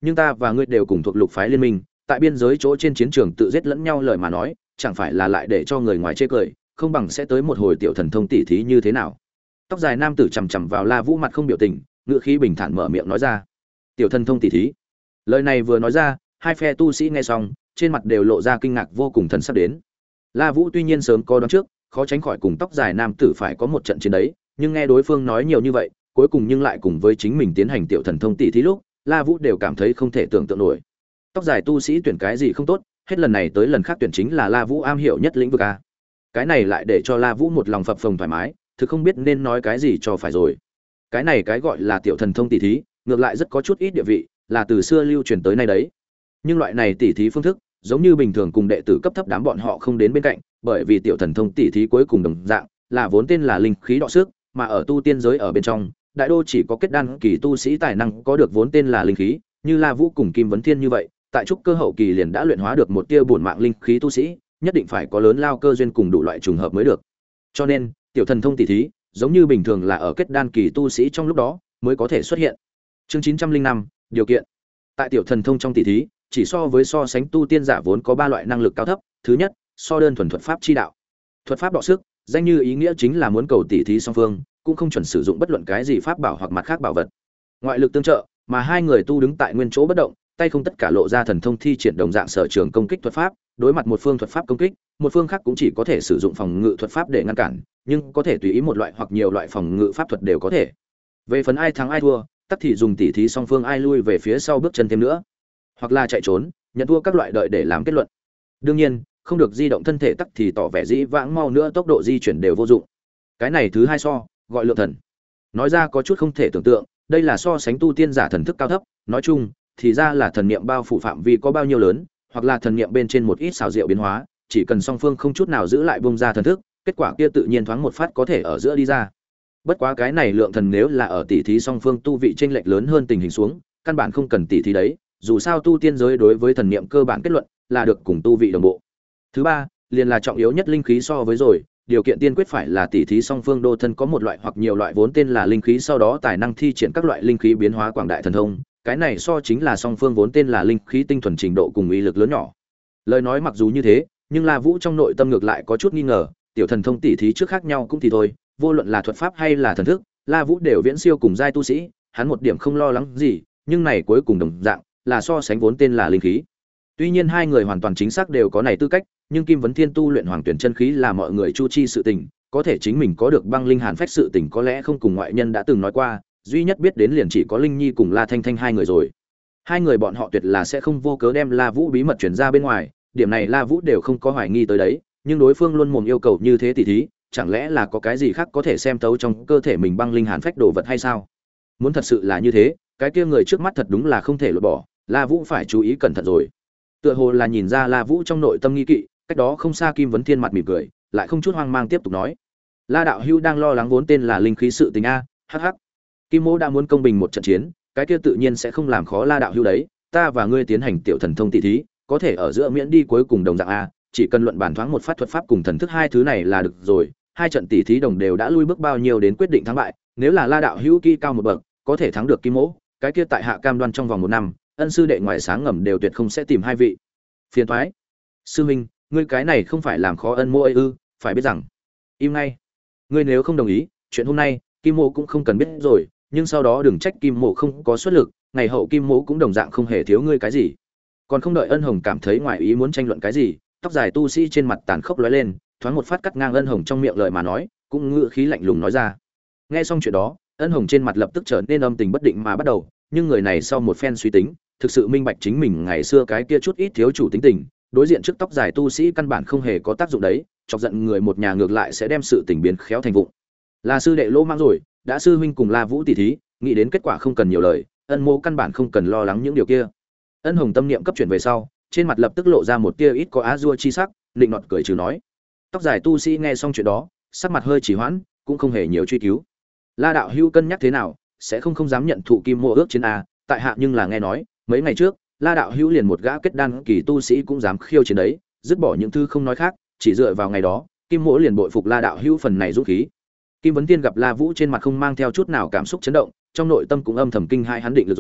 nhưng ta và ngươi đều cùng thuộc lục phái liên minh, tại biên giới chỗ trên chiến trường tự giết lẫn nhau lời mà nói, chẳng phải là lại để cho người ngoài chê cười, không bằng sẽ tới một hồi tiểu thần thông tỉ thí như thế nào. Tóc dài nam tử chằm chằm vào La Vũ mặt không biểu tình, ngựa khí bình thản mở miệng nói ra. Tiểu thần thông tỉ thí. Lời này vừa nói ra, hai phe tu sĩ nghe xong, trên mặt đều lộ ra kinh ngạc vô cùng thần sắc đến. La Vũ tuy nhiên sớm có đoán trước, khó tránh khỏi cùng tóc dài nam tử phải có một trận chiến đấy, nhưng nghe đối phương nói nhiều như vậy, cuối cùng nhưng lại cùng với chính mình tiến hành tiểu thần thông tỉ thí lúc, La Vũ đều cảm thấy không thể tưởng tượng nổi. Tóc dài tu sĩ tuyển cái gì không tốt, hết lần này tới lần khác tuyển chính là La Vũ am hiểu nhất lĩnh vực a. Cái này lại để cho La Vũ một lòng phập phồng thoải mái, thực không biết nên nói cái gì cho phải rồi. Cái này cái gọi là tiểu thần thông tỉ thí, ngược lại rất có chút ít địa vị, là từ xưa lưu truyền tới nay đấy. Nhưng loại này tỉ thí phương thức, giống như bình thường cùng đệ tử cấp thấp đám bọn họ không đến bên cạnh, bởi vì tiểu thần thông tỉ thí cuối cùng đồng dạng, là vốn tên là linh khí đọ sức, mà ở tu tiên giới ở bên trong, đại đô chỉ có kết đan kỳ tu sĩ tài năng có được vốn tên là linh khí, như La Vũ cùng Kim Vấn Thiên như vậy, tại trúc cơ hậu kỳ liền đã luyện hóa được một tia bổn mạng linh khí tu sĩ, nhất định phải có lớn lao cơ duyên cùng đủ loại trùng hợp mới được. Cho nên, tiểu thần thông tỉ thí, giống như bình thường là ở kết đan kỳ tu sĩ trong lúc đó mới có thể xuất hiện. Chương chín trăm linh năm, điều kiện. Tại tiểu thần thông trong tỉ thí, chỉ so với so sánh tu tiên giả vốn có ba loại năng lực cao thấp, thứ nhất, so đơn thuần thuật pháp chi đạo. Thuật pháp đọ sức, danh như ý nghĩa chính là muốn cầu tỉ thí song phương, cũng không chuẩn sử dụng bất luận cái gì pháp bảo hoặc mặt khác bảo vật. Ngoại lực tương trợ, mà hai người tu đứng tại nguyên chỗ bất động, tay không tất cả lộ ra thần thông thi triển đồng dạng sở trường công kích thuật pháp, đối mặt một phương thuật pháp công kích, một phương khác cũng chỉ có thể sử dụng phòng ngự thuật pháp để ngăn cản, nhưng có thể tùy ý một loại hoặc nhiều loại phòng ngự pháp thuật đều có thể. Về phần ai thắng ai thua, tất thì dùng tỉ thí song phương ai lui về phía sau bước chân thêm nữa, hoặc là chạy trốn, nhận thua các loại đợi để làm kết luận. Đương nhiên, không được di động thân thể tắc thì tỏ vẻ dĩ vãng mau nữa tốc độ di chuyển đều vô dụng. Cái này thứ hai so, gọi lượng thần. Nói ra có chút không thể tưởng tượng, đây là so sánh tu tiên giả thần thức cao thấp, nói chung thì ra là thần niệm bao phủ phạm vi có bao nhiêu lớn, hoặc là thần niệm bên trên một ít xảo diệu biến hóa, chỉ cần song phương không chút nào giữ lại bung ra thần thức, kết quả kia tự nhiên thoáng một phát có thể ở giữa đi ra. Bất quá cái này lượng thần nếu là ở tỷ thí song phương tu vị chênh lệch lớn hơn tình hình xuống, căn bản không cần tỷ thí đấy, dù sao tu tiên giới đối với thần niệm cơ bản kết luận là được cùng tu vị đồng bộ. Thứ ba, liền là trọng yếu nhất linh khí so với rồi, điều kiện tiên quyết phải là tỷ thí song phương đô thân có một loại hoặc nhiều loại vốn tên là linh khí, sau đó tài năng thi triển các loại linh khí biến hóa quảng đại thần thông, cái này so chính là song phương vốn tên là linh khí tinh thuần trình độ cùng uy lực lớn nhỏ. Lời nói mặc dù như thế, nhưng La Vũ trong nội tâm ngược lại có chút nghi ngờ, tiểu thần thông tỷ thí trước khác nhau cũng thì thôi, vô luận là thuật pháp hay là thần thức, La Vũ đều viễn siêu cùng giai tu sĩ, hắn một điểm không lo lắng gì, nhưng này cuối cùng đồng dạng là so sánh vốn tên là linh khí. Tuy nhiên hai người hoàn toàn chính xác đều có này tư cách, nhưng Kim Vấn Thiên tu luyện Hoàng Tuyển chân khí là mọi người chu chi sự tình, có thể chính mình có được băng linh hàn phách sự tình có lẽ không cùng ngoại nhân đã từng nói qua, duy nhất biết đến liền chỉ có Linh Nhi cùng La Thanh Thanh hai người rồi. Hai người bọn họ tuyệt là sẽ không vô cớ đem La Vũ bí mật truyền ra bên ngoài, điểm này La Vũ đều không có hoài nghi tới đấy, nhưng đối phương luôn mồm yêu cầu như thế tỷ thí, chẳng lẽ là có cái gì khác có thể xem thấu trong cơ thể mình băng linh hàn phách đồ vật hay sao? Muốn thật sự là như thế, cái kia người trước mắt thật đúng là không thể lột bỏ, La Vũ phải chú ý cẩn thận rồi. Tựa hồ là nhìn ra La Vũ trong nội tâm nghi kỵ, cách đó không xa Kim Vấn Thiên mặt mỉm cười, lại không chút hoang mang tiếp tục nói: "La đạo hữu đang lo lắng vốn tên là linh khí sự tình a?" Hắc hắc. Kim Mỗ đã muốn công bình một trận chiến, cái kia tự nhiên sẽ không làm khó La đạo hữu đấy, ta và ngươi tiến hành tiểu thần thông tỷ thí, có thể ở giữa miễn đi cuối cùng đồng dạng a, chỉ cần luận bản thoáng một phát thuật pháp cùng thần thức hai thứ này là được rồi, hai trận tỷ thí đồng đều đã lui bước bao nhiêu đến quyết định thắng bại, nếu là La đạo hữu kỹ cao một bậc, có thể thắng được Kim Mỗ, cái kia tại hạ cam đoan trong vòng một năm, ân sư đệ ngoài sáng ngầm đều tuyệt không sẽ tìm hai vị. Phiền toái. Sư huynh, ngươi cái này không phải làm khó ân Mỗ ấy ư? Phải biết rằng, im ngay. Ngươi nếu không đồng ý, chuyện hôm nay, Kim Mỗ cũng không cần biết rồi, nhưng sau đó đừng trách Kim Mỗ không có xuất lực, ngày hậu Kim Mỗ cũng đồng dạng không hề thiếu ngươi cái gì. Còn không đợi Ân Hồng cảm thấy ngoài ý muốn tranh luận cái gì, tóc dài tu sĩ trên mặt tàn khốc lóe lên, thoáng một phát cắt ngang Ân Hồng trong miệng lời mà nói, cũng ngữ khí lạnh lùng nói ra. Nghe xong chuyện đó, Ân Hồng trên mặt lập tức trở nên âm tình bất định mà bắt đầu, nhưng người này sau một phen suy tính, thực sự minh bạch chính mình ngày xưa cái kia chút ít thiếu chủ tính tình, đối diện trước tóc dài tu sĩ căn bản không hề có tác dụng đấy, chọc giận người một nhà ngược lại sẽ đem sự tình biến khéo thành vụng. Là sư đệ lỗ mang rồi, đã sư huynh cùng La Vũ tỷ thí, nghĩ đến kết quả không cần nhiều lời, Ân Mô căn bản không cần lo lắng những điều kia. Ân Hồng tâm niệm cấp chuyển về sau, trên mặt lập tức lộ ra một tia ít có á dua chi sắc, định nọt cười trừ nói. Tóc dài tu sĩ nghe xong chuyện đó, sắc mặt hơi chỉ hoãn, cũng không hề nhiều truy cứu. La đạo hữu cân nhắc thế nào, sẽ không không dám nhận thụ Kim Mô ước chiến a, tại hạ nhưng là nghe nói, mấy ngày trước, La đạo hữu liền một gã kết đan kỳ tu sĩ cũng dám khiêu chiến đấy, dứt bỏ những thứ không nói khác, chỉ dựa vào ngày đó, Kim Mỗ liền bội phục La đạo hữu phần này dũng khí. Kim Vấn Tiên gặp La Vũ trên mặt không mang theo chút nào cảm xúc chấn động, trong nội tâm cũng âm thầm kinh hai hắn định được rồi,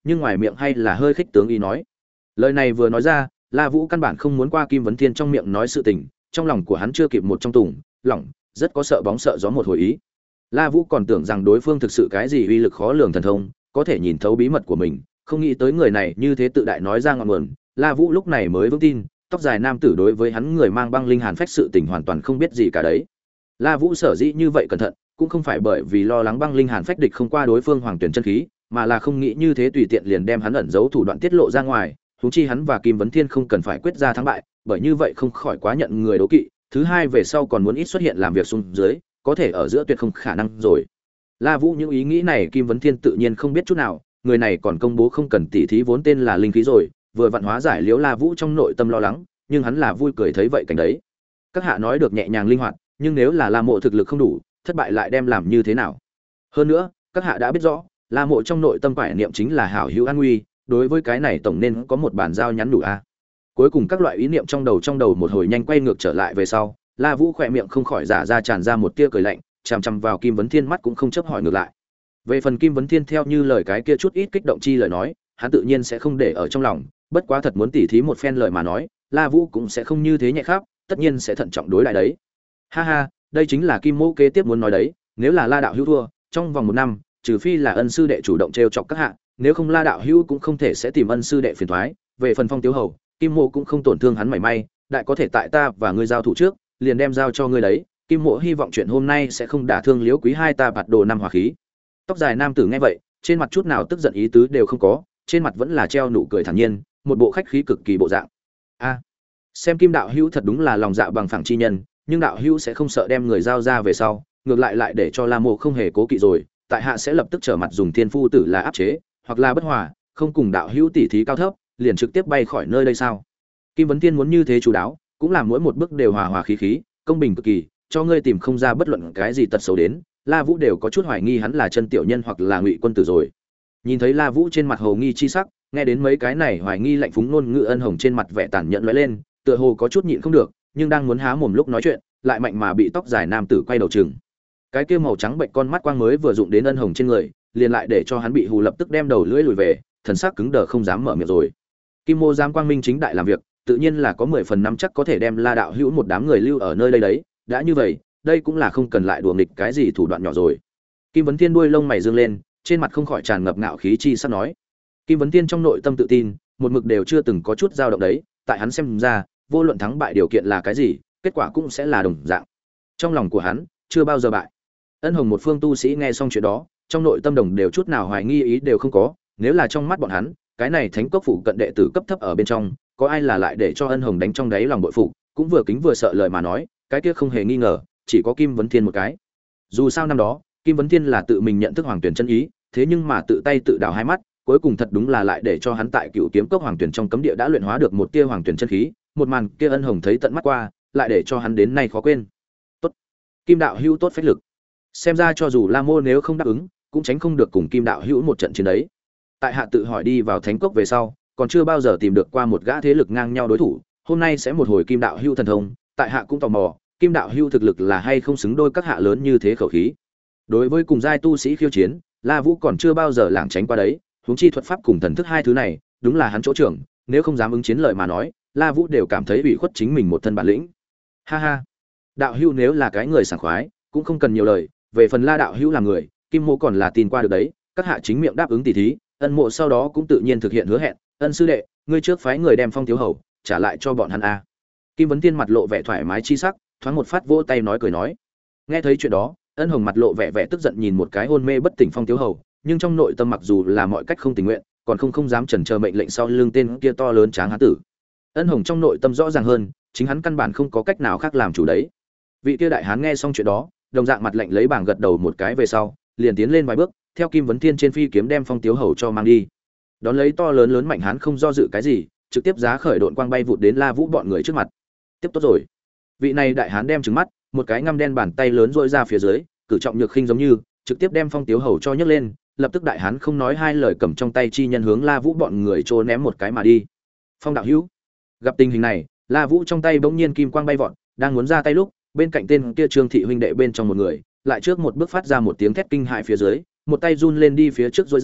nhưng ngoài miệng hay là hơi khích tướng ý nói. Lời này vừa nói ra, La Vũ căn bản không muốn qua Kim Vấn Thiên trong miệng nói sự tình, trong lòng của hắn chưa kịp một trong tùng, lỏng, rất có sợ bóng sợ gió một hồi ý. La Vũ còn tưởng rằng đối phương thực sự cái gì uy lực khó lường thần thông, có thể nhìn thấu bí mật của mình, không nghĩ tới người này như thế tự đại nói ra ngọn nguồn. La Vũ lúc này mới vững tin, tóc dài nam tử đối với hắn người mang băng linh hàn phách sự tình hoàn toàn không biết gì cả đấy. La Vũ sở dĩ như vậy cẩn thận, cũng không phải bởi vì lo lắng băng linh hàn phách địch không qua đối phương hoàng tuyển chân khí, mà là không nghĩ như thế tùy tiện liền đem hắn ẩn giấu thủ đoạn tiết lộ ra ngoài, huống chi hắn và Kim Vấn Thiên không cần phải quyết ra thắng bại, bởi như vậy không khỏi quá nhận người đố kỵ, thứ hai về sau còn muốn ít xuất hiện làm việc xuống dưới, có thể ở giữa tuyệt không khả năng rồi. La Vũ những ý nghĩ này Kim Vấn Thiên tự nhiên không biết chút nào, người này còn công bố không cần tỉ thí vốn tên là linh khí rồi, vừa vặn hóa giải liễu La Vũ trong nội tâm lo lắng, nhưng hắn là vui cười thấy vậy cảnh đấy. Các hạ nói được nhẹ nhàng linh hoạt, nhưng nếu là La Mộ thực lực không đủ, thất bại lại đem làm như thế nào? Hơn nữa, các hạ đã biết rõ, La Mộ trong nội tâm phải niệm chính là hảo hữu an nguy, đối với cái này tổng nên có một bản giao nhắn đủ a. À? Cuối cùng các loại ý niệm trong đầu trong đầu một hồi nhanh quay ngược trở lại về sau, La Vũ khỏe miệng không khỏi giả ra tràn ra một tia cười lạnh, chằm chằm vào Kim Vấn Thiên mắt cũng không chấp hỏi ngược lại. Về phần Kim Vấn Thiên theo như lời cái kia chút ít kích động chi lời nói, hắn tự nhiên sẽ không để ở trong lòng, bất quá thật muốn tỉ thí một phen lời mà nói, La Vũ cũng sẽ không như thế nhẹ khắp, tất nhiên sẽ thận trọng đối lại đấy. Ha ha, đây chính là Kim Mô kế tiếp muốn nói đấy, nếu là La đạo hữu thua, trong vòng một năm, trừ phi là ân sư đệ chủ động trêu chọc các hạ, nếu không La đạo hữu cũng không thể sẽ tìm ân sư đệ phiền toái, về phần Phong Tiếu Hầu, Kim Mộ cũng không tổn thương hắn mảy may, đại có thể tại ta và ngươi giao thủ trước, liền đem giao cho ngươi đấy, Kim Mộ hy vọng chuyện hôm nay sẽ không đả thương Liễu Quý hai ta bạt đồ năm hòa khí. Tóc dài nam tử nghe vậy, trên mặt chút nào tức giận ý tứ đều không có, trên mặt vẫn là treo nụ cười thản nhiên, một bộ khách khí cực kỳ bộ dạng. A, xem Kim đạo hữu thật đúng là lòng dạ bằng phẳng chi nhân, nhưng đạo hữu sẽ không sợ đem người giao ra về sau, ngược lại lại để cho La Mộ không hề cố kỵ rồi, tại hạ sẽ lập tức trở mặt dùng thiên phu tử là áp chế, hoặc là bất hòa, không cùng đạo hữu tỉ thí cao thấp, liền trực tiếp bay khỏi nơi đây sao? Kim Vấn Thiên muốn như thế chú đáo, cũng làm mỗi một bước đều hòa hòa khí khí, công bình cực kỳ, cho ngươi tìm không ra bất luận cái gì tật xấu đến. La Vũ đều có chút hoài nghi hắn là chân tiểu nhân hoặc là ngụy quân tử rồi. Nhìn thấy La Vũ trên mặt hồ nghi chi sắc, nghe đến mấy cái này hoài nghi lạnh phúng ngôn ngữ ân hồng trên mặt vẻ tàn nhẫn lóe lên, tựa hồ có chút nhịn không được, nhưng đang muốn há mồm lúc nói chuyện, lại mạnh mà bị tóc dài nam tử quay đầu chừng. Cái kia màu trắng bệnh con mắt quang mới vừa dụng đến ân hồng trên người, liền lại để cho hắn bị hù lập tức đem đầu lưỡi lùi về, thần sắc cứng đờ không dám mở miệng rồi. Kim Mô dám quang minh chính đại làm việc, tự nhiên là có mười phần năm chắc có thể đem La đạo hữu một đám người lưu ở nơi đây đấy, đã như vậy, đây cũng là không cần lại đùa nghịch cái gì thủ đoạn nhỏ rồi. Kim Vấn Thiên đuôi lông mày dương lên, trên mặt không khỏi tràn ngập ngạo khí chi sắp nói. Kim Vấn Thiên trong nội tâm tự tin, một mực đều chưa từng có chút dao động đấy, tại hắn xem ra, vô luận thắng bại điều kiện là cái gì, kết quả cũng sẽ là đồng dạng. Trong lòng của hắn, chưa bao giờ bại. Ân Hồng một phương tu sĩ nghe xong chuyện đó, trong nội tâm đồng đều chút nào hoài nghi ý đều không có, nếu là trong mắt bọn hắn, cái này thánh cốc phủ cận đệ tử cấp thấp ở bên trong, có ai là lại để cho Ân Hồng đánh trong đáy lòng bội phụ, cũng vừa kính vừa sợ lời mà nói, cái kia không hề nghi ngờ, chỉ có Kim Vấn Thiên một cái. Dù sao năm đó, Kim Vấn Thiên là tự mình nhận thức Hoàng Tuyển chân ý, thế nhưng mà tự tay tự đào hai mắt, cuối cùng thật đúng là lại để cho hắn tại Cựu Kiếm Cốc Hoàng Tuyển trong cấm địa đã luyện hóa được một tia Hoàng Tuyển chân khí, một màn kia Ân Hồng thấy tận mắt qua, lại để cho hắn đến nay khó quên. Tốt, Kim đạo hữu tốt phách lực. Xem ra cho dù La Mô nếu không đáp ứng, cũng tránh không được cùng Kim đạo hữu một trận chiến đấy. Tại hạ tự hỏi đi vào thánh cốc về sau, còn chưa bao giờ tìm được qua một gã thế lực ngang nhau đối thủ, hôm nay sẽ một hồi Kim đạo hữu thần thông, tại hạ cũng tò mò, Kim đạo hữu thực lực là hay không xứng đôi các hạ lớn như thế khẩu khí. Đối với cùng giai tu sĩ khiêu chiến, La Vũ còn chưa bao giờ lảng tránh qua đấy, huống chi thuật pháp cùng thần thức hai thứ này, đúng là hắn chỗ trưởng, nếu không dám ứng chiến lời mà nói, La Vũ đều cảm thấy ủy khuất chính mình một thân bản lĩnh. Ha ha, đạo hữu nếu là cái người sảng khoái, cũng không cần nhiều lời, về phần La đạo hữu là người, Kim Mộ còn là tin qua được đấy, các hạ chính miệng đáp ứng tỷ thí, Ân Mộ sau đó cũng tự nhiên thực hiện hứa hẹn, Ân sư đệ, ngươi trước phái người đem Phong Thiếu Hầu trả lại cho bọn hắn a. Kim Vấn Thiên mặt lộ vẻ thoải mái chi sắc, thoáng một phát vỗ tay nói cười nói. Nghe thấy chuyện đó, Ân Hồng mặt lộ vẻ vẻ tức giận nhìn một cái hôn mê bất tỉnh Phong Thiếu Hầu, nhưng trong nội tâm mặc dù là mọi cách không tình nguyện, còn không không dám chần chờ mệnh lệnh sau lưng tên kia to lớn tráng hán tử. Ân Hồng trong nội tâm rõ ràng hơn, chính hắn căn bản không có cách nào khác làm chủ đấy. Vị kia đại hán nghe xong chuyện đó, đồng dạng mặt lạnh lấy bảng gật đầu một cái về sau, liền tiến lên vài bước, theo Kim Vấn Thiên trên phi kiếm đem Phong Tiếu Hầu cho mang đi. Đón lấy to lớn lớn mạnh hán không do dự cái gì, trực tiếp giá khởi độn quang bay vụt đến La Vũ bọn người trước mặt. Tiếp tốt rồi. Vị này đại hán đem trừng mắt, một cái ngăm đen bàn tay lớn rỗi ra phía dưới, cử trọng nhược khinh giống như, trực tiếp đem Phong Tiếu Hầu cho nhấc lên, lập tức đại hán không nói hai lời cầm trong tay chi nhân hướng La Vũ bọn người trô ném một cái mà đi. Phong đạo hữu. Gặp tình hình này, La Vũ trong tay bỗng nhiên kim quang bay vọt, đang muốn ra tay lúc, bên cạnh tên kia Trương thị huynh đệ bên trong một người, lại trước một bước phát ra một tiếng thét kinh hại phía dưới, một tay run lên đi phía trước rối ra,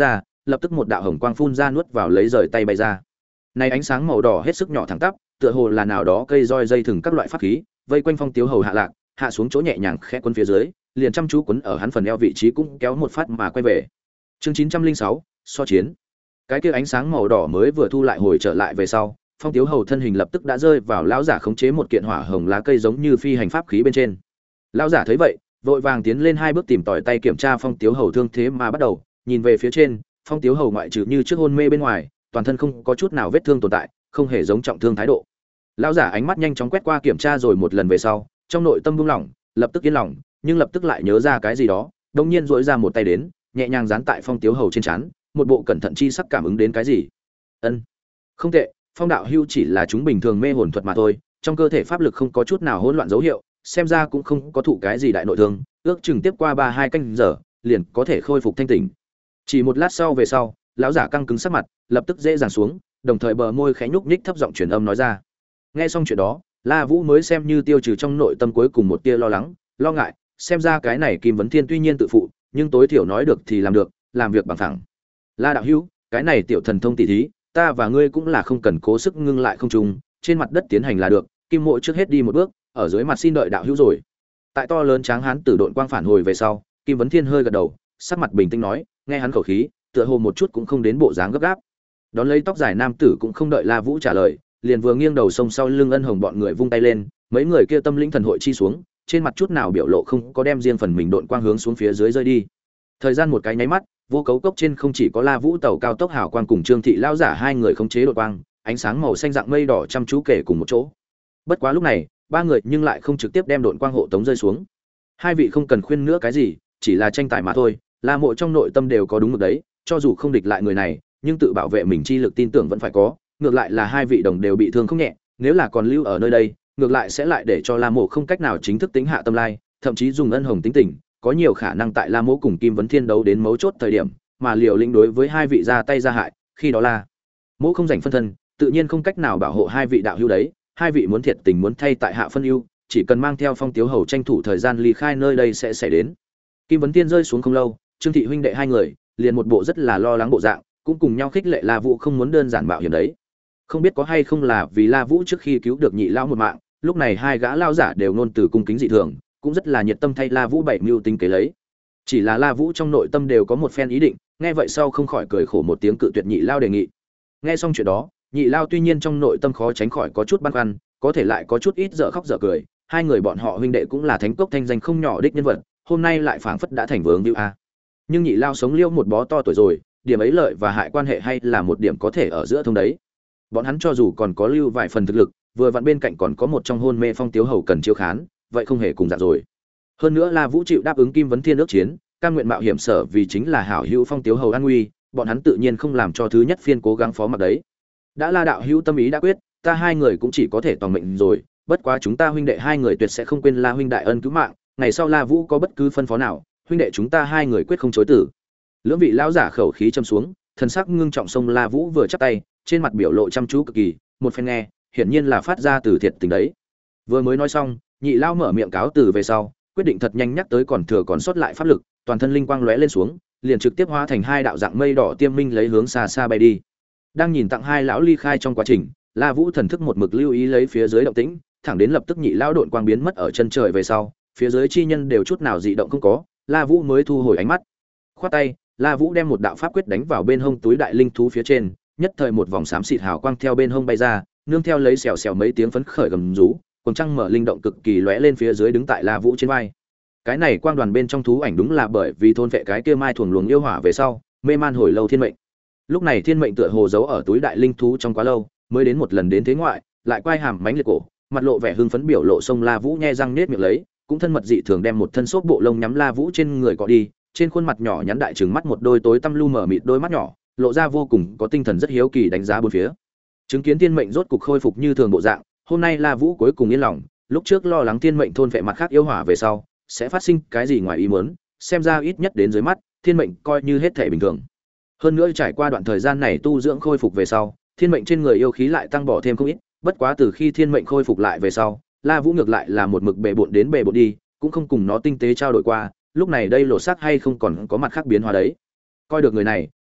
lập tức một đạo hồng quang phun ra nuốt vào lấy rời tay bay ra. Này ánh sáng màu đỏ hết sức nhỏ thẳng tắp, tựa hồ là nào đó cây roi dây thừng các loại pháp khí, vây quanh Phong Tiếu Hầu hạ lạc, hạ xuống chỗ nhẹ nhàng khẽ quấn phía dưới, liền chăm chú quấn ở hắn phần eo vị trí cũng kéo một phát mà quay về. Chương chín trăm linh sáu, so chiến. Cái kia ánh sáng màu đỏ mới vừa thu lại hồi trở lại về sau, Phong Tiếu Hầu thân hình lập tức đã rơi vào lão giả khống chế một kiện hỏa hồng lá cây giống như phi hành pháp khí bên trên. Lão giả thấy vậy, vội vàng tiến lên hai bước tìm tòi tay kiểm tra Phong Tiếu Hầu thương thế mà bắt đầu, nhìn về phía trên, Phong Tiếu Hầu ngoại trừ như trước hôn mê bên ngoài, toàn thân không có chút nào vết thương tồn tại, không hề giống trọng thương thái độ. Lão giả ánh mắt nhanh chóng quét qua kiểm tra rồi một lần về sau, trong nội tâm buông lỏng, lập tức yên lòng, nhưng lập tức lại nhớ ra cái gì đó, đột nhiên duỗi ra một tay đến, nhẹ nhàng dán tại Phong Tiếu Hầu trên trán, một bộ cẩn thận chi sắc cảm ứng đến cái gì. Ân, không tệ, Phong đạo hưu chỉ là chúng bình thường mê hồn thuật mà thôi, trong cơ thể pháp lực không có chút nào hỗn loạn dấu hiệu, xem ra cũng không có thụ cái gì đại nội thương, ước chừng tiếp qua ba hai canh giờ, liền có thể khôi phục thanh tỉnh. Chỉ một lát sau về sau, lão giả căng cứng sắc mặt, lập tức dễ dàng xuống, đồng thời bờ môi khẽ nhúc nhích thấp giọng truyền âm nói ra. Nghe xong chuyện đó, La Vũ mới xem như tiêu trừ trong nội tâm cuối cùng một tia lo lắng, lo ngại, xem ra cái này Kim Vấn Thiên tuy nhiên tự phụ, nhưng tối thiểu nói được thì làm được, làm việc bằng thẳng. La đạo hữu, cái này tiểu thần thông tỷ thí, ta và ngươi cũng là không cần cố sức ngưng lại không trùng, trên mặt đất tiến hành là được, Kim Mộ trước hết đi một bước, ở dưới mặt xin đợi đạo hữu rồi. Tại to lớn tráng hán tử độn quang phản hồi về sau, Kim Vấn Thiên hơi gật đầu, sắc mặt bình tĩnh nói, nghe hắn khẩu khí, tựa hồ một chút cũng không đến bộ dáng gấp gáp. Đón lấy tóc dài nam tử cũng không đợi La Vũ trả lời, liền vừa nghiêng đầu xông sau lưng Ân Hồng bọn người vung tay lên, mấy người kia tâm linh thần hội chi xuống, trên mặt chút nào biểu lộ không có đem riêng phần mình độn quang hướng xuống phía dưới rơi đi. Thời gian một cái nháy mắt, vô cấu cốc trên không chỉ có La Vũ tàu cao tốc hào quang cùng Trương Thị lão giả hai người khống chế độn quang, ánh sáng màu xanh dạng mây đỏ chăm chú kể cùng một chỗ. Bất quá lúc này, ba người nhưng lại không trực tiếp đem độn quang hộ tống rơi xuống. Hai vị không cần khuyên nữa cái gì, chỉ là tranh tài mà thôi, La Mộ trong nội tâm đều có đúng mực đấy, cho dù không địch lại người này, nhưng tự bảo vệ mình chi lực tin tưởng vẫn phải có, ngược lại là hai vị đồng đều bị thương không nhẹ, nếu là còn lưu ở nơi đây, ngược lại sẽ lại để cho La Mộ không cách nào chính thức tính hạ tâm lai, thậm chí dùng Ân Hồng tính tình, có nhiều khả năng tại La Mộ cùng Kim Vấn Thiên đấu đến mấu chốt thời điểm, mà liều lĩnh đối với hai vị ra tay ra hại, khi đó La Mộ không rảnh phân thân, tự nhiên không cách nào bảo hộ hai vị đạo hữu đấy, hai vị muốn thiệt tình muốn thay tại hạ phân ưu, chỉ cần mang theo Phong Tiếu Hầu tranh thủ thời gian ly khai nơi đây sẽ xảy đến. Kim Vấn Thiên rơi xuống không lâu, Trương Thị huynh đệ hai người, liền một bộ rất là lo lắng bộ dạng, cũng cùng nhau khích lệ La Vũ không muốn đơn giản mạo hiểm đấy. Không biết có hay không là vì La Vũ trước khi cứu được nhị lão một mạng, lúc này hai gã lão giả đều nôn từ cung kính dị thường, cũng rất là nhiệt tâm thay La Vũ bảy mưu tính kế lấy. Chỉ là La Vũ trong nội tâm đều có một phen ý định, nghe vậy sau không khỏi cười khổ một tiếng cự tuyệt nhị lão đề nghị. Nghe xong chuyện đó, nhị lão tuy nhiên trong nội tâm khó tránh khỏi có chút băn khoăn, có thể lại có chút ít dở khóc dở cười, hai người bọn họ huynh đệ cũng là thánh cốc thanh danh không nhỏ đích nhân vật, hôm nay lại phảng phất đã thành vướng như a. Nhưng nhị lão sống liêu một bó to tuổi rồi, điểm ấy lợi và hại quan hệ hay là một điểm có thể ở giữa thông đấy. Bọn hắn cho dù còn có lưu vài phần thực lực, vừa vặn bên cạnh còn có một trong hôn mê Phong Tiếu Hầu cần chiếu khán, vậy không hề cùng dạng rồi. Hơn nữa La Vũ chịu đáp ứng Kim Vấn Thiên ước chiến, cam nguyện mạo hiểm sở vì chính là hảo hữu Phong Tiếu Hầu an nguy, bọn hắn tự nhiên không làm cho thứ nhất phiên cố gắng phó mặc đấy. Đã La đạo hữu tâm ý đã quyết, ta hai người cũng chỉ có thể tòng mệnh rồi, bất quá chúng ta huynh đệ hai người tuyệt sẽ không quên La huynh đại ân cứu mạng, ngày sau La Vũ có bất cứ phân phó nào, huynh đệ chúng ta hai người quyết không chối từ. Lưỡng vị lão giả khẩu khí châm xuống, thần sắc ngưng trọng sông La Vũ vừa chắp tay, trên mặt biểu lộ chăm chú cực kỳ, một phen nghe, hiển nhiên là phát ra từ thiệt tình đấy. Vừa mới nói xong, nhị lão mở miệng cáo từ về sau, quyết định thật nhanh nhắc tới còn thừa còn sót lại pháp lực, toàn thân linh quang lóe lên xuống, liền trực tiếp hóa thành hai đạo dạng mây đỏ tiêm minh lấy hướng xa xa bay đi. Đang nhìn tặng hai lão ly khai trong quá trình, La Vũ thần thức một mực lưu ý lấy phía dưới động tĩnh, thẳng đến lập tức nhị lão độn quang biến mất ở chân trời về sau, phía dưới chi nhân đều chút nào dị động không có, La Vũ mới thu hồi ánh mắt. Khoát tay, La Vũ đem một đạo pháp quyết đánh vào bên hông túi đại linh thú phía trên, nhất thời một vòng xám xịt hào quang theo bên hông bay ra, nương theo lấy xèo xèo mấy tiếng phấn khởi gầm rú, cùng trăng mở linh động cực kỳ lóe lên phía dưới đứng tại La Vũ trên vai. Cái này quang đoàn bên trong thú ảnh đúng là bởi vì thôn vệ cái kia mai thuần luồng yêu hỏa về sau, mê man hồi lâu thiên mệnh. Lúc này thiên mệnh tựa hồ giấu ở túi đại linh thú trong quá lâu, mới đến một lần đến thế ngoại, lại quay hàm mánh liệt cổ, mặt lộ vẻ hưng phấn biểu lộ sông La Vũ nhe răng nết miệng lấy, cũng thân mật dị thường đem một thân xốp bộ lông nhắm La Vũ trên người cọ đi, trên khuôn mặt nhỏ nhắn đại trừng mắt một đôi tối tăm lu mở mịt đôi mắt nhỏ, lộ ra vô cùng có tinh thần rất hiếu kỳ đánh giá bốn phía. Chứng kiến thiên mệnh rốt cục khôi phục như thường bộ dạng, hôm nay La Vũ cuối cùng yên lòng, lúc trước lo lắng thiên mệnh thôn vệ mặt khác yêu hỏa về sau sẽ phát sinh cái gì ngoài ý muốn, xem ra ít nhất đến dưới mắt, thiên mệnh coi như hết thể bình thường. Hơn nữa trải qua đoạn thời gian này tu dưỡng khôi phục về sau, thiên mệnh trên người yêu khí lại tăng bỏ thêm không ít, bất quá từ khi thiên mệnh khôi phục lại về sau, La Vũ ngược lại là một mực bệ bội đến bệ bội đi, cũng không cùng nó tinh tế trao đổi qua, lúc này đây lộ sắc hay không còn có mặt khác biến hóa đấy. Coi được người này,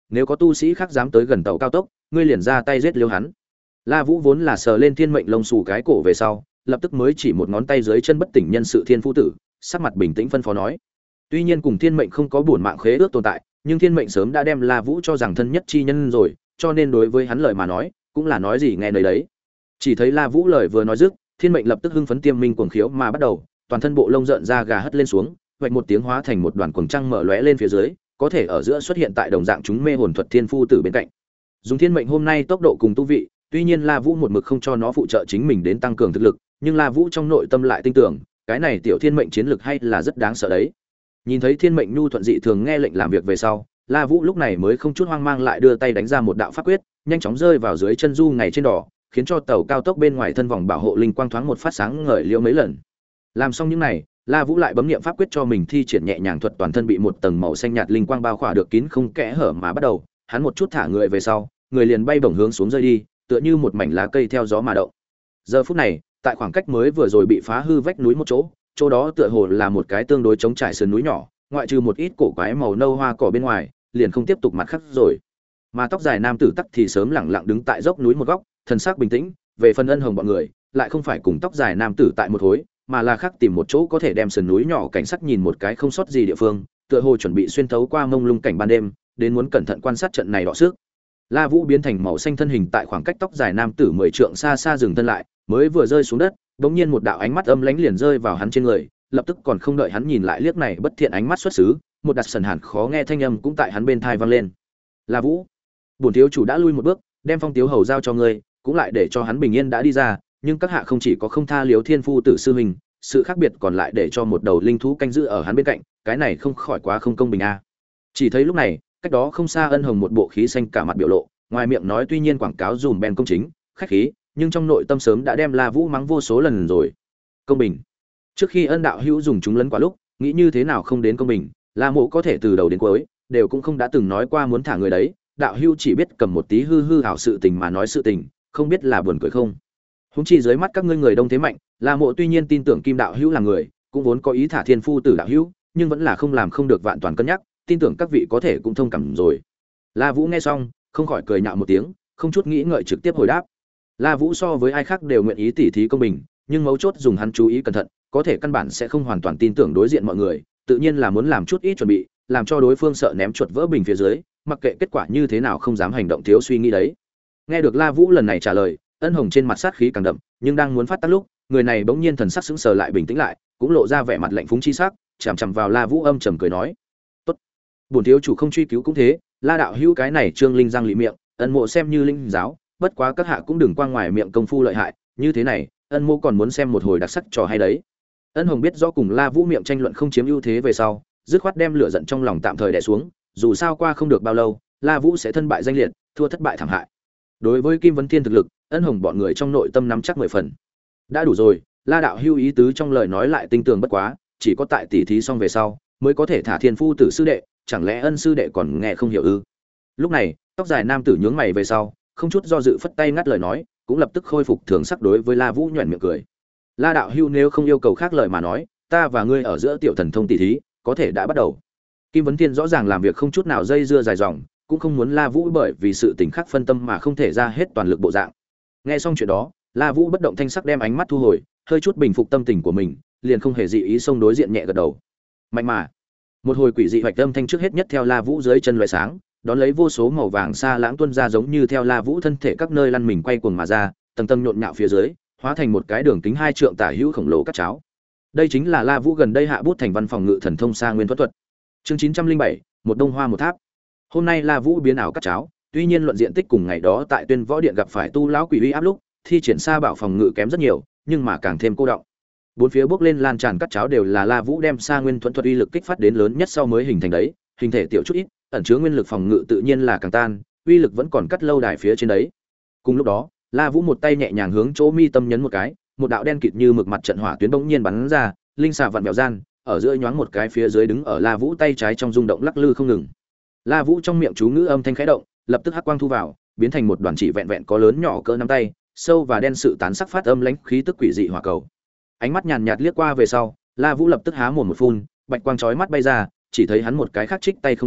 nếu có tu sĩ khác dám tới gần tàu cao tốc ngươi liền ra tay giết liêu hắn. La Vũ vốn là sờ lên thiên mệnh lông xù cái cổ về sau, lập tức mới chỉ một ngón tay dưới chân bất tỉnh nhân sự thiên phu tử, sắc mặt bình tĩnh phân phó nói. Tuy nhiên cùng thiên mệnh không có bổn mạng khế ước tồn tại, nhưng thiên mệnh sớm đã đem La Vũ cho rằng thân nhất chi nhân rồi, cho nên đối với hắn lời mà nói, cũng là nói gì nghe nấy đấy. Chỉ thấy La Vũ lời vừa nói dứt, thiên mệnh lập tức hưng phấn tiêm minh cuồng khiếu mà bắt đầu, toàn thân bộ lông rợn ra gà hất lên xuống, vạch một tiếng hóa thành một đoàn cuồng trăng mở lóe lên phía dưới, có thể ở giữa xuất hiện tại đồng dạng chúng mê hồn thuật thiên phu tử bên cạnh. Dùng thiên mệnh hôm nay tốc độ cùng tu vị, tuy nhiên La Vũ một mực không cho nó phụ trợ chính mình đến tăng cường thực lực, nhưng La Vũ trong nội tâm lại tin tưởng, cái này tiểu thiên mệnh chiến lực hay là rất đáng sợ đấy. Nhìn thấy thiên mệnh nhu thuận dị thường nghe lệnh làm việc về sau, La Vũ lúc này mới không chút hoang mang lại đưa tay đánh ra một đạo pháp quyết, nhanh chóng rơi vào dưới chân du ngày trên đỏ, khiến cho tàu cao tốc bên ngoài thân vòng bảo hộ linh quang thoáng một phát sáng ngời liễu mấy lần. Làm xong những này, La Vũ lại bấm niệm pháp quyết cho mình thi triển nhẹ nhàng thuật, toàn thân bị một tầng màu xanh nhạt linh quang bao khỏa được kín không kẽ hở mà bắt đầu, hắn một chút thả người về sau, người liền bay bổng hướng xuống rơi đi, tựa như một mảnh lá cây theo gió mà động. Giờ phút này, tại khoảng cách mới vừa rồi bị phá hư vách núi một chỗ, chỗ đó tựa hồ là một cái tương đối trống trải sườn núi nhỏ, ngoại trừ một ít cổ quái màu nâu hoa cỏ bên ngoài, liền không tiếp tục mặt khác rồi. Mà tóc dài nam tử tắc thì sớm lẳng lặng đứng tại dốc núi một góc, thần sắc bình tĩnh, về phần Ân Hồng bọn người, lại không phải cùng tóc dài nam tử tại một hối, mà là khác tìm một chỗ có thể đem sườn núi nhỏ cảnh sắc nhìn một cái không sót gì địa phương, tựa hồ chuẩn bị xuyên thấu qua mông lung cảnh ban đêm, đến muốn cẩn thận quan sát trận này đọ sức. La Vũ biến thành màu xanh thân hình tại khoảng cách tóc dài nam tử mười trượng xa xa dừng thân lại, mới vừa rơi xuống đất, bỗng nhiên một đạo ánh mắt âm lãnh liền rơi vào hắn trên người, lập tức còn không đợi hắn nhìn lại liếc này bất thiện ánh mắt xuất xứ, một đặt sần hàn khó nghe thanh âm cũng tại hắn bên tai vang lên. La Vũ, bổn thiếu chủ đã lui một bước, đem Phong Tiếu hầu giao cho ngươi, cũng lại để cho hắn bình yên đã đi ra, nhưng các hạ không chỉ có không tha Liếu Thiên phu tử sư huynh, sự khác biệt còn lại để cho một đầu linh thú canh giữ ở hắn bên cạnh, cái này không khỏi quá không công bình a. À. Chỉ thấy lúc này, cách đó không xa Ân Hồng một bộ khí xanh cả mặt biểu lộ, ngoài miệng nói tuy nhiên quảng cáo dùm bèn công chính, khách khí, nhưng trong nội tâm sớm đã đem La Vũ mắng vô số lần rồi. Công bình. Trước khi Ân đạo hữu dùng chúng lấn quá lúc, nghĩ như thế nào không đến công bình, La Mộ có thể từ đầu đến cuối đều cũng không đã từng nói qua muốn thả người đấy, đạo hữu chỉ biết cầm một tí hư hư ảo sự tình mà nói sự tình, không biết là buồn cười không. Huống chi dưới mắt các ngươi người đông thế mạnh, La Mộ tuy nhiên tin tưởng Kim đạo hữu là người, cũng vốn có ý thả Thiên phu tử đạo hữu, nhưng vẫn là không làm không được vạn toàn cân nhắc, tin tưởng các vị có thể cũng thông cảm rồi. La Vũ nghe xong, không khỏi cười nhạo một tiếng, không chút nghĩ ngợi trực tiếp hồi đáp. La Vũ so với ai khác đều nguyện ý tỉ thí công bình, nhưng mấu chốt dùng hắn chú ý cẩn thận, có thể căn bản sẽ không hoàn toàn tin tưởng đối diện mọi người, tự nhiên là muốn làm chút ít chuẩn bị, làm cho đối phương sợ ném chuột vỡ bình phía dưới, mặc kệ kết quả như thế nào không dám hành động thiếu suy nghĩ đấy. Nghe được La Vũ lần này trả lời, Ân Hồng trên mặt sát khí càng đậm, nhưng đang muốn phát tác lúc, người này bỗng nhiên thần sắc sững sờ lại bình tĩnh lại, cũng lộ ra vẻ mặt lạnh phúng chi sắc, chằm chằm vào La Vũ âm trầm cười nói: "Tốt, bổn thiếu chủ không truy cứu cũng thế, La đạo hữu cái này trương linh răng lị miệng, Ân mộ xem như linh giáo, bất quá các hạ cũng đừng qua ngoài miệng công phu lợi hại, như thế này, Ân mộ còn muốn xem một hồi đặc sắc trò hay đấy." Ân Hồng biết rõ cùng La Vũ miệng tranh luận không chiếm ưu thế về sau, dứt khoát đem lửa giận trong lòng tạm thời đè xuống, dù sao qua không được bao lâu, La Vũ sẽ thân bại danh liệt, thua thất bại thảm hại. Đối với Kim Vấn Thiên thực lực, Ân Hồng bọn người trong nội tâm nắm chắc mười phần. Đã đủ rồi, La đạo hưu ý tứ trong lời nói lại tinh tường bất quá, chỉ có tại tỉ thí xong về sau, mới có thể thả Thiên phu tử sư đệ, chẳng lẽ Ân sư đệ còn nghe không hiểu ư? Lúc này, tóc dài nam tử nhướng mày về sau, không chút do dự phất tay ngắt lời nói, cũng lập tức khôi phục thường sắc đối với La Vũ nhuyễn miệng cười. La đạo hưu nếu không yêu cầu khác lời mà nói, ta và ngươi ở giữa tiểu thần thông tỉ thí, có thể đã bắt đầu. Kim Vấn Thiên rõ ràng làm việc không chút nào dây dưa dài dòng, cũng không muốn La Vũ bởi vì sự tình khác phân tâm mà không thể ra hết toàn lực bộ dạng. Nghe xong chuyện đó, La Vũ bất động thanh sắc đem ánh mắt thu hồi, hơi chút bình phục tâm tình của mình, liền không hề dị ý xông đối diện nhẹ gật đầu. Mạnh mà, một hồi quỷ dị hoạch âm thanh trước hết nhất theo La Vũ dưới chân loại sáng, đón lấy vô số màu vàng xa lãng tuôn ra giống như theo La Vũ thân thể các nơi lăn mình quay cuồng mà ra, tầng tầng nhộn nhạo phía dưới, hóa thành một cái đường kính hai trượng tả hữu khổng lồ cắt cháo. Đây chính là La Vũ gần đây hạ bút thành văn phòng ngự thần thông xa nguyên thuật thuật. Chương chín trăm linh bảy, một đông hoa một tháp. Hôm nay La Vũ biến ảo cắt cháo, tuy nhiên luận diện tích cùng ngày đó tại Tuyên Võ Điện gặp phải tu lão quỷ uy áp lúc, thi triển xa bảo phòng ngự kém rất nhiều, nhưng mà càng thêm cô động. Bốn phía bước lên lan tràn cắt cháo đều là La Vũ đem xa nguyên thuẫn thuật uy lực kích phát đến lớn nhất sau mới hình thành đấy, hình thể tiểu chút ít, ẩn chứa nguyên lực phòng ngự tự nhiên là càng tan, uy lực vẫn còn cắt lâu đài phía trên đấy. Cùng lúc đó, La Vũ một tay nhẹ nhàng hướng chỗ mi tâm nhấn một cái, một đạo đen kịt như mực mặt trận hỏa tuyến bỗng nhiên bắn ra, linh xà vặn vẹo gian, ở giữa nhoáng một cái phía dưới đứng ở La Vũ tay trái trong rung động lắc lư không ngừng. La Vũ trong miệng chú ngữ âm thanh khẽ động, lập tức hắc quang thu vào, biến thành một đoàn chỉ vẹn vẹn có lớn nhỏ cỡ nắm tay, sâu và đen sự tán sắc phát âm lãnh khí tức quỷ dị hỏa cầu. Ánh mắt nhàn nhạt liếc qua về sau, La Vũ lập tức há mồm một phun, bạch quang chói mắt bay ra, chỉ thấy hắn một cái khác trích tay không lên,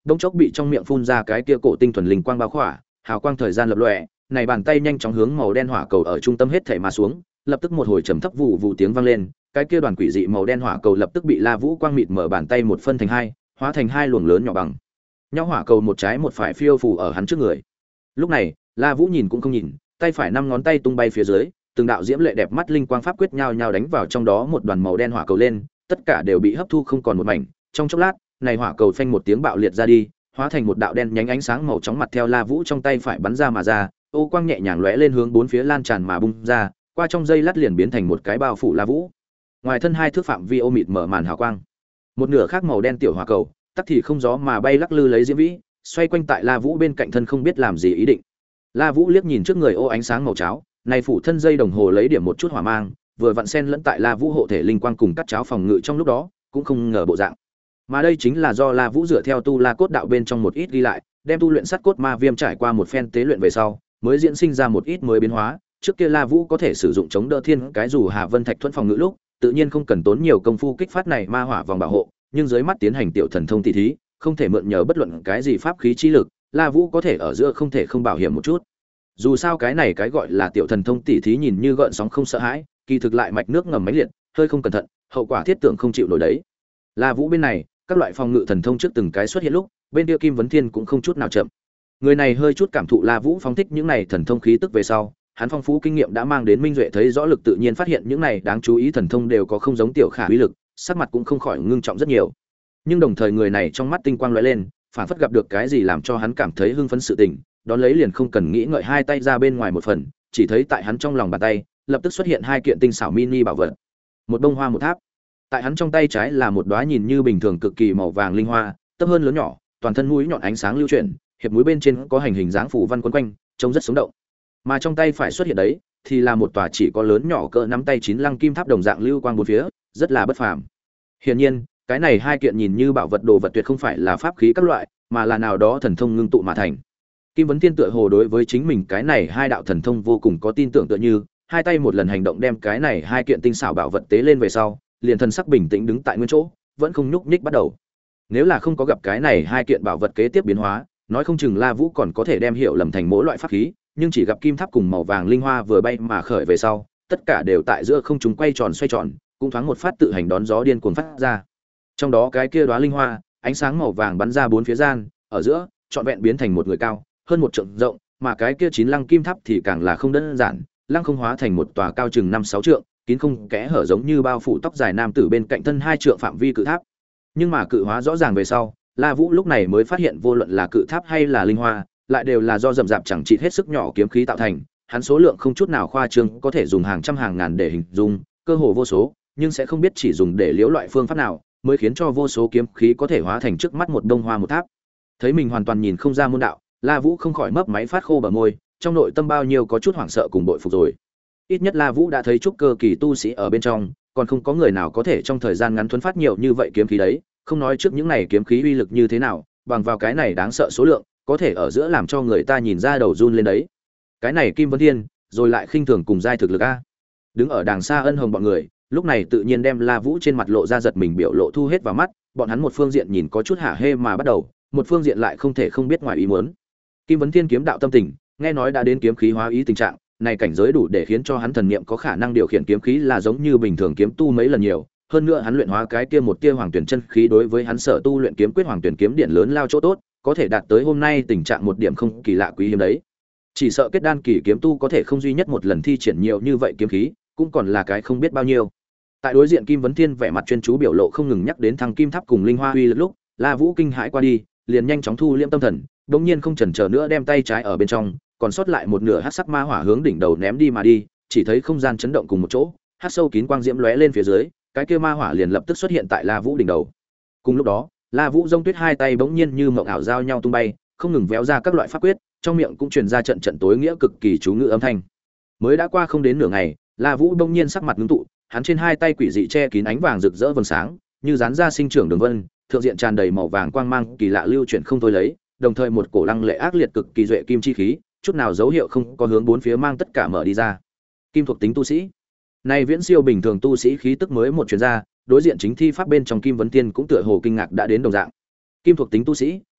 đông chốc bị trong miệng phun ra cái kia cổ tinh thuần linh quang bao khỏa, hào quang thời gian lập lòe, này bàn tay nhanh chóng hướng màu đen hỏa cầu ở trung tâm hết thảy mà xuống, lập tức một hồi trầm thấp vụ vụ tiếng vang lên, cái kia đoàn quỷ dị màu đen hỏa cầu lập tức bị La Vũ quang mịt mở bàn tay một phân thành hai, hóa thành hai luồng lớn nhỏ bằng nhau hỏa cầu một trái một phải phiêu phù ở hắn trước người. Lúc này, La Vũ nhìn cũng không nhìn, tay phải năm ngón tay tung bay phía dưới, từng đạo diễm lệ đẹp mắt linh quang pháp quyết nhao nhao đánh vào trong đó một đoàn màu đen hỏa cầu lên, tất cả đều bị hấp thu không còn một mảnh. Trong chốc lát, này hỏa cầu phanh một tiếng bạo liệt ra đi, hóa thành một đạo đen nhánh ánh sáng màu chóng mặt theo La Vũ trong tay phải bắn ra mà ra, ô quang nhẹ nhàng lóe lên hướng bốn phía lan tràn mà bung ra, qua trong giây lát liền biến thành một cái bao phủ La Vũ. Ngoài thân hai thước phạm vi ô mịt mở màn hào quang. Một nửa khác màu đen tiểu hỏa cầu, tắc thì không gió mà bay lắc lư lấy diễm vĩ, xoay quanh tại La Vũ bên cạnh thân không biết làm gì ý định. La Vũ liếc nhìn trước người ô ánh sáng màu cháo, này phủ thân dây đồng hồ lấy điểm một chút hỏa mang, vừa vặn xen lẫn tại La Vũ hộ thể linh quang cùng cắt cháo phòng ngự trong lúc đó, cũng không ngờ bộ dạng. Mà đây chính là do La Vũ dựa theo tu La cốt đạo bên trong một ít ghi lại, đem tu luyện sắt cốt ma viêm trải qua một phen tế luyện về sau, mới diễn sinh ra một ít mới biến hóa. Trước kia La Vũ có thể sử dụng chống đỡ thiên cái dù Hà Vân Thạch thuẫn phòng ngự lúc, tự nhiên không cần tốn nhiều công phu kích phát này ma hỏa vòng bảo hộ, nhưng dưới mắt tiến hành tiểu thần thông tỷ thí, không thể mượn nhờ bất luận cái gì pháp khí chi lực, La Vũ có thể ở giữa không thể không bảo hiểm một chút. Dù sao cái này cái gọi là tiểu thần thông tỷ thí nhìn như gợn sóng không sợ hãi, kỳ thực lại mạch nước ngầm mãnh liệt, hơi không cẩn thận, hậu quả thiết tưởng không chịu nổi đấy. La Vũ bên này, các loại phòng ngự thần thông trước từng cái xuất hiện lúc, bên kia Kim Vấn Thiên cũng không chút nào chậm. Người này hơi chút cảm thụ La Vũ phóng thích những này thần thông khí tức về sau, hắn phong phú kinh nghiệm đã mang đến minh duệ thấy rõ lực tự nhiên phát hiện những này đáng chú ý thần thông đều có không giống tiểu khả uy lực, sắc mặt cũng không khỏi ngưng trọng rất nhiều. Nhưng đồng thời người này trong mắt tinh quang lóe lên, phản phất gặp được cái gì làm cho hắn cảm thấy hưng phấn sự tình, đón lấy liền không cần nghĩ ngợi hai tay ra bên ngoài một phần, chỉ thấy tại hắn trong lòng bàn tay, lập tức xuất hiện hai kiện tinh xảo mini bảo vật. Một bông hoa một tháp. Tại hắn trong tay trái là một đóa nhìn như bình thường cực kỳ màu vàng linh hoa, tấp hơn lớn nhỏ, toàn thân mũi nhọn ánh sáng lưu chuyển, hiệp mũi bên trên có hành hình dáng phủ văn quấn quanh, trông rất sống động. Mà trong tay phải xuất hiện đấy, thì là một tòa chỉ có lớn nhỏ cỡ nắm tay chín lăng kim tháp đồng dạng lưu quang bốn phía, rất là bất phàm. Hiển nhiên, cái này hai kiện nhìn như bảo vật đồ vật tuyệt không phải là pháp khí các loại, mà là nào đó thần thông ngưng tụ mà thành. Kim Vấn Thiên tựa hồ đối với chính mình cái này hai đạo thần thông vô cùng có tin tưởng tựa như, hai tay một lần hành động đem cái này hai kiện tinh xảo bảo vật tế lên về sau, liền thần sắc bình tĩnh đứng tại nguyên chỗ, vẫn không nhúc nhích bắt đầu. Nếu là không có gặp cái này hai kiện bảo vật kế tiếp biến hóa, nói không chừng La Vũ còn có thể đem hiểu lầm thành mỗi loại pháp khí, nhưng chỉ gặp kim tháp cùng màu vàng linh hoa vừa bay mà khởi về sau, tất cả đều tại giữa không trung quay tròn xoay tròn, cũng thoáng một phát tự hành đón gió điên cuồng phát ra. Trong đó cái kia đóa linh hoa, ánh sáng màu vàng bắn ra bốn phía gian, ở giữa, trọn vẹn biến thành một người cao, hơn một trượng rộng, mà cái kia chín lăng kim tháp thì càng là không đơn giản, lăng không hóa thành một tòa cao chừng năm sáu trượng, kín không kẽ hở giống như bao phủ tóc dài nam tử bên cạnh thân hai trượng phạm vi cự tháp. Nhưng mà cự hóa rõ ràng về sau, La Vũ lúc này mới phát hiện vô luận là cự tháp hay là linh hoa, lại đều là do rậm rạp chẳng chịt hết sức nhỏ kiếm khí tạo thành, hắn số lượng không chút nào khoa trương, có thể dùng hàng trăm hàng ngàn để hình dung, cơ hồ vô số, nhưng sẽ không biết chỉ dùng để liễu loại phương pháp nào, mới khiến cho vô số kiếm khí có thể hóa thành trước mắt một đông hoa một tháp. Thấy mình hoàn toàn nhìn không ra môn đạo, La Vũ không khỏi mấp máy phát khô bờ môi, trong nội tâm bao nhiêu có chút hoảng sợ cùng bội phục rồi. Ít nhất La Vũ đã thấy trúc cơ kỳ tu sĩ ở bên trong, còn không có người nào có thể trong thời gian ngắn thuấn phát nhiều như vậy kiếm khí đấy, không nói trước những này kiếm khí uy lực như thế nào, bằng vào cái này đáng sợ số lượng, có thể ở giữa làm cho người ta nhìn ra đầu run lên đấy. Cái này Kim Vấn Thiên, rồi lại khinh thường cùng giai thực lực a. Đứng ở đàng xa Ân Hồng bọn người, lúc này tự nhiên đem La Vũ trên mặt lộ ra giật mình biểu lộ thu hết vào mắt, bọn hắn một phương diện nhìn có chút hả hê mà bắt đầu, một phương diện lại không thể không biết ngoài ý muốn. Kim Vấn Thiên kiếm đạo tâm tình, nghe nói đã đến kiếm khí hóa ý tình trạng, này cảnh giới đủ để khiến cho hắn thần niệm có khả năng điều khiển kiếm khí là giống như bình thường kiếm tu mấy lần nhiều, hơn nữa hắn luyện hóa cái kia một tia hoàng tuyển chân khí đối với hắn sở tu luyện kiếm quyết hoàng tuyển kiếm điện lớn lao chỗ tốt, có thể đạt tới hôm nay tình trạng một điểm không kỳ lạ quý hiếm đấy. Chỉ sợ kết đan kỳ kiếm tu có thể không duy nhất một lần thi triển nhiều như vậy kiếm khí, cũng còn là cái không biết bao nhiêu. Tại đối diện Kim Vấn Thiên vẻ mặt chuyên chú biểu lộ không ngừng nhắc đến thăng kim tháp cùng linh hoa uy lực lúc, La Vũ kinh hãi qua đi, liền nhanh chóng thu liễm tâm thần, đống nhiên không chần chờ nữa đem tay trái ở bên trong, còn sót lại một nửa hắc sắc ma hỏa hướng đỉnh đầu ném đi mà đi, chỉ thấy không gian chấn động cùng một chỗ, hắc sâu kín quang diễm lóe lên phía dưới, cái kia ma hỏa liền lập tức xuất hiện tại La Vũ đỉnh đầu. Cùng lúc đó, La Vũ Dông Tuyết hai tay bỗng nhiên như mộng ảo giao nhau tung bay, không ngừng véo ra các loại pháp quyết, trong miệng cũng truyền ra trận trận tối nghĩa cực kỳ chú ngữ âm thanh. Mới đã qua không đến nửa ngày, La Vũ bỗng nhiên sắc mặt ngưng tụ, hắn trên hai tay quỷ dị che kín ánh vàng rực rỡ vầng sáng, như dán ra sinh trưởng đường vân, thượng diện tràn đầy màu vàng quang mang kỳ lạ lưu chuyển không thôi lấy, đồng thời một cổ lăng lệ ác liệt cực kỳ duệ kim chi khí, chút nào dấu hiệu không có hướng bốn phía mang tất cả mở đi ra. Kim thuộc tính tu sĩ, này viễn siêu bình thường tu sĩ khí tức mới một truyền ra, đối diện chính thi pháp bên trong Kim Vấn Tiên cũng tựa hồ kinh ngạc đã đến đồng dạng. Kim thuộc tính tu sĩ,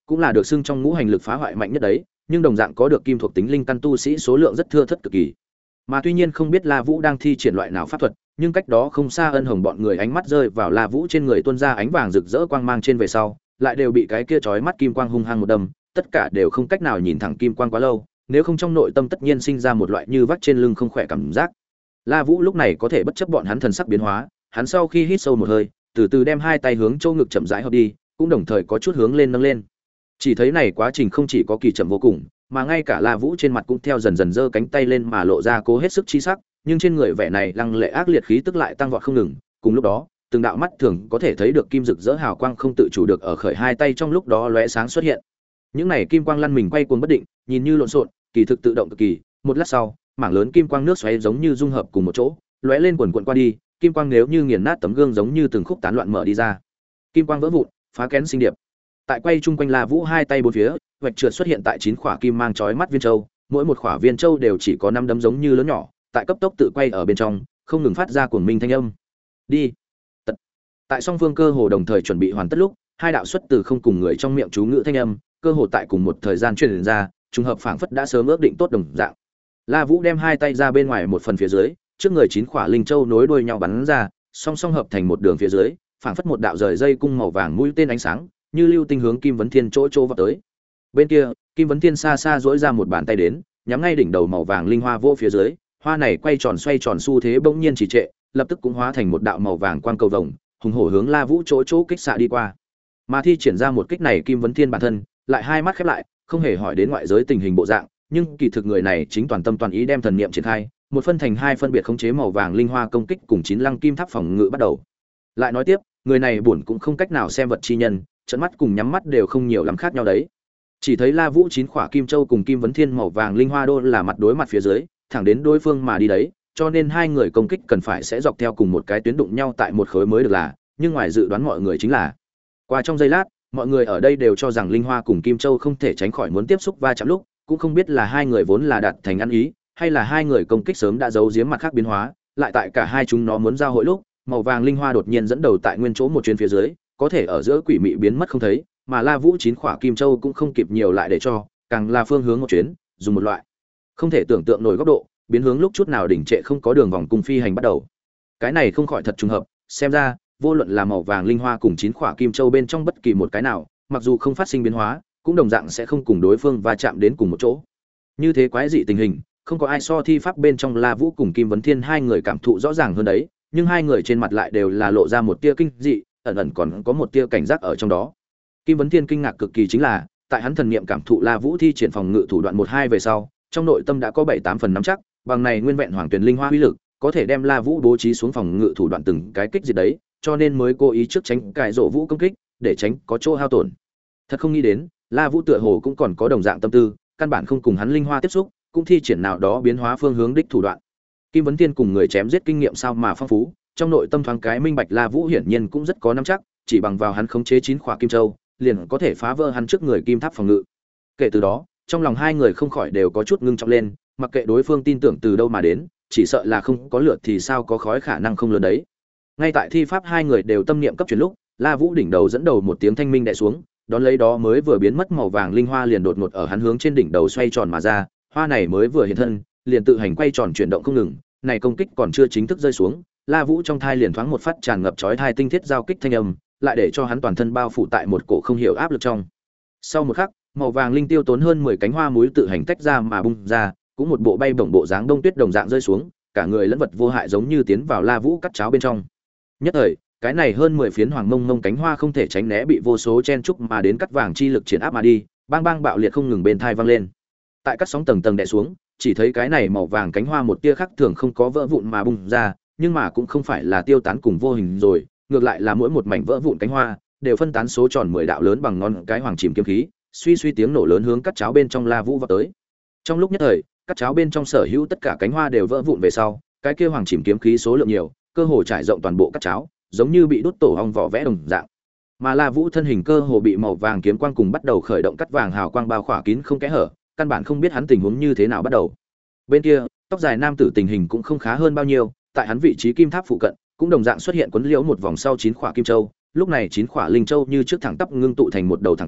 cũng là được xưng trong ngũ hành lực phá hoại mạnh nhất đấy, nhưng đồng dạng có được kim thuộc tính linh căn tu sĩ số lượng rất thưa thớt cực kỳ. Mà tuy nhiên không biết La Vũ đang thi triển loại nào pháp thuật, nhưng cách đó không xa Ân Hồng bọn người ánh mắt rơi vào La Vũ trên người tuôn ra ánh vàng rực rỡ quang mang trên về sau, lại đều bị cái kia chói mắt kim quang hung hăng một đâm, tất cả đều không cách nào nhìn thẳng kim quang quá lâu, nếu không trong nội tâm tất nhiên sinh ra một loại như vắt trên lưng không khỏe cảm giác. La Vũ lúc này có thể bất chấp bọn hắn thần sắc biến hóa, hắn sau khi hít sâu một hơi, từ từ đem hai tay hướng chỗ ngực chậm rãi hợp đi, cũng đồng thời có chút hướng lên nâng lên. Chỉ thấy này quá trình không chỉ có kỳ chậm vô cùng, mà ngay cả La Vũ trên mặt cũng theo dần dần giơ cánh tay lên mà lộ ra cố hết sức chi sắc, nhưng trên người vẻ này lăng lệ ác liệt khí tức lại tăng vọt không ngừng, cùng lúc đó, từng đạo mắt thường có thể thấy được kim rực rỡ hào quang không tự chủ được ở khởi hai tay trong lúc đó lóe sáng xuất hiện. Những này kim quang lăn mình quay cuồng bất định, nhìn như lộn xộn, kỳ thực tự động cực kỳ, một lát sau, mảng lớn kim quang nước xoáy giống như dung hợp cùng một chỗ, lóe lên quần quần qua đi, kim quang nếu như nghiền nát tấm gương giống như từng khúc tán loạn mở đi ra. Kim quang vỡ vụn, phá kén sinh điệp. Tại quay chung quanh La Vũ hai tay bốn phía, vạch trượt xuất hiện tại chín khỏa kim mang chói mắt viên châu, mỗi một khỏa viên châu đều chỉ có năm đấm giống như lớn nhỏ, tại cấp tốc tự quay ở bên trong, không ngừng phát ra cuồng minh thanh âm. Đi. Tật. Tại song phương cơ hồ đồng thời chuẩn bị hoàn tất lúc, hai đạo xuất từ không cùng người trong miệng chú ngữ thanh âm, cơ hồ tại cùng một thời gian truyền ra, trùng hợp phảng phất đã sớm ước định tốt đồng dạng. La Vũ đem hai tay ra bên ngoài một phần phía dưới, trước người chín khỏa linh châu nối đuôi nhau bắn ra, song song hợp thành một đường phía dưới, phảng phất một đạo rời dây cung màu vàng mũi tên ánh sáng, như lưu tinh hướng Kim Vấn Thiên chỗ chỗ vào tới. Bên kia, Kim Vấn Thiên xa xa duỗi ra một bàn tay đến, nhắm ngay đỉnh đầu màu vàng linh hoa vô phía dưới, hoa này quay tròn xoay tròn xu thế bỗng nhiên trì trệ, lập tức cũng hóa thành một đạo màu vàng quang cầu vồng, hùng hổ hướng La Vũ chỗ chỗ kích xạ đi qua. Mà thi triển ra một kích này Kim Vấn Thiên bản thân, lại hai mắt khép lại, không hề hỏi đến ngoại giới tình hình bộ dạng, nhưng kỳ thực người này chính toàn tâm toàn ý đem thần niệm triển khai, một phân thành hai phân biệt khống chế màu vàng linh hoa công kích cùng chín lăng kim tháp phòng ngự bắt đầu. Lại nói tiếp, người này buồn cũng không cách nào xem vật chi nhân, trận mắt cùng nhắm mắt đều không nhiều lắm khác nhau đấy. Chỉ thấy La Vũ chín khỏa kim châu cùng Kim Vấn Thiên màu vàng linh hoa đô là mặt đối mặt phía dưới, thẳng đến đối phương mà đi đấy, cho nên hai người công kích cần phải sẽ dọc theo cùng một cái tuyến đụng nhau tại một khối mới được là, nhưng ngoài dự đoán mọi người chính là, qua trong giây lát, mọi người ở đây đều cho rằng linh hoa cùng kim châu không thể tránh khỏi muốn tiếp xúc va chạm lúc, cũng không biết là hai người vốn là đạt thành ăn ý, hay là hai người công kích sớm đã giấu giếm mặt khác biến hóa, lại tại cả hai chúng nó muốn giao hội lúc, màu vàng linh hoa đột nhiên dẫn đầu tại nguyên chỗ một chuyến phía dưới, có thể ở giữa quỷ mị biến mất không thấy, mà La Vũ chín khỏa kim châu cũng không kịp nhiều lại để cho, càng là phương hướng một chuyến, dùng một loại không thể tưởng tượng nổi góc độ, biến hướng lúc chút nào đỉnh trệ không có đường vòng cung phi hành bắt đầu. Cái này không khỏi thật trùng hợp, xem ra, vô luận là màu vàng linh hoa cùng chín khỏa kim châu bên trong bất kỳ một cái nào, mặc dù không phát sinh biến hóa, cũng đồng dạng sẽ không cùng đối phương va chạm đến cùng một chỗ. Như thế quái dị tình hình, không có ai so thi pháp bên trong La Vũ cùng Kim Vấn Thiên hai người cảm thụ rõ ràng hơn đấy, nhưng hai người trên mặt lại đều là lộ ra một tia kinh dị, ẩn ẩn còn có một tia cảnh giác ở trong đó. Kim Vấn Thiên kinh ngạc cực kỳ chính là, tại hắn thần niệm cảm thụ La Vũ thi triển phòng ngự thủ đoạn một hai về sau, trong nội tâm đã có bảy tám phần nắm chắc, bằng này nguyên vẹn hoàng tuyển linh hoa uy lực, có thể đem La Vũ bố trí xuống phòng ngự thủ đoạn từng cái kích diệt đấy, cho nên mới cố ý trước tránh cải rộ Vũ công kích, để tránh có chỗ hao tổn. Thật không nghĩ đến, La Vũ tựa hồ cũng còn có đồng dạng tâm tư, căn bản không cùng hắn linh hoa tiếp xúc, cũng thi triển nào đó biến hóa phương hướng đích thủ đoạn. Kim Vấn Thiên cùng người chém giết kinh nghiệm sao mà phong phú, trong nội tâm thoáng cái minh bạch La Vũ hiển nhiên cũng rất có nắm chắc, chỉ bằng vào hắn khống chế chín khỏa kim châu, liền có thể phá vỡ hắn trước người kim tháp phòng ngự. Kể từ đó, trong lòng hai người không khỏi đều có chút ngưng trọng lên, mặc kệ đối phương tin tưởng từ đâu mà đến, chỉ sợ là không có lượt thì sao có khói khả năng không lớn đấy. Ngay tại thi pháp hai người đều tâm niệm cấp chuyển lúc, La Vũ đỉnh đầu dẫn đầu một tiếng thanh minh đè xuống, đón lấy đó mới vừa biến mất màu vàng linh hoa liền đột ngột ở hắn hướng trên đỉnh đầu xoay tròn mà ra, hoa này mới vừa hiện thân, liền tự hành quay tròn chuyển động không ngừng, này công kích còn chưa chính thức rơi xuống, La Vũ trong thai liền thoáng một phát tràn ngập chói tai tinh thiết giao kích thanh âm, lại để cho hắn toàn thân bao phủ tại một cổ không hiểu áp lực trong. Sau một khắc, màu vàng linh tiêu tốn hơn mười cánh hoa muối tự hành tách ra mà bung ra, cũng một bộ bay bổng bộ dáng đông tuyết đồng dạng rơi xuống, cả người lẫn vật vô hại giống như tiến vào La Vũ cắt cháo bên trong. Nhất thời, cái này hơn mười phiến hoàng mông mông cánh hoa không thể tránh né bị vô số chen trúc mà đến cắt vàng chi lực triển áp mà đi, bang bang bạo liệt không ngừng bên thai vang lên. Tại các sóng tầng tầng đè xuống, chỉ thấy cái này màu vàng cánh hoa một tia khắc thường không có vỡ vụn mà bung ra, nhưng mà cũng không phải là tiêu tán cùng vô hình rồi, ngược lại là mỗi một mảnh vỡ vụn cánh hoa đều phân tán số tròn mười đạo lớn bằng ngón cái hoàng chìm kiếm khí, suy suy tiếng nổ lớn hướng cắt cháo bên trong La Vũ vào tới. Trong lúc nhất thời, cắt cháo bên trong sở hữu tất cả cánh hoa đều vỡ vụn về sau, cái kia hoàng chìm kiếm khí số lượng nhiều, cơ hồ trải rộng toàn bộ cắt cháo, giống như bị đốt tổ ong vỏ vẽ đồng dạng. Mà La Vũ thân hình cơ hồ bị màu vàng kiếm quang cùng bắt đầu khởi động cắt vàng hào quang bao khỏa kín không kẽ hở, căn bản không biết hắn tình huống như thế nào bắt đầu. Bên kia, tóc dài nam tử tình hình cũng không khá hơn bao nhiêu, tại hắn vị trí kim tháp phụ cận, cũng đồng dạng xuất hiện quấn liễu một vòng sau chín khỏa kim châu, lúc này chín khỏa linh châu như trước thẳng tắp ngưng tụ thành một đầu thẳng tắp,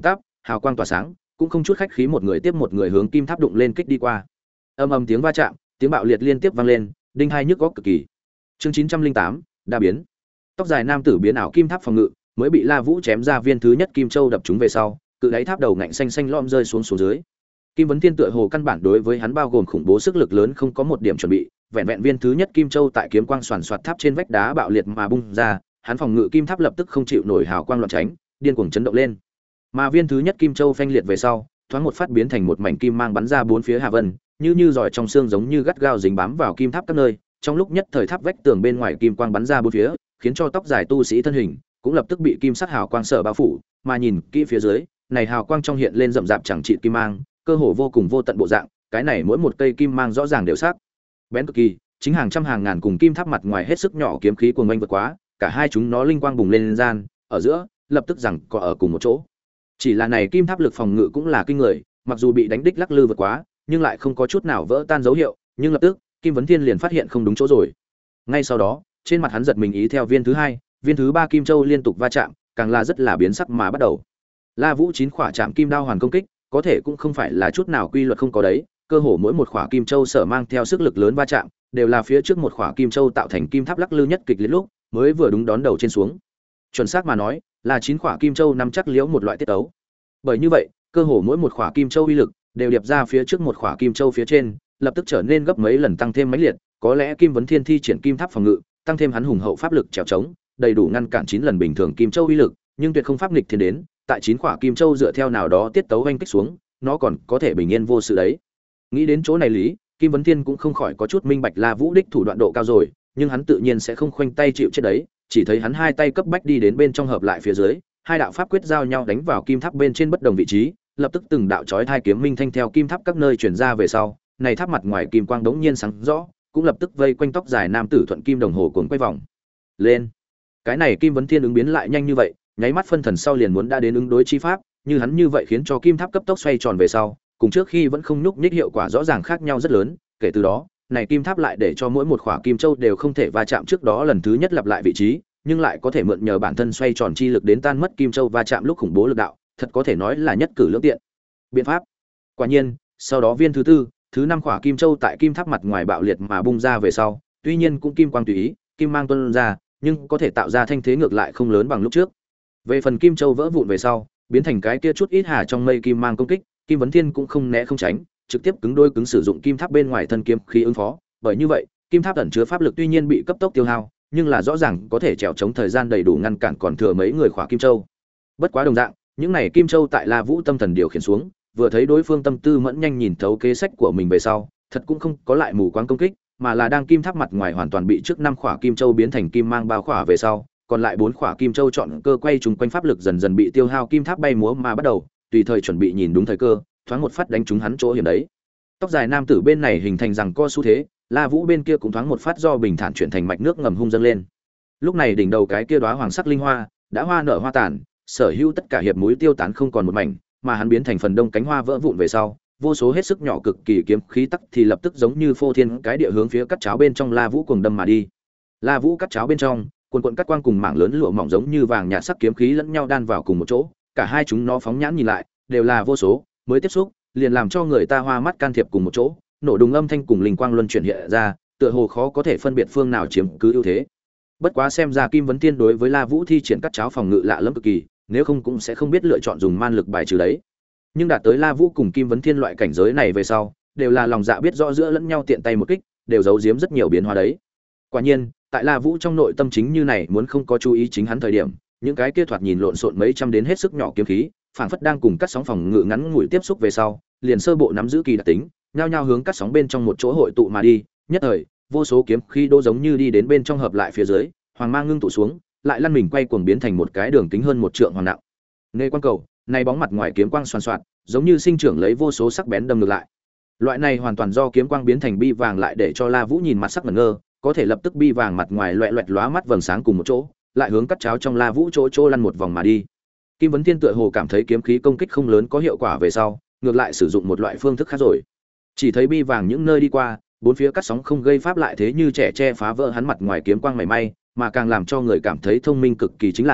hào quang tỏa sáng, cũng không chút khách khí một người tiếp một người hướng kim tháp đụng lên kích đi qua. Âm ầm tiếng va chạm, tiếng bạo liệt liên tiếp vang lên, đinh hai nhức góc cực kỳ. Chương chín trăm linh tám, đa biến. Tóc dài nam tử biến ảo kim tháp phòng ngự, mới bị La Vũ chém ra viên thứ nhất kim châu đập trúng về sau, cự đáy tháp đầu ngạnh xanh xanh lom rơi xuống xuống dưới. Kim Vấn Thiên tựa hồ căn bản đối với hắn bao gồm khủng bố sức lực lớn không có một điểm chuẩn bị, vẹn vẹn viên thứ nhất kim châu tại kiếm quang xoàn xoạt tháp trên vách đá bạo liệt mà bung ra, hắn phòng ngự kim tháp lập tức không chịu nổi hào quang loạn tránh, điên cuồng chấn động lên. Mà viên thứ nhất kim châu phanh liệt về sau, thoáng một phát biến thành một mảnh kim mang bắn ra bốn phía Hà Vân, như như giỏi trong xương giống như gắt gao dính bám vào kim tháp các nơi, trong lúc nhất thời tháp vách tường bên ngoài kim quang bắn ra bốn phía, khiến cho tóc dài tu sĩ thân hình cũng lập tức bị kim sắc hào quang sở bao phủ, mà nhìn kỹ phía dưới, này hào quang trong hiện lên rậm rạp chẳng trị kim mang, cơ hồ vô cùng vô tận bộ dạng, cái này mỗi một cây kim mang rõ ràng đều sắc bén cực kỳ, chính hàng trăm hàng ngàn cùng kim tháp mặt ngoài hết sức nhỏ kiếm khí cuồng oanh vượt quá, cả hai chúng nó linh quang bùng lên gian, ở giữa, lập tức rằng có ở cùng một chỗ. Chỉ là này kim tháp lực phòng ngự cũng là kinh người, mặc dù bị đánh đích lắc lư vượt quá, nhưng lại không có chút nào vỡ tan dấu hiệu, nhưng lập tức, Kim Vấn Thiên liền phát hiện không đúng chỗ rồi. Ngay sau đó, trên mặt hắn giật mình ý theo viên thứ hai, viên thứ ba kim châu liên tục va chạm, càng là rất là biến sắc mà bắt đầu. La Vũ chín khỏa chạm kim đao hoàn công kích, có thể cũng không phải là chút nào quy luật không có đấy, cơ hồ mỗi một khỏa kim châu sở mang theo sức lực lớn va chạm, đều là phía trước một khỏa kim châu tạo thành kim tháp lắc lư nhất kịch liệt lúc, mới vừa đúng đón đầu trên xuống. Chuẩn xác mà nói, là chín khỏa kim châu nắm chắc liễu một loại tiết tấu. Bởi như vậy, cơ hồ mỗi một khỏa kim châu uy lực đều điệp ra phía trước một khỏa kim châu phía trên, lập tức trở nên gấp mấy lần tăng thêm mấy liệt, có lẽ Kim Vấn Thiên thi triển kim tháp phòng ngự, tăng thêm hắn hùng hậu pháp lực trèo trống, đầy đủ ngăn cản chín lần bình thường kim châu uy lực, nhưng tuyệt không pháp nghịch thiên đến, tại chín khỏa kim châu dựa theo nào đó tiết tấu vành kích xuống, nó còn có thể bình yên vô sự đấy. Nghĩ đến chỗ này lý, Kim Vấn Thiên cũng không khỏi có chút minh bạch La Vũ đích thủ đoạn độ cao rồi, nhưng hắn tự nhiên sẽ không khoanh tay chịu chết đấy, chỉ thấy hắn hai tay cấp bách đi đến bên trong hợp lại phía dưới, hai đạo pháp quyết giao nhau đánh vào kim tháp bên trên bất đồng vị trí, lập tức từng đạo chói hai kiếm minh thanh theo kim tháp các nơi truyền ra về sau, này tháp mặt ngoài kim quang đống nhiên sáng rõ, cũng lập tức vây quanh tóc dài nam tử thuận kim đồng hồ cuốn quay vòng lên. Cái này Kim Vấn Thiên ứng biến lại nhanh như vậy, nháy mắt phân thần sau liền muốn đã đến ứng đối chi pháp, như hắn như vậy khiến cho kim tháp cấp tốc xoay tròn về sau, cùng trước khi vẫn không nhúc nhích hiệu quả rõ ràng khác nhau rất lớn, kể từ đó, này kim tháp lại để cho mỗi một khỏa kim châu đều không thể va chạm trước đó lần thứ nhất lặp lại vị trí, nhưng lại có thể mượn nhờ bản thân xoay tròn chi lực đến tan mất kim châu va chạm lúc khủng bố lực đạo, thật có thể nói là nhất cử lưỡng tiện. Biện pháp. Quả nhiên, sau đó viên thứ tư, thứ năm khỏa kim châu tại kim tháp mặt ngoài bạo liệt mà bung ra về sau, tuy nhiên cũng kim quang tùy ý, kim mang tuôn ra, nhưng có thể tạo ra thanh thế ngược lại không lớn bằng lúc trước. Về phần kim châu vỡ vụn về sau, biến thành cái kia chút ít hà trong mây kim mang công kích, Kim Vấn Thiên cũng không né không tránh, trực tiếp cứng đôi cứng sử dụng kim tháp bên ngoài thân kiếm khí ứng phó, bởi như vậy, kim tháp ẩn chứa pháp lực tuy nhiên bị cấp tốc tiêu hao, nhưng là rõ ràng có thể trèo chống thời gian đầy đủ ngăn cản còn thừa mấy người khỏa kim châu. Bất quá đồng dạng, những này kim châu tại La Vũ tâm thần điều khiển xuống, vừa thấy đối phương tâm tư mẫn nhanh nhìn thấu kế sách của mình về sau, thật cũng không có lại mù quáng công kích, mà là đang kim tháp mặt ngoài hoàn toàn bị trước năm khỏa kim châu biến thành kim mang bao khỏa về sau, còn lại bốn khỏa kim châu chọn cơ quay trùng quanh pháp lực dần dần bị tiêu hao kim tháp bay múa mà bắt đầu, tùy thời chuẩn bị nhìn đúng thời cơ, thoáng một phát đánh trúng hắn chỗ hiểm đấy. Tóc dài nam tử bên này hình thành rằng co xu thế, La Vũ bên kia cũng thoáng một phát do bình thản chuyển thành mạch nước ngầm hung dâng lên. Lúc này đỉnh đầu cái kia đóa hoàng sắc linh hoa đã hoa nở hoa tàn, sở hữu tất cả hiệp mũi tiêu tán không còn một mảnh, mà hắn biến thành phần đông cánh hoa vỡ vụn về sau, vô số hết sức nhỏ cực kỳ kiếm khí tắc thì lập tức giống như phô thiên cái địa hướng phía cắt cháo bên trong La Vũ cuồng đâm mà đi. La Vũ cắt cháo bên trong, quần quần cắt quang cùng mảng lớn lụa mỏng giống như vàng nhạt sắc kiếm khí lẫn nhau đan vào cùng một chỗ, cả hai chúng nó phóng nhãn nhìn lại, đều là vô số, mới tiếp xúc, liền làm cho người ta hoa mắt can thiệp cùng một chỗ, nổ đùng âm thanh cùng linh quang luân chuyển hiện ra, tựa hồ khó có thể phân biệt phương nào chiếm cứ ưu thế. Bất quá xem ra Kim Vấn Thiên đối với La Vũ thi triển cắt cháo phòng ngự lạ lẫm cực kỳ, nếu không cũng sẽ không biết lựa chọn dùng man lực bài trừ đấy. Nhưng đạt tới La Vũ cùng Kim Vấn Thiên loại cảnh giới này về sau, đều là lòng dạ biết rõ giữa lẫn nhau tiện tay một kích, đều giấu giếm rất nhiều biến hóa đấy. Quả nhiên, tại La Vũ trong nội tâm chính như này muốn không có chú ý chính hắn thời điểm, những cái kia thoạt nhìn lộn xộn mấy trăm đến hết sức nhỏ kiếm khí, phảng phất đang cùng cắt sóng phòng ngự ngắn ngủi tiếp xúc về sau, liền sơ bộ nắm giữ kỳ đặc tính, nhao nhao hướng cắt sóng bên trong một chỗ hội tụ mà đi, nhất thời, vô số kiếm khí đô giống như đi đến bên trong hợp lại phía dưới, hoàng mang ngưng tụ xuống, lại lăn mình quay cuồng biến thành một cái đường kính hơn một trượng hoàng nặng. Nê quang cầu, này bóng mặt ngoài kiếm quang xoàn xoạt, giống như sinh trưởng lấy vô số sắc bén đâm ngược lại. Loại này hoàn toàn do kiếm quang biến thành bi vàng lại để cho La Vũ nhìn mặt sắc ngẩn ngơ, có thể lập tức bi vàng mặt ngoài loẹt loẹt lóa mắt vầng sáng cùng một chỗ, lại hướng cắt cháo trong La Vũ chỗ chỗ lăn một vòng mà đi. Kim Vấn Thiên tựa hồ cảm thấy kiếm khí công kích không lớn có hiệu quả về sau, ngược lại sử dụng một loại phương thức khác rồi. Chỉ thấy bi vàng những nơi đi qua, bốn phía cắt sóng không gây pháp lại thế như trẻ che phá vỡ hắn mặt ngoài kiếm quang mảy may, mà càng làm cho người cảm thấy thông minh cực kỳ chính là,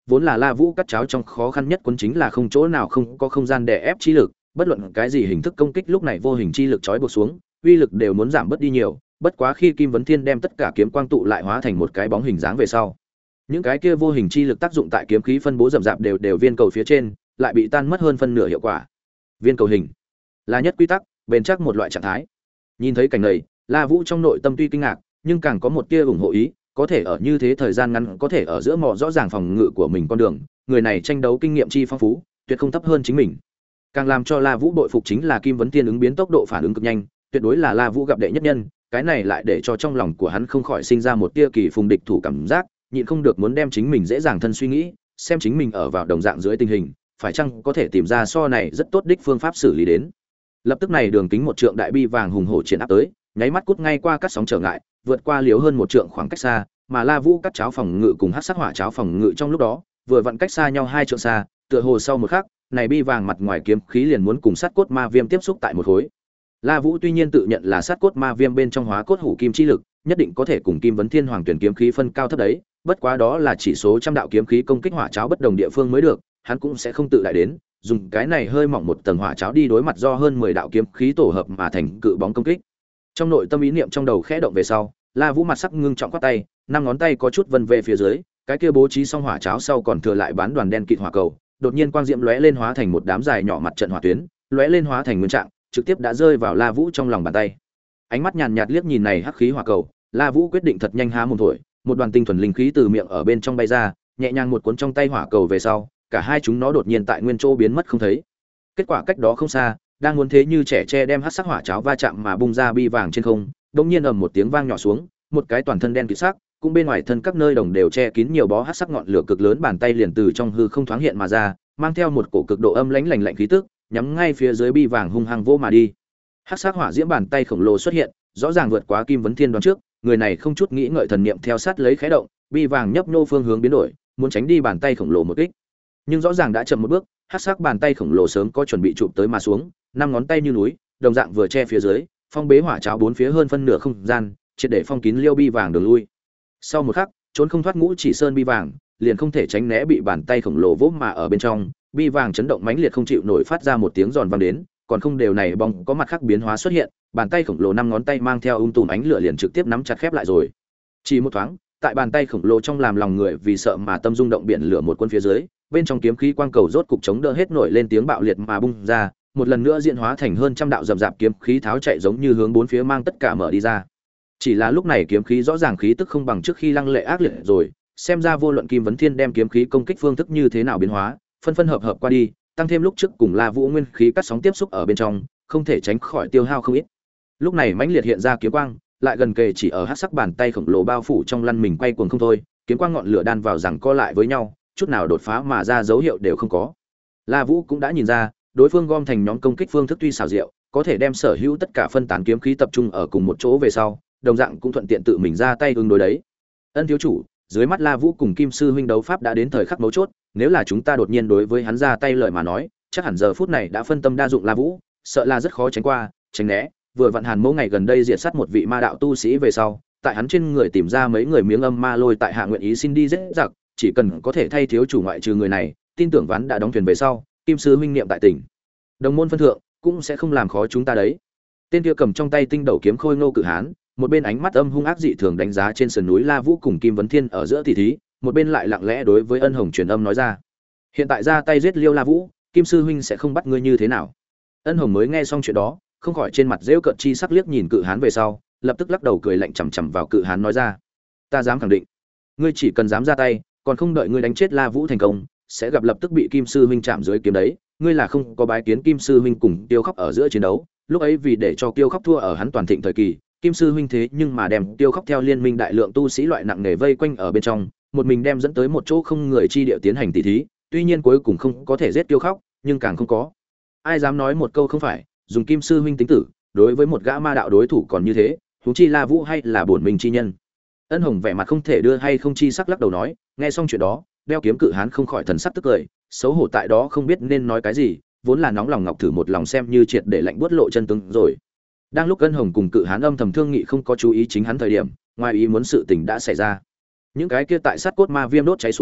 vốn là La Vũ cắt cháo trong khó khăn nhất quân chính là không chỗ nào không có không gian đè ép chi lực, bất luận cái gì hình thức công kích lúc này vô hình chi lực trói buộc xuống, uy lực đều muốn giảm bớt đi nhiều, bất quá khi Kim Vấn Thiên đem tất cả kiếm quang tụ lại hóa thành một cái bóng hình dáng về sau, những cái kia vô hình chi lực tác dụng tại kiếm khí phân bố rậm rạp đều đều viên cầu phía trên, lại bị tan mất hơn phân nửa hiệu quả. Viên cầu hình là nhất quy tắc, bền chắc một loại trạng thái. Nhìn thấy cảnh này, La Vũ trong nội tâm tuy kinh ngạc, nhưng càng có một tia ủng hộ ý, có thể ở như thế thời gian ngắn có thể ở giữa mò rõ ràng phòng ngự của mình con đường, người này tranh đấu kinh nghiệm chi phong phú, tuyệt không thấp hơn chính mình. Càng làm cho La Vũ bội phục chính là Kim Vấn Tiên ứng biến tốc độ phản ứng cực nhanh, tuyệt đối là La Vũ gặp đệ nhất nhân, cái này lại để cho trong lòng của hắn không khỏi sinh ra một tia kỳ phùng địch thủ cảm giác, nhịn không được muốn đem chính mình dễ dàng thân suy nghĩ, xem chính mình ở vào đồng dạng dưới tình hình, phải chăng có thể tìm ra so này rất tốt đích phương pháp xử lý đến. Lập tức này đường kính một trượng đại bi vàng hùng hổ triển áp tới, nháy mắt cút ngay qua cắt sóng trở ngại, vượt qua liếu hơn một trượng khoảng cách xa, mà La Vũ cắt cháo phòng ngự cùng hắc sắc hỏa cháo phòng ngự trong lúc đó, vừa vặn cách xa nhau hai trượng xa, tựa hồ sau một khắc, này bi vàng mặt ngoài kiếm khí liền muốn cùng sát cốt ma viêm tiếp xúc tại một khối. La Vũ tuy nhiên tự nhận là sát cốt ma viêm bên trong hóa cốt hủ kim chi lực, nhất định có thể cùng Kim Vấn Thiên Hoàng tuyển kiếm khí phân cao thấp đấy, bất quá đó là chỉ số trăm đạo kiếm khí công kích hỏa cháo bất đồng địa phương mới được, hắn cũng sẽ không tự đại đến, dùng cái này hơi mỏng một tầng hỏa cháo đi đối mặt do hơn mười đạo kiếm khí tổ hợp mà thành cự bóng công kích. Trong nội tâm ý niệm trong đầu khẽ động về sau, La Vũ mặt sắc ngưng trọng quát tay, năm ngón tay có chút vân về phía dưới, cái kia bố trí xong hỏa cháo sau còn thừa lại bán đoàn đen kịt hỏa cầu, đột nhiên quang diễm lóe lên hóa thành một đám dài nhỏ mặt trận hỏa tuyến, lóe lên hóa thành nguyên trạng, trực tiếp đã rơi vào La Vũ trong lòng bàn tay. Ánh mắt nhàn nhạt liếc nhìn này hắc khí hỏa cầu, La Vũ quyết định thật nhanh há mồm thổi, một đoàn tinh thuần linh khí từ miệng ở bên trong bay ra, nhẹ nhàng một cuốn trong tay hỏa cầu về sau, cả hai chúng nó đột nhiên tại nguyên chỗ biến mất không thấy. Kết quả cách đó không xa, đang muốn thế như trẻ tre đem hắc sắc hỏa cháo va chạm mà bung ra bi vàng trên không, đột nhiên ầm một tiếng vang nhỏ xuống, một cái toàn thân đen kịt sắc, cũng bên ngoài thân các nơi đồng đều che kín nhiều bó hắc sắc ngọn lửa cực lớn, bàn tay liền từ trong hư không thoáng hiện mà ra, mang theo một cổ cực độ âm lãnh lạnh lạnh khí tức, nhắm ngay phía dưới bi vàng hung hăng vô mà đi. Hắc sắc hỏa diễm bàn tay khổng lồ xuất hiện, rõ ràng vượt quá Kim Vấn Thiên đoán trước, người này không chút nghĩ ngợi thần niệm theo sát lấy khẽ động, bi vàng nhấp nhô phương hướng biến đổi, muốn tránh đi bàn tay khổng lồ một kích. Nhưng rõ ràng đã chậm một bước, hắc sắc bàn tay khổng lồ sớm có chuẩn bị chụp tới mà xuống, năm ngón tay như núi, đồng dạng vừa che phía dưới, phong bế hỏa cháo bốn phía hơn phân nửa không gian, triệt để phong kín liêu bi vàng đường lui. Sau một khắc, trốn không thoát ngũ chỉ sơn bi vàng, liền không thể tránh né bị bàn tay khổng lồ vỗ mà ở bên trong, bi vàng chấn động mãnh liệt không chịu nổi phát ra một tiếng giòn vang đến, còn không đều này bóng có mặt khác biến hóa xuất hiện, bàn tay khổng lồ năm ngón tay mang theo ung tùm ánh lửa liền trực tiếp nắm chặt khép lại rồi. Chỉ một thoáng, tại bàn tay khổng lồ trong làm lòng người vì sợ mà tâm rung động biển lửa một quân phía dưới, bên trong kiếm khí quang cầu rốt cục chống đỡ hết nổi lên tiếng bạo liệt mà bung ra, một lần nữa diễn hóa thành hơn trăm đạo rậm rạp kiếm khí tháo chạy giống như hướng bốn phía mang tất cả mở đi ra. Chỉ là lúc này kiếm khí rõ ràng khí tức không bằng trước khi lăng lệ ác liệt rồi, xem ra vô luận Kim Vấn Thiên đem kiếm khí công kích phương thức như thế nào biến hóa, phân phân hợp hợp qua đi, tăng thêm lúc trước cùng La Vũ nguyên khí cắt sóng tiếp xúc ở bên trong, không thể tránh khỏi tiêu hao không ít. Lúc này mãnh liệt hiện ra kiếm quang, lại gần kề chỉ ở hắc sắc bàn tay khổng lồ bao phủ trong lăn mình quay cuồng không thôi, kiếm quang ngọn lửa đan vào rằng co lại với nhau, chút nào đột phá mà ra dấu hiệu đều không có. La Vũ cũng đã nhìn ra, đối phương gom thành nhóm công kích phương thức tuy xảo diệu, có thể đem sở hữu tất cả phân tán kiếm khí tập trung ở cùng một chỗ về sau, đồng dạng cũng thuận tiện tự mình ra tay ứng đối đấy. Ân thiếu chủ, dưới mắt La Vũ cùng Kim sư huynh đấu pháp đã đến thời khắc mấu chốt, nếu là chúng ta đột nhiên đối với hắn ra tay lời mà nói, chắc hẳn giờ phút này đã phân tâm đa dụng La Vũ, sợ là rất khó tránh qua, tránh né. Vừa vặn Hàn Mỗ ngày gần đây diệt sát một vị ma đạo tu sĩ về sau, tại hắn trên người tìm ra mấy người miếng âm ma lôi tại hạ nguyện ý xin đi giết giặc, chỉ cần có thể thay thiếu chủ ngoại trừ người này, tin tưởng ván đã đóng thuyền về sau, Kim sư huynh niệm tại tỉnh đồng môn phân thượng, cũng sẽ không làm khó chúng ta đấy. Tên kia cầm trong tay tinh đầu kiếm khôi ngô cự hán, một bên ánh mắt âm hung ác dị thường đánh giá trên sườn núi La Vũ cùng Kim Vấn Thiên ở giữa tỷ thí, một bên lại lặng lẽ đối với Ân Hồng truyền âm nói ra: hiện tại ra tay giết Liêu La Vũ, Kim sư huynh sẽ không bắt ngươi như thế nào. Ân Hồng mới nghe xong chuyện đó, không khỏi trên mặt rêu cợt chi sắc liếc nhìn cự hán về sau, lập tức lắc đầu cười lạnh chằm chằm vào cự hán nói ra: ta dám khẳng định, ngươi chỉ cần dám ra tay, còn không đợi ngươi đánh chết La Vũ thành công, sẽ gặp lập tức bị Kim sư huynh chạm dưới kiếm đấy. Ngươi là không có bái kiến Kim sư huynh cùng Tiêu Khóc ở giữa chiến đấu, lúc ấy vì để cho Tiêu Khóc thua ở hắn toàn thịnh thời kỳ, Kim sư huynh thế nhưng mà đem Tiêu Khóc theo liên minh đại lượng tu sĩ loại nặng nề vây quanh ở bên trong, một mình đem dẫn tới một chỗ không người chi địa tiến hành tỷ thí, tuy nhiên cuối cùng không có thể giết Tiêu Khóc, nhưng càng không có ai dám nói một câu không phải, dùng Kim sư huynh tính tử, đối với một gã ma đạo đối thủ còn như thế, huống chi La Vũ hay là bổn minh chi nhân. Ân Hồng vẻ mặt không thể đưa hay không chi sắc lắc đầu nói, nghe xong chuyện đó, đeo kiếm cự hán không khỏi thần sắc tức cười, xấu hổ tại đó không biết nên nói cái gì, vốn là nóng lòng ngọc thử một lòng xem như triệt để lạnh buốt lộ chân tướng rồi. Đang lúc Ân Hồng cùng cự hán âm thầm thương nghị không có chú ý chính hắn thời điểm, ngoài ý muốn sự tình đã xảy ra. Những cái kia tại sát cốt ma viêm đốt cháy xuống,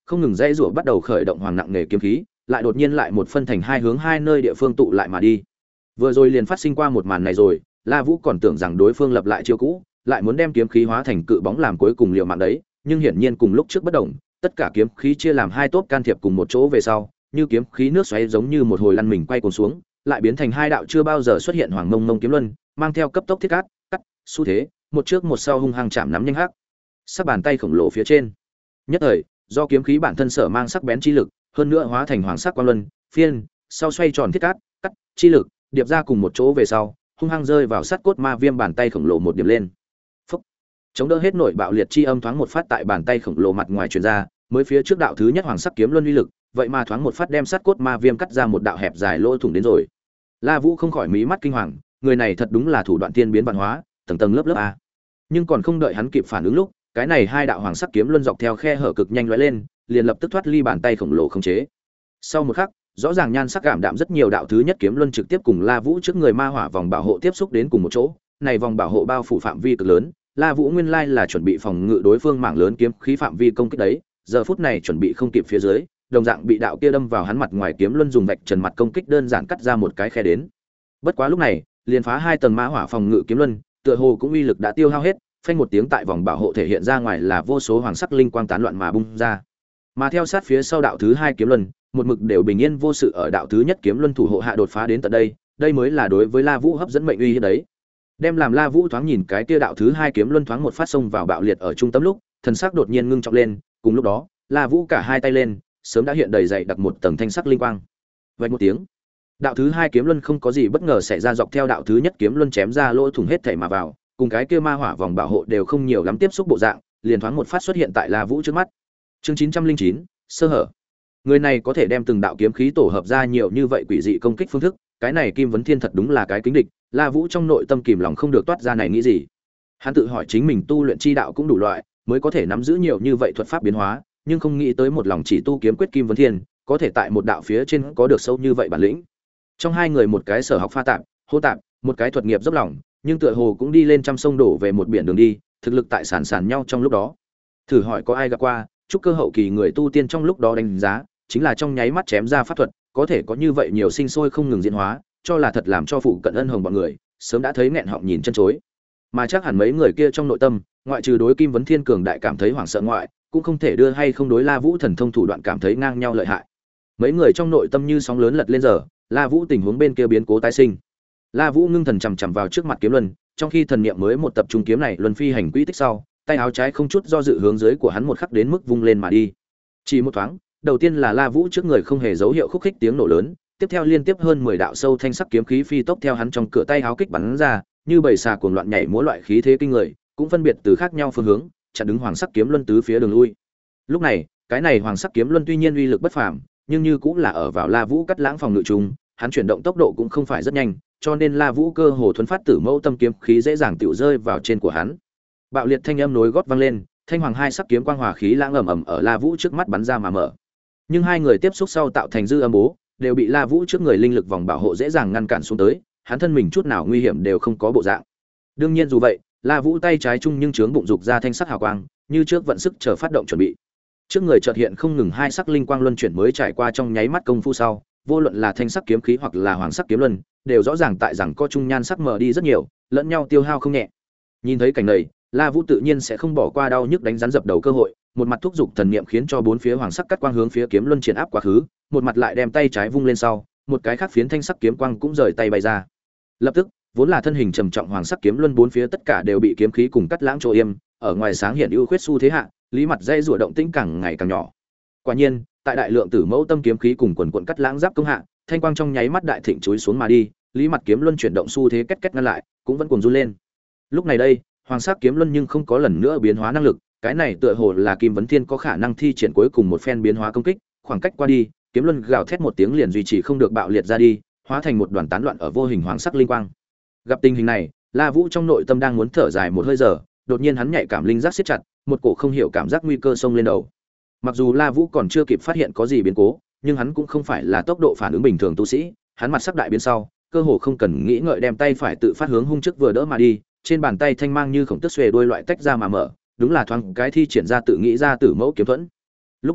không ngừng dãy rủa bắt đầu khởi động hoàng nặng nghề kiếm khí, lại đột nhiên lại một phân thành hai hướng hai nơi địa phương tụ lại mà đi. Vừa rồi liền phát sinh qua một màn này rồi, La Vũ còn tưởng rằng đối phương lập lại chiêu cũ, lại muốn đem kiếm khí hóa thành cự bóng làm cuối cùng liều mạng đấy, nhưng hiển nhiên cùng lúc trước bất động, tất cả kiếm khí chia làm hai tốp can thiệp cùng một chỗ về sau, như kiếm khí nước xoáy giống như một hồi lăn mình quay cuồng xuống, lại biến thành hai đạo chưa bao giờ xuất hiện hoàng mông mông kiếm luân, mang theo cấp tốc thiết cát, cắt, xu thế, một trước một sau hung hăng chạm nắm nhanh hắc. Sắc bàn tay khổng lồ phía trên. Nhất thời, do kiếm khí bản thân sở mang sắc bén chi lực, hơn nữa hóa thành hoàng sắc quang luân, phiên, sau xoay tròn thiết cát, cắt, chi lực, điệp ra cùng một chỗ về sau, hung hăng rơi vào sát cốt ma viêm bàn tay khổng lồ một điểm lên. Phốc. Chống đỡ hết nổi bạo liệt chi âm thoáng một phát tại bàn tay khổng lồ mặt ngoài truyền ra, mới phía trước đạo thứ nhất hoàng sắc kiếm luân uy lực, vậy mà thoáng một phát đem sát cốt ma viêm cắt ra một đạo hẹp dài lỗ thủng đến rồi. La Vũ không khỏi mí mắt kinh hoàng, người này thật đúng là thủ đoạn tiên biến vạn hóa, tầng tầng lớp lớp a. Nhưng còn không đợi hắn kịp phản ứng lúc, cái này hai đạo hoàng sắc kiếm luân dọc theo khe hở cực nhanh lóe lên, liền lập tức thoát ly bàn tay khổng lồ khống chế. Sau một khắc, rõ ràng nhan sắc cảm đạm rất nhiều đạo thứ nhất kiếm luân trực tiếp cùng La Vũ trước người ma hỏa vòng bảo hộ tiếp xúc đến cùng một chỗ, này vòng bảo hộ bao phủ phạm vi cực lớn, La Vũ nguyên lai là chuẩn bị phòng ngự đối phương mảng lớn kiếm khí phạm vi công kích đấy, giờ phút này chuẩn bị không kịp phía dưới, đồng dạng bị đạo kia đâm vào hắn mặt ngoài kiếm luân dùng vạch trần mặt công kích đơn giản cắt ra một cái khe đến. Bất quá lúc này, liền phá hai tầng ma hỏa phòng ngự kiếm luân, tựa hồ cũng uy lực đã tiêu hao hết, phanh một tiếng tại vòng bảo hộ thể hiện ra ngoài là vô số hoàng sắc linh quang tán loạn mà bung ra. Mà theo sát phía sau đạo thứ hai kiếm luân, một mực đều bình yên vô sự ở đạo thứ nhất kiếm luân thủ hộ hạ đột phá đến tận đây, đây mới là đối với La Vũ hấp dẫn mệnh uy hiếp đấy. Đem làm La Vũ thoáng nhìn cái kia đạo thứ hai kiếm luân thoáng một phát xông vào bạo liệt ở trung tâm lúc, thần sắc đột nhiên ngưng trọng lên, cùng lúc đó, La Vũ cả hai tay lên, sớm đã hiện đầy dày đặc một tầng thanh sắc linh quang. Vang một tiếng, đạo thứ hai kiếm luân không có gì bất ngờ xảy ra dọc theo đạo thứ nhất kiếm luân chém ra lỗ thủng hết thảy mà vào, cùng cái kia ma hỏa vòng bảo hộ đều không nhiều lắm tiếp xúc bộ dạng, liền thoáng một phát xuất hiện tại La Vũ trước mắt. Chương chín trăm linh chín, sơ hở. Người này có thể đem từng đạo kiếm khí tổ hợp ra nhiều như vậy quỷ dị công kích phương thức, cái này Kim Vấn Thiên thật đúng là cái kính địch, La Vũ trong nội tâm kìm lòng không được toát ra này nghĩ gì. Hắn tự hỏi chính mình tu luyện chi đạo cũng đủ loại, mới có thể nắm giữ nhiều như vậy thuật pháp biến hóa, nhưng không nghĩ tới một lòng chỉ tu kiếm quyết Kim Vấn Thiên, có thể tại một đạo phía trên có được sâu như vậy bản lĩnh. Trong hai người một cái sở học pha tạp, hô tạp, một cái thuật nghiệp dốc lòng, nhưng tựa hồ cũng đi lên trăm sông đổ về một biển đường đi, thực lực tại sàn sàn nhau trong lúc đó. Thử hỏi có ai gặp qua, chúc cơ hậu kỳ người tu tiên trong lúc đó đánh giá, chính là trong nháy mắt chém ra pháp thuật, có thể có như vậy nhiều sinh sôi không ngừng diễn hóa, cho là thật làm cho phụ cận ân hồng bọn người, sớm đã thấy nghẹn họng nhìn chân chối. Mà chắc hẳn mấy người kia trong nội tâm, ngoại trừ đối Kim Vấn Thiên cường đại cảm thấy hoảng sợ ngoại, cũng không thể đưa hay không đối La Vũ thần thông thủ đoạn cảm thấy ngang nhau lợi hại. Mấy người trong nội tâm như sóng lớn lật lên giờ, La Vũ tình huống bên kia biến cố tái sinh. La Vũ ngưng thần chằm chằm vào trước mặt kiếm luân, trong khi thần niệm mới một tập trung kiếm này luân phi hành quỹ tích sau, tay áo trái không chút do dự hướng dưới của hắn một khắc đến mức vung lên mà đi. Chỉ một thoáng, đầu tiên là La Vũ trước người không hề dấu hiệu khúc khích tiếng nổ lớn, tiếp theo liên tiếp hơn mười đạo sâu thanh sắc kiếm khí phi tốc theo hắn trong cửa tay áo kích bắn ra, như bầy xà cuồng loạn nhảy múa loại khí thế kinh người, cũng phân biệt từ khác nhau phương hướng, chặn đứng hoàng sắc kiếm luân tứ phía đường lui. Lúc này, cái này hoàng sắc kiếm luân tuy nhiên uy lực bất phàm, nhưng như cũng là ở vào La Vũ cắt lãng phòng ngự trùng, hắn chuyển động tốc độ cũng không phải rất nhanh, cho nên La Vũ cơ hồ thuần phát tử mẫu tâm kiếm khí dễ dàng tiểu rơi vào trên của hắn. Bạo liệt thanh âm nối gót vang lên, thanh hoàng hai sắc kiếm quang hòa khí lãng ầm ầm ở La Vũ trước mắt bắn ra mà mở. Nhưng hai người tiếp xúc sau tạo thành dư âm bố, đều bị La Vũ trước người linh lực vòng bảo hộ dễ dàng ngăn cản xuống tới, hắn thân mình chút nào nguy hiểm đều không có bộ dạng. Đương nhiên dù vậy, La Vũ tay trái chung nhưng chướng bụng dục ra thanh sắc hào quang, như trước vận sức chờ phát động chuẩn bị. Trước người chợt hiện không ngừng hai sắc linh quang luân chuyển mới trải qua trong nháy mắt công phu sau, vô luận là thanh sắc kiếm khí hoặc là hoàng sắc kiếm luân, đều rõ ràng tại rằng có trung nhan sắc mờ đi rất nhiều, lẫn nhau tiêu hao không nhẹ. Nhìn thấy cảnh này, La Vũ tự nhiên sẽ không bỏ qua đau nhức đánh rắn dập đầu cơ hội, một mặt thúc giục thần niệm khiến cho bốn phía hoàng sắc cắt quang hướng phía kiếm luân triển áp quá khứ, một mặt lại đem tay trái vung lên sau, một cái khác phiến thanh sắc kiếm quang cũng rời tay bay ra. Lập tức, vốn là thân hình trầm trọng hoàng sắc kiếm luân bốn phía tất cả đều bị kiếm khí cùng cắt lãng trô im, ở ngoài sáng hiện ưu khuyết xu thế hạ, lý mặt dây rủa động tĩnh càng ngày càng nhỏ. Quả nhiên, tại đại lượng tử mẫu tâm kiếm khí cùng quần quần cắt lãng giáp công hạ, thanh quang trong nháy mắt đại thịnh chúi xuống mà đi, lý mặt kiếm luân chuyển động xu thế két két ngăn lại, cũng vẫn cuồng run lên. Lúc này đây, hoàng sắc kiếm luân nhưng không có lần nữa biến hóa năng lực, cái này tựa hồ là Kim Vấn Thiên có khả năng thi triển cuối cùng một phen biến hóa công kích, khoảng cách qua đi, kiếm luân gào thét một tiếng liền duy trì không được bạo liệt ra đi, hóa thành một đoàn tán loạn ở vô hình hoàng sắc linh quang. Gặp tình hình này, La Vũ trong nội tâm đang muốn thở dài một hơi giờ, đột nhiên hắn nhạy cảm linh giác siết chặt, một cổ không hiểu cảm giác nguy cơ xông lên đầu. Mặc dù La Vũ còn chưa kịp phát hiện có gì biến cố, nhưng hắn cũng không phải là tốc độ phản ứng bình thường tu sĩ, hắn mặt sắc đại biến sau, cơ hồ không cần nghĩ ngợi đem tay phải tự phát hướng hung trước vừa đỡ mà đi, trên bàn tay thanh mang như khổng tức xuề đuôi loại tách ra mà mở, đúng là thoáng cái thi triển ra tự nghĩ ra tử mẫu kiếm thuẫn. Lúc này,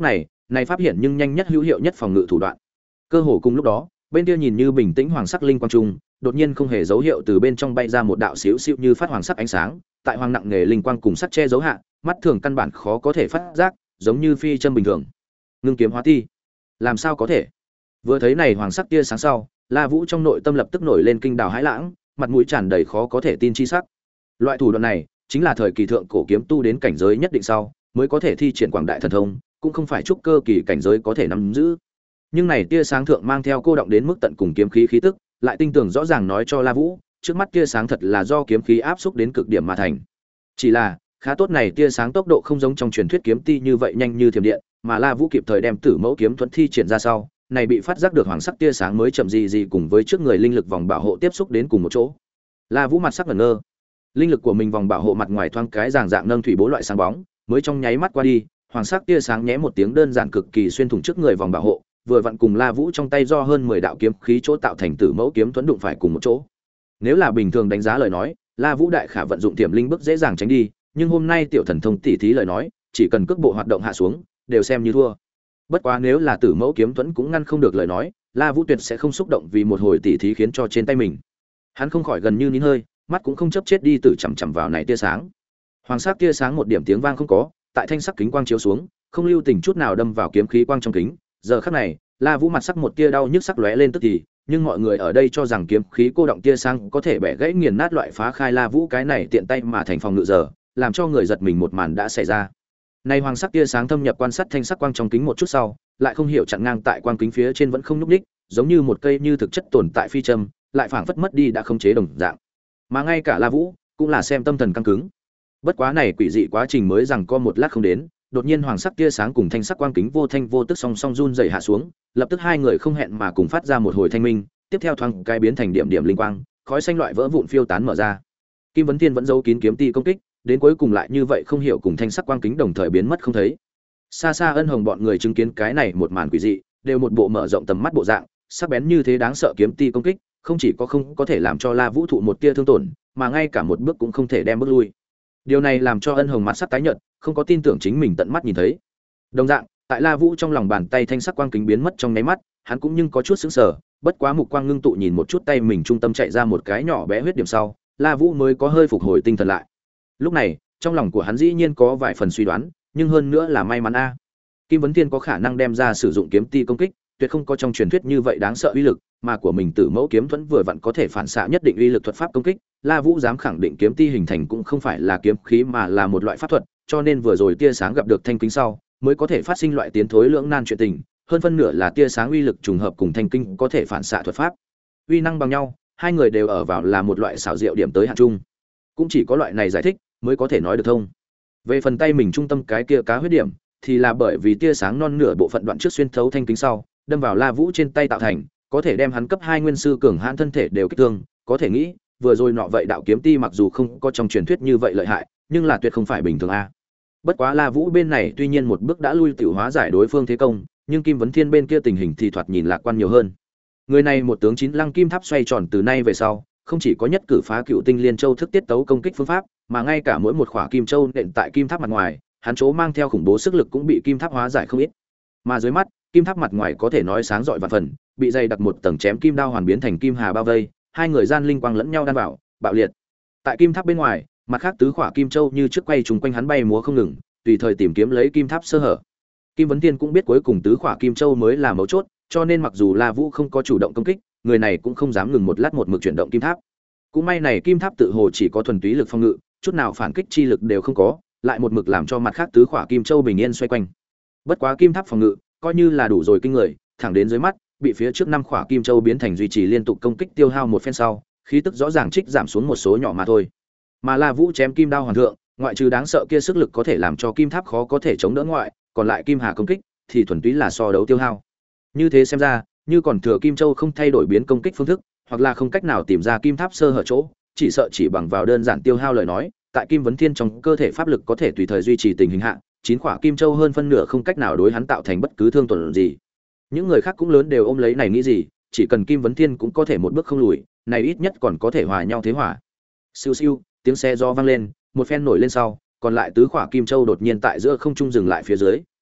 này pháp hiển nhưng nhanh nhất hữu hiệu nhất phòng ngự thủ đoạn. Cơ hồ cùng lúc đó, bên kia nhìn như bình tĩnh hoàng sắc linh quang trung, đột nhiên không hề dấu hiệu từ bên trong bay ra một đạo xíu xíu như phát hoàng sắc ánh sáng, tại hoàng nặng nghề linh quang cùng sắc che giấu hạ, mắt thường căn bản khó có thể phát giác, giống như phi châm bình thường. Ngưng kiếm hóa ti, làm sao có thể? Vừa thấy này hoàng sắc tia sáng sau, La Vũ trong nội tâm lập tức nổi lên kinh đào hãi lãng, mặt mũi tràn đầy khó có thể tin chi sắc. Loại thủ đoạn này, chính là thời kỳ thượng cổ kiếm tu đến cảnh giới nhất định sau, mới có thể thi triển quảng đại thần thông, cũng không phải trúc cơ kỳ cảnh giới có thể nắm giữ. Nhưng này tia sáng thượng mang theo cô động đến mức tận cùng kiếm khí khí tức, lại tinh tường rõ ràng nói cho La Vũ, trước mắt tia sáng thật là do kiếm khí áp xúc đến cực điểm mà thành. Chỉ là, khá tốt này tia sáng tốc độ không giống trong truyền thuyết kiếm ti như vậy nhanh như thiểm điện, mà La Vũ kịp thời đem Tử Mẫu kiếm thuẫn thi triển ra sau, này bị phát giác được hoàng sắc tia sáng mới chậm gì gì cùng với trước người linh lực vòng bảo hộ tiếp xúc đến cùng một chỗ. La Vũ mặt sắc ngẩn ngơ. Linh lực của mình vòng bảo hộ mặt ngoài thoáng cái ràng dạng nâng thủy bố loại sáng bóng, mới trong nháy mắt qua đi, hoàng sắc tia sáng nhé một tiếng đơn giản cực kỳ xuyên thủng trước người vòng bảo hộ, vừa vặn cùng La Vũ trong tay do hơn mười đạo kiếm khí chỗ tạo thành Tử Mẫu kiếm thuẫn đụng phải cùng một chỗ. Nếu là bình thường đánh giá lời nói, La Vũ đại khả vận dụng tiềm linh bước dễ dàng tránh đi, nhưng hôm nay tiểu thần thông tỉ thí lời nói, chỉ cần cước bộ hoạt động hạ xuống, đều xem như thua. Bất quá nếu là Tử Mẫu kiếm thuẫn cũng ngăn không được lời nói, La Vũ tuyệt sẽ không xúc động vì một hồi tỉ thí khiến cho trên tay mình. Hắn không khỏi gần như nín hơi, mắt cũng không chớp chết đi tử chằm chằm vào này tia sáng. Hoàng sắc tia sáng một điểm tiếng vang không có, tại thanh sắc kính quang chiếu xuống, không lưu tình chút nào đâm vào kiếm khí quang trong kính. Giờ khắc này, La Vũ mặt sắc một tia đau nhức sắc lóe lên tức thì, nhưng mọi người ở đây cho rằng kiếm khí cô động tia sáng có thể bẻ gãy nghiền nát loại phá khai La Vũ cái này tiện tay mà thành phòng ngự giờ, làm cho người giật mình một màn đã xảy ra. Này hoàng sắc tia sáng thâm nhập quan sát thanh sắc quang trong kính một chút sau, lại không hiểu chặn ngang tại quang kính phía trên vẫn không nhúc nhích, giống như một cây như thực chất tồn tại phi châm, lại phảng phất mất đi đã không chế đồng dạng. Mà ngay cả La Vũ cũng là xem tâm thần căng cứng. Bất quá này quỷ dị quá trình mới rằng có một lát không đến, đột nhiên hoàng sắc tia sáng cùng thanh sắc quang kính vô thanh vô tức song song run rẩy hạ xuống, lập tức hai người không hẹn mà cùng phát ra một hồi thanh minh, tiếp theo thoáng cái biến thành điểm điểm linh quang, khói xanh loại vỡ vụn phiêu tán mở ra. Kim Vấn Tiên vẫn giấu kín kiếm ti công kích, đến cuối cùng lại như vậy không hiểu cùng thanh sắc quang kính đồng thời biến mất không thấy. Xa xa Ân Hồng bọn người chứng kiến cái này một màn quỷ dị, đều một bộ mở rộng tầm mắt bộ dạng, sắc bén như thế đáng sợ kiếm ti công kích, không chỉ có không có thể làm cho La Vũ thụ một tia thương tổn, mà ngay cả một bước cũng không thể đem bước lui. Điều này làm cho Ân Hồng mặt sắc tái nhợt, không có tin tưởng chính mình tận mắt nhìn thấy. Đồng dạng, tại La Vũ trong lòng bàn tay thanh sắc quang kính biến mất trong nháy mắt, hắn cũng nhưng có chút sững sờ, bất quá mục quang ngưng tụ nhìn một chút tay mình trung tâm chạy ra một cái nhỏ bé huyết điểm sau, La Vũ mới có hơi phục hồi tinh thần lại. Lúc này, trong lòng của hắn dĩ nhiên có vài phần suy đoán, nhưng hơn nữa là may mắn a. Kim Vấn Thiên có khả năng đem ra sử dụng kiếm ti công kích, tuyệt không có trong truyền thuyết như vậy đáng sợ uy lực, mà của mình Tử Mẫu kiếm thuẫn vừa vặn có thể phản xạ nhất định uy lực thuật pháp công kích, La Vũ dám khẳng định kiếm ti hình thành cũng không phải là kiếm khí mà là một loại pháp thuật, cho nên vừa rồi tia sáng gặp được thanh kính sau, mới có thể phát sinh loại tiến thối lưỡng nan chuyện tình, hơn phân nửa là tia sáng uy lực trùng hợp cùng thanh kinh có thể phản xạ thuật pháp. Uy năng bằng nhau, hai người đều ở vào là một loại xảo diệu điểm tới hạn chung. Cũng chỉ có loại này giải thích mới có thể nói được thông. Về phần tay mình trung tâm cái kia cá huyết điểm, thì là bởi vì tia sáng non nửa bộ phận đoạn trước xuyên thấu thanh kính sau, đâm vào La Vũ trên tay tạo thành, có thể đem hắn cấp hai nguyên sư cường hãn thân thể đều kích thương, có thể nghĩ, vừa rồi nọ vậy đạo kiếm ti mặc dù không có trong truyền thuyết như vậy lợi hại, nhưng là tuyệt không phải bình thường a. Bất quá La Vũ bên này tuy nhiên một bước đã lui tiểu hóa giải đối phương thế công, nhưng Kim Vấn Thiên bên kia tình hình thì thoạt nhìn lạc quan nhiều hơn. Người này một tướng chín lăng kim tháp xoay tròn từ nay về sau, không chỉ có nhất cử phá cựu tinh liên châu thức tiết tấu công kích phương pháp, mà ngay cả mỗi một khỏa kim châu nện tại kim tháp mặt ngoài, hắn chỗ mang theo khủng bố sức lực cũng bị kim tháp hóa giải không ít. Mà dưới mắt, kim tháp mặt ngoài có thể nói sáng rọi vạn phần, bị dày đặt một tầng chém kim đao hoàn biến thành kim hà bao vây, hai người gian linh quang lẫn nhau đan vào, bạo liệt. Tại kim tháp bên ngoài, mặt khác tứ khỏa kim châu như trước quay trùng quanh hắn bay múa không ngừng, tùy thời tìm kiếm lấy kim tháp sơ hở. Kim Vấn Tiên cũng biết cuối cùng tứ khỏa kim châu mới là mấu chốt, cho nên mặc dù La Vũ không có chủ động công kích, người này cũng không dám ngừng một lát một mực chuyển động kim tháp. Cũng may này kim tháp tự hồ chỉ có thuần túy lực phòng ngự, chút nào phản kích chi lực đều không có, lại một mực làm cho mặt khác tứ khỏa kim châu bình yên xoay quanh. Bất quá kim tháp phòng ngự coi như là đủ rồi kinh người, thẳng đến dưới mắt, bị phía trước năm khỏa kim châu biến thành duy trì liên tục công kích tiêu hao một phen sau, khí tức rõ ràng trích giảm xuống một số nhỏ mà thôi. Mà La Vũ chém kim đao hoàn thượng, ngoại trừ đáng sợ kia sức lực có thể làm cho kim tháp khó có thể chống đỡ ngoại, còn lại kim hà công kích thì thuần túy là so đấu tiêu hao. Như thế xem ra, như còn thừa kim châu không thay đổi biến công kích phương thức, hoặc là không cách nào tìm ra kim tháp sơ hở chỗ, chỉ sợ chỉ bằng vào đơn giản tiêu hao lời nói, tại Kim Vấn Thiên trong cơ thể pháp lực có thể tùy thời duy trì tình hình hạ, chín khỏa kim châu hơn phân nửa không cách nào đối hắn tạo thành bất cứ thương tổn gì. Những người khác cũng lớn đều ôm lấy này nghĩ gì, chỉ cần Kim Vấn Thiên cũng có thể một bước không lùi, này ít nhất còn có thể hòa nhau thế hòa. Siêu siêu, tiếng xe do vang lên, một phen nổi lên sau, còn lại tứ khỏa kim châu đột nhiên tại giữa không trung dừng lại phía dưới,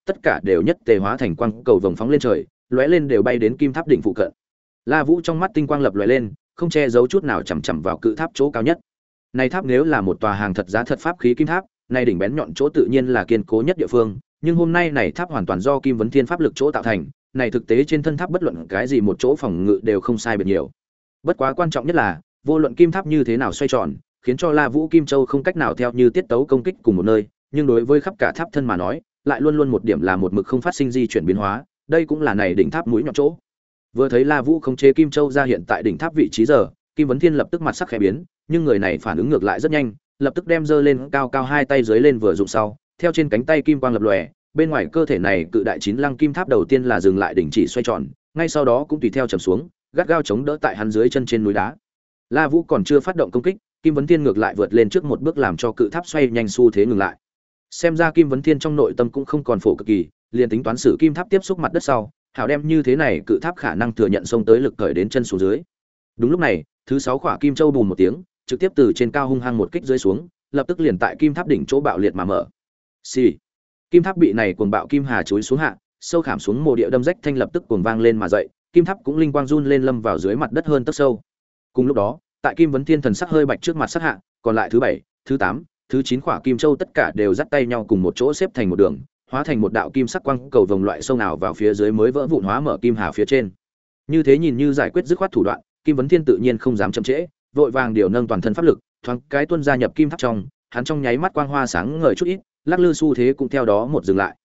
tất cả đều nhất tề hóa thành quang cầu vồng phóng lên trời, lóe lên đều bay đến kim tháp đỉnh phụ cận. La Vũ trong mắt tinh quang lập lóe lên, không che giấu chút nào chằm chằm vào cự tháp chỗ cao nhất. Này tháp nếu là một tòa hàng thật giá thật pháp khí kim tháp, này đỉnh bén nhọn chỗ tự nhiên là kiên cố nhất địa phương, nhưng hôm nay này tháp hoàn toàn do Kim Vấn Thiên pháp lực chỗ tạo thành, này thực tế trên thân tháp bất luận cái gì một chỗ phòng ngự đều không sai biệt nhiều. Bất quá quan trọng nhất là, vô luận kim tháp như thế nào xoay tròn, khiến cho La Vũ Kim Châu không cách nào theo như tiết tấu công kích cùng một nơi, nhưng đối với khắp cả tháp thân mà nói, lại luôn luôn một điểm là một mực không phát sinh di chuyển biến hóa, đây cũng là này đỉnh tháp mũi nhọn chỗ. Vừa thấy La Vũ khống chế Kim Châu ra hiện tại đỉnh tháp vị trí giờ, Kim Vấn Thiên lập tức mặt sắc khẽ biến, nhưng người này phản ứng ngược lại rất nhanh, lập tức đem giơ lên cao cao hai tay dưới lên vừa dụng sau, theo trên cánh tay kim quang lập lòe, bên ngoài cơ thể này cự đại chín lăng kim tháp đầu tiên là dừng lại đỉnh chỉ xoay tròn, ngay sau đó cũng tùy theo chầm xuống, gắt gao chống đỡ tại hắn dưới chân trên núi đá. La Vũ còn chưa phát động công kích, Kim Vấn Thiên ngược lại vượt lên trước một bước làm cho cự tháp xoay nhanh xu thế ngừng lại. Xem ra Kim Vấn Thiên trong nội tâm cũng không còn phổ cực kỳ, liền tính toán sử kim tháp tiếp xúc mặt đất sau, hảo đem như thế này cự tháp khả năng thừa nhận xông tới lực cởi đến chân xuống dưới. Đúng lúc này, thứ sáu quả kim châu bùm một tiếng, trực tiếp từ trên cao hung hăng một kích rơi xuống, lập tức liền tại kim tháp đỉnh chỗ bạo liệt mà mở. Xì. Kim tháp bị này cuồng bạo kim hà chuối xuống hạ, sâu khảm xuống mồ địa đâm rách thanh lập tức cuồng vang lên mà dậy, kim tháp cũng linh quang run lên lâm vào dưới mặt đất hơn tấc sâu. Cùng lúc đó, tại Kim Vấn Thiên thần sắc hơi bạch trước mặt sát hạ, còn lại thứ bảy, thứ tám, thứ chín quả kim châu tất cả đều dắt tay nhau cùng một chỗ xếp thành một đường, hóa thành một đạo kim sắc quang cầu vồng loại sâu nào vào phía dưới mới vỡ vụn hóa mở kim hà phía trên. Như thế nhìn như giải quyết dứt khoát thủ đoạn, Kim Vấn Thiên tự nhiên không dám chậm trễ, vội vàng điều nâng toàn thân pháp lực, thoáng cái tuôn gia nhập kim tháp trong, hắn trong nháy mắt quang hoa sáng ngời chút ít, lắc lư xu thế cũng theo đó một dừng lại.